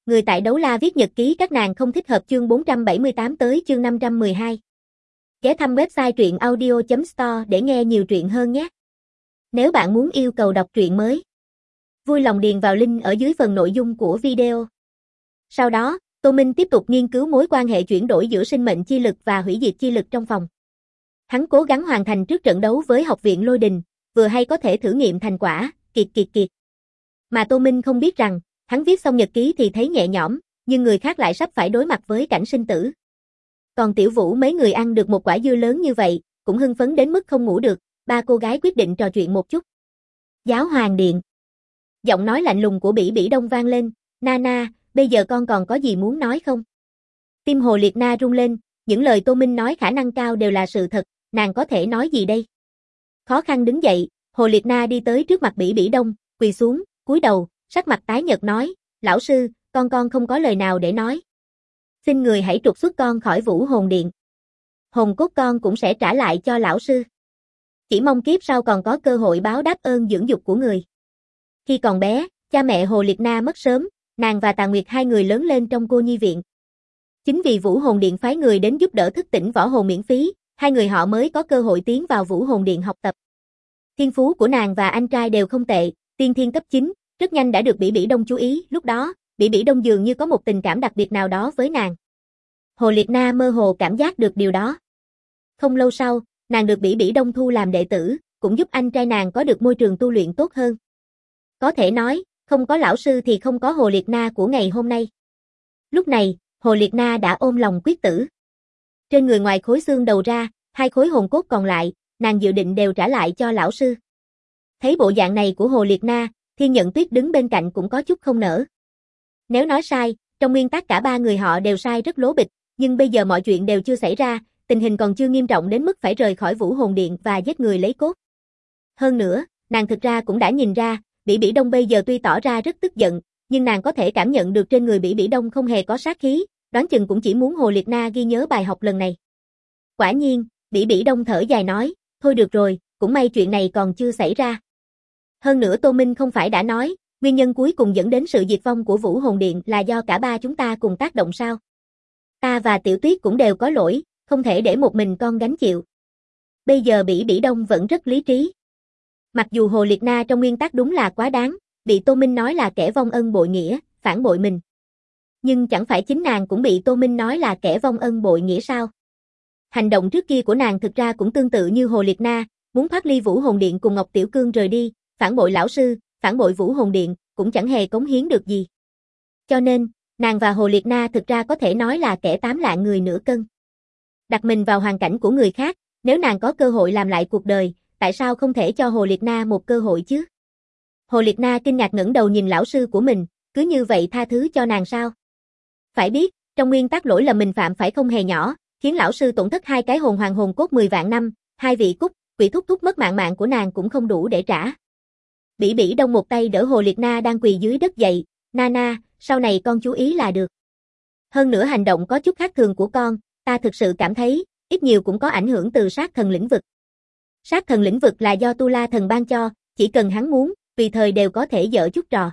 Người tại Đấu La viết nhật ký các nàng không thích hợp chương 478 tới chương 512. Ghé thăm website truyện audio.store để nghe nhiều truyện hơn nhé. Nếu bạn muốn yêu cầu đọc truyện mới, vui lòng điền vào link ở dưới phần nội dung của video. Sau đó, Tô Minh tiếp tục nghiên cứu mối quan hệ chuyển đổi giữa sinh mệnh chi lực và hủy diệt chi lực trong phòng. Hắn cố gắng hoàn thành trước trận đấu với học viện Lôi Đình, vừa hay có thể thử nghiệm thành quả, kiệt. Mà Tô Minh không biết rằng, hắn viết xong nhật ký thì thấy nhẹ nhõm, nhưng người khác lại sắp phải đối mặt với cảnh sinh tử. Còn Tiểu Vũ mấy người ăn được một quả dưa lớn như vậy, cũng hưng phấn đến mức không ngủ được, ba cô gái quyết định trò chuyện một chút. Giáo hoàng điện. Giọng nói lạnh lùng của Bỉ Bỉ Đông vang lên, Nana, bây giờ con còn có gì muốn nói không? Tim Hồ Liệt Na rung lên, những lời Tô Minh nói khả năng cao đều là sự thật, nàng có thể nói gì đây? Khó khăn đứng dậy, Hồ Liệt Na đi tới trước mặt Bỉ Bỉ Đông, quỳ xuống, cúi đầu, sắc mặt tái nhợt nói, lão sư, con không có lời nào để nói. Xin người hãy trục xuất con khỏi Vũ Hồn Điện. Hồn cốt con cũng sẽ trả lại cho lão sư. Chỉ mong kiếp sau còn có cơ hội báo đáp ơn dưỡng dục của người. Khi còn bé, cha mẹ Hồ Liệt Na mất sớm, nàng và Tà Nguyệt hai người lớn lên trong cô nhi viện. Chính vì Vũ Hồn Điện phái người đến giúp đỡ thức tỉnh võ hồn miễn phí, hai người họ mới có cơ hội tiến vào Vũ Hồn Điện học tập. Thiên phú của nàng và anh trai đều không tệ, tiên thiên cấp 9, rất nhanh đã được Bỉ Bỉ Đông chú ý, lúc đó, Bỉ Bỉ Đông dường như có một tình cảm đặc biệt nào đó với nàng. Hồ Liệt Na mơ hồ cảm giác được điều đó. Không lâu sau, nàng được Bỉ Bỉ Đông thu làm đệ tử, cũng giúp anh trai nàng có được môi trường tu luyện tốt hơn. Có thể nói, không có lão sư thì không có Hồ Liệt Na của ngày hôm nay. Lúc này, Hồ Liệt Na đã ôm lòng quyết tử. Trên người ngoài khối xương đầu ra, hai khối hồn cốt còn lại, nàng dự định đều trả lại cho lão sư. Thấy bộ dạng này của Hồ Liệt Na, Thiên Nhận Tuyết đứng bên cạnh cũng có chút không nỡ. Nếu nói sai, trong nguyên tắc cả ba người họ đều sai rất lố bịch, nhưng bây giờ mọi chuyện đều chưa xảy ra, tình hình còn chưa nghiêm trọng đến mức phải rời khỏi Vũ Hồn Điện và giết người lấy cốt. Hơn nữa, nàng thực ra cũng đã nhìn ra, Bỉ Bỉ Đông bây giờ tuy tỏ ra rất tức giận, nhưng nàng có thể cảm nhận được trên người Bỉ Bỉ Đông không hề có sát khí, đoán chừng cũng chỉ muốn Hồ Liệt Na ghi nhớ bài học lần này. Quả nhiên, Bỉ Bỉ Đông thở dài nói, thôi được rồi, cũng may chuyện này còn chưa xảy ra. Hơn nữa Tô Minh không phải đã nói, nguyên nhân cuối cùng dẫn đến sự diệt vong của Vũ Hồn Điện là do cả ba chúng ta cùng tác động sao? Ta và Tiểu Tuyết cũng đều có lỗi, không thể để một mình con gánh chịu. Bây giờ Bỉ Bỉ Đông vẫn rất lý trí. Mặc dù Hồ Liệt Na trong nguyên tắc đúng là quá đáng, bị Tô Minh nói là kẻ vong ân bội nghĩa, phản bội mình. Nhưng chẳng phải chính nàng cũng bị Tô Minh nói là kẻ vong ân bội nghĩa sao? Hành động trước kia của nàng thực ra cũng tương tự như Hồ Liệt Na, muốn thoát ly Vũ Hồn Điện cùng Ngọc Tiểu Cương rời đi, phản bội lão sư, phản bội Vũ Hồn Điện, cũng chẳng hề cống hiến được gì. Cho nên, nàng và Hồ Liệt Na thực ra có thể nói là kẻ tám lạng người nửa cân. Đặt mình vào hoàn cảnh của người khác, nếu nàng có cơ hội làm lại cuộc đời, tại sao không thể cho Hồ Liệt Na một cơ hội chứ? Hồ Liệt Na kinh ngạc ngẩng đầu nhìn lão sư của mình, cứ như vậy tha thứ cho nàng sao? Phải biết, trong nguyên tắc lỗi lầm mình phạm phải không hề nhỏ, khiến lão sư tổn thất hai cái hồn hoàng hồn cốt 10 vạn năm, hai vị cúc, quỷ thúc thúc mất mạng của nàng cũng không đủ để trả. Bỉ Bỉ Đông một tay đỡ Hồ Liệt Na đang quỳ dưới đất dậy, Nana, sau này con chú ý là được. Hơn nữa hành động có chút khác thường của con, ta thực sự cảm thấy, ít nhiều cũng có ảnh hưởng từ sát thần lĩnh vực. Sát thần lĩnh vực là do Tu La Thần ban cho, chỉ cần hắn muốn, tùy thời đều có thể giở chút trò.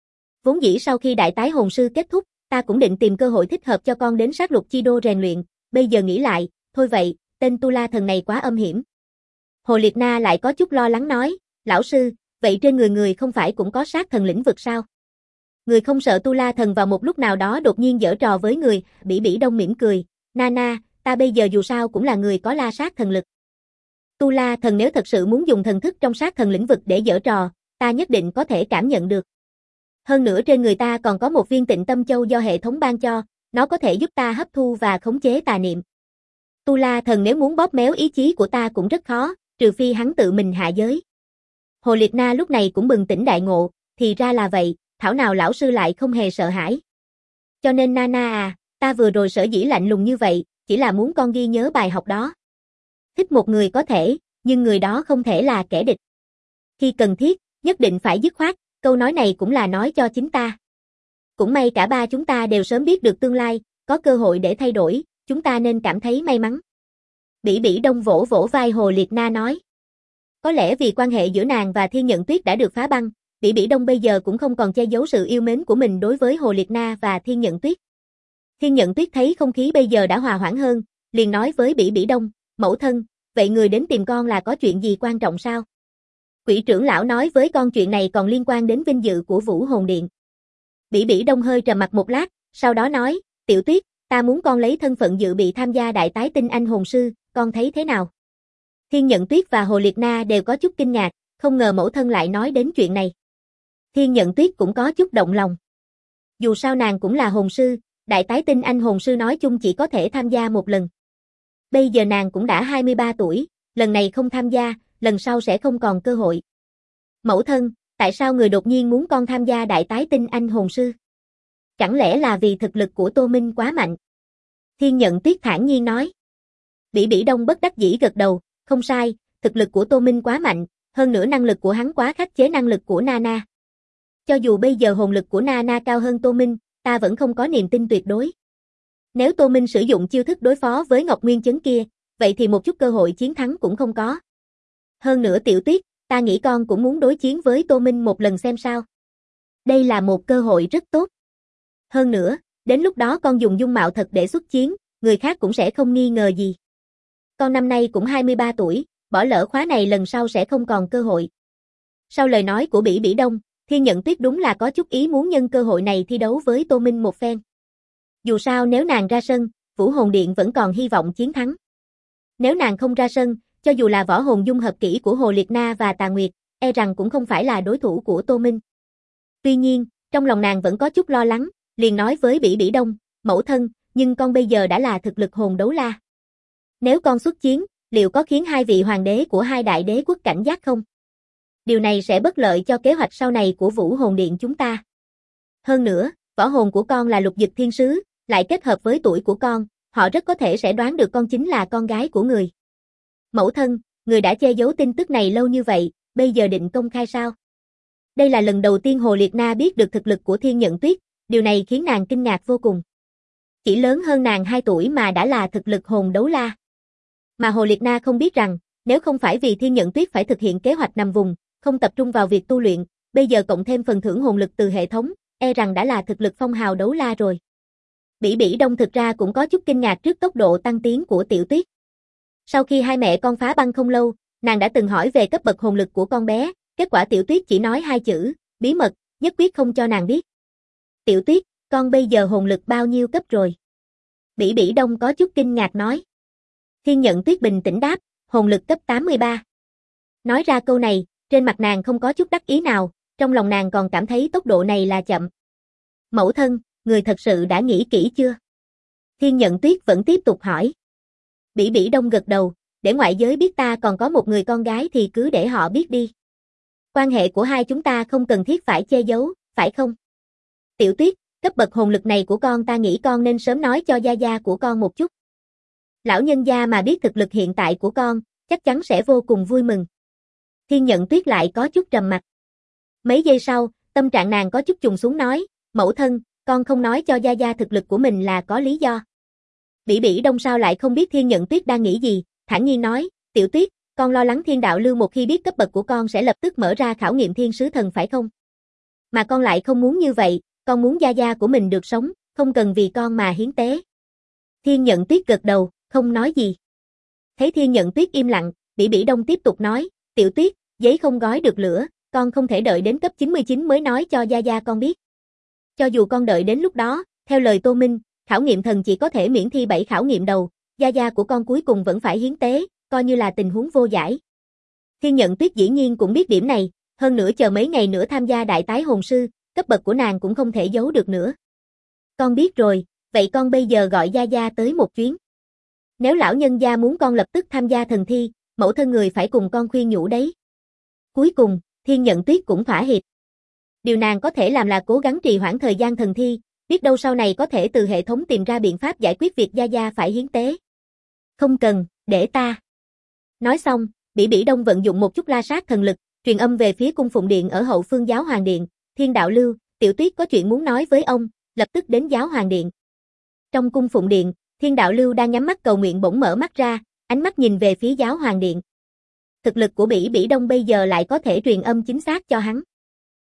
Vốn dĩ sau khi đại tái hồn sư kết thúc, ta cũng định tìm cơ hội thích hợp cho con đến sát lục chi đô rèn luyện, bây giờ nghĩ lại, thôi vậy, tên Tu La Thần này quá âm hiểm. Hồ Liệt Na lại có chút lo lắng nói, lão sư, vậy trên người không phải cũng có sát thần lĩnh vực sao? Người không sợ Tu La Thần vào một lúc nào đó đột nhiên giở trò với người, Bỉ Bỉ Đông mỉm cười, Nana, ta bây giờ dù sao cũng là người có la sát thần lực. Tu La Thần nếu thật sự muốn dùng thần thức trong sát thần lĩnh vực để giở trò, ta nhất định có thể cảm nhận được. Hơn nữa trên người ta còn có một viên Tịnh Tâm Châu do hệ thống ban cho, nó có thể giúp ta hấp thu và khống chế tà niệm. Tu La Thần nếu muốn bóp méo ý chí của ta cũng rất khó, trừ phi hắn tự mình hạ giới. Hồ Liệt Na lúc này cũng bừng tỉnh đại ngộ, thì ra là vậy, thảo nào lão sư lại không hề sợ hãi. Cho nên Nana à, ta vừa rồi sở dĩ lạnh lùng như vậy, chỉ là muốn con ghi nhớ bài học đó. Thích một người có thể, nhưng người đó không thể là kẻ địch. Khi cần thiết, nhất định phải dứt khoát, câu nói này cũng là nói cho chính ta. Cũng may cả ba chúng ta đều sớm biết được tương lai, có cơ hội để thay đổi, chúng ta nên cảm thấy may mắn. Bỉ Bỉ Đông vỗ vỗ vai Hồ Liệt Na nói. Có lẽ vì quan hệ giữa nàng và Thiên Nhận Tuyết đã được phá băng, Bỉ Bỉ Đông bây giờ cũng không còn che giấu sự yêu mến của mình đối với Hồ Liệt Na và Thiên Nhận Tuyết. Thiên Nhận Tuyết thấy không khí bây giờ đã hòa hoãn hơn, liền nói với Bỉ Bỉ Đông, mẫu thân, vậy người đến tìm con là có chuyện gì quan trọng sao? Quỷ trưởng lão nói với con chuyện này còn liên quan đến vinh dự của Vũ Hồn Điện. Bỉ Bỉ Đông hơi trầm mặt một lát, sau đó nói, Tiểu Tuyết, ta muốn con lấy thân phận dự bị tham gia đại tái tinh anh hồn sư, con thấy thế nào? Thiên Nhận Tuyết và Hồ Liệt Na đều có chút kinh ngạc, không ngờ mẫu thân lại nói đến chuyện này. Thiên Nhận Tuyết cũng có chút động lòng. Dù sao nàng cũng là hồn sư, đại tái tinh anh hồn sư nói chung chỉ có thể tham gia một lần. Bây giờ nàng cũng đã 23 tuổi, lần này không tham gia, lần sau sẽ không còn cơ hội. Mẫu thân, tại sao người đột nhiên muốn con tham gia đại tái tinh anh hồn sư? Chẳng lẽ là vì thực lực của Tô Minh quá mạnh? Thiên Nhận Tuyết thản nhiên nói. Bỉ Bỉ Đông bất đắc dĩ gật đầu, không sai, thực lực của Tô Minh quá mạnh, hơn nữa năng lực của hắn quá khắc chế năng lực của Nana. Cho dù bây giờ hồn lực của Nana cao hơn Tô Minh, ta vẫn không có niềm tin tuyệt đối. Nếu Tô Minh sử dụng chiêu thức đối phó với Ngọc Nguyên Chấn kia, vậy thì một chút cơ hội chiến thắng cũng không có. Hơn nữa Tiểu Tuyết, ta nghĩ con cũng muốn đối chiến với Tô Minh một lần xem sao. Đây là một cơ hội rất tốt. Hơn nữa, đến lúc đó con dùng dung mạo thật để xuất chiến, người khác cũng sẽ không nghi ngờ gì. Con năm nay cũng 23 tuổi, bỏ lỡ khóa này lần sau sẽ không còn cơ hội. Sau lời nói của Bỉ Bỉ Đông, Thiên Nhận Tuyết đúng là có chút ý muốn nhân cơ hội này thi đấu với Tô Minh một phen. Dù sao nếu nàng ra sân, Vũ Hồn Điện vẫn còn hy vọng chiến thắng. Nếu nàng không ra sân, cho dù là võ hồn dung hợp kỹ của Hồ Liệt Na và Tà Nguyệt, e rằng cũng không phải là đối thủ của Tô Minh. Tuy nhiên, trong lòng nàng vẫn có chút lo lắng, liền nói với Bỉ Bỉ Đông, mẫu thân, nhưng con bây giờ đã là thực lực hồn đấu la. Nếu con xuất chiến, liệu có khiến hai vị hoàng đế của hai đại đế quốc cảnh giác không? Điều này sẽ bất lợi cho kế hoạch sau này của Vũ Hồn Điện chúng ta. Hơn nữa, võ hồn của con là lục dịch thiên sứ, lại kết hợp với tuổi của con, họ rất có thể sẽ đoán được con chính là con gái của người. Mẫu thân, người đã che giấu tin tức này lâu như vậy, bây giờ định công khai sao? Đây là lần đầu tiên Hồ Liệt Na biết được thực lực của Thiên Nhận Tuyết, điều này khiến nàng kinh ngạc vô cùng. Chỉ lớn hơn nàng 2 tuổi mà đã là thực lực hồn đấu la. Mà Hồ Liệt Na không biết rằng, nếu không phải vì Thiên Nhận Tuyết phải thực hiện kế hoạch nằm vùng, không tập trung vào việc tu luyện, bây giờ cộng thêm phần thưởng hồn lực từ hệ thống, e rằng đã là thực lực phong hào đấu la rồi. Bỉ Bỉ Đông thực ra cũng có chút kinh ngạc trước tốc độ tăng tiến của Tiểu Tuyết. Sau khi hai mẹ con phá băng không lâu, nàng đã từng hỏi về cấp bậc hồn lực của con bé, kết quả Tiểu Tuyết chỉ nói 2 chữ, bí mật, nhất quyết không cho nàng biết. Tiểu Tuyết, con bây giờ hồn lực bao nhiêu cấp rồi? Bỉ Bỉ Đông có chút kinh ngạc nói. Thiên Nhận Tuyết bình tĩnh đáp, hồn lực cấp 83. Nói ra câu này, trên mặt nàng không có chút đắc ý nào, trong lòng nàng còn cảm thấy tốc độ này là chậm. Mẫu thân, người thật sự đã nghĩ kỹ chưa? Thiên Nhận Tuyết vẫn tiếp tục hỏi. Bỉ Bỉ Đông gật đầu, để ngoại giới biết ta còn có một người con gái thì cứ để họ biết đi. Quan hệ của hai chúng ta không cần thiết phải che giấu, phải không? Tiểu Tuyết, cấp bậc hồn lực này của con ta nghĩ con nên sớm nói cho gia gia của con một chút. Lão nhân gia mà biết thực lực hiện tại của con, chắc chắn sẽ vô cùng vui mừng. Thiên Nhận Tuyết lại có chút trầm mặt. Mấy giây sau, tâm trạng nàng có chút trùng xuống nói, mẫu thân, con không nói cho gia gia thực lực của mình là có lý do. Bỉ Bỉ Đông sao lại không biết Thiên Nhận Tuyết đang nghĩ gì, thản nhiên nói, Tiểu Tuyết, con lo lắng Thiên Đạo Lưu một khi biết cấp bậc của con sẽ lập tức mở ra khảo nghiệm thiên sứ thần phải không? Mà con lại không muốn như vậy, con muốn gia gia của mình được sống, không cần vì con mà hiến tế. Thiên Nhận Tuyết gật đầu, không nói gì. Thấy Thiên Nhận Tuyết im lặng, Bỉ Bỉ Đông tiếp tục nói, Tiểu Tuyết, giấy không gói được lửa, con không thể đợi đến cấp 99 mới nói cho gia gia con biết. Cho dù con đợi đến lúc đó, theo lời Tô Minh, khảo nghiệm thần chỉ có thể miễn thi 7 khảo nghiệm đầu, gia gia của con cuối cùng vẫn phải hiến tế, coi như là tình huống vô giải. Thiên Nhận Tuyết dĩ nhiên cũng biết điểm này, hơn nữa chờ mấy ngày nữa tham gia đại tái hồn sư, cấp bậc của nàng cũng không thể giấu được nữa. Con biết rồi, vậy con bây giờ gọi gia gia tới một chuyến. Nếu lão nhân gia muốn con lập tức tham gia thần thi, mẫu thân người phải cùng con khuyên nhủ đấy. Cuối cùng, Thiên Nhận Tuyết cũng thỏa hiệp. Điều nàng có thể làm là cố gắng trì hoãn thời gian thần thi, biết đâu sau này có thể từ hệ thống tìm ra biện pháp giải quyết việc gia gia phải hiến tế. Không cần, để ta. Nói xong, Bỉ Bỉ Đông vận dụng một chút la sát thần lực, truyền âm về phía cung phụng điện ở hậu phương giáo hoàng điện, Thiên Đạo Lưu, Tiểu Tuyết có chuyện muốn nói với ông, lập tức đến giáo hoàng điện. Trong cung phụng điện, Thiên Đạo Lưu đang nhắm mắt cầu nguyện bỗng mở mắt ra, ánh mắt nhìn về phía giáo hoàng điện. Thực lực của Bỉ Bỉ Đông bây giờ lại có thể truyền âm chính xác cho hắn.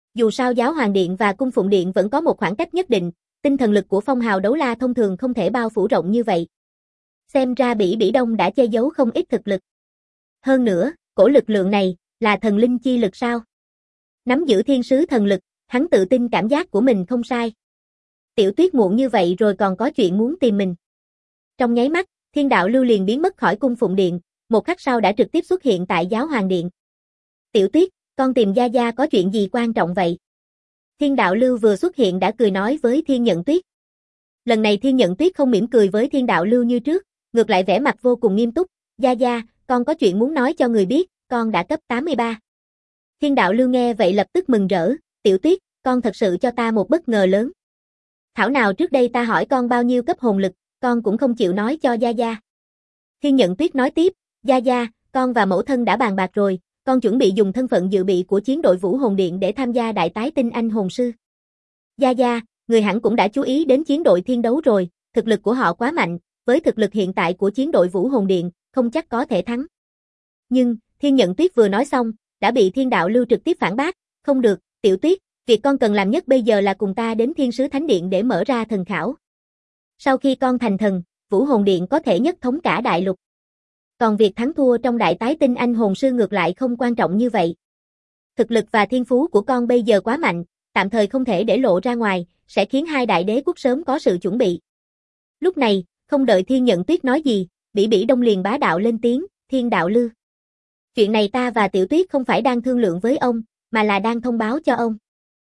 Dù sao Giáo Hoàng Điện và Cung Phụng Điện vẫn có một khoảng cách nhất định, tinh thần lực của phong hào đấu la thông thường không thể bao phủ rộng như vậy. Xem ra Bỉ Bỉ Đông đã che giấu không ít thực lực. Hơn nữa, cổ lực lượng này, là thần linh chi lực sao? Nắm giữ thiên sứ thần lực, hắn tự tin cảm giác của mình không sai. Tiểu Tuyết muộn như vậy rồi còn có chuyện muốn tìm mình. Trong nháy mắt, Thiên Đạo Lưu liền biến mất khỏi Cung Phụng Điện, một khắc sau đã trực tiếp xuất hiện tại Giáo Hoàng Điện. Tiểu Tuyết, con tìm Gia Gia có chuyện gì quan trọng vậy? Thiên Đạo Lưu vừa xuất hiện đã cười nói với Thiên Nhận Tuyết. Lần này Thiên Nhận Tuyết không mỉm cười với Thiên Đạo Lưu như trước, ngược lại vẻ mặt vô cùng nghiêm túc. Gia Gia, con có chuyện muốn nói cho người biết, con đã cấp 83. Thiên Đạo Lưu nghe vậy lập tức mừng rỡ. Tiểu Tuyết, con thật sự cho ta một bất ngờ lớn. Thảo nào trước đây ta hỏi con bao nhiêu cấp hồn lực, con cũng không chịu nói cho Gia Gia. Thiên Nhận Tuyết nói tiếp, Gia Gia, con và mẫu thân đã bàn bạc rồi, con chuẩn bị dùng thân phận dự bị của chiến đội Vũ Hồn Điện để tham gia đại tái tinh anh hồn sư. Gia Gia, người hẳn cũng đã chú ý đến chiến đội Thiên Đấu rồi, thực lực của họ quá mạnh, với thực lực hiện tại của chiến đội Vũ Hồn Điện, không chắc có thể thắng. Nhưng, Thiên Nhận Tuyết vừa nói xong, đã bị Thiên Đạo Lưu trực tiếp phản bác, không được, Tiểu Tuyết, việc con cần làm nhất bây giờ là cùng ta đến Thiên Sứ Thánh Điện để mở ra thần khảo. Sau khi con thành thần, Vũ Hồn Điện có thể nhất thống cả đại lục. Còn việc thắng thua trong đại tái tinh anh hồn sư ngược lại không quan trọng như vậy. Thực lực và thiên phú của con bây giờ quá mạnh, tạm thời không thể để lộ ra ngoài, sẽ khiến hai đại đế quốc sớm có sự chuẩn bị. Lúc này, không đợi Thiên Nhận Tuyết nói gì, Bỉ Bỉ Đông liền bá đạo lên tiếng, Thiên Đạo Lưu. Chuyện này ta và Tiểu Tuyết không phải đang thương lượng với ông, mà là đang thông báo cho ông.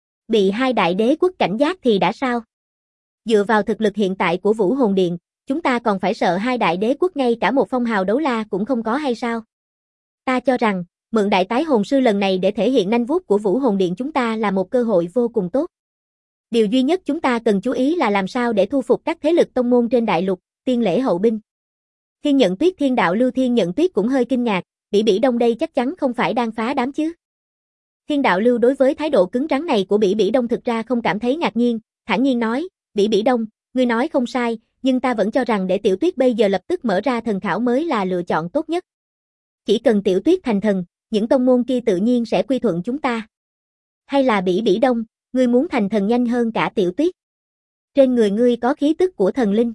Bị hai đại đế quốc cảnh giác thì đã sao? Dựa vào thực lực hiện tại của Vũ Hồn Điện, chúng ta còn phải sợ hai đại đế quốc ngay cả một phong hào đấu la cũng không có hay sao? Ta cho rằng, mượn đại tái hồn sư lần này để thể hiện nanh vuốt của Vũ Hồn Điện chúng ta là một cơ hội vô cùng tốt. Điều duy nhất chúng ta cần chú ý là làm sao để thu phục các thế lực tông môn trên đại lục, tiên lễ hậu binh. Thiên Nhận Tuyết Thiên Đạo Lưu Thiên Nhận Tuyết cũng hơi kinh ngạc, Bỉ Bỉ Đông đây chắc chắn không phải đang phá đám chứ. Thiên Đạo Lưu đối với thái độ cứng rắn này của Bỉ Bỉ Đông thực ra không cảm thấy ngạc nhiên, thản nhiên nói, Bỉ Bỉ Đông, ngươi nói không sai, nhưng ta vẫn cho rằng để Tiểu Tuyết bây giờ lập tức mở ra thần khảo mới là lựa chọn tốt nhất. Chỉ cần Tiểu Tuyết thành thần, những tông môn kia tự nhiên sẽ quy thuận chúng ta. Hay là Bỉ Bỉ Đông, ngươi muốn thành thần nhanh hơn cả Tiểu Tuyết? Trên người ngươi có khí tức của thần linh.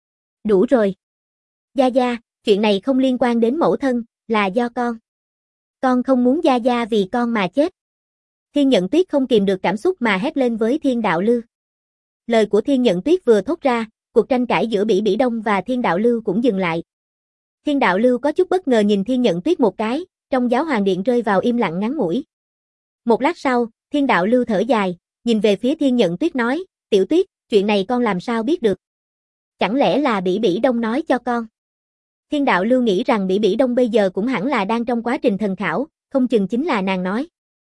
Đủ rồi. Gia Gia, chuyện này không liên quan đến mẫu thân, là do con. Con không muốn Gia Gia vì con mà chết. Thiên Nhận Tuyết không kìm được cảm xúc mà hét lên với Thiên Đạo Lưu. Lời của Thiên Nhận Tuyết vừa thốt ra, cuộc tranh cãi giữa Bỉ Bỉ Đông và Thiên Đạo Lưu cũng dừng lại. Thiên Đạo Lưu có chút bất ngờ nhìn Thiên Nhận Tuyết một cái, trong Giáo Hoàng Điện rơi vào im lặng ngắn ngủi. Một lát sau, Thiên Đạo Lưu thở dài, nhìn về phía Thiên Nhận Tuyết nói, Tiểu Tuyết, chuyện này con làm sao biết được? Chẳng lẽ là Bỉ Bỉ Đông nói cho con? Thiên Đạo Lưu nghĩ rằng Bỉ Bỉ Đông bây giờ cũng hẳn là đang trong quá trình thần khảo, không chừng chính là nàng nói.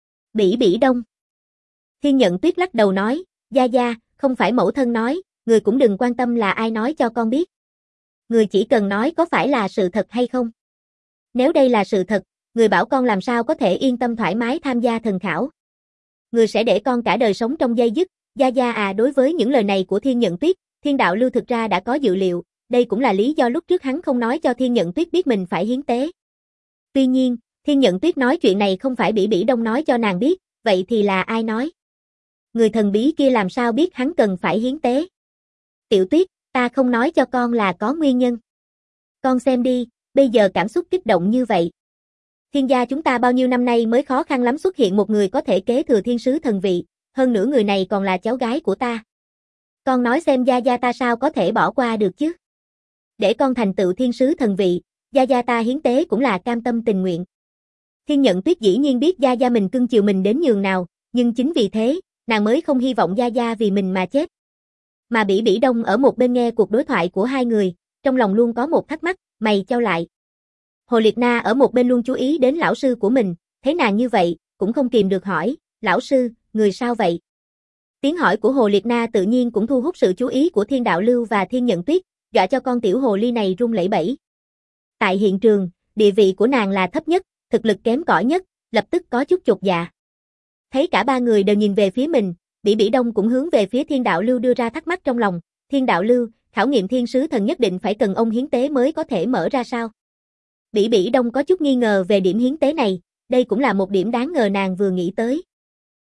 Bỉ Bỉ Đông. Thiên Nhận Tuyết lắc đầu nói, Gia Gia, không phải mẫu thân nói, người cũng đừng quan tâm là ai nói cho con biết. Người chỉ cần nói có phải là sự thật hay không. Nếu đây là sự thật, người bảo con làm sao có thể yên tâm thoải mái tham gia thần khảo. Người sẽ để con cả đời sống trong giây dứt. Gia Gia à, đối với những lời này của Thiên Nhận Tuyết, Thiên Đạo Lưu thực ra đã có dự liệu, đây cũng là lý do lúc trước hắn không nói cho Thiên Nhận Tuyết biết mình phải hiến tế. Tuy nhiên, Thiên Nhận Tuyết nói chuyện này không phải Bỉ Bỉ Đông nói cho nàng biết, vậy thì là ai nói? Người thần bí kia làm sao biết hắn cần phải hiến tế? Tiểu Tuyết, ta không nói cho con là có nguyên nhân. Con xem đi, bây giờ cảm xúc kích động như vậy. Thiên gia chúng ta bao nhiêu năm nay mới khó khăn lắm xuất hiện một người có thể kế thừa thiên sứ thần vị, hơn nữa người này còn là cháu gái của ta. Con nói xem Gia Gia ta sao có thể bỏ qua được chứ? Để con thành tựu thiên sứ thần vị, Gia Gia ta hiến tế cũng là cam tâm tình nguyện. Thiên Nhận Tuyết dĩ nhiên biết Gia Gia mình cưng chiều mình đến nhường nào, nhưng chính vì thế, nàng mới không hy vọng Gia Gia vì mình mà chết. Mà Bỉ Bỉ Đông ở một bên nghe cuộc đối thoại của hai người, trong lòng luôn có một thắc mắc, mày chau lại. Hồ Liệt Na ở một bên luôn chú ý đến lão sư của mình, thấy nàng như vậy, cũng không kìm được hỏi, lão sư, người sao vậy? Tiếng hỏi của Hồ Liệt Na tự nhiên cũng thu hút sự chú ý của Thiên Đạo Lưu và Thiên Nhận Tuyết, dọa cho con tiểu hồ ly này run lẩy bẩy. Tại hiện trường, địa vị của nàng là thấp nhất, thực lực kém cỏi nhất, lập tức có chút chột dạ. Thấy cả ba người đều nhìn về phía mình, Bỉ Bỉ Đông cũng hướng về phía Thiên Đạo Lưu đưa ra thắc mắc trong lòng, Thiên Đạo Lưu, khảo nghiệm thiên sứ thần nhất định phải cần ông hiến tế mới có thể mở ra sao? Bỉ Bỉ Đông có chút nghi ngờ về điểm hiến tế này, đây cũng là một điểm đáng ngờ nàng vừa nghĩ tới.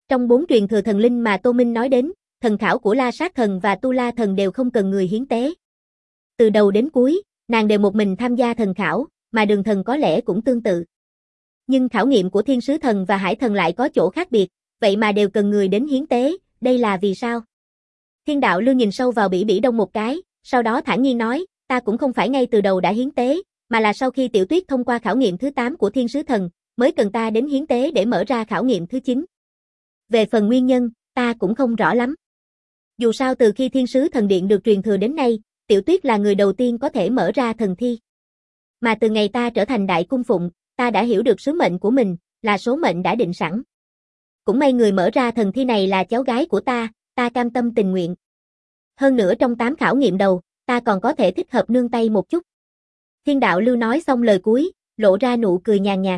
Trong 4 truyền thừa thần linh mà Tô Minh nói đến, thần khảo của La Sát Thần và Tu La Thần đều không cần người hiến tế. Từ đầu đến cuối, nàng đều một mình tham gia thần khảo, mà Đường Thần có lẽ cũng tương tự. Nhưng khảo nghiệm của Thiên Sứ Thần và Hải Thần lại có chỗ khác biệt, vậy mà đều cần người đến hiến tế, đây là vì sao? Thiên Đạo Lưu nhìn sâu vào Bỉ Bỉ Đông một cái, sau đó thản nhiên nói, ta cũng không phải ngay từ đầu đã hiến tế, mà là sau khi Tiểu Tuyết thông qua khảo nghiệm thứ 8 của Thiên Sứ Thần, mới cần ta đến hiến tế để mở ra khảo nghiệm thứ 9. Về phần nguyên nhân, ta cũng không rõ lắm. Dù sao từ khi Thiên Sứ Thần Điện được truyền thừa đến nay, Tiểu Tuyết là người đầu tiên có thể mở ra thần thi. Mà từ ngày ta trở thành Đại Cung Phụng, ta đã hiểu được sứ mệnh của mình, là số mệnh đã định sẵn. Cũng may người mở ra thần thi này là cháu gái của ta cam tâm tình nguyện. Hơn nữa trong 8 khảo nghiệm đầu, ta còn có thể thích hợp nương tay một chút. Thiên Đạo Lưu nói xong lời cuối, lộ ra nụ cười nhàn nhạt.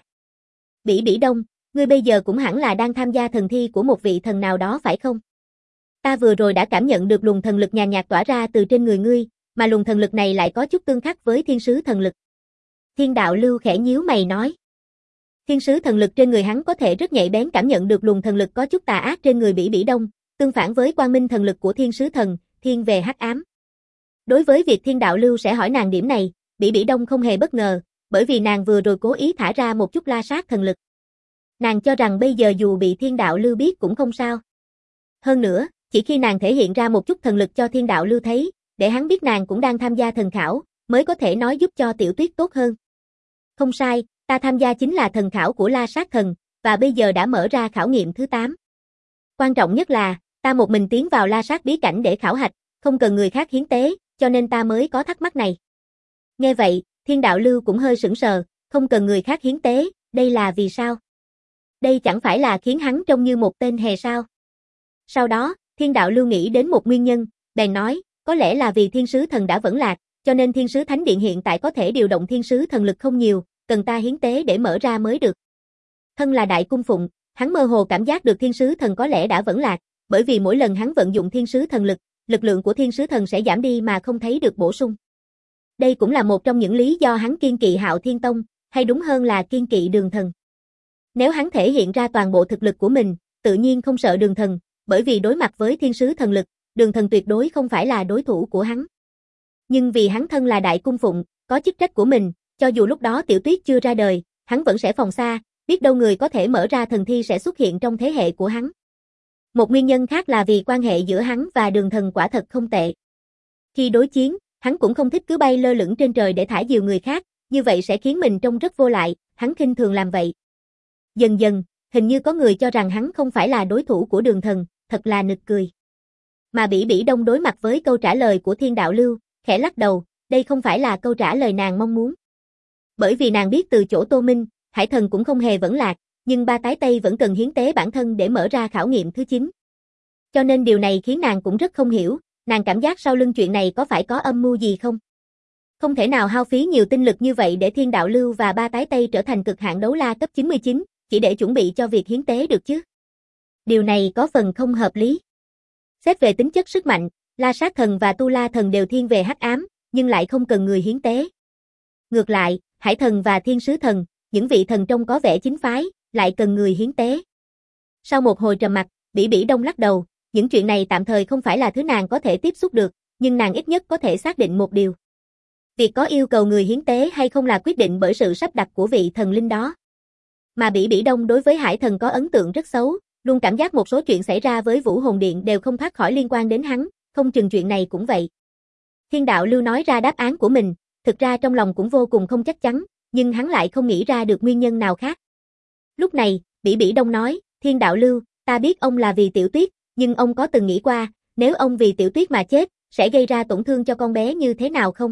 Bỉ Bỉ Đông, ngươi bây giờ cũng hẳn là đang tham gia thần thi của một vị thần nào đó phải không? Ta vừa rồi đã cảm nhận được luồng thần lực nhàn nhạt tỏa ra từ trên người ngươi, mà luồng thần lực này lại có chút tương khắc với thiên sứ thần lực. Thiên Đạo Lưu khẽ nhíu mày nói. Thiên sứ thần lực trên người hắn có thể rất nhạy bén cảm nhận được luồng thần lực có chút tà ác trên người Bỉ Bỉ Đông, tương phản với quang minh thần lực của thiên sứ thần, thiên về hắc ám. Đối với việc Thiên Đạo Lưu sẽ hỏi nàng điểm này, Bỉ Bỉ Đông không hề bất ngờ, bởi vì nàng vừa rồi cố ý thả ra một chút la sát thần lực. Nàng cho rằng bây giờ dù bị Thiên Đạo Lưu biết cũng không sao. Hơn nữa, chỉ khi nàng thể hiện ra một chút thần lực cho Thiên Đạo Lưu thấy, để hắn biết nàng cũng đang tham gia thần khảo, mới có thể nói giúp cho Tiểu Tuyết tốt hơn. Không sai, ta tham gia chính là thần khảo của La Sát Thần, và bây giờ đã mở ra khảo nghiệm thứ 8. Quan trọng nhất là, ta một mình tiến vào La Sát bí cảnh để khảo hạch, không cần người khác hiến tế, cho nên ta mới có thắc mắc này. Nghe vậy, Thiên Đạo Lưu cũng hơi sững sờ, không cần người khác hiến tế, đây là vì sao? Đây chẳng phải là khiến hắn trông như một tên hề sao? Sau đó, Thiên Đạo Lưu nghĩ đến một nguyên nhân, bèn nói, có lẽ là vì thiên sứ thần đã vẫn lạc, cho nên thiên sứ thánh điện hiện tại có thể điều động thiên sứ thần lực không nhiều, cần ta hiến tế để mở ra mới được. Thân là Đại Cung Phụng, hắn mơ hồ cảm giác được thiên sứ thần có lẽ đã vẫn lạc, bởi vì mỗi lần hắn vận dụng thiên sứ thần lực, lực lượng của thiên sứ thần sẽ giảm đi mà không thấy được bổ sung. Đây cũng là một trong những lý do hắn kiên kỵ Hạo Thiên Tông, hay đúng hơn là kiên kỵ Đường Thần. Nếu hắn thể hiện ra toàn bộ thực lực của mình, tự nhiên không sợ Đường Thần, bởi vì đối mặt với thiên sứ thần lực, Đường Thần tuyệt đối không phải là đối thủ của hắn. Nhưng vì hắn thân là Đại Cung Phụng, có chức trách của mình, cho dù lúc đó Tiểu Tuyết chưa ra đời, hắn vẫn sẽ phòng xa, biết đâu người có thể mở ra thần thi sẽ xuất hiện trong thế hệ của hắn. Một nguyên nhân khác là vì quan hệ giữa hắn và Đường Thần quả thật không tệ. Khi đối chiến, hắn cũng không thích cứ bay lơ lửng trên trời để thả diều người khác, như vậy sẽ khiến mình trông rất vô lại, hắn khinh thường làm vậy. Dần dần, hình như có người cho rằng hắn không phải là đối thủ của Đường Thần, thật là nực cười. Mà Bỉ Bỉ Đông đối mặt với câu trả lời của Thiên Đạo Lưu, khẽ lắc đầu, đây không phải là câu trả lời nàng mong muốn. Bởi vì nàng biết từ chỗ Tô Minh, Hải Thần cũng không hề vẫn lạc, nhưng ba tái Tây vẫn cần hiến tế bản thân để mở ra khảo nghiệm thứ 9. Cho nên điều này khiến nàng cũng rất không hiểu, nàng cảm giác sau lưng chuyện này có phải có âm mưu gì không? Không thể nào hao phí nhiều tinh lực như vậy để Thiên Đạo Lưu và ba tái Tây trở thành cực hạn đấu la cấp 99, chỉ để chuẩn bị cho việc hiến tế được chứ. Điều này có phần không hợp lý. Xét về tính chất sức mạnh, La Sát Thần và Tu La Thần đều thiên về hắc ám, nhưng lại không cần người hiến tế. Ngược lại, Hải Thần và Thiên Sứ Thần, những vị thần trông có vẻ chính phái, lại cần người hiến tế. Sau một hồi trầm mặc, Bỉ Bỉ Đông lắc đầu, những chuyện này tạm thời không phải là thứ nàng có thể tiếp xúc được, nhưng nàng ít nhất có thể xác định một điều. Việc có yêu cầu người hiến tế hay không là quyết định bởi sự sắp đặt của vị thần linh đó. Mà Bỉ Bỉ Đông đối với Hải Thần có ấn tượng rất xấu, luôn cảm giác một số chuyện xảy ra với Vũ Hồn Điện đều không thoát khỏi liên quan đến hắn, không chừng chuyện này cũng vậy. Thiên Đạo Lưu nói ra đáp án của mình, thực ra trong lòng cũng vô cùng không chắc chắn, nhưng hắn lại không nghĩ ra được nguyên nhân nào khác. Lúc này, Bỉ Bỉ Đông nói, Thiên Đạo Lưu, ta biết ông là vì Tiểu Tuyết, nhưng ông có từng nghĩ qua, nếu ông vì Tiểu Tuyết mà chết, sẽ gây ra tổn thương cho con bé như thế nào không?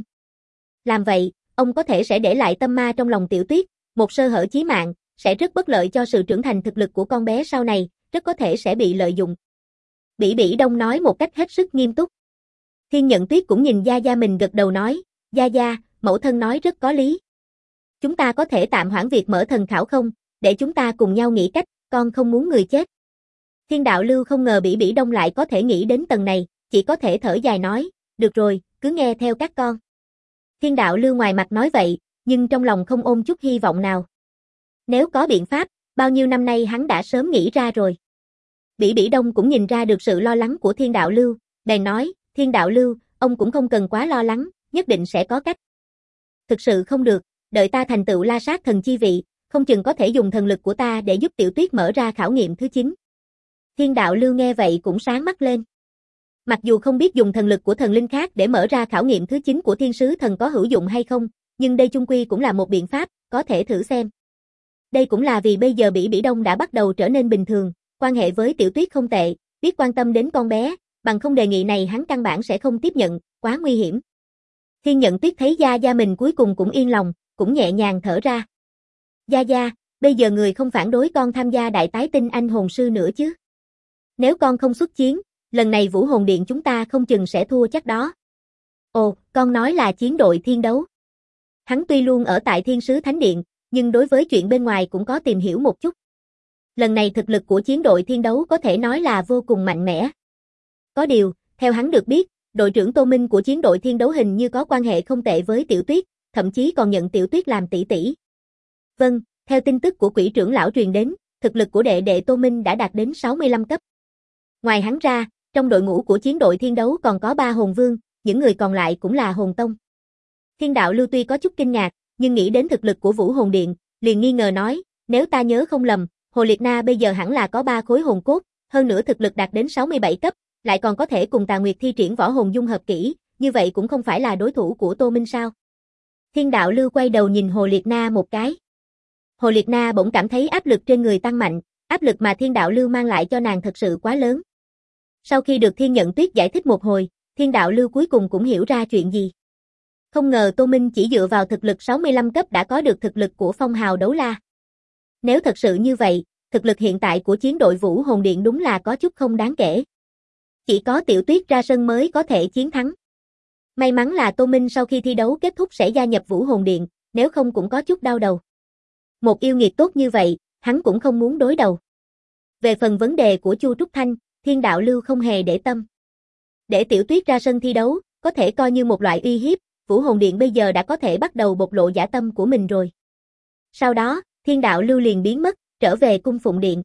Làm vậy, ông có thể sẽ để lại tâm ma trong lòng Tiểu Tuyết, một sơ hở chí mạng, sẽ rất bất lợi cho sự trưởng thành thực lực của con bé sau này, rất có thể sẽ bị lợi dụng. Bỉ Bỉ Đông nói một cách hết sức nghiêm túc. Thiên Nhận Tuyết cũng nhìn Gia Gia mình gật đầu nói, Gia Gia, mẫu thân nói rất có lý. Chúng ta có thể tạm hoãn việc mở thần khảo không, để chúng ta cùng nhau nghĩ cách, con không muốn người chết. Thiên Đạo Lưu không ngờ Bỉ Bỉ Đông lại có thể nghĩ đến tầng này, chỉ có thể thở dài nói, được rồi, cứ nghe theo các con. Thiên Đạo Lưu ngoài mặt nói vậy, nhưng trong lòng không ôm chút hy vọng nào. Nếu có biện pháp, bao nhiêu năm nay hắn đã sớm nghĩ ra rồi. Bỉ Bỉ Đông cũng nhìn ra được sự lo lắng của Thiên Đạo Lưu, bèn nói, Thiên Đạo Lưu, ông cũng không cần quá lo lắng, nhất định sẽ có cách. Thực sự không được, đợi ta thành tựu La Sát thần chi vị, không chừng có thể dùng thần lực của ta để giúp Tiểu Tuyết mở ra khảo nghiệm thứ 9. Thiên Đạo Lưu nghe vậy cũng sáng mắt lên. Mặc dù không biết dùng thần lực của thần linh khác để mở ra khảo nghiệm thứ 9 của Thiên Sứ Thần có hữu dụng hay không, nhưng đây chung quy cũng là một biện pháp, có thể thử xem. Đây cũng là vì bây giờ Bỉ Bỉ Đông đã bắt đầu trở nên bình thường, quan hệ với Tiểu Tuyết không tệ, biết quan tâm đến con bé, bằng không đề nghị này hắn căn bản sẽ không tiếp nhận, quá nguy hiểm. Thiên Nhận Tuyết thấy Gia Gia mình cuối cùng cũng yên lòng, cũng nhẹ nhàng thở ra. Gia Gia, bây giờ người không phản đối con tham gia đại tái tinh anh hồn sư nữa chứ? Nếu con không xuất chiến, lần này Vũ Hồn Điện chúng ta không chừng sẽ thua chắc đó. Ồ, con nói là chiến đội thiên đấu. Hắn tuy luôn ở tại Thiên Sứ Thánh Điện, nhưng đối với chuyện bên ngoài cũng có tìm hiểu một chút. Lần này thực lực của chiến đội thiên đấu có thể nói là vô cùng mạnh mẽ. Có điều, theo hắn được biết, đội trưởng Tô Minh của chiến đội thiên đấu hình như có quan hệ không tệ với Tiểu Tuyết, thậm chí còn nhận Tiểu Tuyết làm tỷ tỷ. Vâng, theo tin tức của Quỷ trưởng lão truyền đến, thực lực của đệ đệ Tô Minh đã đạt đến 65 cấp. Ngoài hắn ra, trong đội ngũ của chiến đội thiên đấu còn có 3 hồn vương, những người còn lại cũng là hồn tông. Thiên Đạo Lưu tuy có chút kinh ngạc, nhưng nghĩ đến thực lực của Vũ Hồn Điện, liền nghi ngờ nói, nếu ta nhớ không lầm, Hồ Liệt Na bây giờ hẳn là có 3 khối hồn cốt, hơn nữa thực lực đạt đến 67 cấp, lại còn có thể cùng Tà Nguyệt thi triển võ hồn dung hợp kỹ, như vậy cũng không phải là đối thủ của Tô Minh sao? Thiên Đạo Lưu quay đầu nhìn Hồ Liệt Na một cái. Hồ Liệt Na bỗng cảm thấy áp lực trên người tăng mạnh, áp lực mà Thiên Đạo Lưu mang lại cho nàng thật sự quá lớn. Sau khi được Thiên Nhận Tuyết giải thích một hồi, Thiên Đạo Lưu cuối cùng cũng hiểu ra chuyện gì. Không ngờ Tô Minh chỉ dựa vào thực lực 65 cấp đã có được thực lực của phong hào đấu la. Nếu thật sự như vậy, thực lực hiện tại của chiến đội Vũ Hồn Điện đúng là có chút không đáng kể. Chỉ có Tiểu Tuyết ra sân mới có thể chiến thắng. May mắn là Tô Minh sau khi thi đấu kết thúc sẽ gia nhập Vũ Hồn Điện, nếu không cũng có chút đau đầu. Một yêu nghiệt tốt như vậy, hắn cũng không muốn đối đầu. Về phần vấn đề của Chu Trúc Thanh, Thiên Đạo Lưu không hề để tâm. Để Tiểu Tuyết ra sân thi đấu, có thể coi như một loại uy hiếp, Vũ Hồn Điện bây giờ đã có thể bắt đầu bộc lộ dã tâm của mình rồi. Sau đó, Thiên Đạo Lưu liền biến mất, trở về cung phụng điện.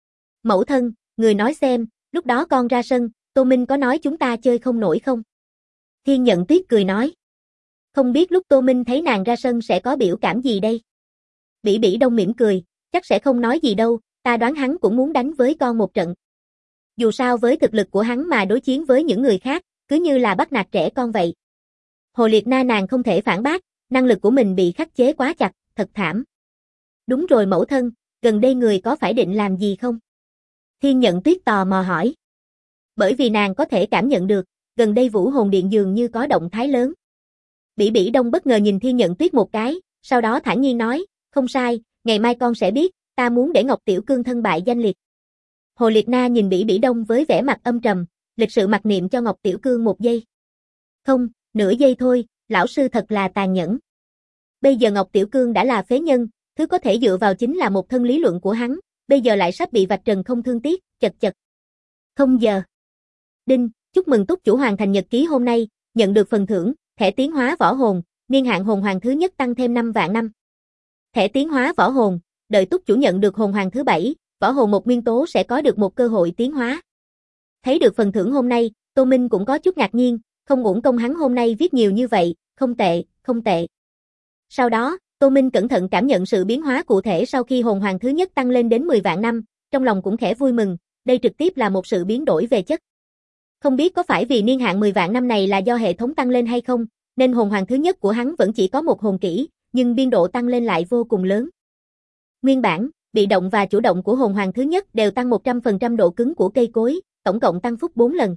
Mẫu thân, người nói xem, lúc đó con ra sân, Tô Minh có nói chúng ta chơi không nổi không? Thiên Nhận Tuyết cười nói. Không biết lúc Tô Minh thấy nàng ra sân sẽ có biểu cảm gì đây? Bỉ Bỉ Đông mỉm cười, chắc sẽ không nói gì đâu, ta đoán hắn cũng muốn đánh với con một trận. Dù sao với thực lực của hắn mà đối chiến với những người khác, cứ như là bắt nạt trẻ con vậy. Hồ Liệt Na nàng không thể phản bác, năng lực của mình bị khắc chế quá chặt, thật thảm. Đúng rồi mẫu thân, gần đây người có phải định làm gì không? Thiên Nhận Tuyết tò mò hỏi. Bởi vì nàng có thể cảm nhận được, gần đây Vũ Hồn Điện dường như có động thái lớn. Bỉ Bỉ Đông bất ngờ nhìn Thiên Nhận Tuyết một cái, sau đó thản nhiên nói, không sai, ngày mai con sẽ biết, ta muốn để Ngọc Tiểu Cương thân bại danh liệt. Hồ Liệt Na nhìn Bỉ Bỉ Đông với vẻ mặt âm trầm, lịch sự mặc niệm cho Ngọc Tiểu Cương một giây. Không, nửa giây thôi, lão sư thật là tàn nhẫn. Bây giờ Ngọc Tiểu Cương đã là phế nhân, thứ có thể dựa vào chính là một thân lý luận của hắn, bây giờ lại sắp bị vạch trần không thương tiếc, chật chật. Không giờ. Đinh, chúc mừng túc chủ hoàn thành nhật ký hôm nay, nhận được phần thưởng, thẻ tiến hóa võ hồn, niên hạn hồn hoàng thứ nhất tăng thêm 5 vạn năm. Thẻ tiến hóa võ hồn, đợi túc chủ nhận được hồn hoàng thứ 7, võ hồn một nguyên tố sẽ có được một cơ hội tiến hóa. Thấy được phần thưởng hôm nay, Tô Minh cũng có chút ngạc nhiên, không uổng công hắn hôm nay viết nhiều như vậy, không tệ, không tệ. Sau đó, Tô Minh cẩn thận cảm nhận sự biến hóa cụ thể sau khi hồn hoàng thứ nhất tăng lên đến 10 vạn năm, trong lòng cũng khẽ vui mừng, đây trực tiếp là một sự biến đổi về chất. Không biết có phải vì niên hạn 10 vạn năm này là do hệ thống tăng lên hay không, nên hồn hoàng thứ nhất của hắn vẫn chỉ có một hồn kỹ, nhưng biên độ tăng lên lại vô cùng lớn. Nguyên bản, bị động và chủ động của hồn hoàng thứ nhất đều tăng 100% độ cứng của cây cối, tổng cộng tăng phúc 4 lần.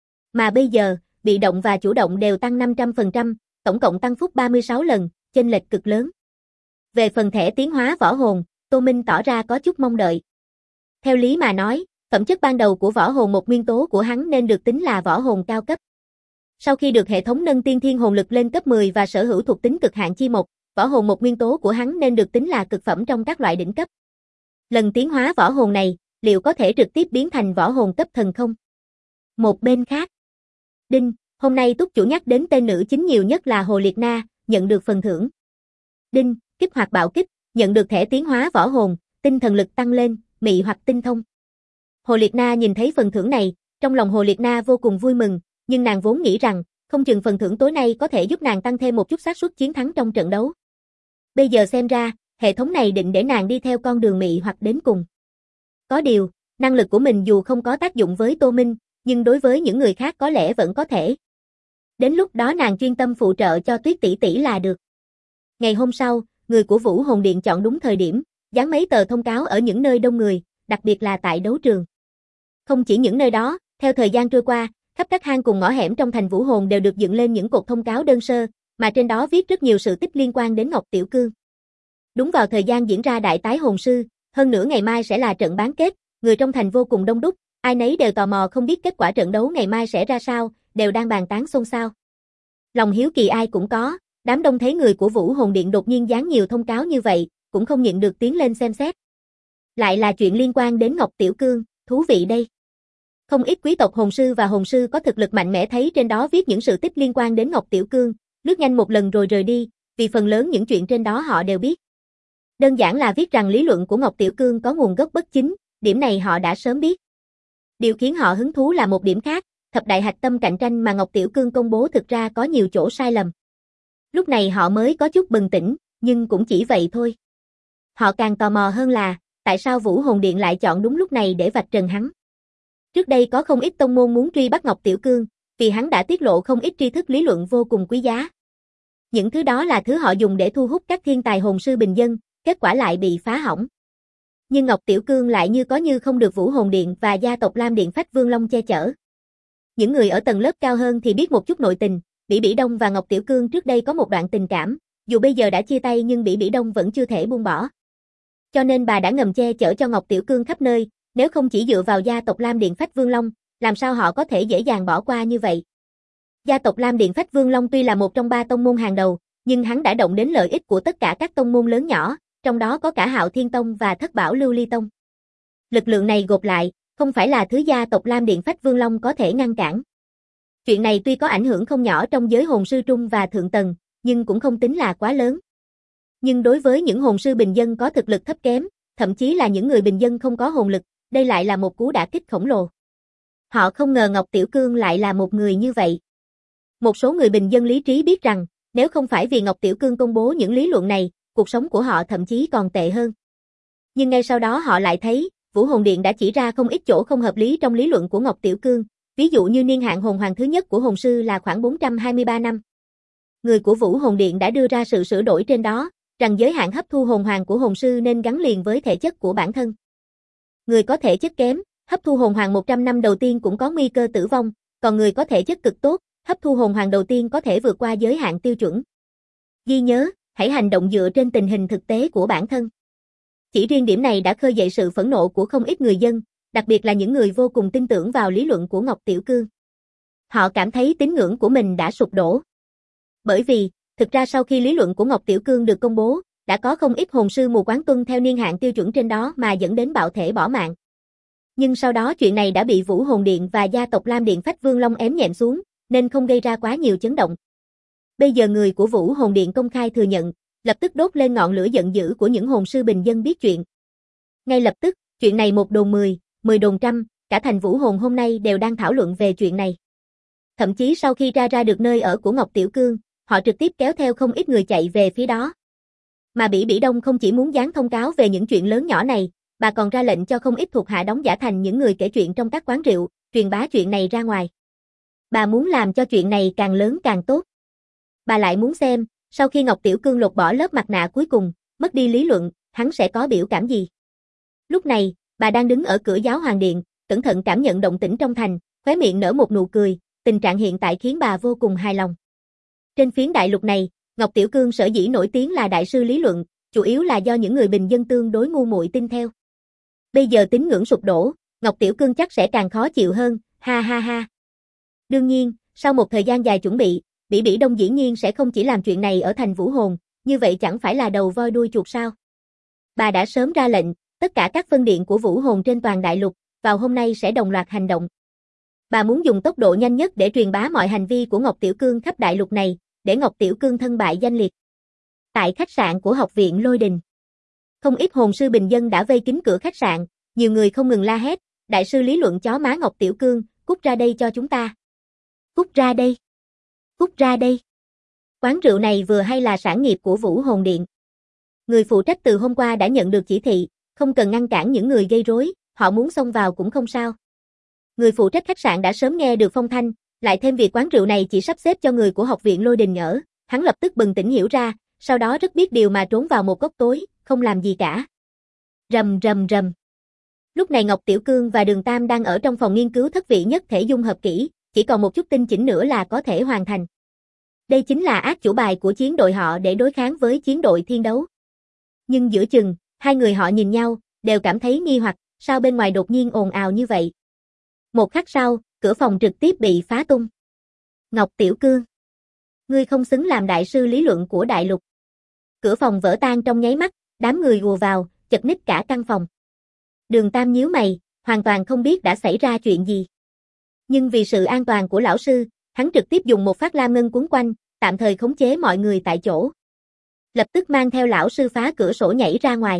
Mà bây giờ, bị động và chủ động đều tăng 500%, tổng cộng tăng phúc 36 lần, chênh lệch cực lớn. Về phần thẻ tiến hóa võ hồn, Tô Minh tỏ ra có chút mong đợi. Theo lý mà nói, phẩm chất ban đầu của võ hồn một nguyên tố của hắn nên được tính là võ hồn cao cấp. Sau khi được hệ thống nâng tiên thiên hồn lực lên cấp 10 và sở hữu thuộc tính cực hạn chi một, võ hồn một nguyên tố của hắn nên được tính là cực phẩm trong các loại đỉnh cấp. Lần tiến hóa võ hồn này, liệu có thể trực tiếp biến thành võ hồn cấp thần không? Một bên khác. Đinh, hôm nay túc chủ nhắc đến tên nữ chính nhiều nhất là Hồ Liệt Na, nhận được phần thưởng. Đinh, kích hoạt bạo kích, nhận được thẻ tiến hóa võ hồn, tinh thần lực tăng lên, mị hoặc tinh thông. Hồ Liệt Na nhìn thấy phần thưởng này, trong lòng Hồ Liệt Na vô cùng vui mừng, nhưng nàng vốn nghĩ rằng, không chừng phần thưởng tối nay có thể giúp nàng tăng thêm một chút xác suất chiến thắng trong trận đấu. Bây giờ xem ra, hệ thống này định để nàng đi theo con đường mị hoặc đến cùng. Có điều, năng lực của mình dù không có tác dụng với Tô Minh, nhưng đối với những người khác có lẽ vẫn có thể. Đến lúc đó nàng chuyên tâm phụ trợ cho Tuyết tỷ tỷ là được. Ngày hôm sau, người của Vũ Hồn Điện chọn đúng thời điểm, dán mấy tờ thông cáo ở những nơi đông người, đặc biệt là tại đấu trường. Không chỉ những nơi đó, theo thời gian trôi qua, khắp các hang cùng ngõ hẻm trong thành Vũ Hồn đều được dựng lên những cột thông cáo đơn sơ, mà trên đó viết rất nhiều sự tích liên quan đến Ngọc Tiểu Cương. Đúng vào thời gian diễn ra đại tái hồn sư, hơn nữa ngày mai sẽ là trận bán kết, người trong thành vô cùng đông đúc, ai nấy đều tò mò không biết kết quả trận đấu ngày mai sẽ ra sao, đều đang bàn tán xôn xao. Lòng hiếu kỳ ai cũng có, đám đông thấy người của Vũ Hồn Điện đột nhiên dán nhiều thông cáo như vậy, cũng không nhịn được tiến lên xem xét. Lại là chuyện liên quan đến Ngọc Tiểu Cương, thú vị đây. Không ít quý tộc hồn sư và hồn sư có thực lực mạnh mẽ thấy trên đó viết những sự tích liên quan đến Ngọc Tiểu Cương, lướt nhanh một lần rồi rời đi, vì phần lớn những chuyện trên đó họ đều biết. Đơn giản là viết rằng lý luận của Ngọc Tiểu Cương có nguồn gốc bất chính, điểm này họ đã sớm biết. Điều khiến họ hứng thú là một điểm khác, thập đại hạch tâm cạnh tranh mà Ngọc Tiểu Cương công bố thực ra có nhiều chỗ sai lầm. Lúc này họ mới có chút bừng tỉnh, nhưng cũng chỉ vậy thôi. Họ càng tò mò hơn là, tại sao Vũ Hồn Điện lại chọn đúng lúc này để vạch trần hắn. Trước đây có không ít tông môn muốn truy bắt Ngọc Tiểu Cương, vì hắn đã tiết lộ không ít tri thức lý luận vô cùng quý giá. Những thứ đó là thứ họ dùng để thu hút các thiên tài hồn sư bình dân, kết quả lại bị phá hỏng. Nhưng Ngọc Tiểu Cương lại như có như không được Vũ Hồn Điện và gia tộc Lam Điện Phách Vương Long che chở. Những người ở tầng lớp cao hơn thì biết một chút nội tình, Bỉ Bỉ Đông và Ngọc Tiểu Cương trước đây có một đoạn tình cảm, dù bây giờ đã chia tay nhưng Bỉ Bỉ Đông vẫn chưa thể buông bỏ. Cho nên bà đã ngầm che chở cho Ngọc Tiểu Cương khắp nơi, nếu không chỉ dựa vào gia tộc Lam Điện Phách Vương Long, làm sao họ có thể dễ dàng bỏ qua như vậy. Gia tộc Lam Điện Phách Vương Long tuy là một trong 3 tông môn hàng đầu, nhưng hắn đã động đến lợi ích của tất cả các tông môn lớn nhỏ, trong đó có cả Hạo Thiên Tông và Thất Bảo Lưu Ly Tông. Lực lượng này gộp lại, không phải là thứ gia tộc Lam Điện Phách Vương Long có thể ngăn cản. Chuyện này tuy có ảnh hưởng không nhỏ trong giới hồn sư trung và thượng tầng, nhưng cũng không tính là quá lớn. Nhưng đối với những hồn sư bình dân có thực lực thấp kém, thậm chí là những người bình dân không có hồn lực, đây lại là một cú đả kích khổng lồ. Họ không ngờ Ngọc Tiểu Cương lại là một người như vậy. Một số người bình dân lý trí biết rằng, nếu không phải vì Ngọc Tiểu Cương công bố những lý luận này, cuộc sống của họ thậm chí còn tệ hơn. Nhưng ngay sau đó họ lại thấy, Vũ Hồn Điện đã chỉ ra không ít chỗ không hợp lý trong lý luận của Ngọc Tiểu Cương, ví dụ như niên hạn hồn hoàng thứ nhất của hồn sư là khoảng 423 năm. Người của Vũ Hồn Điện đã đưa ra sự sửa đổi trên đó, rằng giới hạn hấp thu hồn hoàng của hồn sư nên gắn liền với thể chất của bản thân. Người có thể chất kém, hấp thu hồn hoàng 100 năm đầu tiên cũng có nguy cơ tử vong, còn người có thể chất cực tốt, hấp thu hồn hoàng đầu tiên có thể vượt qua giới hạn tiêu chuẩn. Ghi nhớ, hãy hành động dựa trên tình hình thực tế của bản thân. Chỉ riêng điểm này đã khơi dậy sự phẫn nộ của không ít người dân, đặc biệt là những người vô cùng tin tưởng vào lý luận của Ngọc Tiểu Cương. Họ cảm thấy tín ngưỡng của mình đã sụp đổ. Bởi vì, thực ra sau khi lý luận của Ngọc Tiểu Cương được công bố, đã có không ít hồn sư mù quáng tuân theo niên hạn tiêu chuẩn trên đó mà dẫn đến bạo thể bỏ mạng. Nhưng sau đó chuyện này đã bị Vũ Hồn Điện và gia tộc Lam Điện Phách Vương Long ém nhẹm xuống, nên không gây ra quá nhiều chấn động. Bây giờ người của Vũ Hồn Điện công khai thừa nhận, lập tức đốt lên ngọn lửa giận dữ của những hồn sư bình dân biết chuyện. Ngay lập tức, chuyện này một đồn 10, 10 đồn trăm, cả thành Vũ Hồn hôm nay đều đang thảo luận về chuyện này. Thậm chí sau khi ra được nơi ở của Ngọc Tiểu Cương, họ trực tiếp kéo theo không ít người chạy về phía đó. Mà Bỉ Bỉ Đông không chỉ muốn dán thông cáo về những chuyện lớn nhỏ này, bà còn ra lệnh cho không ít thuộc hạ đóng giả thành những người kể chuyện trong các quán rượu, truyền bá chuyện này ra ngoài. Bà muốn làm cho chuyện này càng lớn càng tốt. Bà lại muốn xem, sau khi Ngọc Tiểu Cương lột bỏ lớp mặt nạ cuối cùng, mất đi lý luận, hắn sẽ có biểu cảm gì. Lúc này, bà đang đứng ở cửa giáo hoàng điện, cẩn thận cảm nhận động tĩnh trong thành, khóe miệng nở một nụ cười, tình trạng hiện tại khiến bà vô cùng hài lòng. Trên phiến đại lục này, Ngọc Tiểu Cương sở dĩ nổi tiếng là đại sư lý luận, chủ yếu là do những người bình dân tương đối ngu muội tin theo. Bây giờ tín ngưỡng sụp đổ, Ngọc Tiểu Cương chắc sẽ càng khó chịu hơn, ha ha ha. Đương nhiên, sau một thời gian dài chuẩn bị, Bỉ Bỉ Đông dĩ nhiên sẽ không chỉ làm chuyện này ở thành Vũ Hồn, như vậy chẳng phải là đầu voi đuôi chuột sao. Bà đã sớm ra lệnh, tất cả các phân điện của Vũ Hồn trên toàn đại lục, vào hôm nay sẽ đồng loạt hành động. Bà muốn dùng tốc độ nhanh nhất để truyền bá mọi hành vi của Ngọc Tiểu Cương khắp đại lục này, để Ngọc Tiểu Cương thân bại danh liệt. Tại khách sạn của học viện Lôi Đình, không ít hồn sư bình dân đã vây kín cửa khách sạn, nhiều người không ngừng la hét, Đại sư lý luận chó má Ngọc Tiểu Cương, cút ra đây cho chúng ta. Cút ra đây. Cút ra đây. Quán rượu này vừa hay là sản nghiệp của Vũ Hồn Điện. Người phụ trách từ hôm qua đã nhận được chỉ thị, không cần ngăn cản những người gây rối, họ muốn xông vào cũng không sao. Người phụ trách khách sạn đã sớm nghe được phong thanh, lại thêm việc quán rượu này chỉ sắp xếp cho người của học viện Lôi Đình ở, hắn lập tức bừng tỉnh hiểu ra, sau đó rất biết điều mà trốn vào một góc tối, không làm gì cả. Rầm rầm rầm. Lúc này Ngọc Tiểu Cương và Đường Tam đang ở trong phòng nghiên cứu thất vị nhất thể dung hợp kỹ, chỉ còn một chút tinh chỉnh nữa là có thể hoàn thành. Đây chính là át chủ bài của chiến đội họ để đối kháng với chiến đội thiên đấu. Nhưng giữa chừng, hai người họ nhìn nhau, đều cảm thấy nghi hoặc, sao bên ngoài đột nhiên ồn ào như vậy. Một khắc sau, cửa phòng trực tiếp bị phá tung. Ngọc Tiểu Cương, ngươi không xứng làm đại sư lý luận của đại lục. Cửa phòng vỡ tan trong nháy mắt, đám người ùa vào, chật ních cả căn phòng. Đường Tam nhíu mày, hoàn toàn không biết đã xảy ra chuyện gì. Nhưng vì sự an toàn của lão sư, hắn trực tiếp dùng một phát lam ngân cuốn quanh, tạm thời khống chế mọi người tại chỗ. Lập tức mang theo lão sư phá cửa sổ nhảy ra ngoài.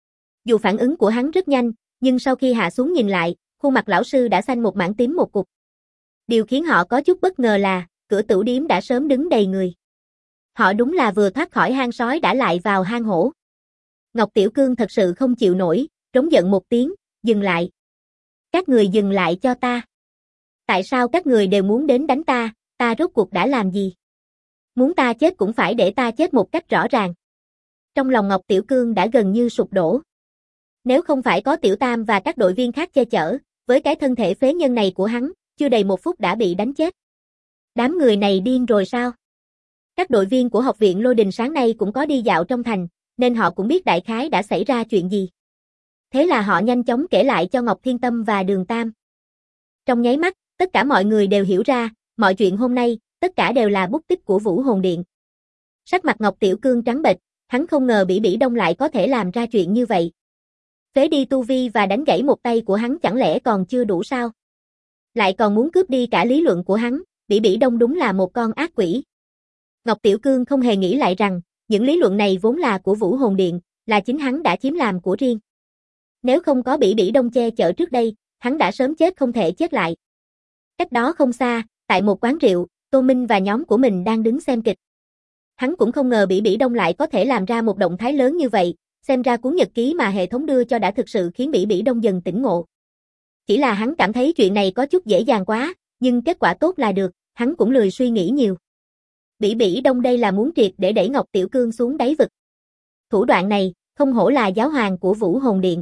Dù phản ứng của hắn rất nhanh, nhưng sau khi hạ xuống nhìn lại, khuôn mặt lão sư đã xanh một mảng tím một cục. Điều khiến họ có chút bất ngờ là, cửa tửu điếm đã sớm đứng đầy người. Họ đúng là vừa thoát khỏi hang sói đã lại vào hang hổ. Ngọc Tiểu Cương thật sự không chịu nổi, trống giận một tiếng, dừng lại. Các người dừng lại cho ta. Tại sao các người đều muốn đến đánh ta, ta rốt cuộc đã làm gì? Muốn ta chết cũng phải để ta chết một cách rõ ràng. Trong lòng Ngọc Tiểu Cương đã gần như sụp đổ. Nếu không phải có Tiểu Tam và các đội viên khác che chở, với cái thân thể phế nhân này của hắn, chưa đầy một phút đã bị đánh chết. Đám người này điên rồi sao? Các đội viên của học viện Lôi Đình sáng nay cũng có đi dạo trong thành, nên họ cũng biết đại khái đã xảy ra chuyện gì. Thế là họ nhanh chóng kể lại cho Ngọc Thiên Tâm và Đường Tam. Trong nháy mắt, tất cả mọi người đều hiểu ra, mọi chuyện hôm nay, tất cả đều là bút tích của Vũ Hồn Điện. Sắc mặt Ngọc Tiểu Cương trắng bệch, hắn không ngờ Bỉ Bỉ Đông lại có thể làm ra chuyện như vậy. Phế đi tu vi và đánh gãy một tay của hắn chẳng lẽ còn chưa đủ sao? Lại còn muốn cướp đi cả lý luận của hắn, Bỉ Bỉ Đông đúng là một con ác quỷ. Ngọc Tiểu Cương không hề nghĩ lại rằng, những lý luận này vốn là của Vũ Hồn Điện, là chính hắn đã chiếm làm của riêng. Nếu không có Bỉ Bỉ Đông che chở trước đây, hắn đã sớm chết không thể chết lại. Cách đó không xa, tại một quán rượu, Tô Minh và nhóm của mình đang đứng xem kịch. Hắn cũng không ngờ Bỉ Bỉ Đông lại có thể làm ra một động thái lớn như vậy, xem ra cuốn nhật ký mà hệ thống đưa cho đã thực sự khiến Bỉ Bỉ Đông dần tỉnh ngộ. Chỉ là hắn cảm thấy chuyện này có chút dễ dàng quá, nhưng kết quả tốt là được, hắn cũng lười suy nghĩ nhiều. Bỉ Bỉ Đông đây là muốn triệt để đẩy Ngọc Tiểu Cương xuống đáy vực. Thủ đoạn này, không hổ là giáo hoàng của Vũ Hồn Điện.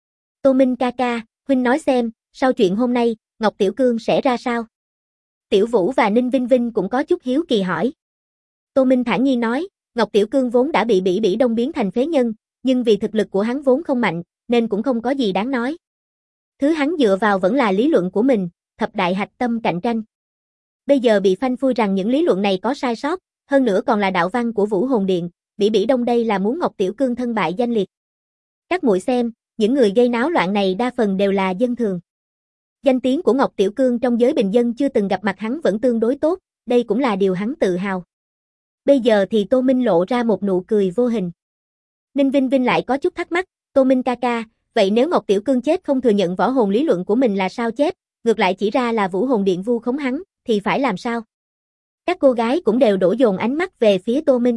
Tô Minh ca ca, huynh nói xem, sau chuyện hôm nay, Ngọc Tiểu Cương sẽ ra sao? Tiểu Vũ và Ninh Vinh Vinh cũng có chút hiếu kỳ hỏi. Tô Minh thản nhiên nói, Ngọc Tiểu Cương vốn đã bị Bỉ Bỉ Đông biến thành phế nhân, nhưng vì thực lực của hắn vốn không mạnh, nên cũng không có gì đáng nói. Thứ hắn dựa vào vẫn là lý luận của mình, thập đại hạch tâm cạnh tranh. Bây giờ bị phanh phui rằng những lý luận này có sai sót, hơn nữa còn là đạo văn của Vũ Hồn Điện, Bỉ Bỉ Đông đây là muốn Ngọc Tiểu Cương thân bại danh liệt. Các muội xem, những người gây náo loạn này đa phần đều là dân thường. Danh tiếng của Ngọc Tiểu Cương trong giới bình dân chưa từng gặp mặt hắn vẫn tương đối tốt, đây cũng là điều hắn tự hào. Bây giờ thì Tô Minh lộ ra một nụ cười vô hình. Ninh Vinh Vinh lại có chút thắc mắc, Tô Minh ca ca, vậy nếu Ngọc Tiểu Cương chết không thừa nhận võ hồn lý luận của mình là sao chép, ngược lại chỉ ra là Vũ Hồn Điện vu khống hắn, thì phải làm sao? Các cô gái cũng đều đổ dồn ánh mắt về phía Tô Minh.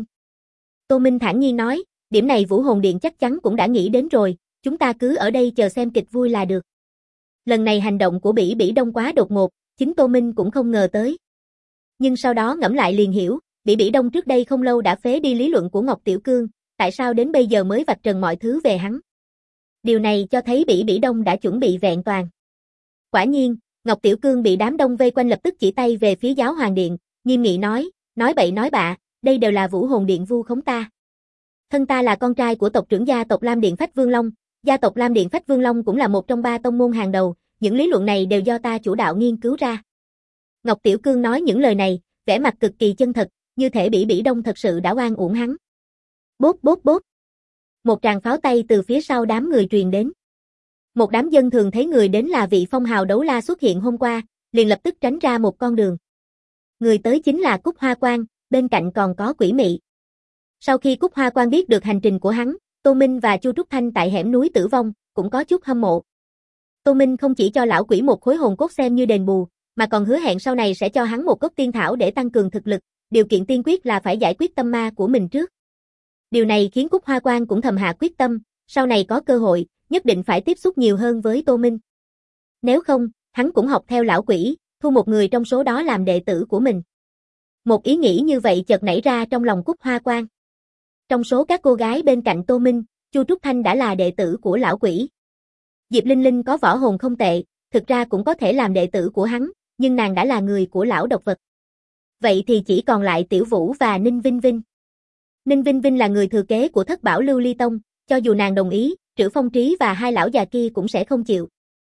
Tô Minh thản nhiên nói, điểm này Vũ Hồn Điện chắc chắn cũng đã nghĩ đến rồi, chúng ta cứ ở đây chờ xem kịch vui là được. Lần này hành động của Bỉ Bỉ Đông quá đột ngột, chính Tô Minh cũng không ngờ tới. Nhưng sau đó ngẫm lại liền hiểu, Bỉ Bỉ Đông trước đây không lâu đã phế đi lý luận của Ngọc Tiểu Cương, tại sao đến bây giờ mới vạch trần mọi thứ về hắn. Điều này cho thấy Bỉ Bỉ Đông đã chuẩn bị vẹn toàn. Quả nhiên, Ngọc Tiểu Cương bị đám đông vây quanh lập tức chỉ tay về phía Giáo Hoàng Điện, nghiêm nghị nói bậy nói bạ, đây đều là Vũ Hồn Điện vu khống ta. Thân ta là con trai của tộc trưởng gia tộc Lam Điện Phách Vương Long, gia tộc Lam Điện Phách Vương Long cũng là một trong 3 tông môn hàng đầu, những lý luận này đều do ta chủ đạo nghiên cứu ra. Ngọc Tiểu Cương nói những lời này, vẻ mặt cực kỳ chân thật, như thể Bỉ Bỉ Đông thật sự đã oan uổng hắn. Bốp bốp bốp. Một tràng pháo tay từ phía sau đám người truyền đến. Một đám dân thường thấy người đến là vị phong hào đấu la xuất hiện hôm qua, liền lập tức tránh ra một con đường. Người tới chính là Cúc Hoa Quan, bên cạnh còn có Quỷ Mị. Sau khi Cúc Hoa Quan biết được hành trình của hắn, Tô Minh và Chu Trúc Thanh tại hẻm núi tử vong, cũng có chút hâm mộ. Tô Minh không chỉ cho lão quỷ một khối hồn cốt xem như đền bù, mà còn hứa hẹn sau này sẽ cho hắn một gốc tiên thảo để tăng cường thực lực, điều kiện tiên quyết là phải giải quyết tâm ma của mình trước. Điều này khiến Cúc Hoa Quan cũng thầm hạ quyết tâm, sau này có cơ hội, nhất định phải tiếp xúc nhiều hơn với Tô Minh. Nếu không, hắn cũng học theo lão quỷ, thu một người trong số đó làm đệ tử của mình. Một ý nghĩ như vậy chợt nảy ra trong lòng Cúc Hoa Quan. Trong số các cô gái bên cạnh Tô Minh, Chu Trúc Thanh đã là đệ tử của lão quỷ. Diệp Linh Linh có võ hồn không tệ, thực ra cũng có thể làm đệ tử của hắn, nhưng nàng đã là người của lão độc vật. Vậy thì chỉ còn lại Tiểu Vũ và Ninh Vinh Vinh. Ninh Vinh Vinh là người thừa kế của Thất Bảo Lưu Ly Tông, cho dù nàng đồng ý, Trữ Phong Trí và hai lão già kia cũng sẽ không chịu.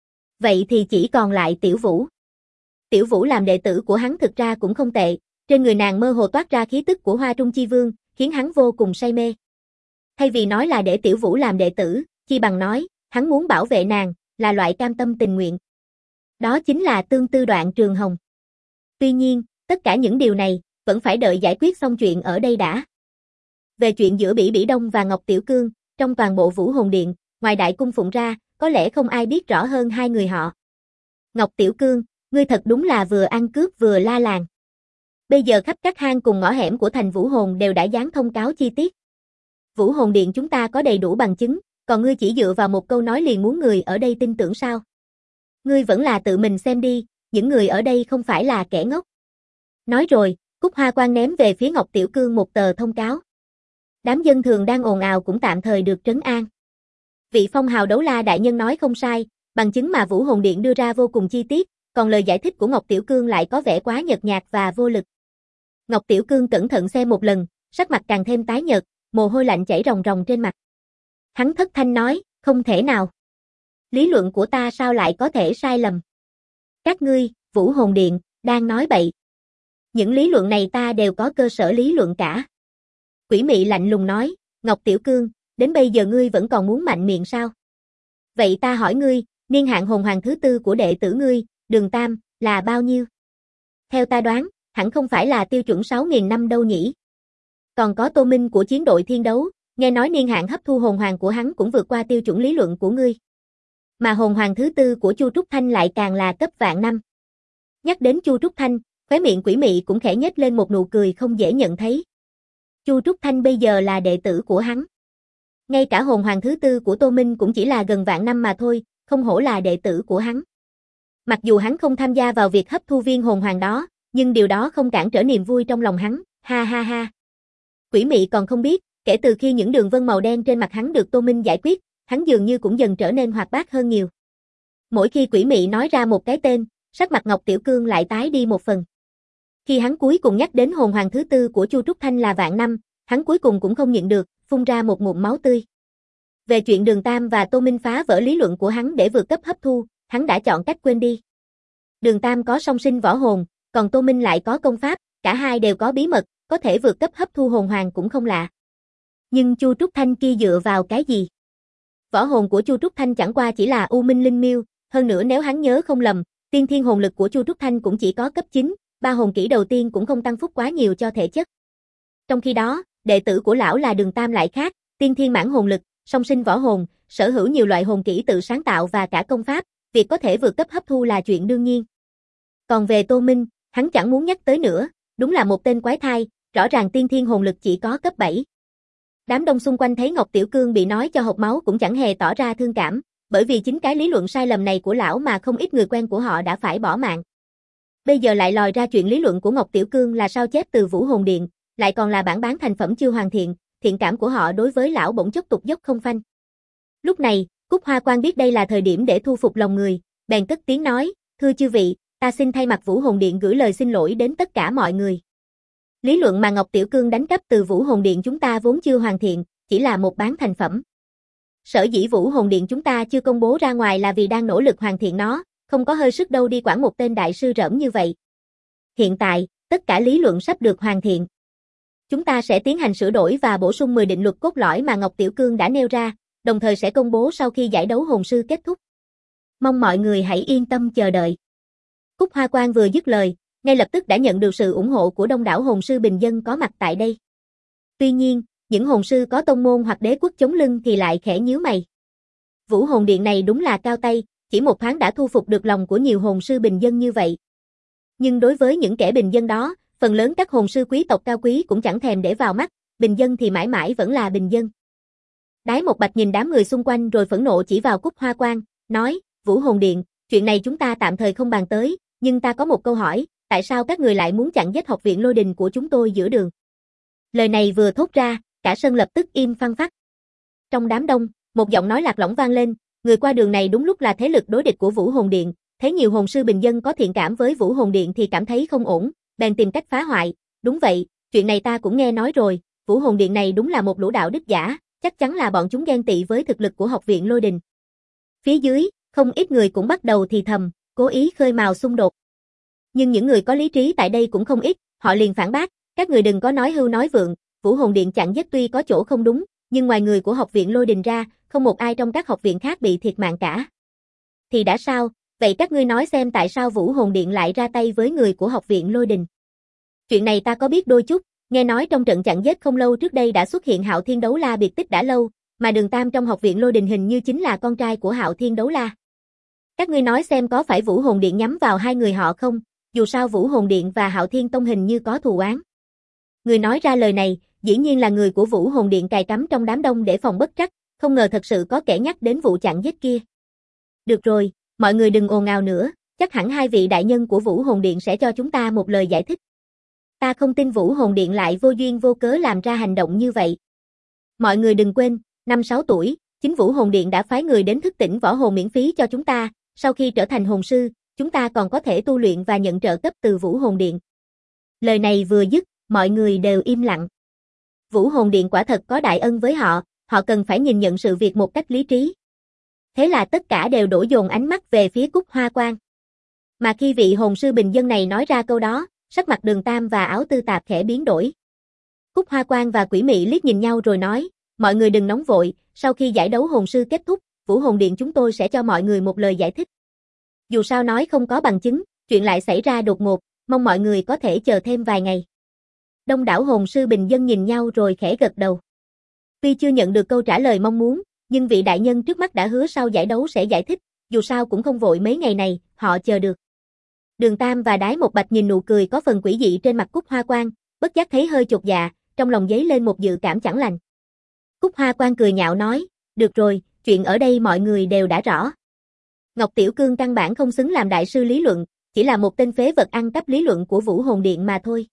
Vậy thì chỉ còn lại Tiểu Vũ. Tiểu Vũ làm đệ tử của hắn thực ra cũng không tệ, trên người nàng mơ hồ toát ra khí tức của Hoa Trung Chi Vương, khiến hắn vô cùng say mê. Thay vì nói là để Tiểu Vũ làm đệ tử, chi bằng nói, hắn muốn bảo vệ nàng, là loại cam tâm tình nguyện. Đó chính là tương tư đoạn Trường Hồng. Tuy nhiên, tất cả những điều này, vẫn phải đợi giải quyết xong chuyện ở đây đã. Về chuyện giữa Bỉ Bỉ Đông và Ngọc Tiểu Cương, trong toàn bộ Vũ Hồn Điện, ngoài Đại Cung Phụng ra, có lẽ không ai biết rõ hơn hai người họ. Ngọc Tiểu Cương, ngươi thật đúng là vừa ăn cướp vừa la làng. Bây giờ khắp các hang cùng ngõ hẻm của thành Vũ Hồn đều đã dán thông cáo chi tiết. Vũ Hồn Điện chúng ta có đầy đủ bằng chứng, còn ngươi chỉ dựa vào một câu nói liền muốn người ở đây tin tưởng sao? Ngươi vẫn là tự mình xem đi, những người ở đây không phải là kẻ ngốc. Nói rồi, Cúc Hoa Quan ném về phía Ngọc Tiểu Cương một tờ thông cáo. Đám dân thường đang ồn ào cũng tạm thời được trấn an. Vị phong hào đấu la đại nhân nói không sai, bằng chứng mà Vũ Hồn Điện đưa ra vô cùng chi tiết, còn lời giải thích của Ngọc Tiểu Cương lại có vẻ quá nhợt nhạt và vô lực. Ngọc Tiểu Cương cẩn thận xem một lần, sắc mặt càng thêm tái nhợt, mồ hôi lạnh chảy ròng ròng trên mặt. Hắn thất thanh nói, không thể nào. Lý luận của ta sao lại có thể sai lầm? Các ngươi, Vũ Hồn Điện, đang nói bậy. Những lý luận này ta đều có cơ sở lý luận cả. Quỷ mị lạnh lùng nói, Ngọc Tiểu Cương, đến bây giờ ngươi vẫn còn muốn mạnh miệng sao? Vậy ta hỏi ngươi, niên hạn hồn hoàng thứ tư của đệ tử ngươi, Đường Tam, là bao nhiêu? Theo ta đoán, hẳn không phải là tiêu chuẩn 6.000 năm đâu nhỉ? Còn có Tô Minh của chiến đội thiên đấu, nghe nói niên hạn hấp thu hồn hoàng của hắn cũng vượt qua tiêu chuẩn lý luận của ngươi. Mà hồn hoàng thứ tư của Chu Trúc Thanh lại càng là cấp vạn năm. Nhắc đến Chu Trúc Thanh, khóe miệng quỷ mị cũng khẽ nhếch lên một nụ cười không dễ nhận thấy. Chu Trúc Thanh bây giờ là đệ tử của hắn. Ngay cả hồn hoàng thứ tư của Tô Minh cũng chỉ là gần vạn năm mà thôi, không hổ là đệ tử của hắn. Mặc dù hắn không tham gia vào việc hấp thu viên hồn hoàng đó, nhưng điều đó không cản trở niềm vui trong lòng hắn, ha ha ha. Quỷ mị còn không biết, kể từ khi những đường vân màu đen trên mặt hắn được Tô Minh giải quyết, hắn dường như cũng dần trở nên hoạt bát hơn nhiều. Mỗi khi quỷ mị nói ra một cái tên, sắc mặt Ngọc Tiểu Cương lại tái đi một phần. Khi hắn cuối cùng nhắc đến hồn hoàng thứ tư của Chu Trúc Thanh là vạn năm, hắn cuối cùng cũng không nhịn được, phun ra một ngụm máu tươi. Về chuyện Đường Tam và Tô Minh phá vỡ lý luận của hắn để vượt cấp hấp thu, hắn đã chọn cách quên đi. Đường Tam có song sinh võ hồn, còn Tô Minh lại có công pháp, cả hai đều có bí mật, có thể vượt cấp hấp thu hồn hoàng cũng không lạ. Nhưng Chu Trúc Thanh kia dựa vào cái gì? Võ hồn của Chu Trúc Thanh chẳng qua chỉ là U Minh Linh Miêu, hơn nữa nếu hắn nhớ không lầm, tiên thiên hồn lực của Chu Trúc Thanh cũng chỉ có cấp 9, ba hồn kỹ đầu tiên cũng không tăng phúc quá nhiều cho thể chất. Trong khi đó, đệ tử của lão là Đường Tam lại khác, tiên thiên mãn hồn lực, song sinh võ hồn, sở hữu nhiều loại hồn kỹ tự sáng tạo và cả công pháp, việc có thể vượt cấp hấp thu là chuyện đương nhiên. Còn về Tô Minh, hắn chẳng muốn nhắc tới nữa, đúng là một tên quái thai, rõ ràng tiên thiên hồn lực chỉ có cấp 7. Đám đông xung quanh thấy Ngọc Tiểu Cương bị nói cho hộc máu cũng chẳng hề tỏ ra thương cảm, bởi vì chính cái lý luận sai lầm này của lão mà không ít người quen của họ đã phải bỏ mạng. Bây giờ lại lòi ra chuyện lý luận của Ngọc Tiểu Cương là sao chép từ Vũ Hồn Điện, lại còn là bản bán thành phẩm chưa hoàn thiện, thiện cảm của họ đối với lão bỗng chốc tụt dốc không phanh. Lúc này, Cúc Hoa Quan biết đây là thời điểm để thu phục lòng người, bèn cất tiếng nói, thưa chư vị, ta xin thay mặt Vũ Hồn Điện gửi lời xin lỗi đến tất cả mọi người. Lý luận mà Ngọc Tiểu Cương đánh cắp từ Vũ Hồn Điện chúng ta vốn chưa hoàn thiện, chỉ là một bán thành phẩm. Sở dĩ Vũ Hồn Điện chúng ta chưa công bố ra ngoài là vì đang nỗ lực hoàn thiện nó, không có hơi sức đâu đi quản một tên đại sư rỡm như vậy. Hiện tại, tất cả lý luận sắp được hoàn thiện. Chúng ta sẽ tiến hành sửa đổi và bổ sung 10 định luật cốt lõi mà Ngọc Tiểu Cương đã nêu ra, đồng thời sẽ công bố sau khi giải đấu hồn sư kết thúc. Mong mọi người hãy yên tâm chờ đợi. Cúc Hoa Quan vừa dứt lời, ngay lập tức đã nhận được sự ủng hộ của đông đảo hồn sư bình dân có mặt tại đây. Tuy nhiên, những hồn sư có tông môn hoặc đế quốc chống lưng thì lại khẽ nhíu mày. Vũ Hồn Điện này đúng là cao tay, chỉ một thoáng đã thu phục được lòng của nhiều hồn sư bình dân như vậy. Nhưng đối với những kẻ bình dân đó, phần lớn các hồn sư quý tộc cao quý cũng chẳng thèm để vào mắt, bình dân thì mãi mãi vẫn là bình dân. Đái Một Bạch nhìn đám người xung quanh rồi phẫn nộ chỉ vào Cúc Hoa Quang, nói, Vũ Hồn Điện, chuyện này chúng ta tạm thời không bàn tới, nhưng ta có một câu hỏi, tại sao các người lại muốn chặn giết học viện Lôi Đình của chúng tôi giữa đường? Lời này vừa thốt ra, cả sân lập tức im phăng phắc. Trong đám đông, một giọng nói lạc lõng vang lên, người qua đường này đúng lúc là thế lực đối địch của Vũ Hồn Điện, thấy nhiều hồn sư bình dân có thiện cảm với Vũ Hồn Điện thì cảm thấy không ổn, bèn tìm cách phá hoại. Đúng vậy, chuyện này ta cũng nghe nói rồi, Vũ Hồn Điện này đúng là một lũ đạo đức giả, chắc chắn là bọn chúng ghen tị với thực lực của học viện Lôi Đình. Phía dưới, không ít người cũng bắt đầu thì thầm, cố ý khơi mào xung đột. Nhưng những người có lý trí tại đây cũng không ít, họ liền phản bác, các người đừng có nói hưu nói vượng, Vũ Hồn Điện chặn giết tuy có chỗ không đúng, nhưng ngoài người của học viện Lôi Đình ra, không một ai trong các học viện khác bị thiệt mạng cả. Thì đã sao, vậy các ngươi nói xem tại sao Vũ Hồn Điện lại ra tay với người của học viện Lôi Đình? Chuyện này ta có biết đôi chút, nghe nói trong trận chặn giết không lâu trước đây đã xuất hiện Hạo Thiên Đấu La biệt tích đã lâu, mà Đường Tam trong học viện Lôi Đình hình như chính là con trai của Hạo Thiên Đấu La. Các ngươi nói xem có phải Vũ Hồn Điện nhắm vào hai người họ không, dù sao Vũ Hồn Điện và Hạo Thiên Tông hình như có thù oán. Người nói ra lời này, dĩ nhiên là người của Vũ Hồn Điện cài cắm trong đám đông để phòng bất trắc, không ngờ thật sự có kẻ nhắc đến vụ chặn giết kia. Được rồi, mọi người đừng ồn ào nữa, chắc hẳn hai vị đại nhân của Vũ Hồn Điện sẽ cho chúng ta một lời giải thích. Ta không tin Vũ Hồn Điện lại vô duyên vô cớ làm ra hành động như vậy. Mọi người đừng quên, 5-6 tuổi, chính Vũ Hồn Điện đã phái người đến thức tỉnh võ hồn miễn phí cho chúng ta, sau khi trở thành hồn sư, chúng ta còn có thể tu luyện và nhận trợ cấp từ Vũ Hồn Điện. Lời này vừa dứt, mọi người đều im lặng. Vũ Hồn Điện quả thật có đại ân với họ, họ cần phải nhìn nhận sự việc một cách lý trí. Thế là tất cả đều đổ dồn ánh mắt về phía Cúc Hoa Quang. Mà khi vị hồn sư bình dân này nói ra câu đó, sắc mặt Đường Tam và Áo Tư Tạp khẽ biến đổi. Cúc Hoa Quang và Quỷ Mị liếc nhìn nhau rồi nói, mọi người đừng nóng vội, sau khi giải đấu hồn sư kết thúc, Vũ Hồn Điện chúng tôi sẽ cho mọi người một lời giải thích. Dù sao nói không có bằng chứng, chuyện lại xảy ra đột ngột, mong mọi người có thể chờ thêm vài ngày. Đông đảo hồn sư bình dân nhìn nhau rồi khẽ gật đầu. Tuy chưa nhận được câu trả lời mong muốn, nhưng vị đại nhân trước mắt đã hứa sau giải đấu sẽ giải thích, dù sao cũng không vội mấy ngày này, họ chờ được. Đường Tam và Đái Một Bạch nhìn nụ cười có phần quỷ dị trên mặt Cúc Hoa Quang, bất giác thấy hơi chột dạ, trong lòng dấy lên một dự cảm chẳng lành. Cúc Hoa Quang cười nhạo nói, được rồi, chuyện ở đây mọi người đều đã rõ. Ngọc Tiểu Cương căn bản không xứng làm đại sư lý luận, chỉ là một tên phế vật ăn cắp lý luận của Vũ Hồn Điện mà thôi.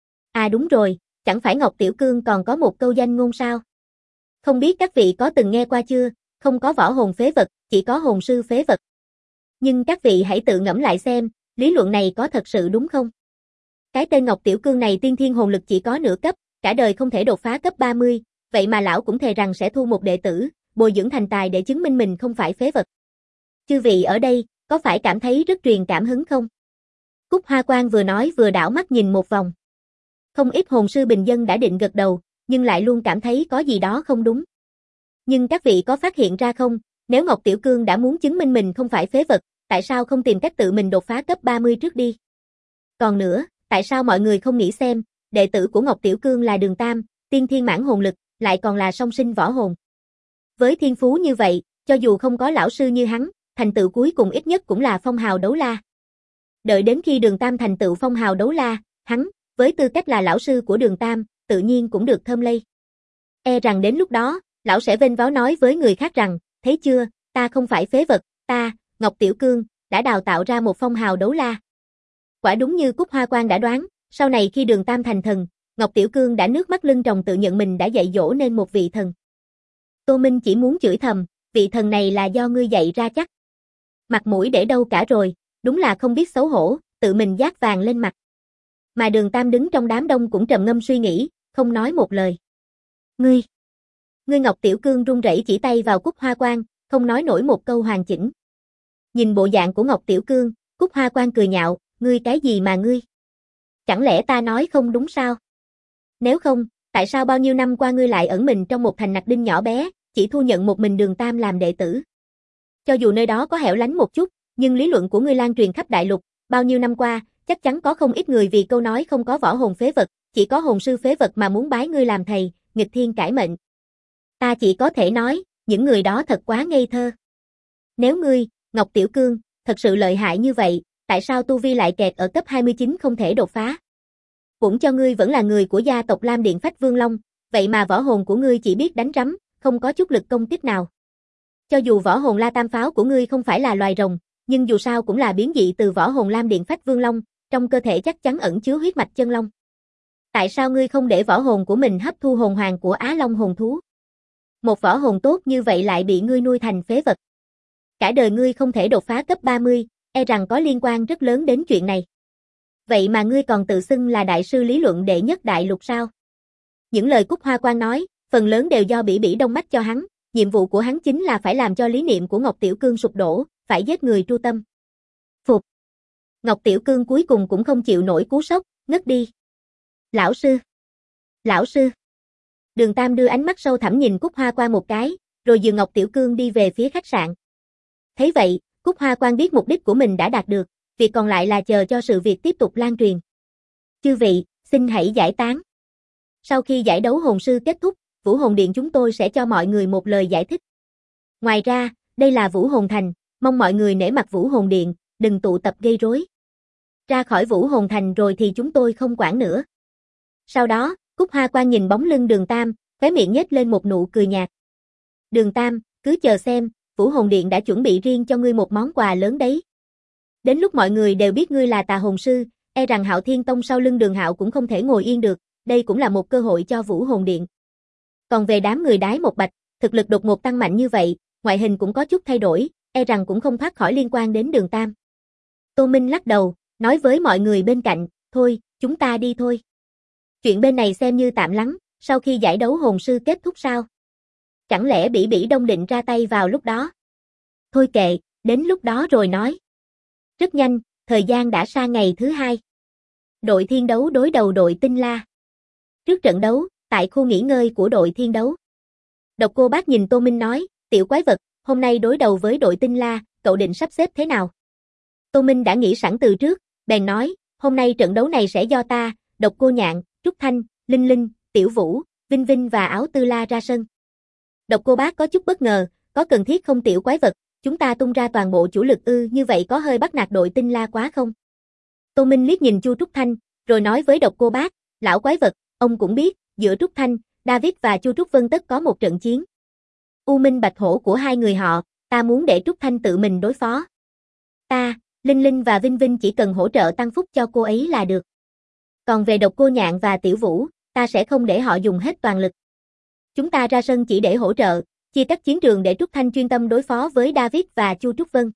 À đúng rồi, chẳng phải Ngọc Tiểu Cương còn có một câu danh ngôn sao? Không biết các vị có từng nghe qua chưa, không có võ hồn phế vật, chỉ có hồn sư phế vật. Nhưng các vị hãy tự ngẫm lại xem, lý luận này có thật sự đúng không? Cái tên Ngọc Tiểu Cương này tiên thiên hồn lực chỉ có nửa cấp, cả đời không thể đột phá cấp 30, vậy mà lão cũng thề rằng sẽ thu một đệ tử, bồi dưỡng thành tài để chứng minh mình không phải phế vật. Chư vị ở đây, có phải cảm thấy rất truyền cảm hứng không? Cúc Hoa Quang vừa nói vừa đảo mắt nhìn một vòng. Không ít hồn sư bình dân đã định gật đầu, nhưng lại luôn cảm thấy có gì đó không đúng. Nhưng các vị có phát hiện ra không, nếu Ngọc Tiểu Cương đã muốn chứng minh mình không phải phế vật, tại sao không tìm cách tự mình đột phá cấp 30 trước đi? Còn nữa, tại sao mọi người không nghĩ xem, đệ tử của Ngọc Tiểu Cương là Đường Tam, tiên thiên mãn hồn lực, lại còn là song sinh võ hồn. Với thiên phú như vậy, cho dù không có lão sư như hắn, thành tựu cuối cùng ít nhất cũng là phong hào đấu la. Đợi đến khi Đường Tam thành tựu phong hào đấu la, hắn, với tư cách là lão sư của Đường Tam, tự nhiên cũng được thơm lây. E rằng đến lúc đó, lão sẽ vênh váo nói với người khác rằng, thấy chưa, ta không phải phế vật, ta, Ngọc Tiểu Cương, đã đào tạo ra một phong hào đấu la. Quả đúng như Cúc Hoa Quang đã đoán, sau này khi Đường Tam thành thần, Ngọc Tiểu Cương đã nước mắt lưng tròng tự nhận mình đã dạy dỗ nên một vị thần. Tô Minh chỉ muốn chửi thầm, vị thần này là do ngươi dạy ra chắc. Mặt mũi để đâu cả rồi, đúng là không biết xấu hổ, tự mình dát vàng lên mặt. Mà Đường Tam đứng trong đám đông cũng trầm ngâm suy nghĩ, không nói một lời. Ngươi Ngọc Tiểu Cương run rẩy chỉ tay vào Cúc Hoa Quang, không nói nổi một câu hoàn chỉnh. Nhìn bộ dạng của Ngọc Tiểu Cương, Cúc Hoa Quang cười nhạo, ngươi cái gì mà ngươi? Chẳng lẽ ta nói không đúng sao? Nếu không, tại sao bao nhiêu năm qua ngươi lại ẩn mình trong một thành nặc đinh nhỏ bé, chỉ thu nhận một mình Đường Tam làm đệ tử? Cho dù nơi đó có hẻo lánh một chút, nhưng lý luận của ngươi lan truyền khắp đại lục, bao nhiêu năm qua, chắc chắn có không ít người vì câu nói không có võ hồn phế vật, chỉ có hồn sư phế vật mà muốn bái ngươi làm thầy, nghịch thiên cải mệnh. Ta chỉ có thể nói, những người đó thật quá ngây thơ. Nếu ngươi Ngọc Tiểu Cương, thật sự lợi hại như vậy, tại sao tu vi lại kẹt ở cấp 29 không thể đột phá? Cũng cho ngươi vẫn là người của gia tộc Lam Điện Phách Vương Long, vậy mà võ hồn của ngươi chỉ biết đánh rắm, không có chút lực công kích nào. Cho dù võ hồn La Tam Pháo của ngươi không phải là loài rồng, nhưng dù sao cũng là biến dị từ võ hồn Lam Điện Phách Vương Long, trong cơ thể chắc chắn ẩn chứa huyết mạch chân long. Tại sao ngươi không để võ hồn của mình hấp thu hồn hoàng của Á Long hồn thú? Một võ hồn tốt như vậy lại bị ngươi nuôi thành phế vật. Cả đời ngươi không thể đột phá cấp 30, e rằng có liên quan rất lớn đến chuyện này. Vậy mà ngươi còn tự xưng là đại sư lý luận đệ nhất đại lục sao? Những lời Cúc Hoa Quan nói, phần lớn đều do Bỉ Bỉ đông mắt cho hắn, nhiệm vụ của hắn chính là phải làm cho lý niệm của Ngọc Tiểu Cương sụp đổ, phải giết người tru tâm. Phục. Ngọc Tiểu Cương cuối cùng cũng không chịu nổi cú sốc, ngất đi. Lão sư! Lão sư! Đường Tam đưa ánh mắt sâu thẳm nhìn Cúc Hoa Quan một cái, rồi dìu Ngọc Tiểu Cương đi về phía khách sạn. Thấy vậy, Cúc Hoa Quan biết mục đích của mình đã đạt được, việc còn lại là chờ cho sự việc tiếp tục lan truyền. Chư vị, xin hãy giải tán. Sau khi giải đấu hồn sư kết thúc, Vũ Hồn Điện chúng tôi sẽ cho mọi người một lời giải thích. Ngoài ra, đây là Vũ Hồn Thành, mong mọi người nể mặt Vũ Hồn Điện, đừng tụ tập gây rối. Ra khỏi Vũ Hồn Thành rồi thì chúng tôi không quản nữa. Sau đó, Cúc Hoa Quan nhìn bóng lưng Đường Tam, khóe miệng nhếch lên một nụ cười nhạt. Đường Tam, cứ chờ xem, Vũ Hồn Điện đã chuẩn bị riêng cho ngươi một món quà lớn đấy. Đến lúc mọi người đều biết ngươi là tà hồn sư, e rằng Hạo Thiên Tông sau lưng Đường Hạo cũng không thể ngồi yên được, đây cũng là một cơ hội cho Vũ Hồn Điện. Còn về đám người đái một bạch, thực lực đột ngột tăng mạnh như vậy, ngoại hình cũng có chút thay đổi, e rằng cũng không thoát khỏi liên quan đến Đường Tam. Tô Minh lắc đầu, nói với mọi người bên cạnh, thôi, chúng ta đi thôi. Chuyện bên này xem như tạm lắng, sau khi giải đấu hồn sư kết thúc sao? Chẳng lẽ Bỉ Bỉ Đông định ra tay vào lúc đó? Thôi kệ, đến lúc đó rồi nói. Rất nhanh, thời gian đã sang ngày thứ hai. Đội thiên đấu đối đầu đội Tinh La. Trước trận đấu, tại khu nghỉ ngơi của đội thiên đấu. Độc Cô Bác nhìn Tô Minh nói, tiểu quái vật, hôm nay đối đầu với đội Tinh La, cậu định sắp xếp thế nào? Tô Minh đã nghĩ sẵn từ trước, bèn nói, hôm nay trận đấu này sẽ do ta, Độc Cô Nhạn, Trúc Thanh, Linh Linh, Tiểu Vũ, Vinh Vinh và Áo Tư La ra sân. Độc Cô Bác có chút bất ngờ, có cần thiết không tiểu quái vật, chúng ta tung ra toàn bộ chủ lực như vậy có hơi bắt nạt đội Tinh La quá không? Tô Minh liếc nhìn Chu Trúc Thanh, rồi nói với Độc Cô Bác, lão quái vật, ông cũng biết, giữa Trúc Thanh, David và Chu Trúc Vân tất có một trận chiến. U Minh Bạch Hổ của hai người họ, ta muốn để Trúc Thanh tự mình đối phó. Ta, Linh Linh và Vinh Vinh chỉ cần hỗ trợ tăng phúc cho cô ấy là được. Còn về Độc Cô Nhạn và Tiểu Vũ, ta sẽ không để họ dùng hết toàn lực. Chúng ta ra sân chỉ để hỗ trợ, chia cắt chiến trường để Trúc Thanh chuyên tâm đối phó với David và Chu Trúc Vân.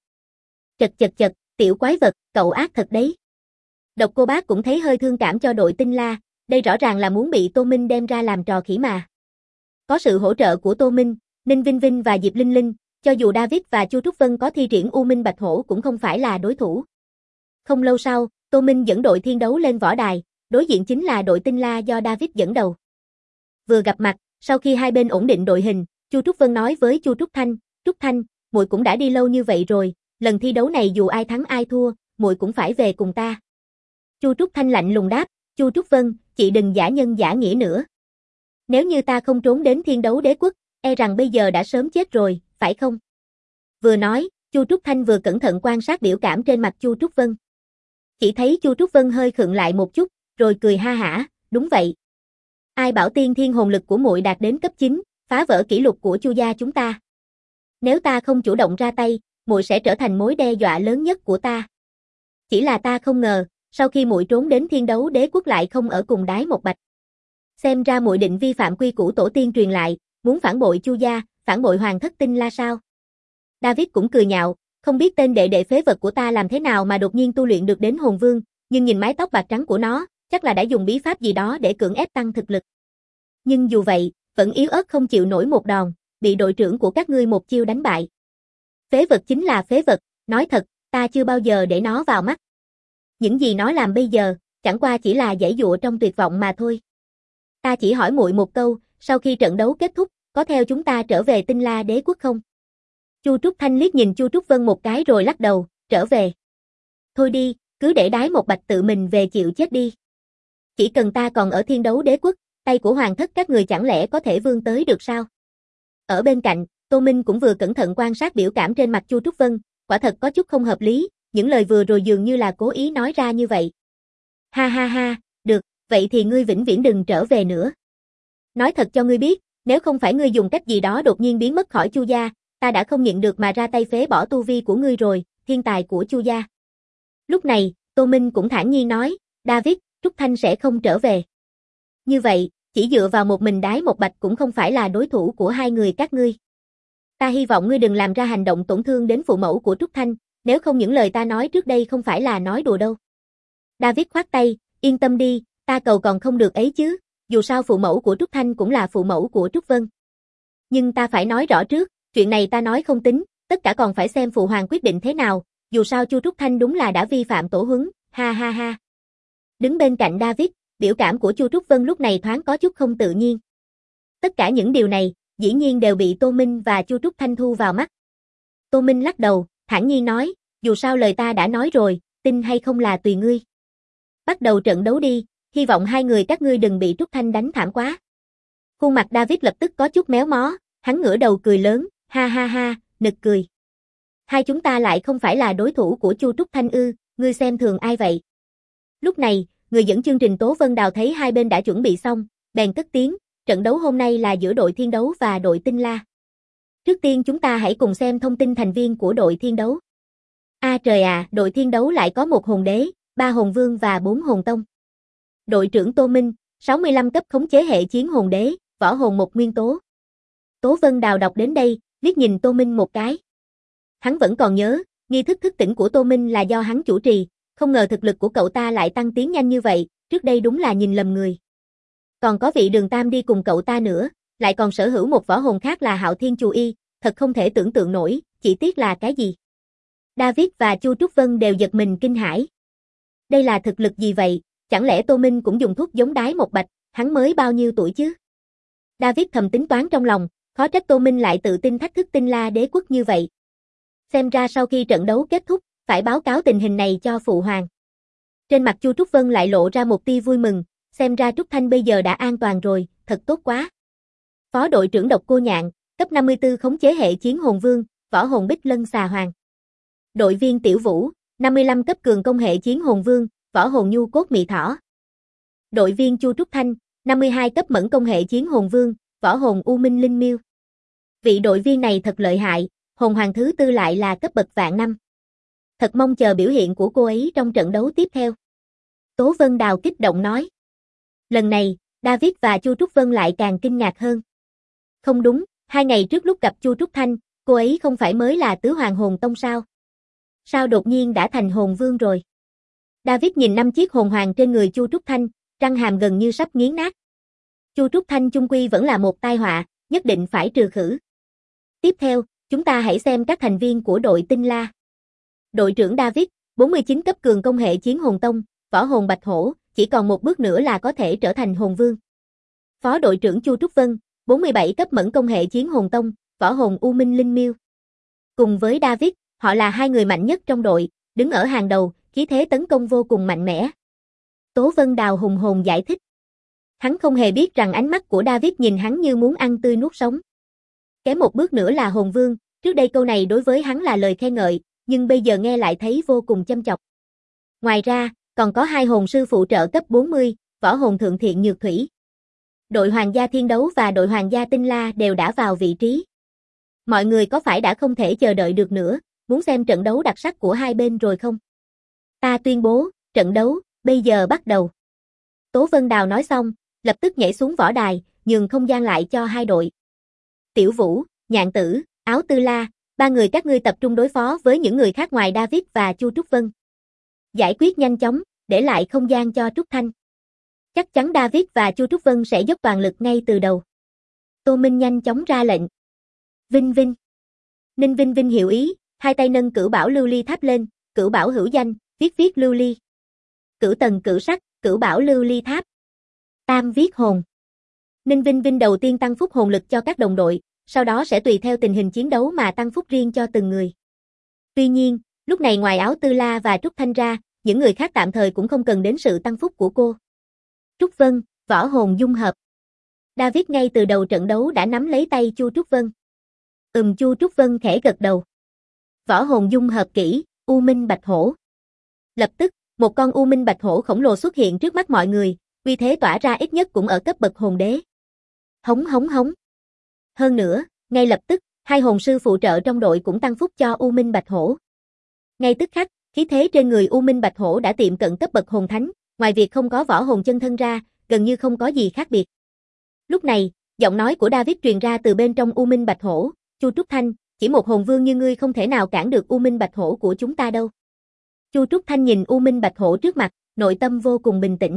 Chật, tiểu quái vật, cậu ác thật đấy. Độc Cô Bác cũng thấy hơi thương cảm cho đội Tinh La, đây rõ ràng là muốn bị Tô Minh đem ra làm trò khỉ mà. Có sự hỗ trợ của Tô Minh, Ninh Vinh Vinh và Diệp Linh Linh, cho dù David và Chu Trúc Vân có thi triển U Minh Bạch Hổ cũng không phải là đối thủ. Không lâu sau, Tô Minh dẫn đội thiên đấu lên võ đài, đối diện chính là đội Tinh La do David dẫn đầu. Vừa gặp mặt, sau khi hai bên ổn định đội hình, Chu Trúc Vân nói với Chu Trúc Thanh, muội cũng đã đi lâu như vậy rồi, lần thi đấu này dù ai thắng ai thua, muội cũng phải về cùng ta. Chu Trúc Thanh lạnh lùng đáp, Chu Trúc Vân, chị đừng giả nhân giả nghĩa nữa. Nếu như ta không trốn đến thiên đấu đế quốc, e rằng bây giờ đã sớm chết rồi, phải không? Vừa nói, Chu Trúc Thanh vừa cẩn thận quan sát biểu cảm trên mặt Chu Trúc Vân. Chỉ thấy Chu Trúc Vân hơi khựng lại một chút, rồi cười ha hả, đúng vậy. Ai bảo tiên thiên hồn lực của muội đạt đến cấp 9, phá vỡ kỷ lục của Chu gia chúng ta. Nếu ta không chủ động ra tay, muội sẽ trở thành mối đe dọa lớn nhất của ta. Chỉ là ta không ngờ, sau khi muội trốn đến thiên đấu đế quốc lại không ở cùng đái một bạch. Xem ra muội định vi phạm quy củ tổ tiên truyền lại, muốn phản bội Chu gia, phản bội hoàng thất Tinh La sao? David cũng cười nhạo, không biết tên đệ đệ phế vật của ta làm thế nào mà đột nhiên tu luyện được đến hồn vương, nhưng nhìn mái tóc bạc trắng của nó, chắc là đã dùng bí pháp gì đó để cưỡng ép tăng thực lực. Nhưng dù vậy, vẫn yếu ớt không chịu nổi một đòn, bị đội trưởng của các ngươi một chiêu đánh bại. Phế vật chính là phế vật, nói thật, ta chưa bao giờ để nó vào mắt. Những gì nó làm bây giờ, chẳng qua chỉ là giãy giụa trong tuyệt vọng mà thôi. Ta chỉ hỏi muội một câu, sau khi trận đấu kết thúc, có theo chúng ta trở về Tinh La đế quốc không? Chu Trúc Thanh liếc nhìn Chu Trúc Vân một cái rồi lắc đầu, trở về. Thôi đi, cứ để đái một bạch tự mình về chịu chết đi. Chỉ cần ta còn ở thiên đấu đế quốc, tay của hoàng thất các người chẳng lẽ có thể vươn tới được sao? Ở bên cạnh, Tô Minh cũng vừa cẩn thận quan sát biểu cảm trên mặt Chu Trúc Vân, quả thật có chút không hợp lý, những lời vừa rồi dường như là cố ý nói ra như vậy. Ha ha ha, được, vậy thì ngươi vĩnh viễn đừng trở về nữa. Nói thật cho ngươi biết, nếu không phải ngươi dùng cách gì đó đột nhiên biến mất khỏi Chu gia, ta đã không nhịn được mà ra tay phế bỏ tu vi của ngươi rồi, thiên tài của Chu gia. Lúc này, Tô Minh cũng thản nhiên nói, David, Trúc Thanh sẽ không trở về. Như vậy, chỉ dựa vào một mình Đái Một Bạch cũng không phải là đối thủ của hai người các ngươi. Ta hy vọng ngươi đừng làm ra hành động tổn thương đến phụ mẫu của Trúc Thanh, nếu không những lời ta nói trước đây không phải là nói đùa đâu. David khoát tay, yên tâm đi, ta cầu còn không được ấy chứ, dù sao phụ mẫu của Trúc Thanh cũng là phụ mẫu của Trúc Vân. Nhưng ta phải nói rõ trước, chuyện này ta nói không tính, tất cả còn phải xem phụ hoàng quyết định thế nào, dù sao Chu Trúc Thanh đúng là đã vi phạm tổ huấn, ha ha ha. Đứng bên cạnh David, biểu cảm của Chu Trúc Vân lúc này thoáng có chút không tự nhiên. Tất cả những điều này, dĩ nhiên đều bị Tô Minh và Chu Trúc Thanh thu vào mắt. Tô Minh lắc đầu, thản nhiên nói, dù sao lời ta đã nói rồi, tin hay không là tùy ngươi. Bắt đầu trận đấu đi, hy vọng hai người các ngươi đừng bị Trúc Thanh đánh thảm quá. Khuôn mặt David lập tức có chút méo mó, hắn ngửa đầu cười lớn, ha ha ha, nực cười. Hai chúng ta lại không phải là đối thủ của Chu Trúc Thanh ư, ngươi xem thường ai vậy? Lúc này, người dẫn chương trình Tố Vân Đào thấy hai bên đã chuẩn bị xong, bèn cất tiếng, trận đấu hôm nay là giữa đội Thiên Đấu và đội Tinh La. Trước tiên chúng ta hãy cùng xem thông tin thành viên của đội Thiên Đấu. Trời à, đội Thiên Đấu lại có một hồn đế, 3 hồn vương và 4 hồn tông. Đội trưởng Tô Minh, 65 cấp khống chế hệ chiến hồn đế, võ hồn một nguyên tố. Tố Vân Đào đọc đến đây, liếc nhìn Tô Minh một cái. Hắn vẫn còn nhớ, nghi thức thức tỉnh của Tô Minh là do hắn chủ trì, không ngờ thực lực của cậu ta lại tăng tiến nhanh như vậy, trước đây đúng là nhìn lầm người. Còn có vị Đường Tam đi cùng cậu ta nữa, lại còn sở hữu một võ hồn khác là Hạo Thiên Chù Y, thật không thể tưởng tượng nổi, chỉ tiếc là cái gì. David và Chu Trúc Vân đều giật mình kinh hãi. Đây là thực lực gì vậy, chẳng lẽ Tô Minh cũng dùng thuốc giống Đái Một Bạch, hắn mới bao nhiêu tuổi chứ? David thầm tính toán trong lòng, khó trách Tô Minh lại tự tin thách thức Tinh La Đế quốc như vậy. Xem ra sau khi trận đấu kết thúc, phải báo cáo tình hình này cho phụ hoàng. Trên mặt Chu Trúc Vân lại lộ ra một tia vui mừng, xem ra Trúc Thanh bây giờ đã an toàn rồi, thật tốt quá. Phó đội trưởng Độc Cô Nhạn, cấp 54 khống chế hệ chiến hồn vương, võ hồn Bích Lân Xà Hoàng. Đội viên Tiểu Vũ, 55 cấp cường công hệ chiến hồn vương, võ hồn Nhu Cốt Mị Thỏ. Đội viên Chu Trúc Thanh, 52 cấp mẫn công hệ chiến hồn vương, võ hồn U Minh Linh Miêu. Vị đội viên này thật lợi hại, hồn hoàng thứ tư lại là cấp bậc vạn năm. Thật mong chờ biểu hiện của cô ấy trong trận đấu tiếp theo. Tố Vân Đào kích động nói. Lần này, David và Chu Trúc Vân lại càng kinh ngạc hơn. Không đúng, 2 ngày trước lúc gặp Chu Trúc Thanh, cô ấy không phải mới là tứ hoàng hồn tông sao? Sao đột nhiên đã thành hồn vương rồi? David nhìn 5 chiếc hồn hoàng trên người Chu Trúc Thanh, răng hàm gần như sắp nghiến nát. Chu Trúc Thanh chung quy vẫn là một tai họa, nhất định phải trừ khử. Tiếp theo, chúng ta hãy xem các thành viên của đội Tinh La. Đội trưởng David, 49 cấp cường công hệ chiến hồn tông, võ hồn Bạch Hổ, chỉ còn một bước nữa là có thể trở thành hồn vương. Phó đội trưởng Chu Trúc Vân, 47 cấp mẫn công hệ chiến hồn tông, võ hồn U Minh Linh Miêu. Cùng với David, họ là hai người mạnh nhất trong đội, đứng ở hàng đầu, khí thế tấn công vô cùng mạnh mẽ. Tố Vân Đào hùng hồn giải thích. Hắn không hề biết rằng ánh mắt của David nhìn hắn như muốn ăn tươi nuốt sống. Kém một bước nữa là hồn vương, trước đây câu này đối với hắn là lời khen ngợi, nhưng bây giờ nghe lại thấy vô cùng châm chọc. Ngoài ra, còn có 2 hồn sư phụ trợ cấp 40, võ hồn Thượng Thiện Nhược Thủy. Đội Hoàng gia Thiên Đấu và đội Hoàng gia Tinh La đều đã vào vị trí. Mọi người có phải đã không thể chờ đợi được nữa, muốn xem trận đấu đặc sắc của hai bên rồi không? Ta tuyên bố, trận đấu, bây giờ bắt đầu. Tố Vân Đào nói xong, lập tức nhảy xuống võ đài, nhường không gian lại cho hai đội. Tiểu Vũ, Nhạn Tử, Áo Tư La, 3 người các ngươi tập trung đối phó với những người khác ngoài David và Chu Trúc Vân. Giải quyết nhanh chóng, để lại không gian cho Trúc Thanh. Chắc chắn David và Chu Trúc Vân sẽ dốc toàn lực ngay từ đầu. Tô Minh nhanh chóng ra lệnh. Vinh Vinh. Ninh Vinh Vinh hiểu ý, hai tay nâng cửu bảo lưu ly tháp lên, cửu bảo hữu danh, viết lưu ly. Cửu tầng cửu sắc, cửu bảo lưu ly tháp. Tam viết hồn. Ninh Vinh Vinh đầu tiên tăng phúc hồn lực cho các đồng đội, sau đó sẽ tùy theo tình hình chiến đấu mà tăng phúc riêng cho từng người. Tuy nhiên, lúc này ngoài Áo Tư La và Trúc Thanh ra, những người khác tạm thời cũng không cần đến sự tăng phúc của cô. Trúc Vân, võ hồn dung hợp. David ngay từ đầu trận đấu đã nắm lấy tay Chu Trúc Vân. Chu Trúc Vân khẽ gật đầu. Võ hồn dung hợp kỹ, U Minh Bạch Hổ. Lập tức, một con U Minh Bạch Hổ khổng lồ xuất hiện trước mắt mọi người, uy thế tỏa ra ít nhất cũng ở cấp bậc hồn đế. Hống hống hống. Hơn nữa, ngay lập tức, hai hồn sư phụ trợ trong đội cũng tăng phúc cho U Minh Bạch Hổ. Ngay tức khắc, khí thế trên người U Minh Bạch Hổ đã tiệm cận cấp bậc hồn thánh, ngoài việc không có võ hồn chân thân ra, gần như không có gì khác biệt. Lúc này, giọng nói của David truyền ra từ bên trong U Minh Bạch Hổ, Chu Trúc Thanh, chỉ một hồn vương như ngươi không thể nào cản được U Minh Bạch Hổ của chúng ta đâu. Chu Trúc Thanh nhìn U Minh Bạch Hổ trước mặt, nội tâm vô cùng bình tĩnh.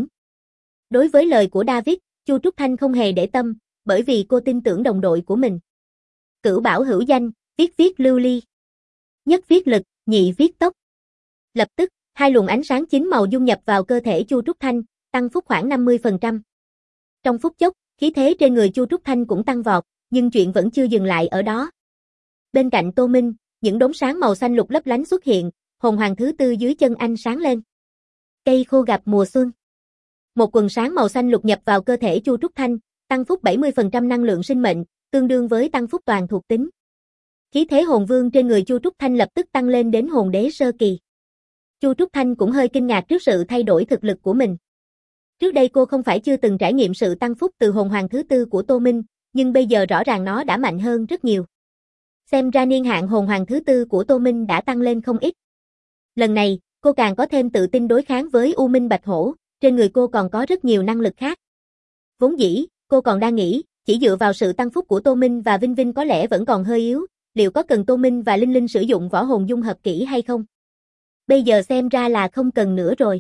Đối với lời của David, Chu Trúc Thanh không hề để tâm, bởi vì cô tin tưởng đồng đội của mình. Cửu bảo hữu danh, viết lưu ly. Nhất viết lực, nhị viết tốc. Lập tức, hai luồng ánh sáng chín màu dung nhập vào cơ thể Chu Trúc Thanh, tăng phúc khoảng 50%. Trong phút chốc, khí thế trên người Chu Trúc Thanh cũng tăng vọt, nhưng chuyện vẫn chưa dừng lại ở đó. Bên cạnh Tô Minh, những đốm sáng màu xanh lục lấp lánh xuất hiện, hồn hoàng thứ tư dưới chân anh sáng lên. Cây khô gặp mùa xuân. Một quần sáng màu xanh lục nhập vào cơ thể Chu Trúc Thanh, tăng phúc 70% năng lượng sinh mệnh, tương đương với tăng phúc toàn thuộc tính. Khí thế hồn vương trên người Chu Trúc Thanh lập tức tăng lên đến hồn đế sơ kỳ. Chu Trúc Thanh cũng hơi kinh ngạc trước sự thay đổi thực lực của mình. Trước đây cô không phải chưa từng trải nghiệm sự tăng phúc từ hồn hoàng thứ tư của Tô Minh, nhưng bây giờ rõ ràng nó đã mạnh hơn rất nhiều. Xem ra niên hạn hồn hoàng thứ tư của Tô Minh đã tăng lên không ít. Lần này, cô càng có thêm tự tin đối kháng với U Minh Bạch Hổ, trên người cô còn có rất nhiều năng lực khác. Vốn dĩ, cô còn đang nghĩ, chỉ dựa vào sự tăng phúc của Tô Minh và Vinh Vinh có lẽ vẫn còn hơi yếu, liệu có cần Tô Minh và Linh Linh sử dụng võ hồn dung hợp kỹ hay không? Bây giờ xem ra là không cần nữa rồi.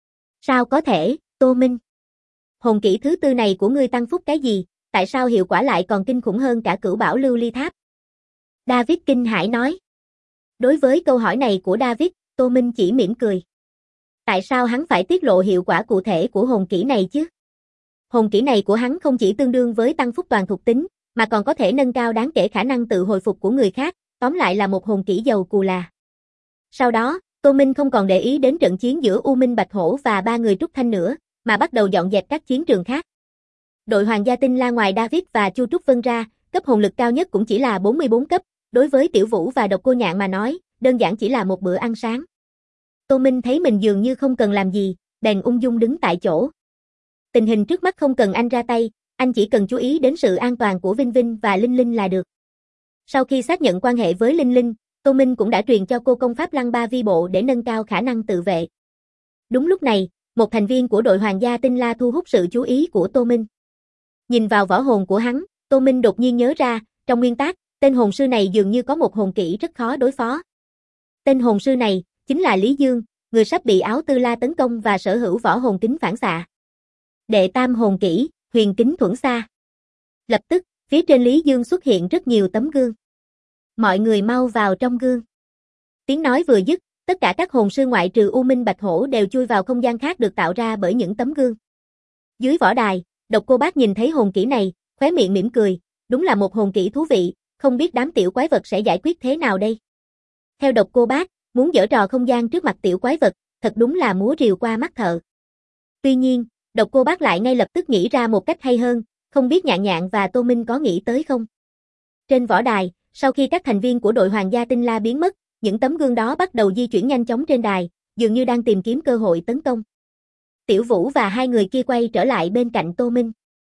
Sao có thể, Tô Minh? Hồn kỹ thứ tư này của ngươi tăng phúc cái gì, tại sao hiệu quả lại còn kinh khủng hơn cả cửu bảo lưu ly tháp? David kinh hãi nói. Đối với câu hỏi này của David, Tô Minh chỉ mỉm cười. Tại sao hắn phải tiết lộ hiệu quả cụ thể của hồn kỹ này chứ? Hồn kỹ này của hắn không chỉ tương đương với tăng phúc toàn thuộc tính, mà còn có thể nâng cao đáng kể khả năng tự hồi phục của người khác, tóm lại là một hồn kỹ giàu cù là. Sau đó, Tô Minh không còn để ý đến trận chiến giữa U Minh Bạch Hổ và ba người Trúc Thanh nữa, mà bắt đầu dọn dẹp các chiến trường khác. Đội Hoàng gia Tinh La ngoài David và Chu Trúc Vân ra, cấp hồn lực cao nhất cũng chỉ là 44 cấp, đối với Tiểu Vũ và Độc Cô Nhạn mà nói, đơn giản chỉ là một bữa ăn sáng. Tô Minh thấy mình dường như không cần làm gì, bèn ung dung đứng tại chỗ. Tình hình trước mắt không cần anh ra tay, anh chỉ cần chú ý đến sự an toàn của Vinh Vinh và Linh Linh là được. Sau khi xác nhận quan hệ với Linh Linh, Tô Minh cũng đã truyền cho cô công pháp Lăng Ba Vi Bộ để nâng cao khả năng tự vệ. Đúng lúc này, một thành viên của đội Hoàng gia Tinh La thu hút sự chú ý của Tô Minh. Nhìn vào võ hồn của hắn, Tô Minh đột nhiên nhớ ra, trong nguyên tắc, tên hồn sư này dường như có một hồn kỹ rất khó đối phó. Tên hồn sư này chính là Lý Dương, người sắp bị Áo Tư La tấn công và sở hữu võ hồn kính phản xạ. Đệ tam hồn kỹ, Huyền kính thuẫn xa. Lập tức, phía trên Lý Dương xuất hiện rất nhiều tấm gương. Mọi người mau vào trong gương. Tiếng nói vừa dứt, tất cả các hồn sư ngoại trừ U Minh Bạch Hổ đều chui vào không gian khác được tạo ra bởi những tấm gương. Dưới võ đài, Độc Cô Bác nhìn thấy hồn kỹ này, khóe miệng mỉm cười, đúng là một hồn kỹ thú vị, không biết đám tiểu quái vật sẽ giải quyết thế nào đây. Theo Độc Cô Bác, muốn giở trò không gian trước mặt tiểu quái vật, thật đúng là múa rìu qua mắt thợ. Tuy nhiên, Độc Cô Bác lại ngay lập tức nghĩ ra một cách hay hơn, không biết Nhạn Nhạn và Tô Minh có nghĩ tới không? Trên võ đài, sau khi các thành viên của đội Hoàng gia Tinh La biến mất, những tấm gương đó bắt đầu di chuyển nhanh chóng trên đài, dường như đang tìm kiếm cơ hội tấn công. Tiểu Vũ và hai người kia quay trở lại bên cạnh Tô Minh.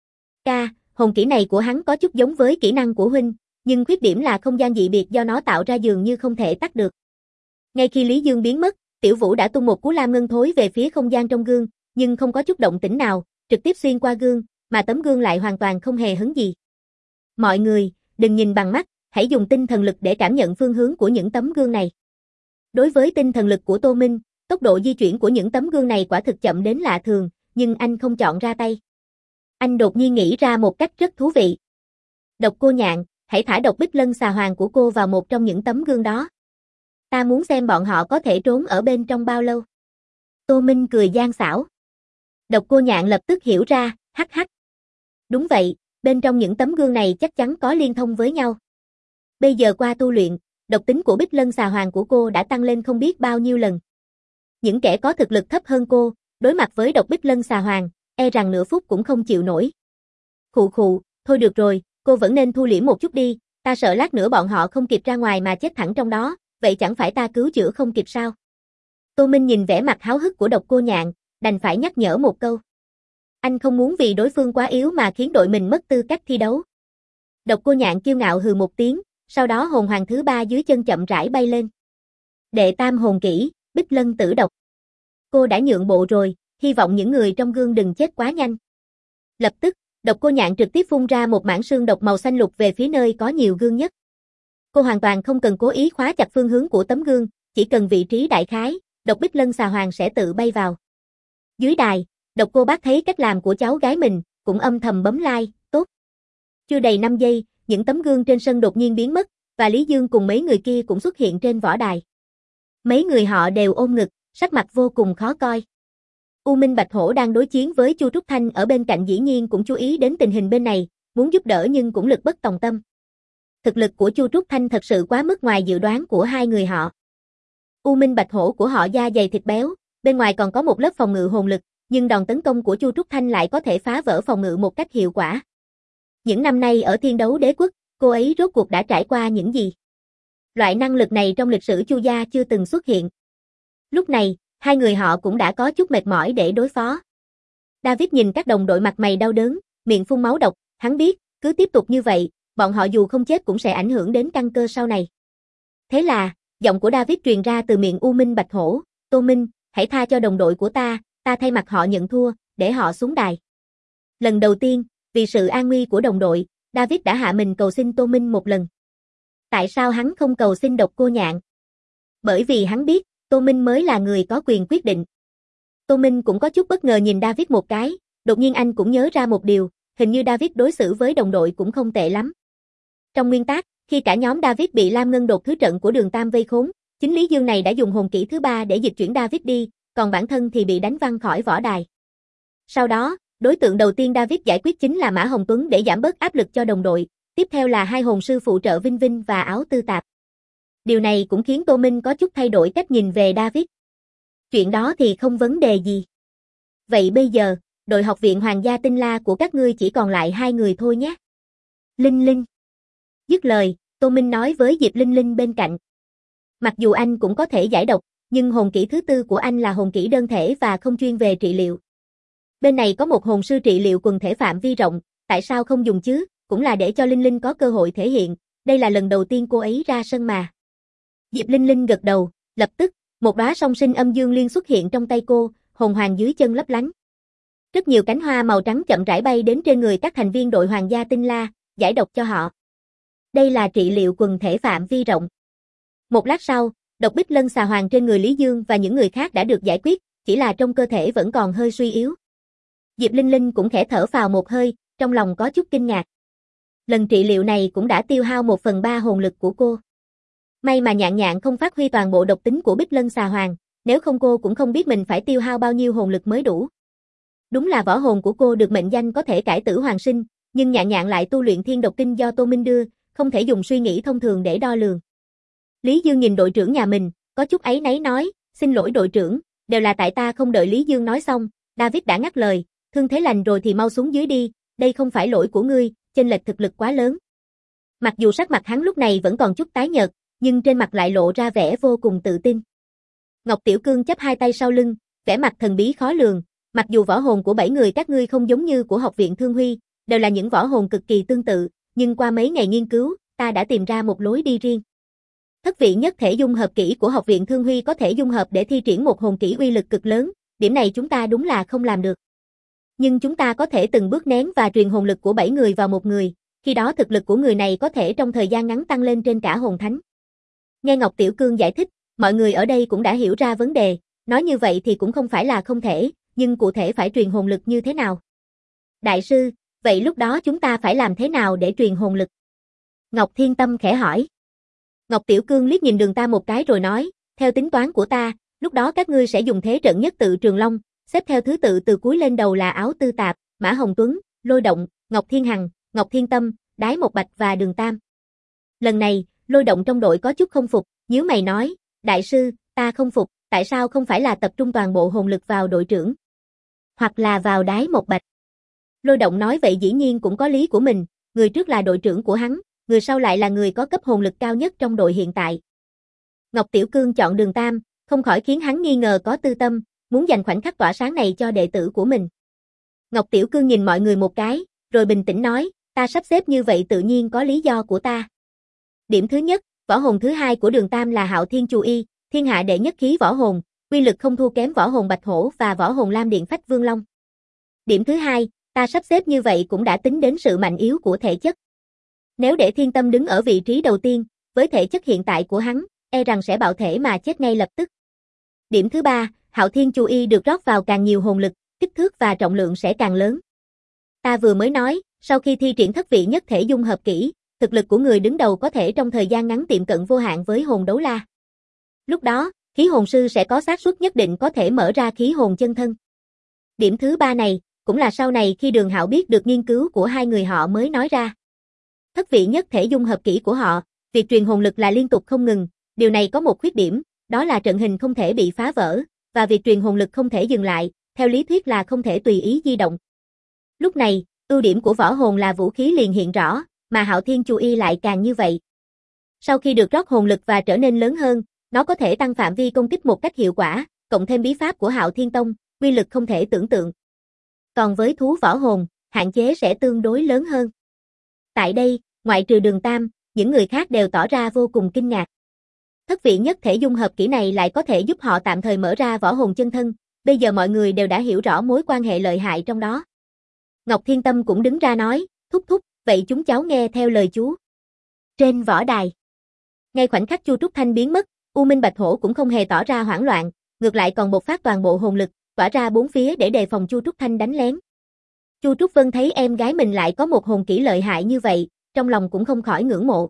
Hồn kỹ này của hắn có chút giống với kỹ năng của huynh, nhưng khuyết điểm là không gian dị biệt do nó tạo ra dường như không thể tắt được. Ngay khi Lý Dương biến mất, Tiểu Vũ đã tung một cú lam ngân thối về phía không gian trong gương, nhưng không có chút động tĩnh nào, trực tiếp xuyên qua gương, mà tấm gương lại hoàn toàn không hề hấn gì. Mọi người, đừng nhìn bằng mắt, hãy dùng tinh thần lực để cảm nhận phương hướng của những tấm gương này. Đối với tinh thần lực của Tô Minh, tốc độ di chuyển của những tấm gương này quả thực chậm đến lạ thường, nhưng anh không chọn ra tay. Anh đột nhiên nghĩ ra một cách rất thú vị. Độc Cô Nhạn, hãy thả độc bích lân xà hoàng của cô vào một trong những tấm gương đó. Ta muốn xem bọn họ có thể trốn ở bên trong bao lâu. Tô Minh cười gian xảo. Độc Cô Nhạn lập tức hiểu ra, hắc hắc. Đúng vậy, bên trong những tấm gương này chắc chắn có liên thông với nhau. Bây giờ qua tu luyện, độc tính của bích lân xà hoàng của cô đã tăng lên không biết bao nhiêu lần. Những kẻ có thực lực thấp hơn cô, đối mặt với độc bích lân xà hoàng, e rằng nửa phút cũng không chịu nổi. Khụ khụ, thôi được rồi, cô vẫn nên thu liễm một chút đi, ta sợ lát nữa bọn họ không kịp ra ngoài mà chết thẳng trong đó, vậy chẳng phải ta cứu chữa không kịp sao? Tô Minh nhìn vẻ mặt háo hức của Độc Cô Nhạn, đành phải nhắc nhở một câu. Anh không muốn vì đối phương quá yếu mà khiến đội mình mất tư cách thi đấu. Độc Cô Nhạn kiêu ngạo hừ một tiếng, sau đó hồn hoàng thứ 3 dưới chân chậm rãi bay lên. Đệ tam hồn kỹ, Bích Lân Tử Độc. Cô đã nhượng bộ rồi, hy vọng những người trong gương đừng chết quá nhanh. Lập tức, Độc Cô Nhạn trực tiếp phun ra một mảng sương độc màu xanh lục về phía nơi có nhiều gương nhất. Cô hoàn toàn không cần cố ý khóa chặt phương hướng của tấm gương, chỉ cần vị trí đại khái, độc Bích Lân xà hoàng sẽ tự bay vào. Dưới đài, Độc Cô Bác thấy cách làm của cháu gái mình, cũng âm thầm bấm like, tốt. Chưa đầy 5 giây, những tấm gương trên sân đột nhiên biến mất, và Lý Dương cùng mấy người kia cũng xuất hiện trên võ đài. Mấy người họ đều ôm ngực, sắc mặt vô cùng khó coi. U Minh Bạch Hổ đang đối chiến với Chu Trúc Thanh ở bên cạnh dĩ nhiên cũng chú ý đến tình hình bên này, muốn giúp đỡ nhưng cũng lực bất tòng tâm. Thực lực của Chu Trúc Thanh thật sự quá mức ngoài dự đoán của hai người họ. U Minh Bạch Hổ của họ da dày thịt béo, bên ngoài còn có một lớp phòng ngự hồn lực, nhưng đòn tấn công của Chu Trúc Thanh lại có thể phá vỡ phòng ngự một cách hiệu quả. Những năm nay ở Thiên Đấu Đế Quốc, cô ấy rốt cuộc đã trải qua những gì? Loại năng lực này trong lịch sử Chu gia chưa từng xuất hiện. Lúc này, hai người họ cũng đã có chút mệt mỏi để đối phó. David nhìn các đồng đội mặt mày đau đớn, miệng phun máu độc, hắn biết, cứ tiếp tục như vậy, bọn họ dù không chết cũng sẽ ảnh hưởng đến căn cơ sau này. Thế là, giọng của David truyền ra từ miệng U Minh Bạch Hổ, Tô Minh, hãy tha cho đồng đội của ta thay mặt họ nhận thua, để họ xuống đài. Lần đầu tiên, vì sự an nguy của đồng đội, David đã hạ mình cầu xin Tô Minh một lần. Tại sao hắn không cầu xin Độc Cô Nhạn? Bởi vì hắn biết, Tô Minh mới là người có quyền quyết định. Tô Minh cũng có chút bất ngờ nhìn David một cái, đột nhiên anh cũng nhớ ra một điều, hình như David đối xử với đồng đội cũng không tệ lắm. Trong nguyên tắc, khi cả nhóm David bị Lam Ngân đột thứ trận của Đường Tam vây khốn, chính Lý Dương này đã dùng hồn kỹ thứ 3 để dịch chuyển David đi, còn bản thân thì bị đánh văng khỏi võ đài. Sau đó, đối tượng đầu tiên David giải quyết chính là Mã Hồng Tuấn để giảm bớt áp lực cho đồng đội, tiếp theo là hai hồn sư phụ trợ Vinh Vinh và Áo Tư Tạp. Điều này cũng khiến Tô Minh có chút thay đổi cách nhìn về David. Chuyện đó thì không vấn đề gì. Vậy bây giờ, đội học viện Hoàng gia Tinh La của các ngươi chỉ còn lại 2 người thôi nhé. Linh Linh. Dứt lời, Tô Minh nói với Diệp Linh Linh bên cạnh. Mặc dù anh cũng có thể giải độc, nhưng hồn kỹ thứ 4 của anh là hồn kỹ đơn thể và không chuyên về trị liệu. Bên này có một hồn sư trị liệu quần thể phạm vi rộng, tại sao không dùng chứ, cũng là để cho Linh Linh có cơ hội thể hiện, đây là lần đầu tiên cô ấy ra sân mà. Diệp Linh Linh gật đầu, lập tức, một đóa song sinh âm dương liên xuất hiện trong tay cô, hồn hoàng dưới chân lấp lánh. Rất nhiều cánh hoa màu trắng chậm rãi bay đến trên người các thành viên đội Hoàng gia Tinh La, giải độc cho họ. Đây là trị liệu quần thể phạm vi rộng. Một lát sau, độc Bích Lân xà hoàng trên người Lý Dương và những người khác đã được giải quyết, chỉ là trong cơ thể vẫn còn hơi suy yếu. Diệp Linh Linh cũng khẽ thở phào một hơi, trong lòng có chút kinh ngạc. Lần trị liệu này cũng đã tiêu hao 1/3 hồn lực của cô. May mà Nhạn Nhạn không phát huy toàn bộ độc tính của Bích Lân xà hoàng, nếu không cô cũng không biết mình phải tiêu hao bao nhiêu hồn lực mới đủ. Đúng là võ hồn của cô được mệnh danh có thể cải tử hoàng sinh, nhưng Nhạn Nhạn lại tu luyện thiên độc kinh do Tô Minh đưa, không thể dùng suy nghĩ thông thường để đo lường. Lý Dương nhìn đội trưởng nhà mình, có chút áy náy nói, xin lỗi đội trưởng, đều là tại ta. Không đợi Lý Dương nói xong, David đã ngắt lời, thương thế lành rồi thì mau xuống dưới đi, đây không phải lỗi của ngươi, chênh lệch thực lực quá lớn. Mặc dù sắc mặt hắn lúc này vẫn còn chút tái nhợt, nhưng trên mặt lại lộ ra vẻ vô cùng tự tin. Ngọc Tiểu Cương chắp hai tay sau lưng, vẻ mặt thần bí khó lường, mặc dù võ hồn của 7 người các ngươi không giống như của học viện Thương Huy, đều là những võ hồn cực kỳ tương tự, nhưng qua mấy ngày nghiên cứu, ta đã tìm ra một lối đi riêng. Thất vị nhất thể dung hợp kỹ của học viện Thương Huy có thể dung hợp để thi triển một hồn kỹ uy lực cực lớn, điểm này chúng ta đúng là không làm được. Nhưng chúng ta có thể từng bước nén và truyền hồn lực của 7 người vào một người, khi đó thực lực của người này có thể trong thời gian ngắn tăng lên trên cả hồn thánh. Nghe Ngọc Tiểu Cương giải thích, mọi người ở đây cũng đã hiểu ra vấn đề, nói như vậy thì cũng không phải là không thể, nhưng cụ thể phải truyền hồn lực như thế nào? Đại sư, vậy lúc đó chúng ta phải làm thế nào để truyền hồn lực? Ngọc Thiên Tâm khẽ hỏi. Ngọc Tiểu Cương liếc nhìn Đường Tam một cái rồi nói, theo tính toán của ta, lúc đó các ngươi sẽ dùng thế trận nhất tự Trường Long, xếp theo thứ tự từ cuối lên đầu là Áo Tư Tạp, Mã Hồng Tuấn, Lôi Động, Ngọc Thiên Hằng, Ngọc Thiên Tâm, Đái Một Bạch và Đường Tam. Lần này, Lôi Động trong đội có chút không phục, nhíu mày nói, đại sư, ta không phục, tại sao không phải là tập trung toàn bộ hồn lực vào đội trưởng, hoặc là vào Đái Một Bạch. Lôi Động nói vậy dĩ nhiên cũng có lý của mình, người trước là đội trưởng của hắn, người sau lại là người có cấp hồn lực cao nhất trong đội hiện tại. Ngọc Tiểu Cương chọn Đường Tam, không khỏi khiến hắn nghi ngờ có tư tâm, muốn dành khoảnh khắc tỏa sáng này cho đệ tử của mình. Ngọc Tiểu Cương nhìn mọi người một cái, rồi bình tĩnh nói, ta sắp xếp như vậy tự nhiên có lý do của ta. Điểm thứ nhất, võ hồn thứ hai của Đường Tam là Hạo Thiên Chu Y, thiên hạ đệ nhất khí võ hồn, uy lực không thua kém võ hồn Bạch Hổ và võ hồn Lam Điện Phách Vương Long. Điểm thứ hai, ta sắp xếp như vậy cũng đã tính đến sự mạnh yếu của thể chất. Nếu để Thiên Tâm đứng ở vị trí đầu tiên, với thể chất hiện tại của hắn, e rằng sẽ bạo thể mà chết ngay lập tức. Điểm thứ ba, Hạo Thiên Chu Y được rót vào càng nhiều hồn lực, kích thước và trọng lượng sẽ càng lớn. Ta vừa mới nói, sau khi thi triển thất vị nhất thể dung hợp kỹ, thực lực của người đứng đầu có thể trong thời gian ngắn tiệm cận vô hạn với hồn đấu la. Lúc đó, khí hồn sư sẽ có xác suất nhất định có thể mở ra khí hồn chân thân. Điểm thứ ba này, cũng là sau này khi Đường Hạo biết được nghiên cứu của hai người họ mới nói ra. Thất vị nhất thể dung hợp kỹ của họ, việc truyền hồn lực là liên tục không ngừng, điều này có một khuyết điểm, đó là trận hình không thể bị phá vỡ, và việc truyền hồn lực không thể dừng lại, theo lý thuyết là không thể tùy ý di động. Lúc này, ưu điểm của võ hồn là vũ khí liền hiện rõ, mà Hạo Thiên Chu Y lại càng như vậy. Sau khi được rót hồn lực và trở nên lớn hơn, nó có thể tăng phạm vi công kích một cách hiệu quả, cộng thêm bí pháp của Hạo Thiên Tông, uy lực không thể tưởng tượng. Còn với thú võ hồn, hạn chế sẽ tương đối lớn hơn. Tại đây, ngoại trừ Đường Tam, những người khác đều tỏ ra vô cùng kinh ngạc. Thất vị nhất thể dung hợp kỹ này lại có thể giúp họ tạm thời mở ra võ hồn chân thân, bây giờ mọi người đều đã hiểu rõ mối quan hệ lợi hại trong đó. Ngọc Thiên Tâm cũng đứng ra nói, thúc thúc, vậy chúng cháu nghe theo lời chú. Trên võ đài, ngay khoảnh khắc Chu Trúc Thanh biến mất, U Minh Bạch Hổ cũng không hề tỏ ra hoảng loạn, ngược lại còn bộc phát toàn bộ hồn lực, tỏa ra bốn phía để đề phòng Chu Trúc Thanh đánh lén. Chu Trúc Vân thấy em gái mình lại có một hồn kỹ lợi hại như vậy, trong lòng cũng không khỏi ngưỡng mộ.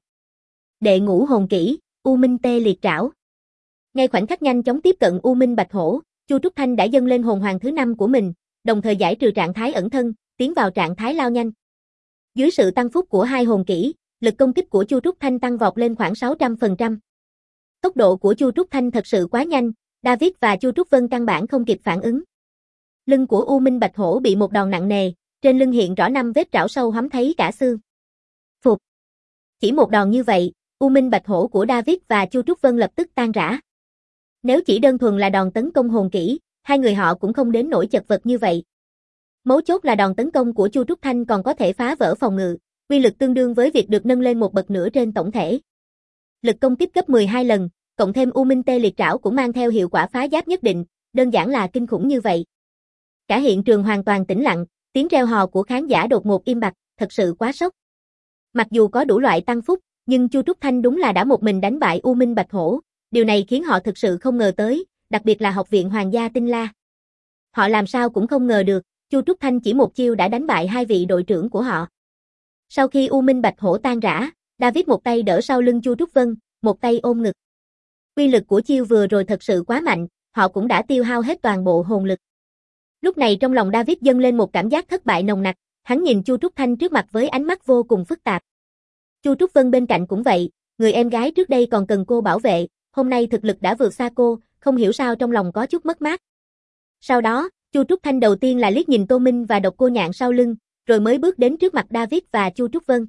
Đệ ngũ hồn kỹ, U Minh Tê Liệt Trảo. Ngay khoảnh khắc nhanh chóng tiếp cận U Minh Bạch Hổ, Chu Trúc Thanh đã dâng lên hồn hoàng thứ 5 của mình, đồng thời giải trừ trạng thái ẩn thân, tiến vào trạng thái lao nhanh. Dưới sự tăng phúc của hai hồn kỹ, lực công kích của Chu Trúc Thanh tăng vọt lên khoảng 600%. Tốc độ của Chu Trúc Thanh thật sự quá nhanh, David và Chu Trúc Vân căn bản không kịp phản ứng. Lưng của U Minh Bạch Hổ bị một đòn nặng nề, trên lưng hiện rõ 5 vết trảo sâu hắm thấy cả xương. Phục. Chỉ một đòn như vậy, U Minh Bạch Hổ của David và Chu Trúc Vân lập tức tan rã. Nếu chỉ đơn thuần là đòn tấn công hồn kỹ, hai người họ cũng không đến nỗi chật vật như vậy. Mấu chốt là đòn tấn công của Chu Trúc Thanh còn có thể phá vỡ phòng ngự, uy lực tương đương với việc được nâng lên một bậc nữa trên tổng thể. Lực công kích gấp 12 lần, cộng thêm U Minh Tê Liệt Trảo cũng mang theo hiệu quả phá giáp nhất định, đơn giản là kinh khủng như vậy. Cả hiện trường hoàn toàn tĩnh lặng, tiếng reo hò của khán giả đột ngột im bặt, thật sự quá sốc. Mặc dù có đủ loại tăng phúc, nhưng Chu Trúc Thanh đúng là đã một mình đánh bại U Minh Bạch Hổ, điều này khiến họ thực sự không ngờ tới, đặc biệt là Học viện Hoàng gia Tinh La. Họ làm sao cũng không ngờ được, Chu Trúc Thanh chỉ một chiêu đã đánh bại hai vị đội trưởng của họ. Sau khi U Minh Bạch Hổ tan rã, David một tay đỡ sau lưng Chu Trúc Vân, một tay ôm ngực. Uy lực của chiêu vừa rồi thật sự quá mạnh, họ cũng đã tiêu hao hết toàn bộ hồn lực. Lúc này trong lòng David dâng lên một cảm giác thất bại nồng nặc, hắn nhìn Chu Trúc Thanh trước mặt với ánh mắt vô cùng phức tạp. Chu Trúc Vân bên cạnh cũng vậy, người em gái trước đây còn cần cô bảo vệ, hôm nay thực lực đã vượt xa cô, không hiểu sao trong lòng có chút mất mát. Sau đó, Chu Trúc Thanh đầu tiên là liếc nhìn Tô Minh và Độc Cô Nhạn sau lưng, rồi mới bước đến trước mặt David và Chu Trúc Vân.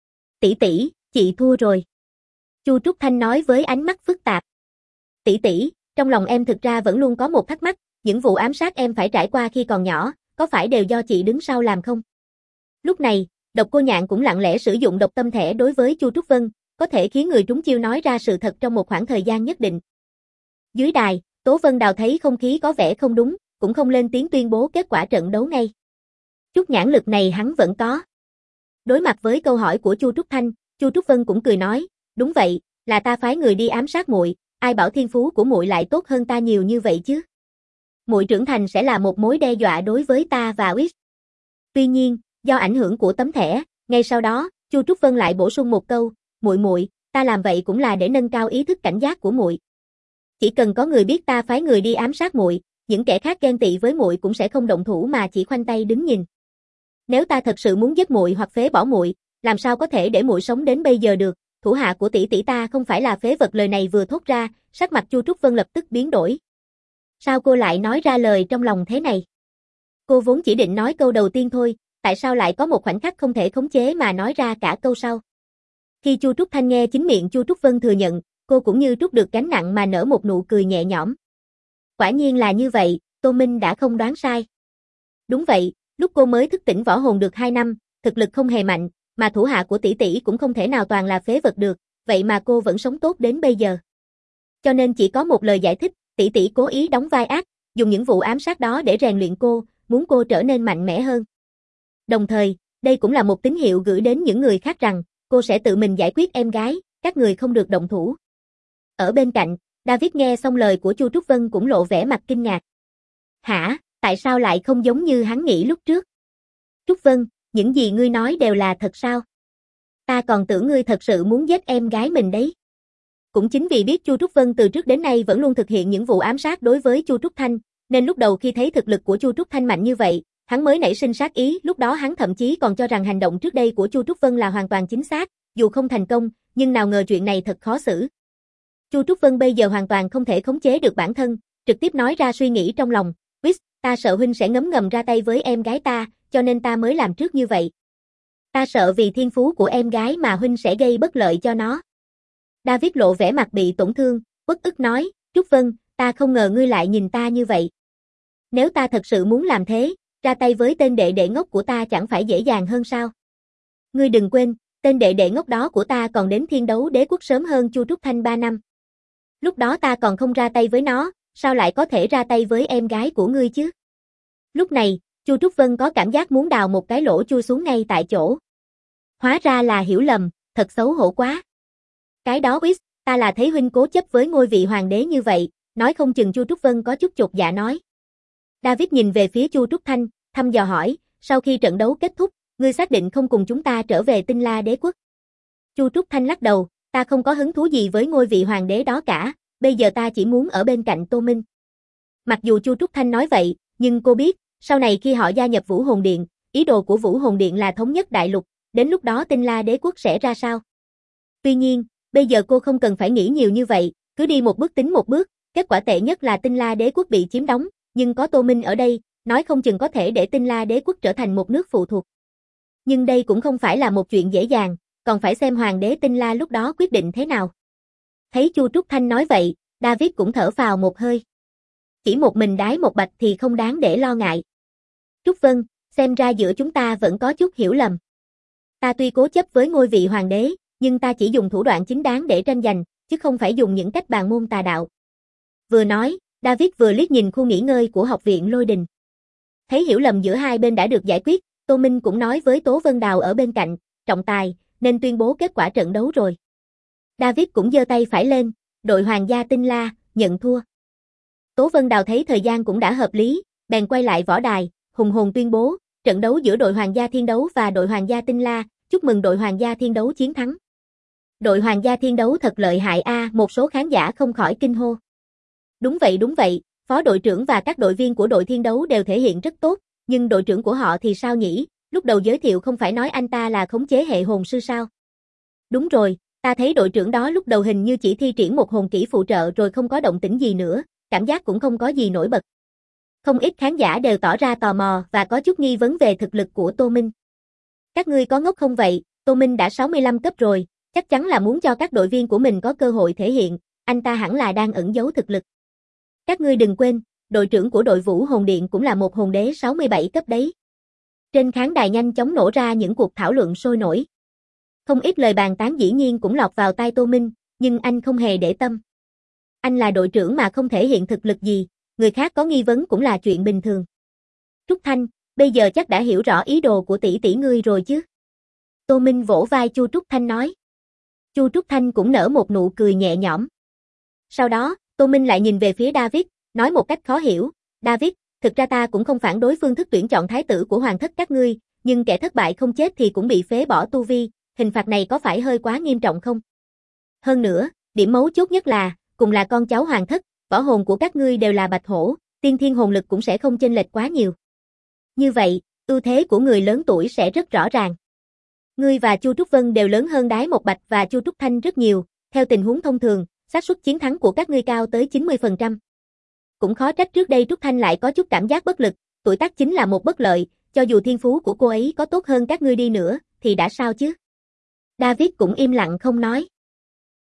Tỷ tỷ, chị thua rồi. Chu Trúc Thanh nói với ánh mắt phức tạp. Tỷ tỷ, trong lòng em thực ra vẫn luôn có một thắc mắc, những vụ ám sát em phải trải qua khi còn nhỏ, có phải đều do chị đứng sau làm không? Lúc này, Độc Cô Nhạn cũng lặng lẽ sử dụng độc tâm thẻ đối với Chu Trúc Vân, có thể khiến người trúng chiêu nói ra sự thật trong một khoảng thời gian nhất định. Dưới đài, Tố Vân Đào thấy không khí có vẻ không đúng, cũng không lên tiếng tuyên bố kết quả trận đấu ngay. Chút nhãn lực này hắn vẫn có. Đối mặt với câu hỏi của Chu Trúc Thanh, Chu Trúc Vân cũng cười nói, đúng vậy, là ta phái người đi ám sát muội, ai bảo thiên phú của muội lại tốt hơn ta nhiều như vậy chứ? Muội trưởng thành sẽ là một mối đe dọa đối với ta và Wix. Tuy nhiên, do ảnh hưởng của tấm thẻ, ngay sau đó, Chu Trúc Vân lại bổ sung một câu, muội, ta làm vậy cũng là để nâng cao ý thức cảnh giác của muội. Chỉ cần có người biết ta phái người đi ám sát muội, những kẻ khác ghen tị với muội cũng sẽ không động thủ mà chỉ khoanh tay đứng nhìn. Nếu ta thật sự muốn giết muội hoặc phế bỏ muội, làm sao có thể để muội sống đến bây giờ được? Thủ hạ của tỷ tỷ ta không phải là phế vật. Lời này vừa thốt ra, sắc mặt Chu Trúc Vân lập tức biến đổi. Sao cô lại nói ra lời trong lòng thế này? Cô vốn chỉ định nói câu đầu tiên thôi, tại sao lại có một khoảnh khắc không thể khống chế mà nói ra cả câu sau? Khi Chu Trúc Thanh nghe chính miệng Chu Trúc Vân thừa nhận, cô cũng như trút được gánh nặng mà nở một nụ cười nhẹ nhõm. Quả nhiên là như vậy, Tô Minh đã không đoán sai. Đúng vậy, lúc cô mới thức tỉnh võ hồn được 2 năm, thực lực không hề mạnh, mà thủ hạ của tỷ tỷ cũng không thể nào toàn là phế vật được, vậy mà cô vẫn sống tốt đến bây giờ. Cho nên chỉ có một lời giải thích, tỷ tỷ cố ý đóng vai ác, dùng những vụ ám sát đó để rèn luyện cô, muốn cô trở nên mạnh mẽ hơn. Đồng thời, đây cũng là một tín hiệu gửi đến những người khác rằng, cô sẽ tự mình giải quyết em gái, các người không được động thủ. Ở bên cạnh, David nghe xong lời của Chu Trúc Vân cũng lộ vẻ mặt kinh ngạc. Hả, tại sao lại không giống như hắn nghĩ lúc trước? Trúc Vân, những gì ngươi nói đều là thật sao? Ta còn tưởng ngươi thật sự muốn giết em gái mình đấy. Cũng chính vì biết Chu Trúc Vân từ trước đến nay vẫn luôn thực hiện những vụ ám sát đối với Chu Trúc Thanh, nên lúc đầu khi thấy thực lực của Chu Trúc Thanh mạnh như vậy, hắn mới nảy sinh sát ý, lúc đó hắn thậm chí còn cho rằng hành động trước đây của Chu Trúc Vân là hoàn toàn chính xác, dù không thành công, nhưng nào ngờ chuyện này thật khó xử. Chu Trúc Vân bây giờ hoàn toàn không thể khống chế được bản thân, trực tiếp nói ra suy nghĩ trong lòng, "Whis, ta sợ huynh sẽ ngấm ngầm ra tay với em gái ta, cho nên ta mới làm trước như vậy. Ta sợ vì thiên phú của em gái mà huynh sẽ gây bất lợi cho nó." David lộ vẻ mặt bị tổn thương, uất ức nói, "Trúc Vân, ta không ngờ ngươi lại nhìn ta như vậy. Nếu ta thật sự muốn làm thế, ra tay với tên đệ đệ ngốc của ta chẳng phải dễ dàng hơn sao? Ngươi đừng quên, tên đệ đệ ngốc đó của ta còn đến Thiên Đấu Đế Quốc sớm hơn Chu Trúc Thanh 3 năm. Lúc đó ta còn không ra tay với nó, sao lại có thể ra tay với em gái của ngươi chứ?" Lúc này, Chu Trúc Vân có cảm giác muốn đào một cái lỗ chui xuống ngay tại chỗ. Hóa ra là hiểu lầm, thật xấu hổ quá. Cái đó Whis, ta là thấy huynh cố chấp với ngôi vị hoàng đế như vậy, nói không chừng. Chu Trúc Vân có chút chột dạ nói. David nhìn về phía Chu Trúc Thanh, thăm dò hỏi, sau khi trận đấu kết thúc, ngươi xác định không cùng chúng ta trở về Tinh La Đế Quốc? Chu Trúc Thanh lắc đầu, ta không có hứng thú gì với ngôi vị hoàng đế đó cả, bây giờ ta chỉ muốn ở bên cạnh Tô Minh. Mặc dù Chu Trúc Thanh nói vậy, nhưng cô biết, sau này khi họ gia nhập Vũ Hồn Điện, ý đồ của Vũ Hồn Điện là thống nhất đại lục, đến lúc đó Tinh La Đế Quốc sẽ ra sao? Tuy nhiên, bây giờ cô không cần phải nghĩ nhiều như vậy, cứ đi một bước tính một bước, kết quả tệ nhất là Tinh La Đế Quốc bị chiếm đóng, nhưng có Tô Minh ở đây, nói không chừng có thể để Tinh La Đế Quốc trở thành một nước phụ thuộc. Nhưng đây cũng không phải là một chuyện dễ dàng, còn phải xem hoàng đế Tinh La lúc đó quyết định thế nào. Thấy Chu Trúc Thanh nói vậy, David cũng thở phào một hơi. Chỉ một mình đái một bạch thì không đáng để lo ngại. Trúc Vân, xem ra giữa chúng ta vẫn có chút hiểu lầm. Ta tuy cố chấp với ngôi vị hoàng đế, nhưng ta chỉ dùng thủ đoạn chính đáng để tranh giành, chứ không phải dùng những cách bàn môn tà đạo. Vừa nói, David vừa liếc nhìn khu nghỉ ngơi của học viện Lôi Đình. Thấy hiểu lầm giữa hai bên đã được giải quyết, Tô Minh cũng nói với Tố Vân Đào ở bên cạnh, trọng tài, nên tuyên bố kết quả trận đấu rồi. David cũng giơ tay phải lên, đội Hoàng gia Tinh La, nhận thua. Tố Vân Đào thấy thời gian cũng đã hợp lý, bèn quay lại võ đài, hùng hồn tuyên bố, trận đấu giữa đội Hoàng gia Thiên Đấu và đội Hoàng gia Tinh La, chúc mừng đội Hoàng gia Thiên Đấu chiến thắng. Đội Hoàng gia Thiên Đấu thật lợi hại a, một số khán giả không khỏi kinh hô. Đúng vậy, phó đội trưởng và các đội viên của đội Thiên Đấu đều thể hiện rất tốt, nhưng đội trưởng của họ thì sao nhỉ? Lúc đầu giới thiệu không phải nói anh ta là khống chế hệ hồn sư sao? Đúng rồi, ta thấy đội trưởng đó lúc đầu hình như chỉ thi triển một hồn kỹ phụ trợ rồi không có động tĩnh gì nữa, cảm giác cũng không có gì nổi bật. Không ít khán giả đều tỏ ra tò mò và có chút nghi vấn về thực lực của Tô Minh. Các ngươi có ngốc không vậy? Tô Minh đã 65 cấp rồi, chắc chắn là muốn cho các đội viên của mình có cơ hội thể hiện, anh ta hẳn là đang ẩn giấu thực lực. Các ngươi đừng quên, đội trưởng của đội Vũ Hồn Điện cũng là một hồn đế 67 cấp đấy. Trên khán đài nhanh chóng nổ ra những cuộc thảo luận sôi nổi. Không ít lời bàn tán dĩ nhiên cũng lọt vào tai Tô Minh, nhưng anh không hề để tâm. Anh là đội trưởng mà không thể hiện thực lực gì, người khác có nghi vấn cũng là chuyện bình thường. Trúc Thanh, bây giờ chắc đã hiểu rõ ý đồ của tỷ tỷ ngươi rồi chứ? Tô Minh vỗ vai Chu Trúc Thanh nói. Chu Trúc Thanh cũng nở một nụ cười nhẹ nhõm. Sau đó, Tô Minh lại nhìn về phía David, nói một cách khó hiểu, David, thực ra ta cũng không phản đối phương thức tuyển chọn thái tử của hoàng thất các ngươi, nhưng kẻ thất bại không chết thì cũng bị phế bỏ tu vi, hình phạt này có phải hơi quá nghiêm trọng không? Hơn nữa, điểm mấu chốt nhất là, cùng là con cháu hoàng thất, võ hồn của các ngươi đều là bạch hổ, tiên thiên hồn lực cũng sẽ không chênh lệch quá nhiều. Như vậy, ưu thế của người lớn tuổi sẽ rất rõ ràng. Ngươi và Chu Trúc Vân đều lớn hơn Đái Một Bạch và Chu Trúc Thanh rất nhiều, theo tình huống thông thường, xác suất chiến thắng của các ngươi cao tới 90%. Cũng khó trách trước đây Trúc Thanh lại có chút cảm giác bất lực, tuổi tác chính là một bất lợi, cho dù thiên phú của cô ấy có tốt hơn các ngươi đi nữa, thì đã sao chứ? David cũng im lặng không nói.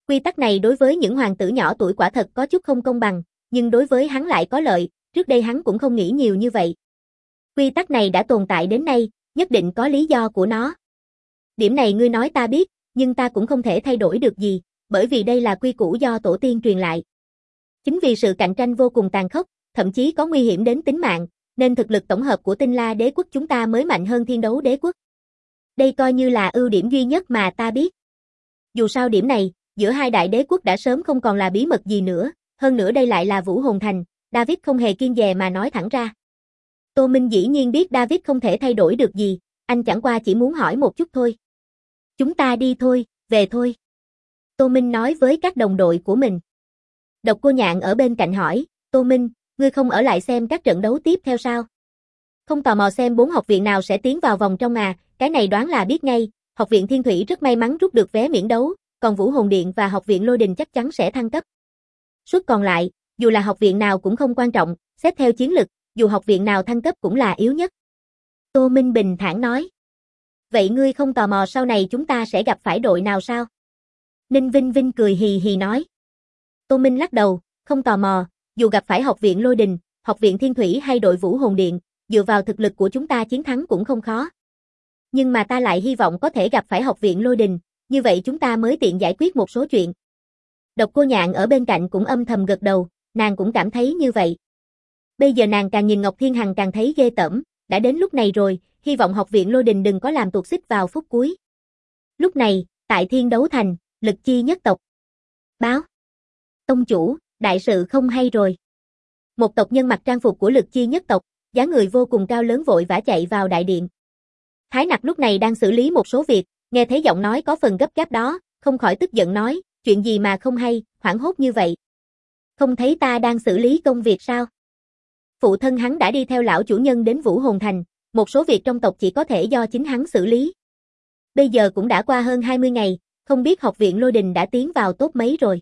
Quy tắc này đối với những hoàng tử nhỏ tuổi quả thật có chút không công bằng, nhưng đối với hắn lại có lợi, trước đây hắn cũng không nghĩ nhiều như vậy. Quy tắc này đã tồn tại đến nay, nhất định có lý do của nó. Điểm này ngươi nói ta biết, nhưng ta cũng không thể thay đổi được gì, bởi vì đây là quy củ do tổ tiên truyền lại. Chính vì sự cạnh tranh vô cùng tàn khốc, thậm chí có nguy hiểm đến tính mạng, nên thực lực tổng hợp của Tinh La đế quốc chúng ta mới mạnh hơn Thiên Đấu đế quốc. Đây coi như là ưu điểm duy nhất mà ta biết. Dù sao điểm này, giữa hai đại đế quốc đã sớm không còn là bí mật gì nữa, hơn nữa đây lại là Vũ Hồn Thành, David không hề kiêng dè mà nói thẳng ra. Tô Minh dĩ nhiên biết David không thể thay đổi được gì, anh chẳng qua chỉ muốn hỏi một chút thôi. Chúng ta đi thôi, về thôi. Tô Minh nói với các đồng đội của mình. Độc Cô Nhạn ở bên cạnh hỏi, Tô Minh, ngươi không ở lại xem các trận đấu tiếp theo sao? Không tò mò xem 4 học viện nào sẽ tiến vào vòng trong à, cái này đoán là biết ngay, học viện Thiên Thủy rất may mắn rút được vé miễn đấu, còn Vũ Hồn Điện và học viện Lôi Đình chắc chắn sẽ thăng cấp. Suốt còn lại, dù là học viện nào cũng không quan trọng, xét theo chiến lực, dù học viện nào thăng cấp cũng là yếu nhất. Tô Minh bình thản nói. Vậy ngươi không tò mò sau này chúng ta sẽ gặp phải đội nào sao? Ninh Vinh Vinh cười hì hì nói. Tô Minh lắc đầu, không tò mò, dù gặp phải học viện Lôi Đình, học viện Thiên Thủy hay đội Vũ Hồn Điện, dựa vào thực lực của chúng ta chiến thắng cũng không khó. Nhưng mà ta lại hy vọng có thể gặp phải học viện Lôi Đình, như vậy chúng ta mới tiện giải quyết một số chuyện. Độc Cô Nhạn ở bên cạnh cũng âm thầm gật đầu, nàng cũng cảm thấy như vậy. Bây giờ nàng càng nhìn Ngọc Thiên Hằng càng thấy ghê tởm, đã đến lúc này rồi, hy vọng học viện Lôi Đình đừng có làm tuột xích vào phút cuối. Lúc này, tại Thiên Đấu Thành, Lực Chi nhất tộc. Báo. Tông chủ, đại sự không hay rồi. Một tộc nhân mặc trang phục của Lực Chi nhất tộc, dáng người vô cùng cao lớn vội vã chạy vào đại điện. Thái Nặc lúc này đang xử lý một số việc, nghe thấy giọng nói có phần gấp gáp đó, không khỏi tức giận nói, chuyện gì mà không hay, hoảng hốt như vậy. Không thấy ta đang xử lý công việc sao? Phụ thân hắn đã đi theo lão chủ nhân đến Vũ Hồn Thành, một số việc trong tộc chỉ có thể do chính hắn xử lý. Bây giờ cũng đã qua hơn 20 ngày, không biết học viện Lôi Đình đã tiến vào top mấy rồi.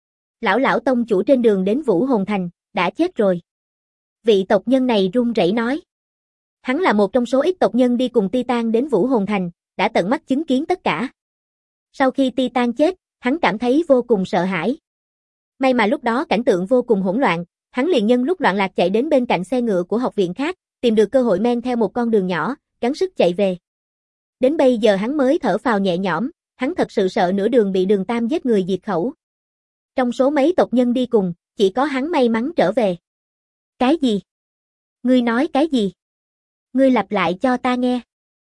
Lão tông chủ trên đường đến Vũ Hồn Thành, đã chết rồi. Vị tộc nhân này run rẩy nói. Hắn là một trong số ít tộc nhân đi cùng Titan đến Vũ Hồn Thành, đã tận mắt chứng kiến tất cả. Sau khi Titan chết, hắn cảm thấy vô cùng sợ hãi. May mà lúc đó cảnh tượng vô cùng hỗn loạn, hắn liền nhân lúc loạn lạc chạy đến bên cạnh xe ngựa của học viện khác, tìm được cơ hội men theo một con đường nhỏ, gắng sức chạy về. Đến bây giờ hắn mới thở phào nhẹ nhõm, hắn thật sự sợ nửa đường bị Đường Tam giết người diệt khẩu. Trong số mấy tộc nhân đi cùng, chỉ có hắn may mắn trở về. Cái gì? Ngươi nói cái gì? Ngươi lặp lại cho ta nghe.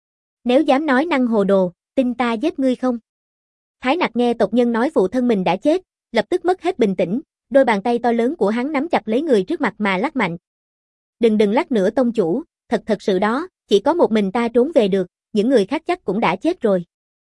Nếu dám nói năng hồ đồ, tin ta giết ngươi không? Thái Nặc nghe tộc nhân nói phụ thân mình đã chết, lập tức mất hết bình tĩnh, đôi bàn tay to lớn của hắn nắm chặt lấy người trước mặt mà lắc mạnh. Đừng lắc nữa tông chủ, thật sự đó, chỉ có một mình ta trốn về được, những người khác chắc cũng đã chết rồi.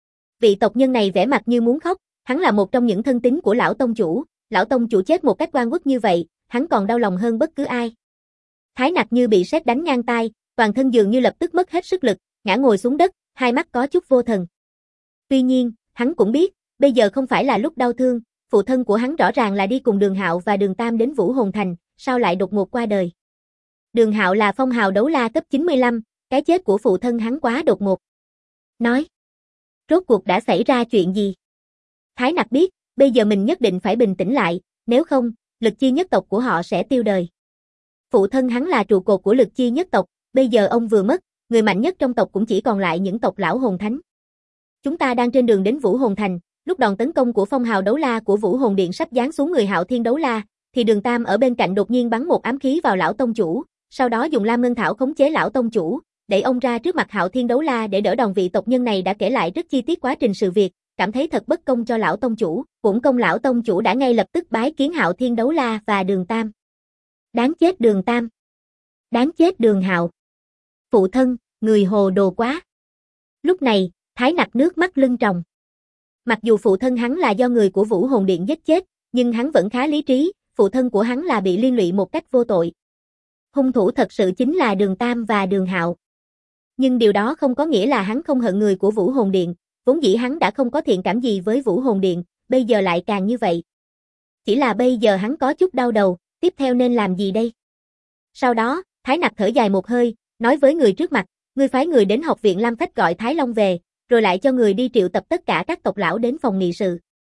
Vị tộc nhân này vẻ mặt như muốn khóc, hắn là một trong những thân tín của lão tông chủ chết một cách oan uất như vậy, hắn còn đau lòng hơn bất cứ ai. Thái Nặc như bị sét đánh ngang tai, toàn thân dường như lập tức mất hết sức lực, ngã ngồi xuống đất, hai mắt có chút vô thần. Tuy nhiên, hắn cũng biết, bây giờ không phải là lúc đau thương, phụ thân của hắn rõ ràng là đi cùng Đường Hạo và Đường Tam đến Vũ Hồn Thành, sao lại đột ngột qua đời. Đường Hạo là phong hào đấu la cấp 95, cái chết của phụ thân hắn quá đột ngột. Nói, rốt cuộc đã xảy ra chuyện gì? Thái Nặc biết, bây giờ mình nhất định phải bình tĩnh lại, nếu không, Lực Chi nhất tộc của họ sẽ tiêu đời. Phụ thân hắn là trụ cột của Lực Chi nhất tộc, bây giờ ông vừa mất, người mạnh nhất trong tộc cũng chỉ còn lại những tộc lão hồn thánh. Chúng ta đang trên đường đến Vũ Hồn Thành, lúc đòn tấn công của phong hào đấu la của Vũ Hồn Điện sắp giáng xuống người Hạo Thiên đấu la, thì Đường Tam ở bên cạnh đột nhiên bắn một ám khí vào lão tông chủ, sau đó dùng Lam Ngân Thảo khống chế lão tông chủ, đẩy ông ra trước mặt Hạo Thiên đấu la để đỡ đòn. Vị tộc nhân này đã kể lại rất chi tiết quá trình sự việc, cảm thấy thật bất công cho lão tông chủ, cũng công lão tông chủ đã ngay lập tức bái kiến Hạo Thiên đấu la và Đường Tam. Đáng chết Đường Tam. Đáng chết Đường Hạo. Phụ thân, người hồ đồ quá. Lúc này, Thái Nặc nước mắt lưng tròng. Mặc dù phụ thân hắn là do người của Vũ Hồn Điện giết chết, nhưng hắn vẫn khá lý trí, phụ thân của hắn là bị liên lụy một cách vô tội. Hung thủ thật sự chính là Đường Tam và Đường Hạo. Nhưng điều đó không có nghĩa là hắn không hận người của Vũ Hồn Điện, vốn dĩ hắn đã không có thiện cảm gì với Vũ Hồn Điện, bây giờ lại càng như vậy. Chỉ là bây giờ hắn có chút đau đầu, tiếp theo nên làm gì đây? Sau đó, Thái Nặc thở dài một hơi, nói với người trước mặt, ngươi phái người đến học viện Lam Phách gọi Thái Long về, rồi lại cho người đi triệu tập tất cả các tộc lão đến phòng nghị sự.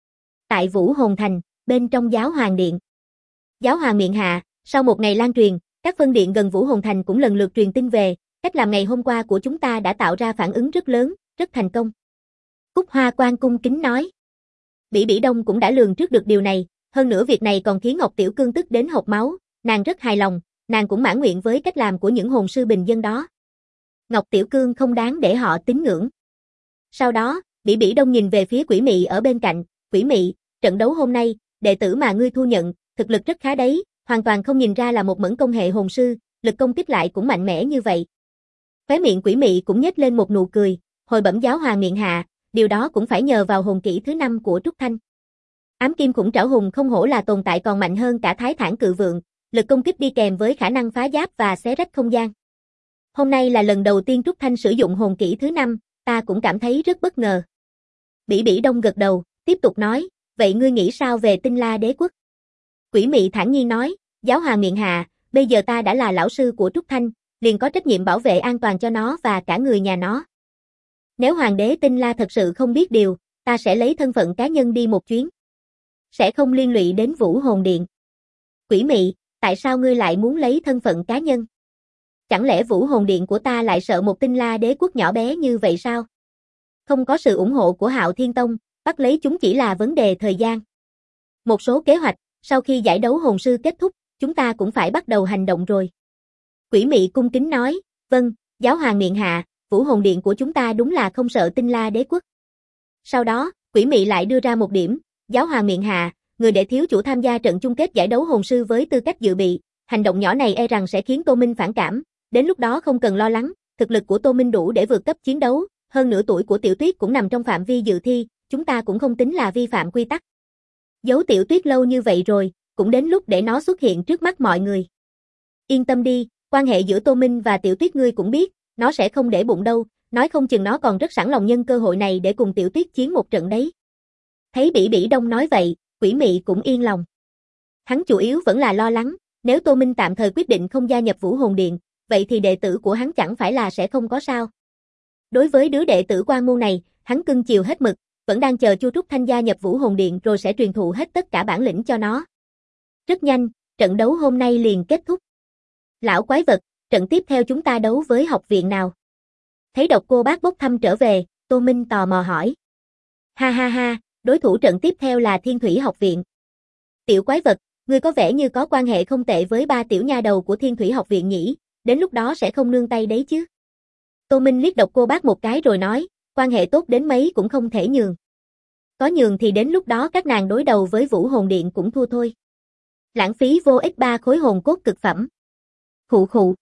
Tại Vũ Hồn Thành, bên trong Giáo Hoàng Điện. Giáo Hoàng miệng hạ, sau một ngày lan truyền, các phân điện gần Vũ Hồn Thành cũng lần lượt truyền tin về, cách làm ngày hôm qua của chúng ta đã tạo ra phản ứng rất lớn, rất thành công. Cúc Hoa Quan cung kính nói. Bỉ Bỉ Đông cũng đã lường trước được điều này, hơn nữa việc này còn khiến Ngọc Tiểu Cương tức đến hộc máu, nàng rất hài lòng, nàng cũng mãn nguyện với cách làm của những hồn sư bình dân đó. Ngọc Tiểu Cương không đáng để họ tín ngưỡng. Sau đó, Bỉ Bỉ Đông nhìn về phía Quỷ Mị ở bên cạnh, Quỷ Mị, trận đấu hôm nay, đệ tử mà ngươi thu nhận, thực lực rất khá đấy, hoàn toàn không nhìn ra là một mẫn công hệ hồn sư, lực công kích lại cũng mạnh mẽ như vậy. Khóe miệng Quỷ Mị cũng nhếch lên một nụ cười, hồi bẩm Giáo Hoàng miệng hạ, điều đó cũng phải nhờ vào hồn kỹ thứ 5 của Trúc Thanh. Ám Kim Khủng Trảo Hùng không hổ là tồn tại còn mạnh hơn cả Thái Thản Cự Vượng, lực công kích đi kèm với khả năng phá giáp và xé rách không gian. Hôm nay là lần đầu tiên Trúc Thanh sử dụng hồn kỹ thứ 5, ta cũng cảm thấy rất bất ngờ. Bỉ Bỉ Đông gật đầu, tiếp tục nói, vậy ngươi nghĩ sao về Tinh La Đế Quốc? Quỷ Mị thản nhiên nói, Giáo Hoàng miệng hạ, bây giờ ta đã là lão sư của Trúc Thanh, liền có trách nhiệm bảo vệ an toàn cho nó và cả người nhà nó. Nếu Hoàng đế Tinh La thật sự không biết điều, ta sẽ lấy thân phận cá nhân đi một chuyến. Sẽ không liên lụy đến Vũ Hồn Điện. Quỷ Mị, tại sao ngươi lại muốn lấy thân phận cá nhân? Chẳng lẽ Vũ Hồn Điện của ta lại sợ một Tinh La Đế Quốc nhỏ bé như vậy sao? Không có sự ủng hộ của Hạo Thiên Tông, bắt lấy chúng chỉ là vấn đề thời gian. Một số kế hoạch, sau khi giải đấu hồn sư kết thúc, chúng ta cũng phải bắt đầu hành động rồi. Quỷ Mị cung kính nói, vâng, Giáo Hoàng miệng hạ, Vũ Hồn Điện của chúng ta đúng là không sợ Tinh La Đế Quốc. Sau đó, Quỷ Mị lại đưa ra một điểm, Giáo Hoàng miệng hạ, người để thiếu chủ tham gia trận chung kết giải đấu hồn sư với tư cách dự bị, hành động nhỏ này e rằng sẽ khiến Tô Minh phản cảm, đến lúc đó không cần lo lắng, thực lực của Tô Minh đủ để vượt cấp chiến đấu, hơn nửa tuổi của Tiểu Tuyết cũng nằm trong phạm vi dự thi, chúng ta cũng không tính là vi phạm quy tắc. Giấu Tiểu Tuyết lâu như vậy rồi, cũng đến lúc để nó xuất hiện trước mắt mọi người. Yên tâm đi, quan hệ giữa Tô Minh và Tiểu Tuyết ngươi cũng biết, nó sẽ không để bụng đâu, nói không chừng nó còn rất sẵn lòng nhân cơ hội này để cùng Tiểu Tuyết chiến một trận đấy. Thấy Bỉ Bỉ Đông nói vậy, Quỷ Mị cũng yên lòng. Hắn chủ yếu vẫn là lo lắng, nếu Tô Minh tạm thời quyết định không gia nhập Vũ Hồn Điện, vậy thì đệ tử của hắn chẳng phải là sẽ không có sao. Đối với đứa đệ tử Quan Môn này, hắn cưng chiều hết mực, vẫn đang chờ Chu Trúc Thanh gia nhập Vũ Hồn Điện rồi sẽ truyền thụ hết tất cả bản lĩnh cho nó. Rất nhanh, trận đấu hôm nay liền kết thúc. Lão quái vật, trận tiếp theo chúng ta đấu với học viện nào? Thấy Độc Cô Bác bốc thăm trở về, Tô Minh tò mò hỏi. Ha ha ha, đối thủ trận tiếp theo là Thiên Thủy Học Viện. Tiểu quái vật, ngươi có vẻ như có quan hệ không tệ với ba tiểu nha đầu của Thiên Thủy Học Viện nhỉ, đến lúc đó sẽ không nương tay đấy chứ. Tô Minh liếc Độc Cô Bác một cái rồi nói, quan hệ tốt đến mấy cũng không thể nhường. Có nhường thì đến lúc đó các nàng đối đầu với Vũ Hồn Điện cũng thua thôi. Lãng phí vô ích 3 khối hồn cốt cực phẩm. Khụ khụ.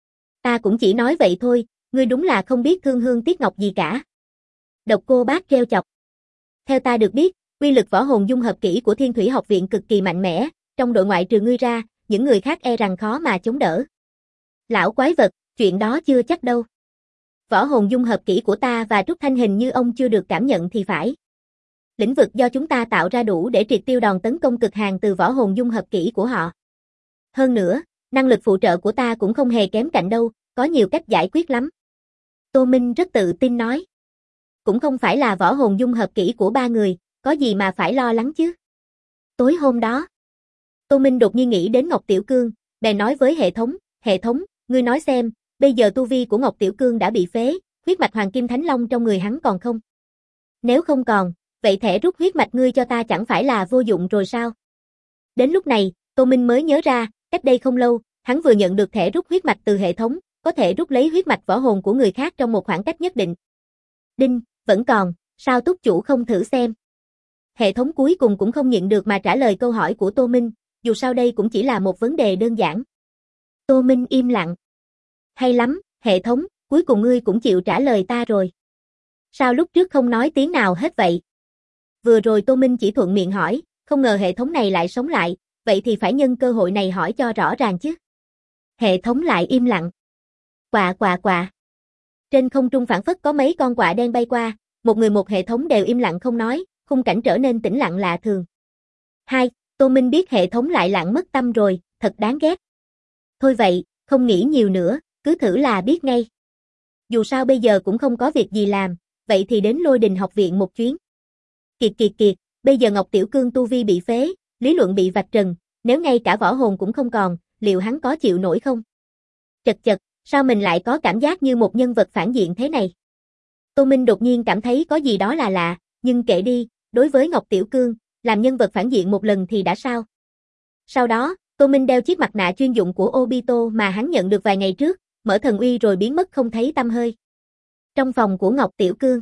Ta cũng chỉ nói vậy thôi, ngươi đúng là không biết thương hương tiếc ngọc gì cả. Độc Cô Bác trêu chọc. Theo ta được biết, uy lực võ hồn dung hợp kỹ của Thiên Thủy Học Viện cực kỳ mạnh mẽ, trong đội ngoại trừ ngươi ra, những người khác e rằng khó mà chống đỡ. Lão quái vật, chuyện đó chưa chắc đâu. Võ hồn dung hợp kỹ của ta và Trúc Thanh hình như ông chưa được cảm nhận thì phải. Lĩnh vực do chúng ta tạo ra đủ để triệt tiêu đòn tấn công cực hàn từ võ hồn dung hợp kỹ của họ. Hơn nữa, năng lực phụ trợ của ta cũng không hề kém cạnh đâu, có nhiều cách giải quyết lắm. Tô Minh rất tự tin nói. Cũng không phải là võ hồn dung hợp kỹ của ba người, có gì mà phải lo lắng chứ. Tối hôm đó, Tô Minh đột nhiên nghĩ đến Ngọc Tiểu Cương, bèn nói với hệ thống, ngươi nói xem, bây giờ tu vi của Ngọc Tiểu Cương đã bị phế, huyết mạch Hoàng Kim Thánh Long trong người hắn còn không? Nếu không còn, vậy thẻ rút huyết mạch ngươi cho ta chẳng phải là vô dụng rồi sao? Đến lúc này, Tô Minh mới nhớ ra, cách đây không lâu, hắn vừa nhận được thẻ rút huyết mạch từ hệ thống, có thể rút lấy huyết mạch võ hồn của người khác trong một khoảng cách nhất định. Đinh, vẫn còn, sao túc chủ không thử xem? Hệ thống cuối cùng cũng không nhịn được mà trả lời câu hỏi của Tô Minh, dù sao đây cũng chỉ là một vấn đề đơn giản. Tô Minh im lặng. Hay lắm, hệ thống, cuối cùng ngươi cũng chịu trả lời ta rồi. Sao lúc trước không nói tiếng nào hết vậy? Vừa rồi Tô Minh chỉ thuận miệng hỏi, không ngờ hệ thống này lại sống lại, vậy thì phải nhân cơ hội này hỏi cho rõ ràng chứ. Hệ thống lại im lặng. Quạ. Trên không trung phảng phất có mấy con quạ đen bay qua, một người một hệ thống đều im lặng không nói, khung cảnh trở nên tĩnh lặng lạ thường. Tô Minh biết hệ thống lại lặng mất tâm rồi, thật đáng ghét. Thôi vậy, không nghĩ nhiều nữa, cứ thử là biết ngay. Dù sao bây giờ cũng không có việc gì làm, vậy thì đến Lôi Đình Học Viện một chuyến. Kiệt, Bây giờ Ngọc Tiểu Cương tu vi bị phế, lý luận bị vạch trần, nếu ngay cả võ hồn cũng không còn, liệu hắn có chịu nổi không? Chật chật, sao mình lại có cảm giác như một nhân vật phản diện thế này? Tô Minh đột nhiên cảm thấy có gì đó là lạ, nhưng kệ đi, đối với Ngọc Tiểu Cương, làm nhân vật phản diện một lần thì đã sao? Sau đó, Tô Minh đeo chiếc mặt nạ chuyên dụng của Obito mà hắn nhận được vài ngày trước, mở thần uy rồi biến mất không thấy tăm hơi. Trong phòng của Ngọc Tiểu Cương.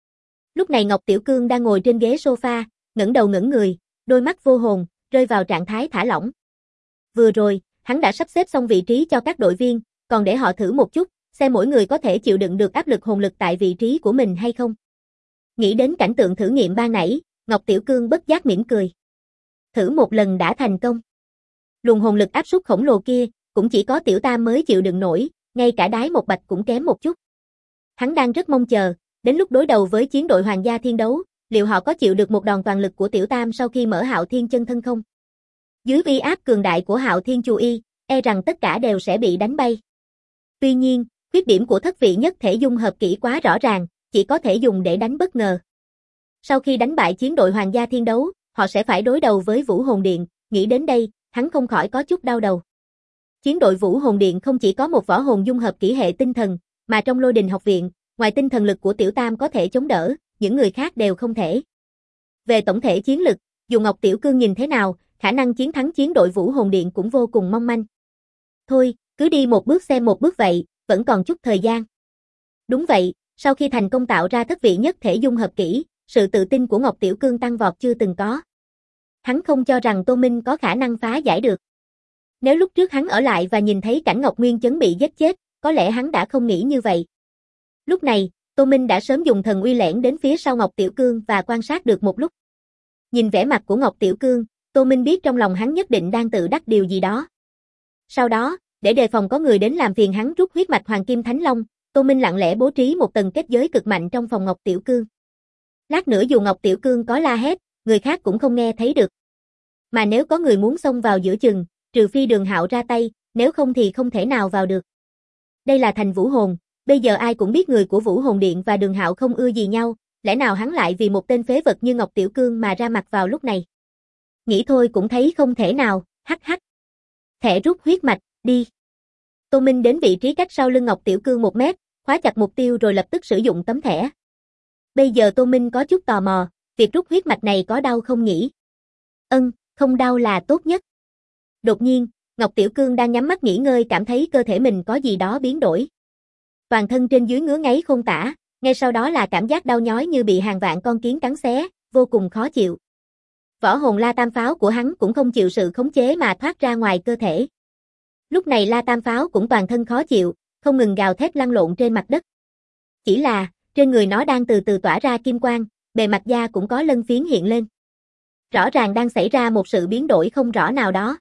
Lúc này Ngọc Tiểu Cương đang ngồi trên ghế sofa, ngẩng đầu ngẩng người, đôi mắt vô hồn, rơi vào trạng thái thả lỏng. Vừa rồi, hắn đã sắp xếp xong vị trí cho các đội viên, còn để họ thử một chút, xem mỗi người có thể chịu đựng được áp lực hồn lực tại vị trí của mình hay không. Nghĩ đến cảnh tượng thử nghiệm ban nãy, Ngọc Tiểu Cương bất giác mỉm cười. Thử một lần đã thành công. Luồng hồn lực áp suất khổng lồ kia, cũng chỉ có Tiểu Tam mới chịu đựng nổi, ngay cả Đái Một Bạch cũng kém một chút. Hắn đang rất mong chờ, đến lúc đối đầu với chiến đội Hoàng gia Thiên đấu, liệu họ có chịu được một đòn toàn lực của Tiểu Tam sau khi mở Hạo Thiên chân thân không? Dưới uy áp cường đại của Hạo Thiên Chù Y, e rằng tất cả đều sẽ bị đánh bay. Tuy nhiên, khuyết điểm của thất vị nhất thể dung hợp kỹ quá rõ ràng, chỉ có thể dùng để đánh bất ngờ. Sau khi đánh bại chiến đội Hoàng gia Thiên đấu, họ sẽ phải đối đầu với Vũ Hồn Điện, nghĩ đến đây, hắn không khỏi có chút đau đầu. Chiến đội Vũ Hồn Điện không chỉ có một võ hồn dung hợp kỹ hệ tinh thần, mà trong Lôi Đình học viện, ngoài tinh thần lực của Tiểu Tam có thể chống đỡ, những người khác đều không thể. Về tổng thể chiến lực, dù Ngọc Tiểu Cương nhìn thế nào, khả năng chiến thắng chiến đội Vũ Hồn Điện cũng vô cùng mong manh. Thôi, cứ đi một bước xem một bước vậy, vẫn còn chút thời gian. Đúng vậy, sau khi thành công tạo ra thất vị nhất thể dung hợp kỹ, sự tự tin của Ngọc Tiểu Cương tăng vọt chưa từng có. Hắn không cho rằng Tô Minh có khả năng phá giải được. Nếu lúc trước hắn ở lại và nhìn thấy cảnh Ngọc Nguyên Chấn bị giết chết, có lẽ hắn đã không nghĩ như vậy. Lúc này, Tô Minh đã sớm dùng thần uy lẻn đến phía sau Ngọc Tiểu Cương và quan sát được một lúc. Nhìn vẻ mặt của Ngọc Tiểu Cương, Tô Minh biết trong lòng hắn nhất định đang tự đắc điều gì đó. Sau đó, để đề phòng có người đến làm phiền hắn rút huyết mạch Hoàng Kim Thánh Long, Tô Minh lặng lẽ bố trí một tầng kết giới cực mạnh trong phòng Ngọc Tiểu Cương. Lát nữa dù Ngọc Tiểu Cương có la hét, người khác cũng không nghe thấy được. Mà nếu có người muốn xông vào giữa chừng, trừ phi Đường Hạo ra tay, nếu không thì không thể nào vào được. Đây là thành Vũ Hồn, bây giờ ai cũng biết người của Vũ Hồn Điện và Đường Hạo không ưa gì nhau, lẽ nào hắn lại vì một tên phế vật như Ngọc Tiểu Cương mà ra mặt vào lúc này. Nghĩ thôi cũng thấy không thể nào, hắc hắc. Thẻ rút huyết mạch, đi. Tô Minh đến vị trí cách sau lưng Ngọc Tiểu Cương 1 mét, khóa chặt mục tiêu rồi lập tức sử dụng tấm thẻ. Bây giờ Tô Minh có chút tò mò, việc rút huyết mạch này có đau không nhỉ? Không đau là tốt nhất. Đột nhiên, Ngọc Tiểu Cương đang nhắm mắt nghỉ ngơi cảm thấy cơ thể mình có gì đó biến đổi. Toàn thân trên dưới ngứa ngáy khôn tả, ngay sau đó là cảm giác đau nhói như bị hàng vạn con kiến cắn xé, vô cùng khó chịu. Võ hồn La Tam Pháo của hắn cũng không chịu sự khống chế mà thoát ra ngoài cơ thể. Lúc này La Tam Pháo cũng toàn thân khó chịu, không ngừng gào thét lăn lộn trên mặt đất. Chỉ là, trên người nó đang từ từ tỏa ra kim quang, bề mặt da cũng có lân phiến hiện lên. Rõ ràng đang xảy ra một sự biến đổi không rõ nào đó.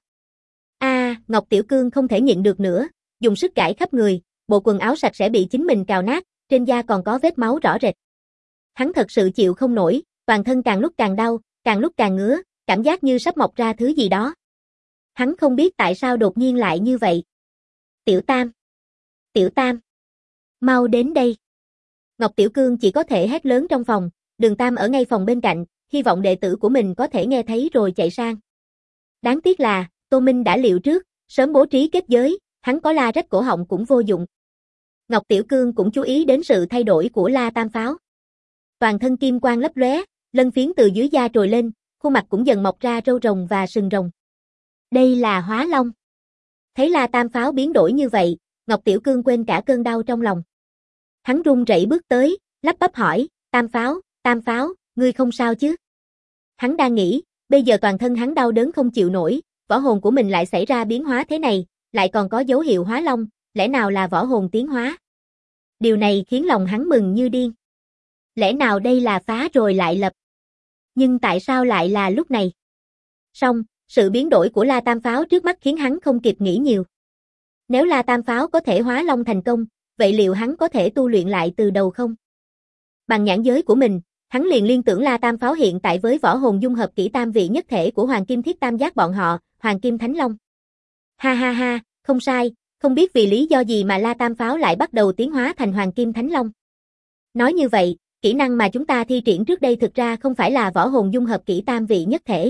Ngọc Tiểu Cương không thể nhịn được nữa, dùng sức gãi khắp người, bộ quần áo sạch sẽ bị chính mình cào nát, trên da còn có vết máu rõ rệt. Hắn thật sự chịu không nổi, toàn thân càng lúc càng đau, càng lúc càng ngứa, cảm giác như sắp mọc ra thứ gì đó. Hắn không biết tại sao đột nhiên lại như vậy. Tiểu Tam! Tiểu Tam! Mau đến đây! Ngọc Tiểu Cương chỉ có thể hét lớn trong phòng, Đường Tam ở ngay phòng bên cạnh, hy vọng đệ tử của mình có thể nghe thấy rồi chạy sang. Đáng tiếc là, Tô Minh đã liệu trước, sớm bố trí kết giới, hắn có la rách cổ họng cũng vô dụng. Ngọc Tiểu Cương cũng chú ý đến sự thay đổi của La Tam Pháo. Toàn thân kim quang lấp lóe, lân phiến từ dưới da trồi lên, khuôn mặt cũng dần mọc ra râu rồng và sừng rồng. Đây là Hóa Long. Thấy La Tam Pháo biến đổi như vậy, Ngọc Tiểu Cương quên cả cơn đau trong lòng. Hắn run rẩy bước tới, lắp bắp hỏi, Tam Pháo, ngươi không sao chứ? Hắn đang nghĩ, bây giờ toàn thân hắn đau đớn không chịu nổi, võ hồn của mình lại xảy ra biến hóa thế này, lại còn có dấu hiệu hóa long, lẽ nào là võ hồn tiến hóa? Điều này khiến lòng hắn mừng như điên. Lẽ nào đây là phá rồi lại lập? Nhưng tại sao lại là lúc này? Song, sự biến đổi của La Tam Pháo trước mắt khiến hắn không kịp nghĩ nhiều. Nếu La Tam Pháo có thể hóa long thành công, vậy liệu hắn có thể tu luyện lại từ đầu không? Bằng nhãn giới của mình, hắn liền liên tưởng La Tam Pháo hiện tại với võ hồn dung hợp kỹ tam vị nhất thể của Hoàng Kim Thiết Tam Giác bọn họ, Hoàng Kim Thánh Long. Ha, không sai, không biết vì lý do gì mà La Tam Pháo lại bắt đầu tiến hóa thành Hoàng Kim Thánh Long. Nói như vậy, Kỹ năng mà chúng ta thi triển trước đây thực ra không phải là võ hồn dung hợp kỹ tam vị nhất thể,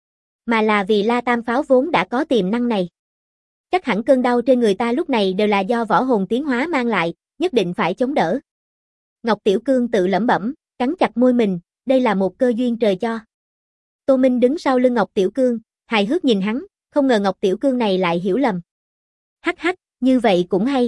mà là vì La Tam Pháo vốn đã có tiềm năng này. Chắc hẳn cơn đau trên người ta lúc này đều là do võ hồn tiến hóa mang lại, nhất định phải chống đỡ. Ngọc Tiểu Cương tự lẩm bẩm, cắn chặt môi mình, đây là một cơ duyên trời cho. Tô Minh đứng sau lưng Ngọc Tiểu Cương, hài hước nhìn hắn, không ngờ Ngọc Tiểu Cương này lại hiểu lầm. Hắc hắc, như vậy cũng hay.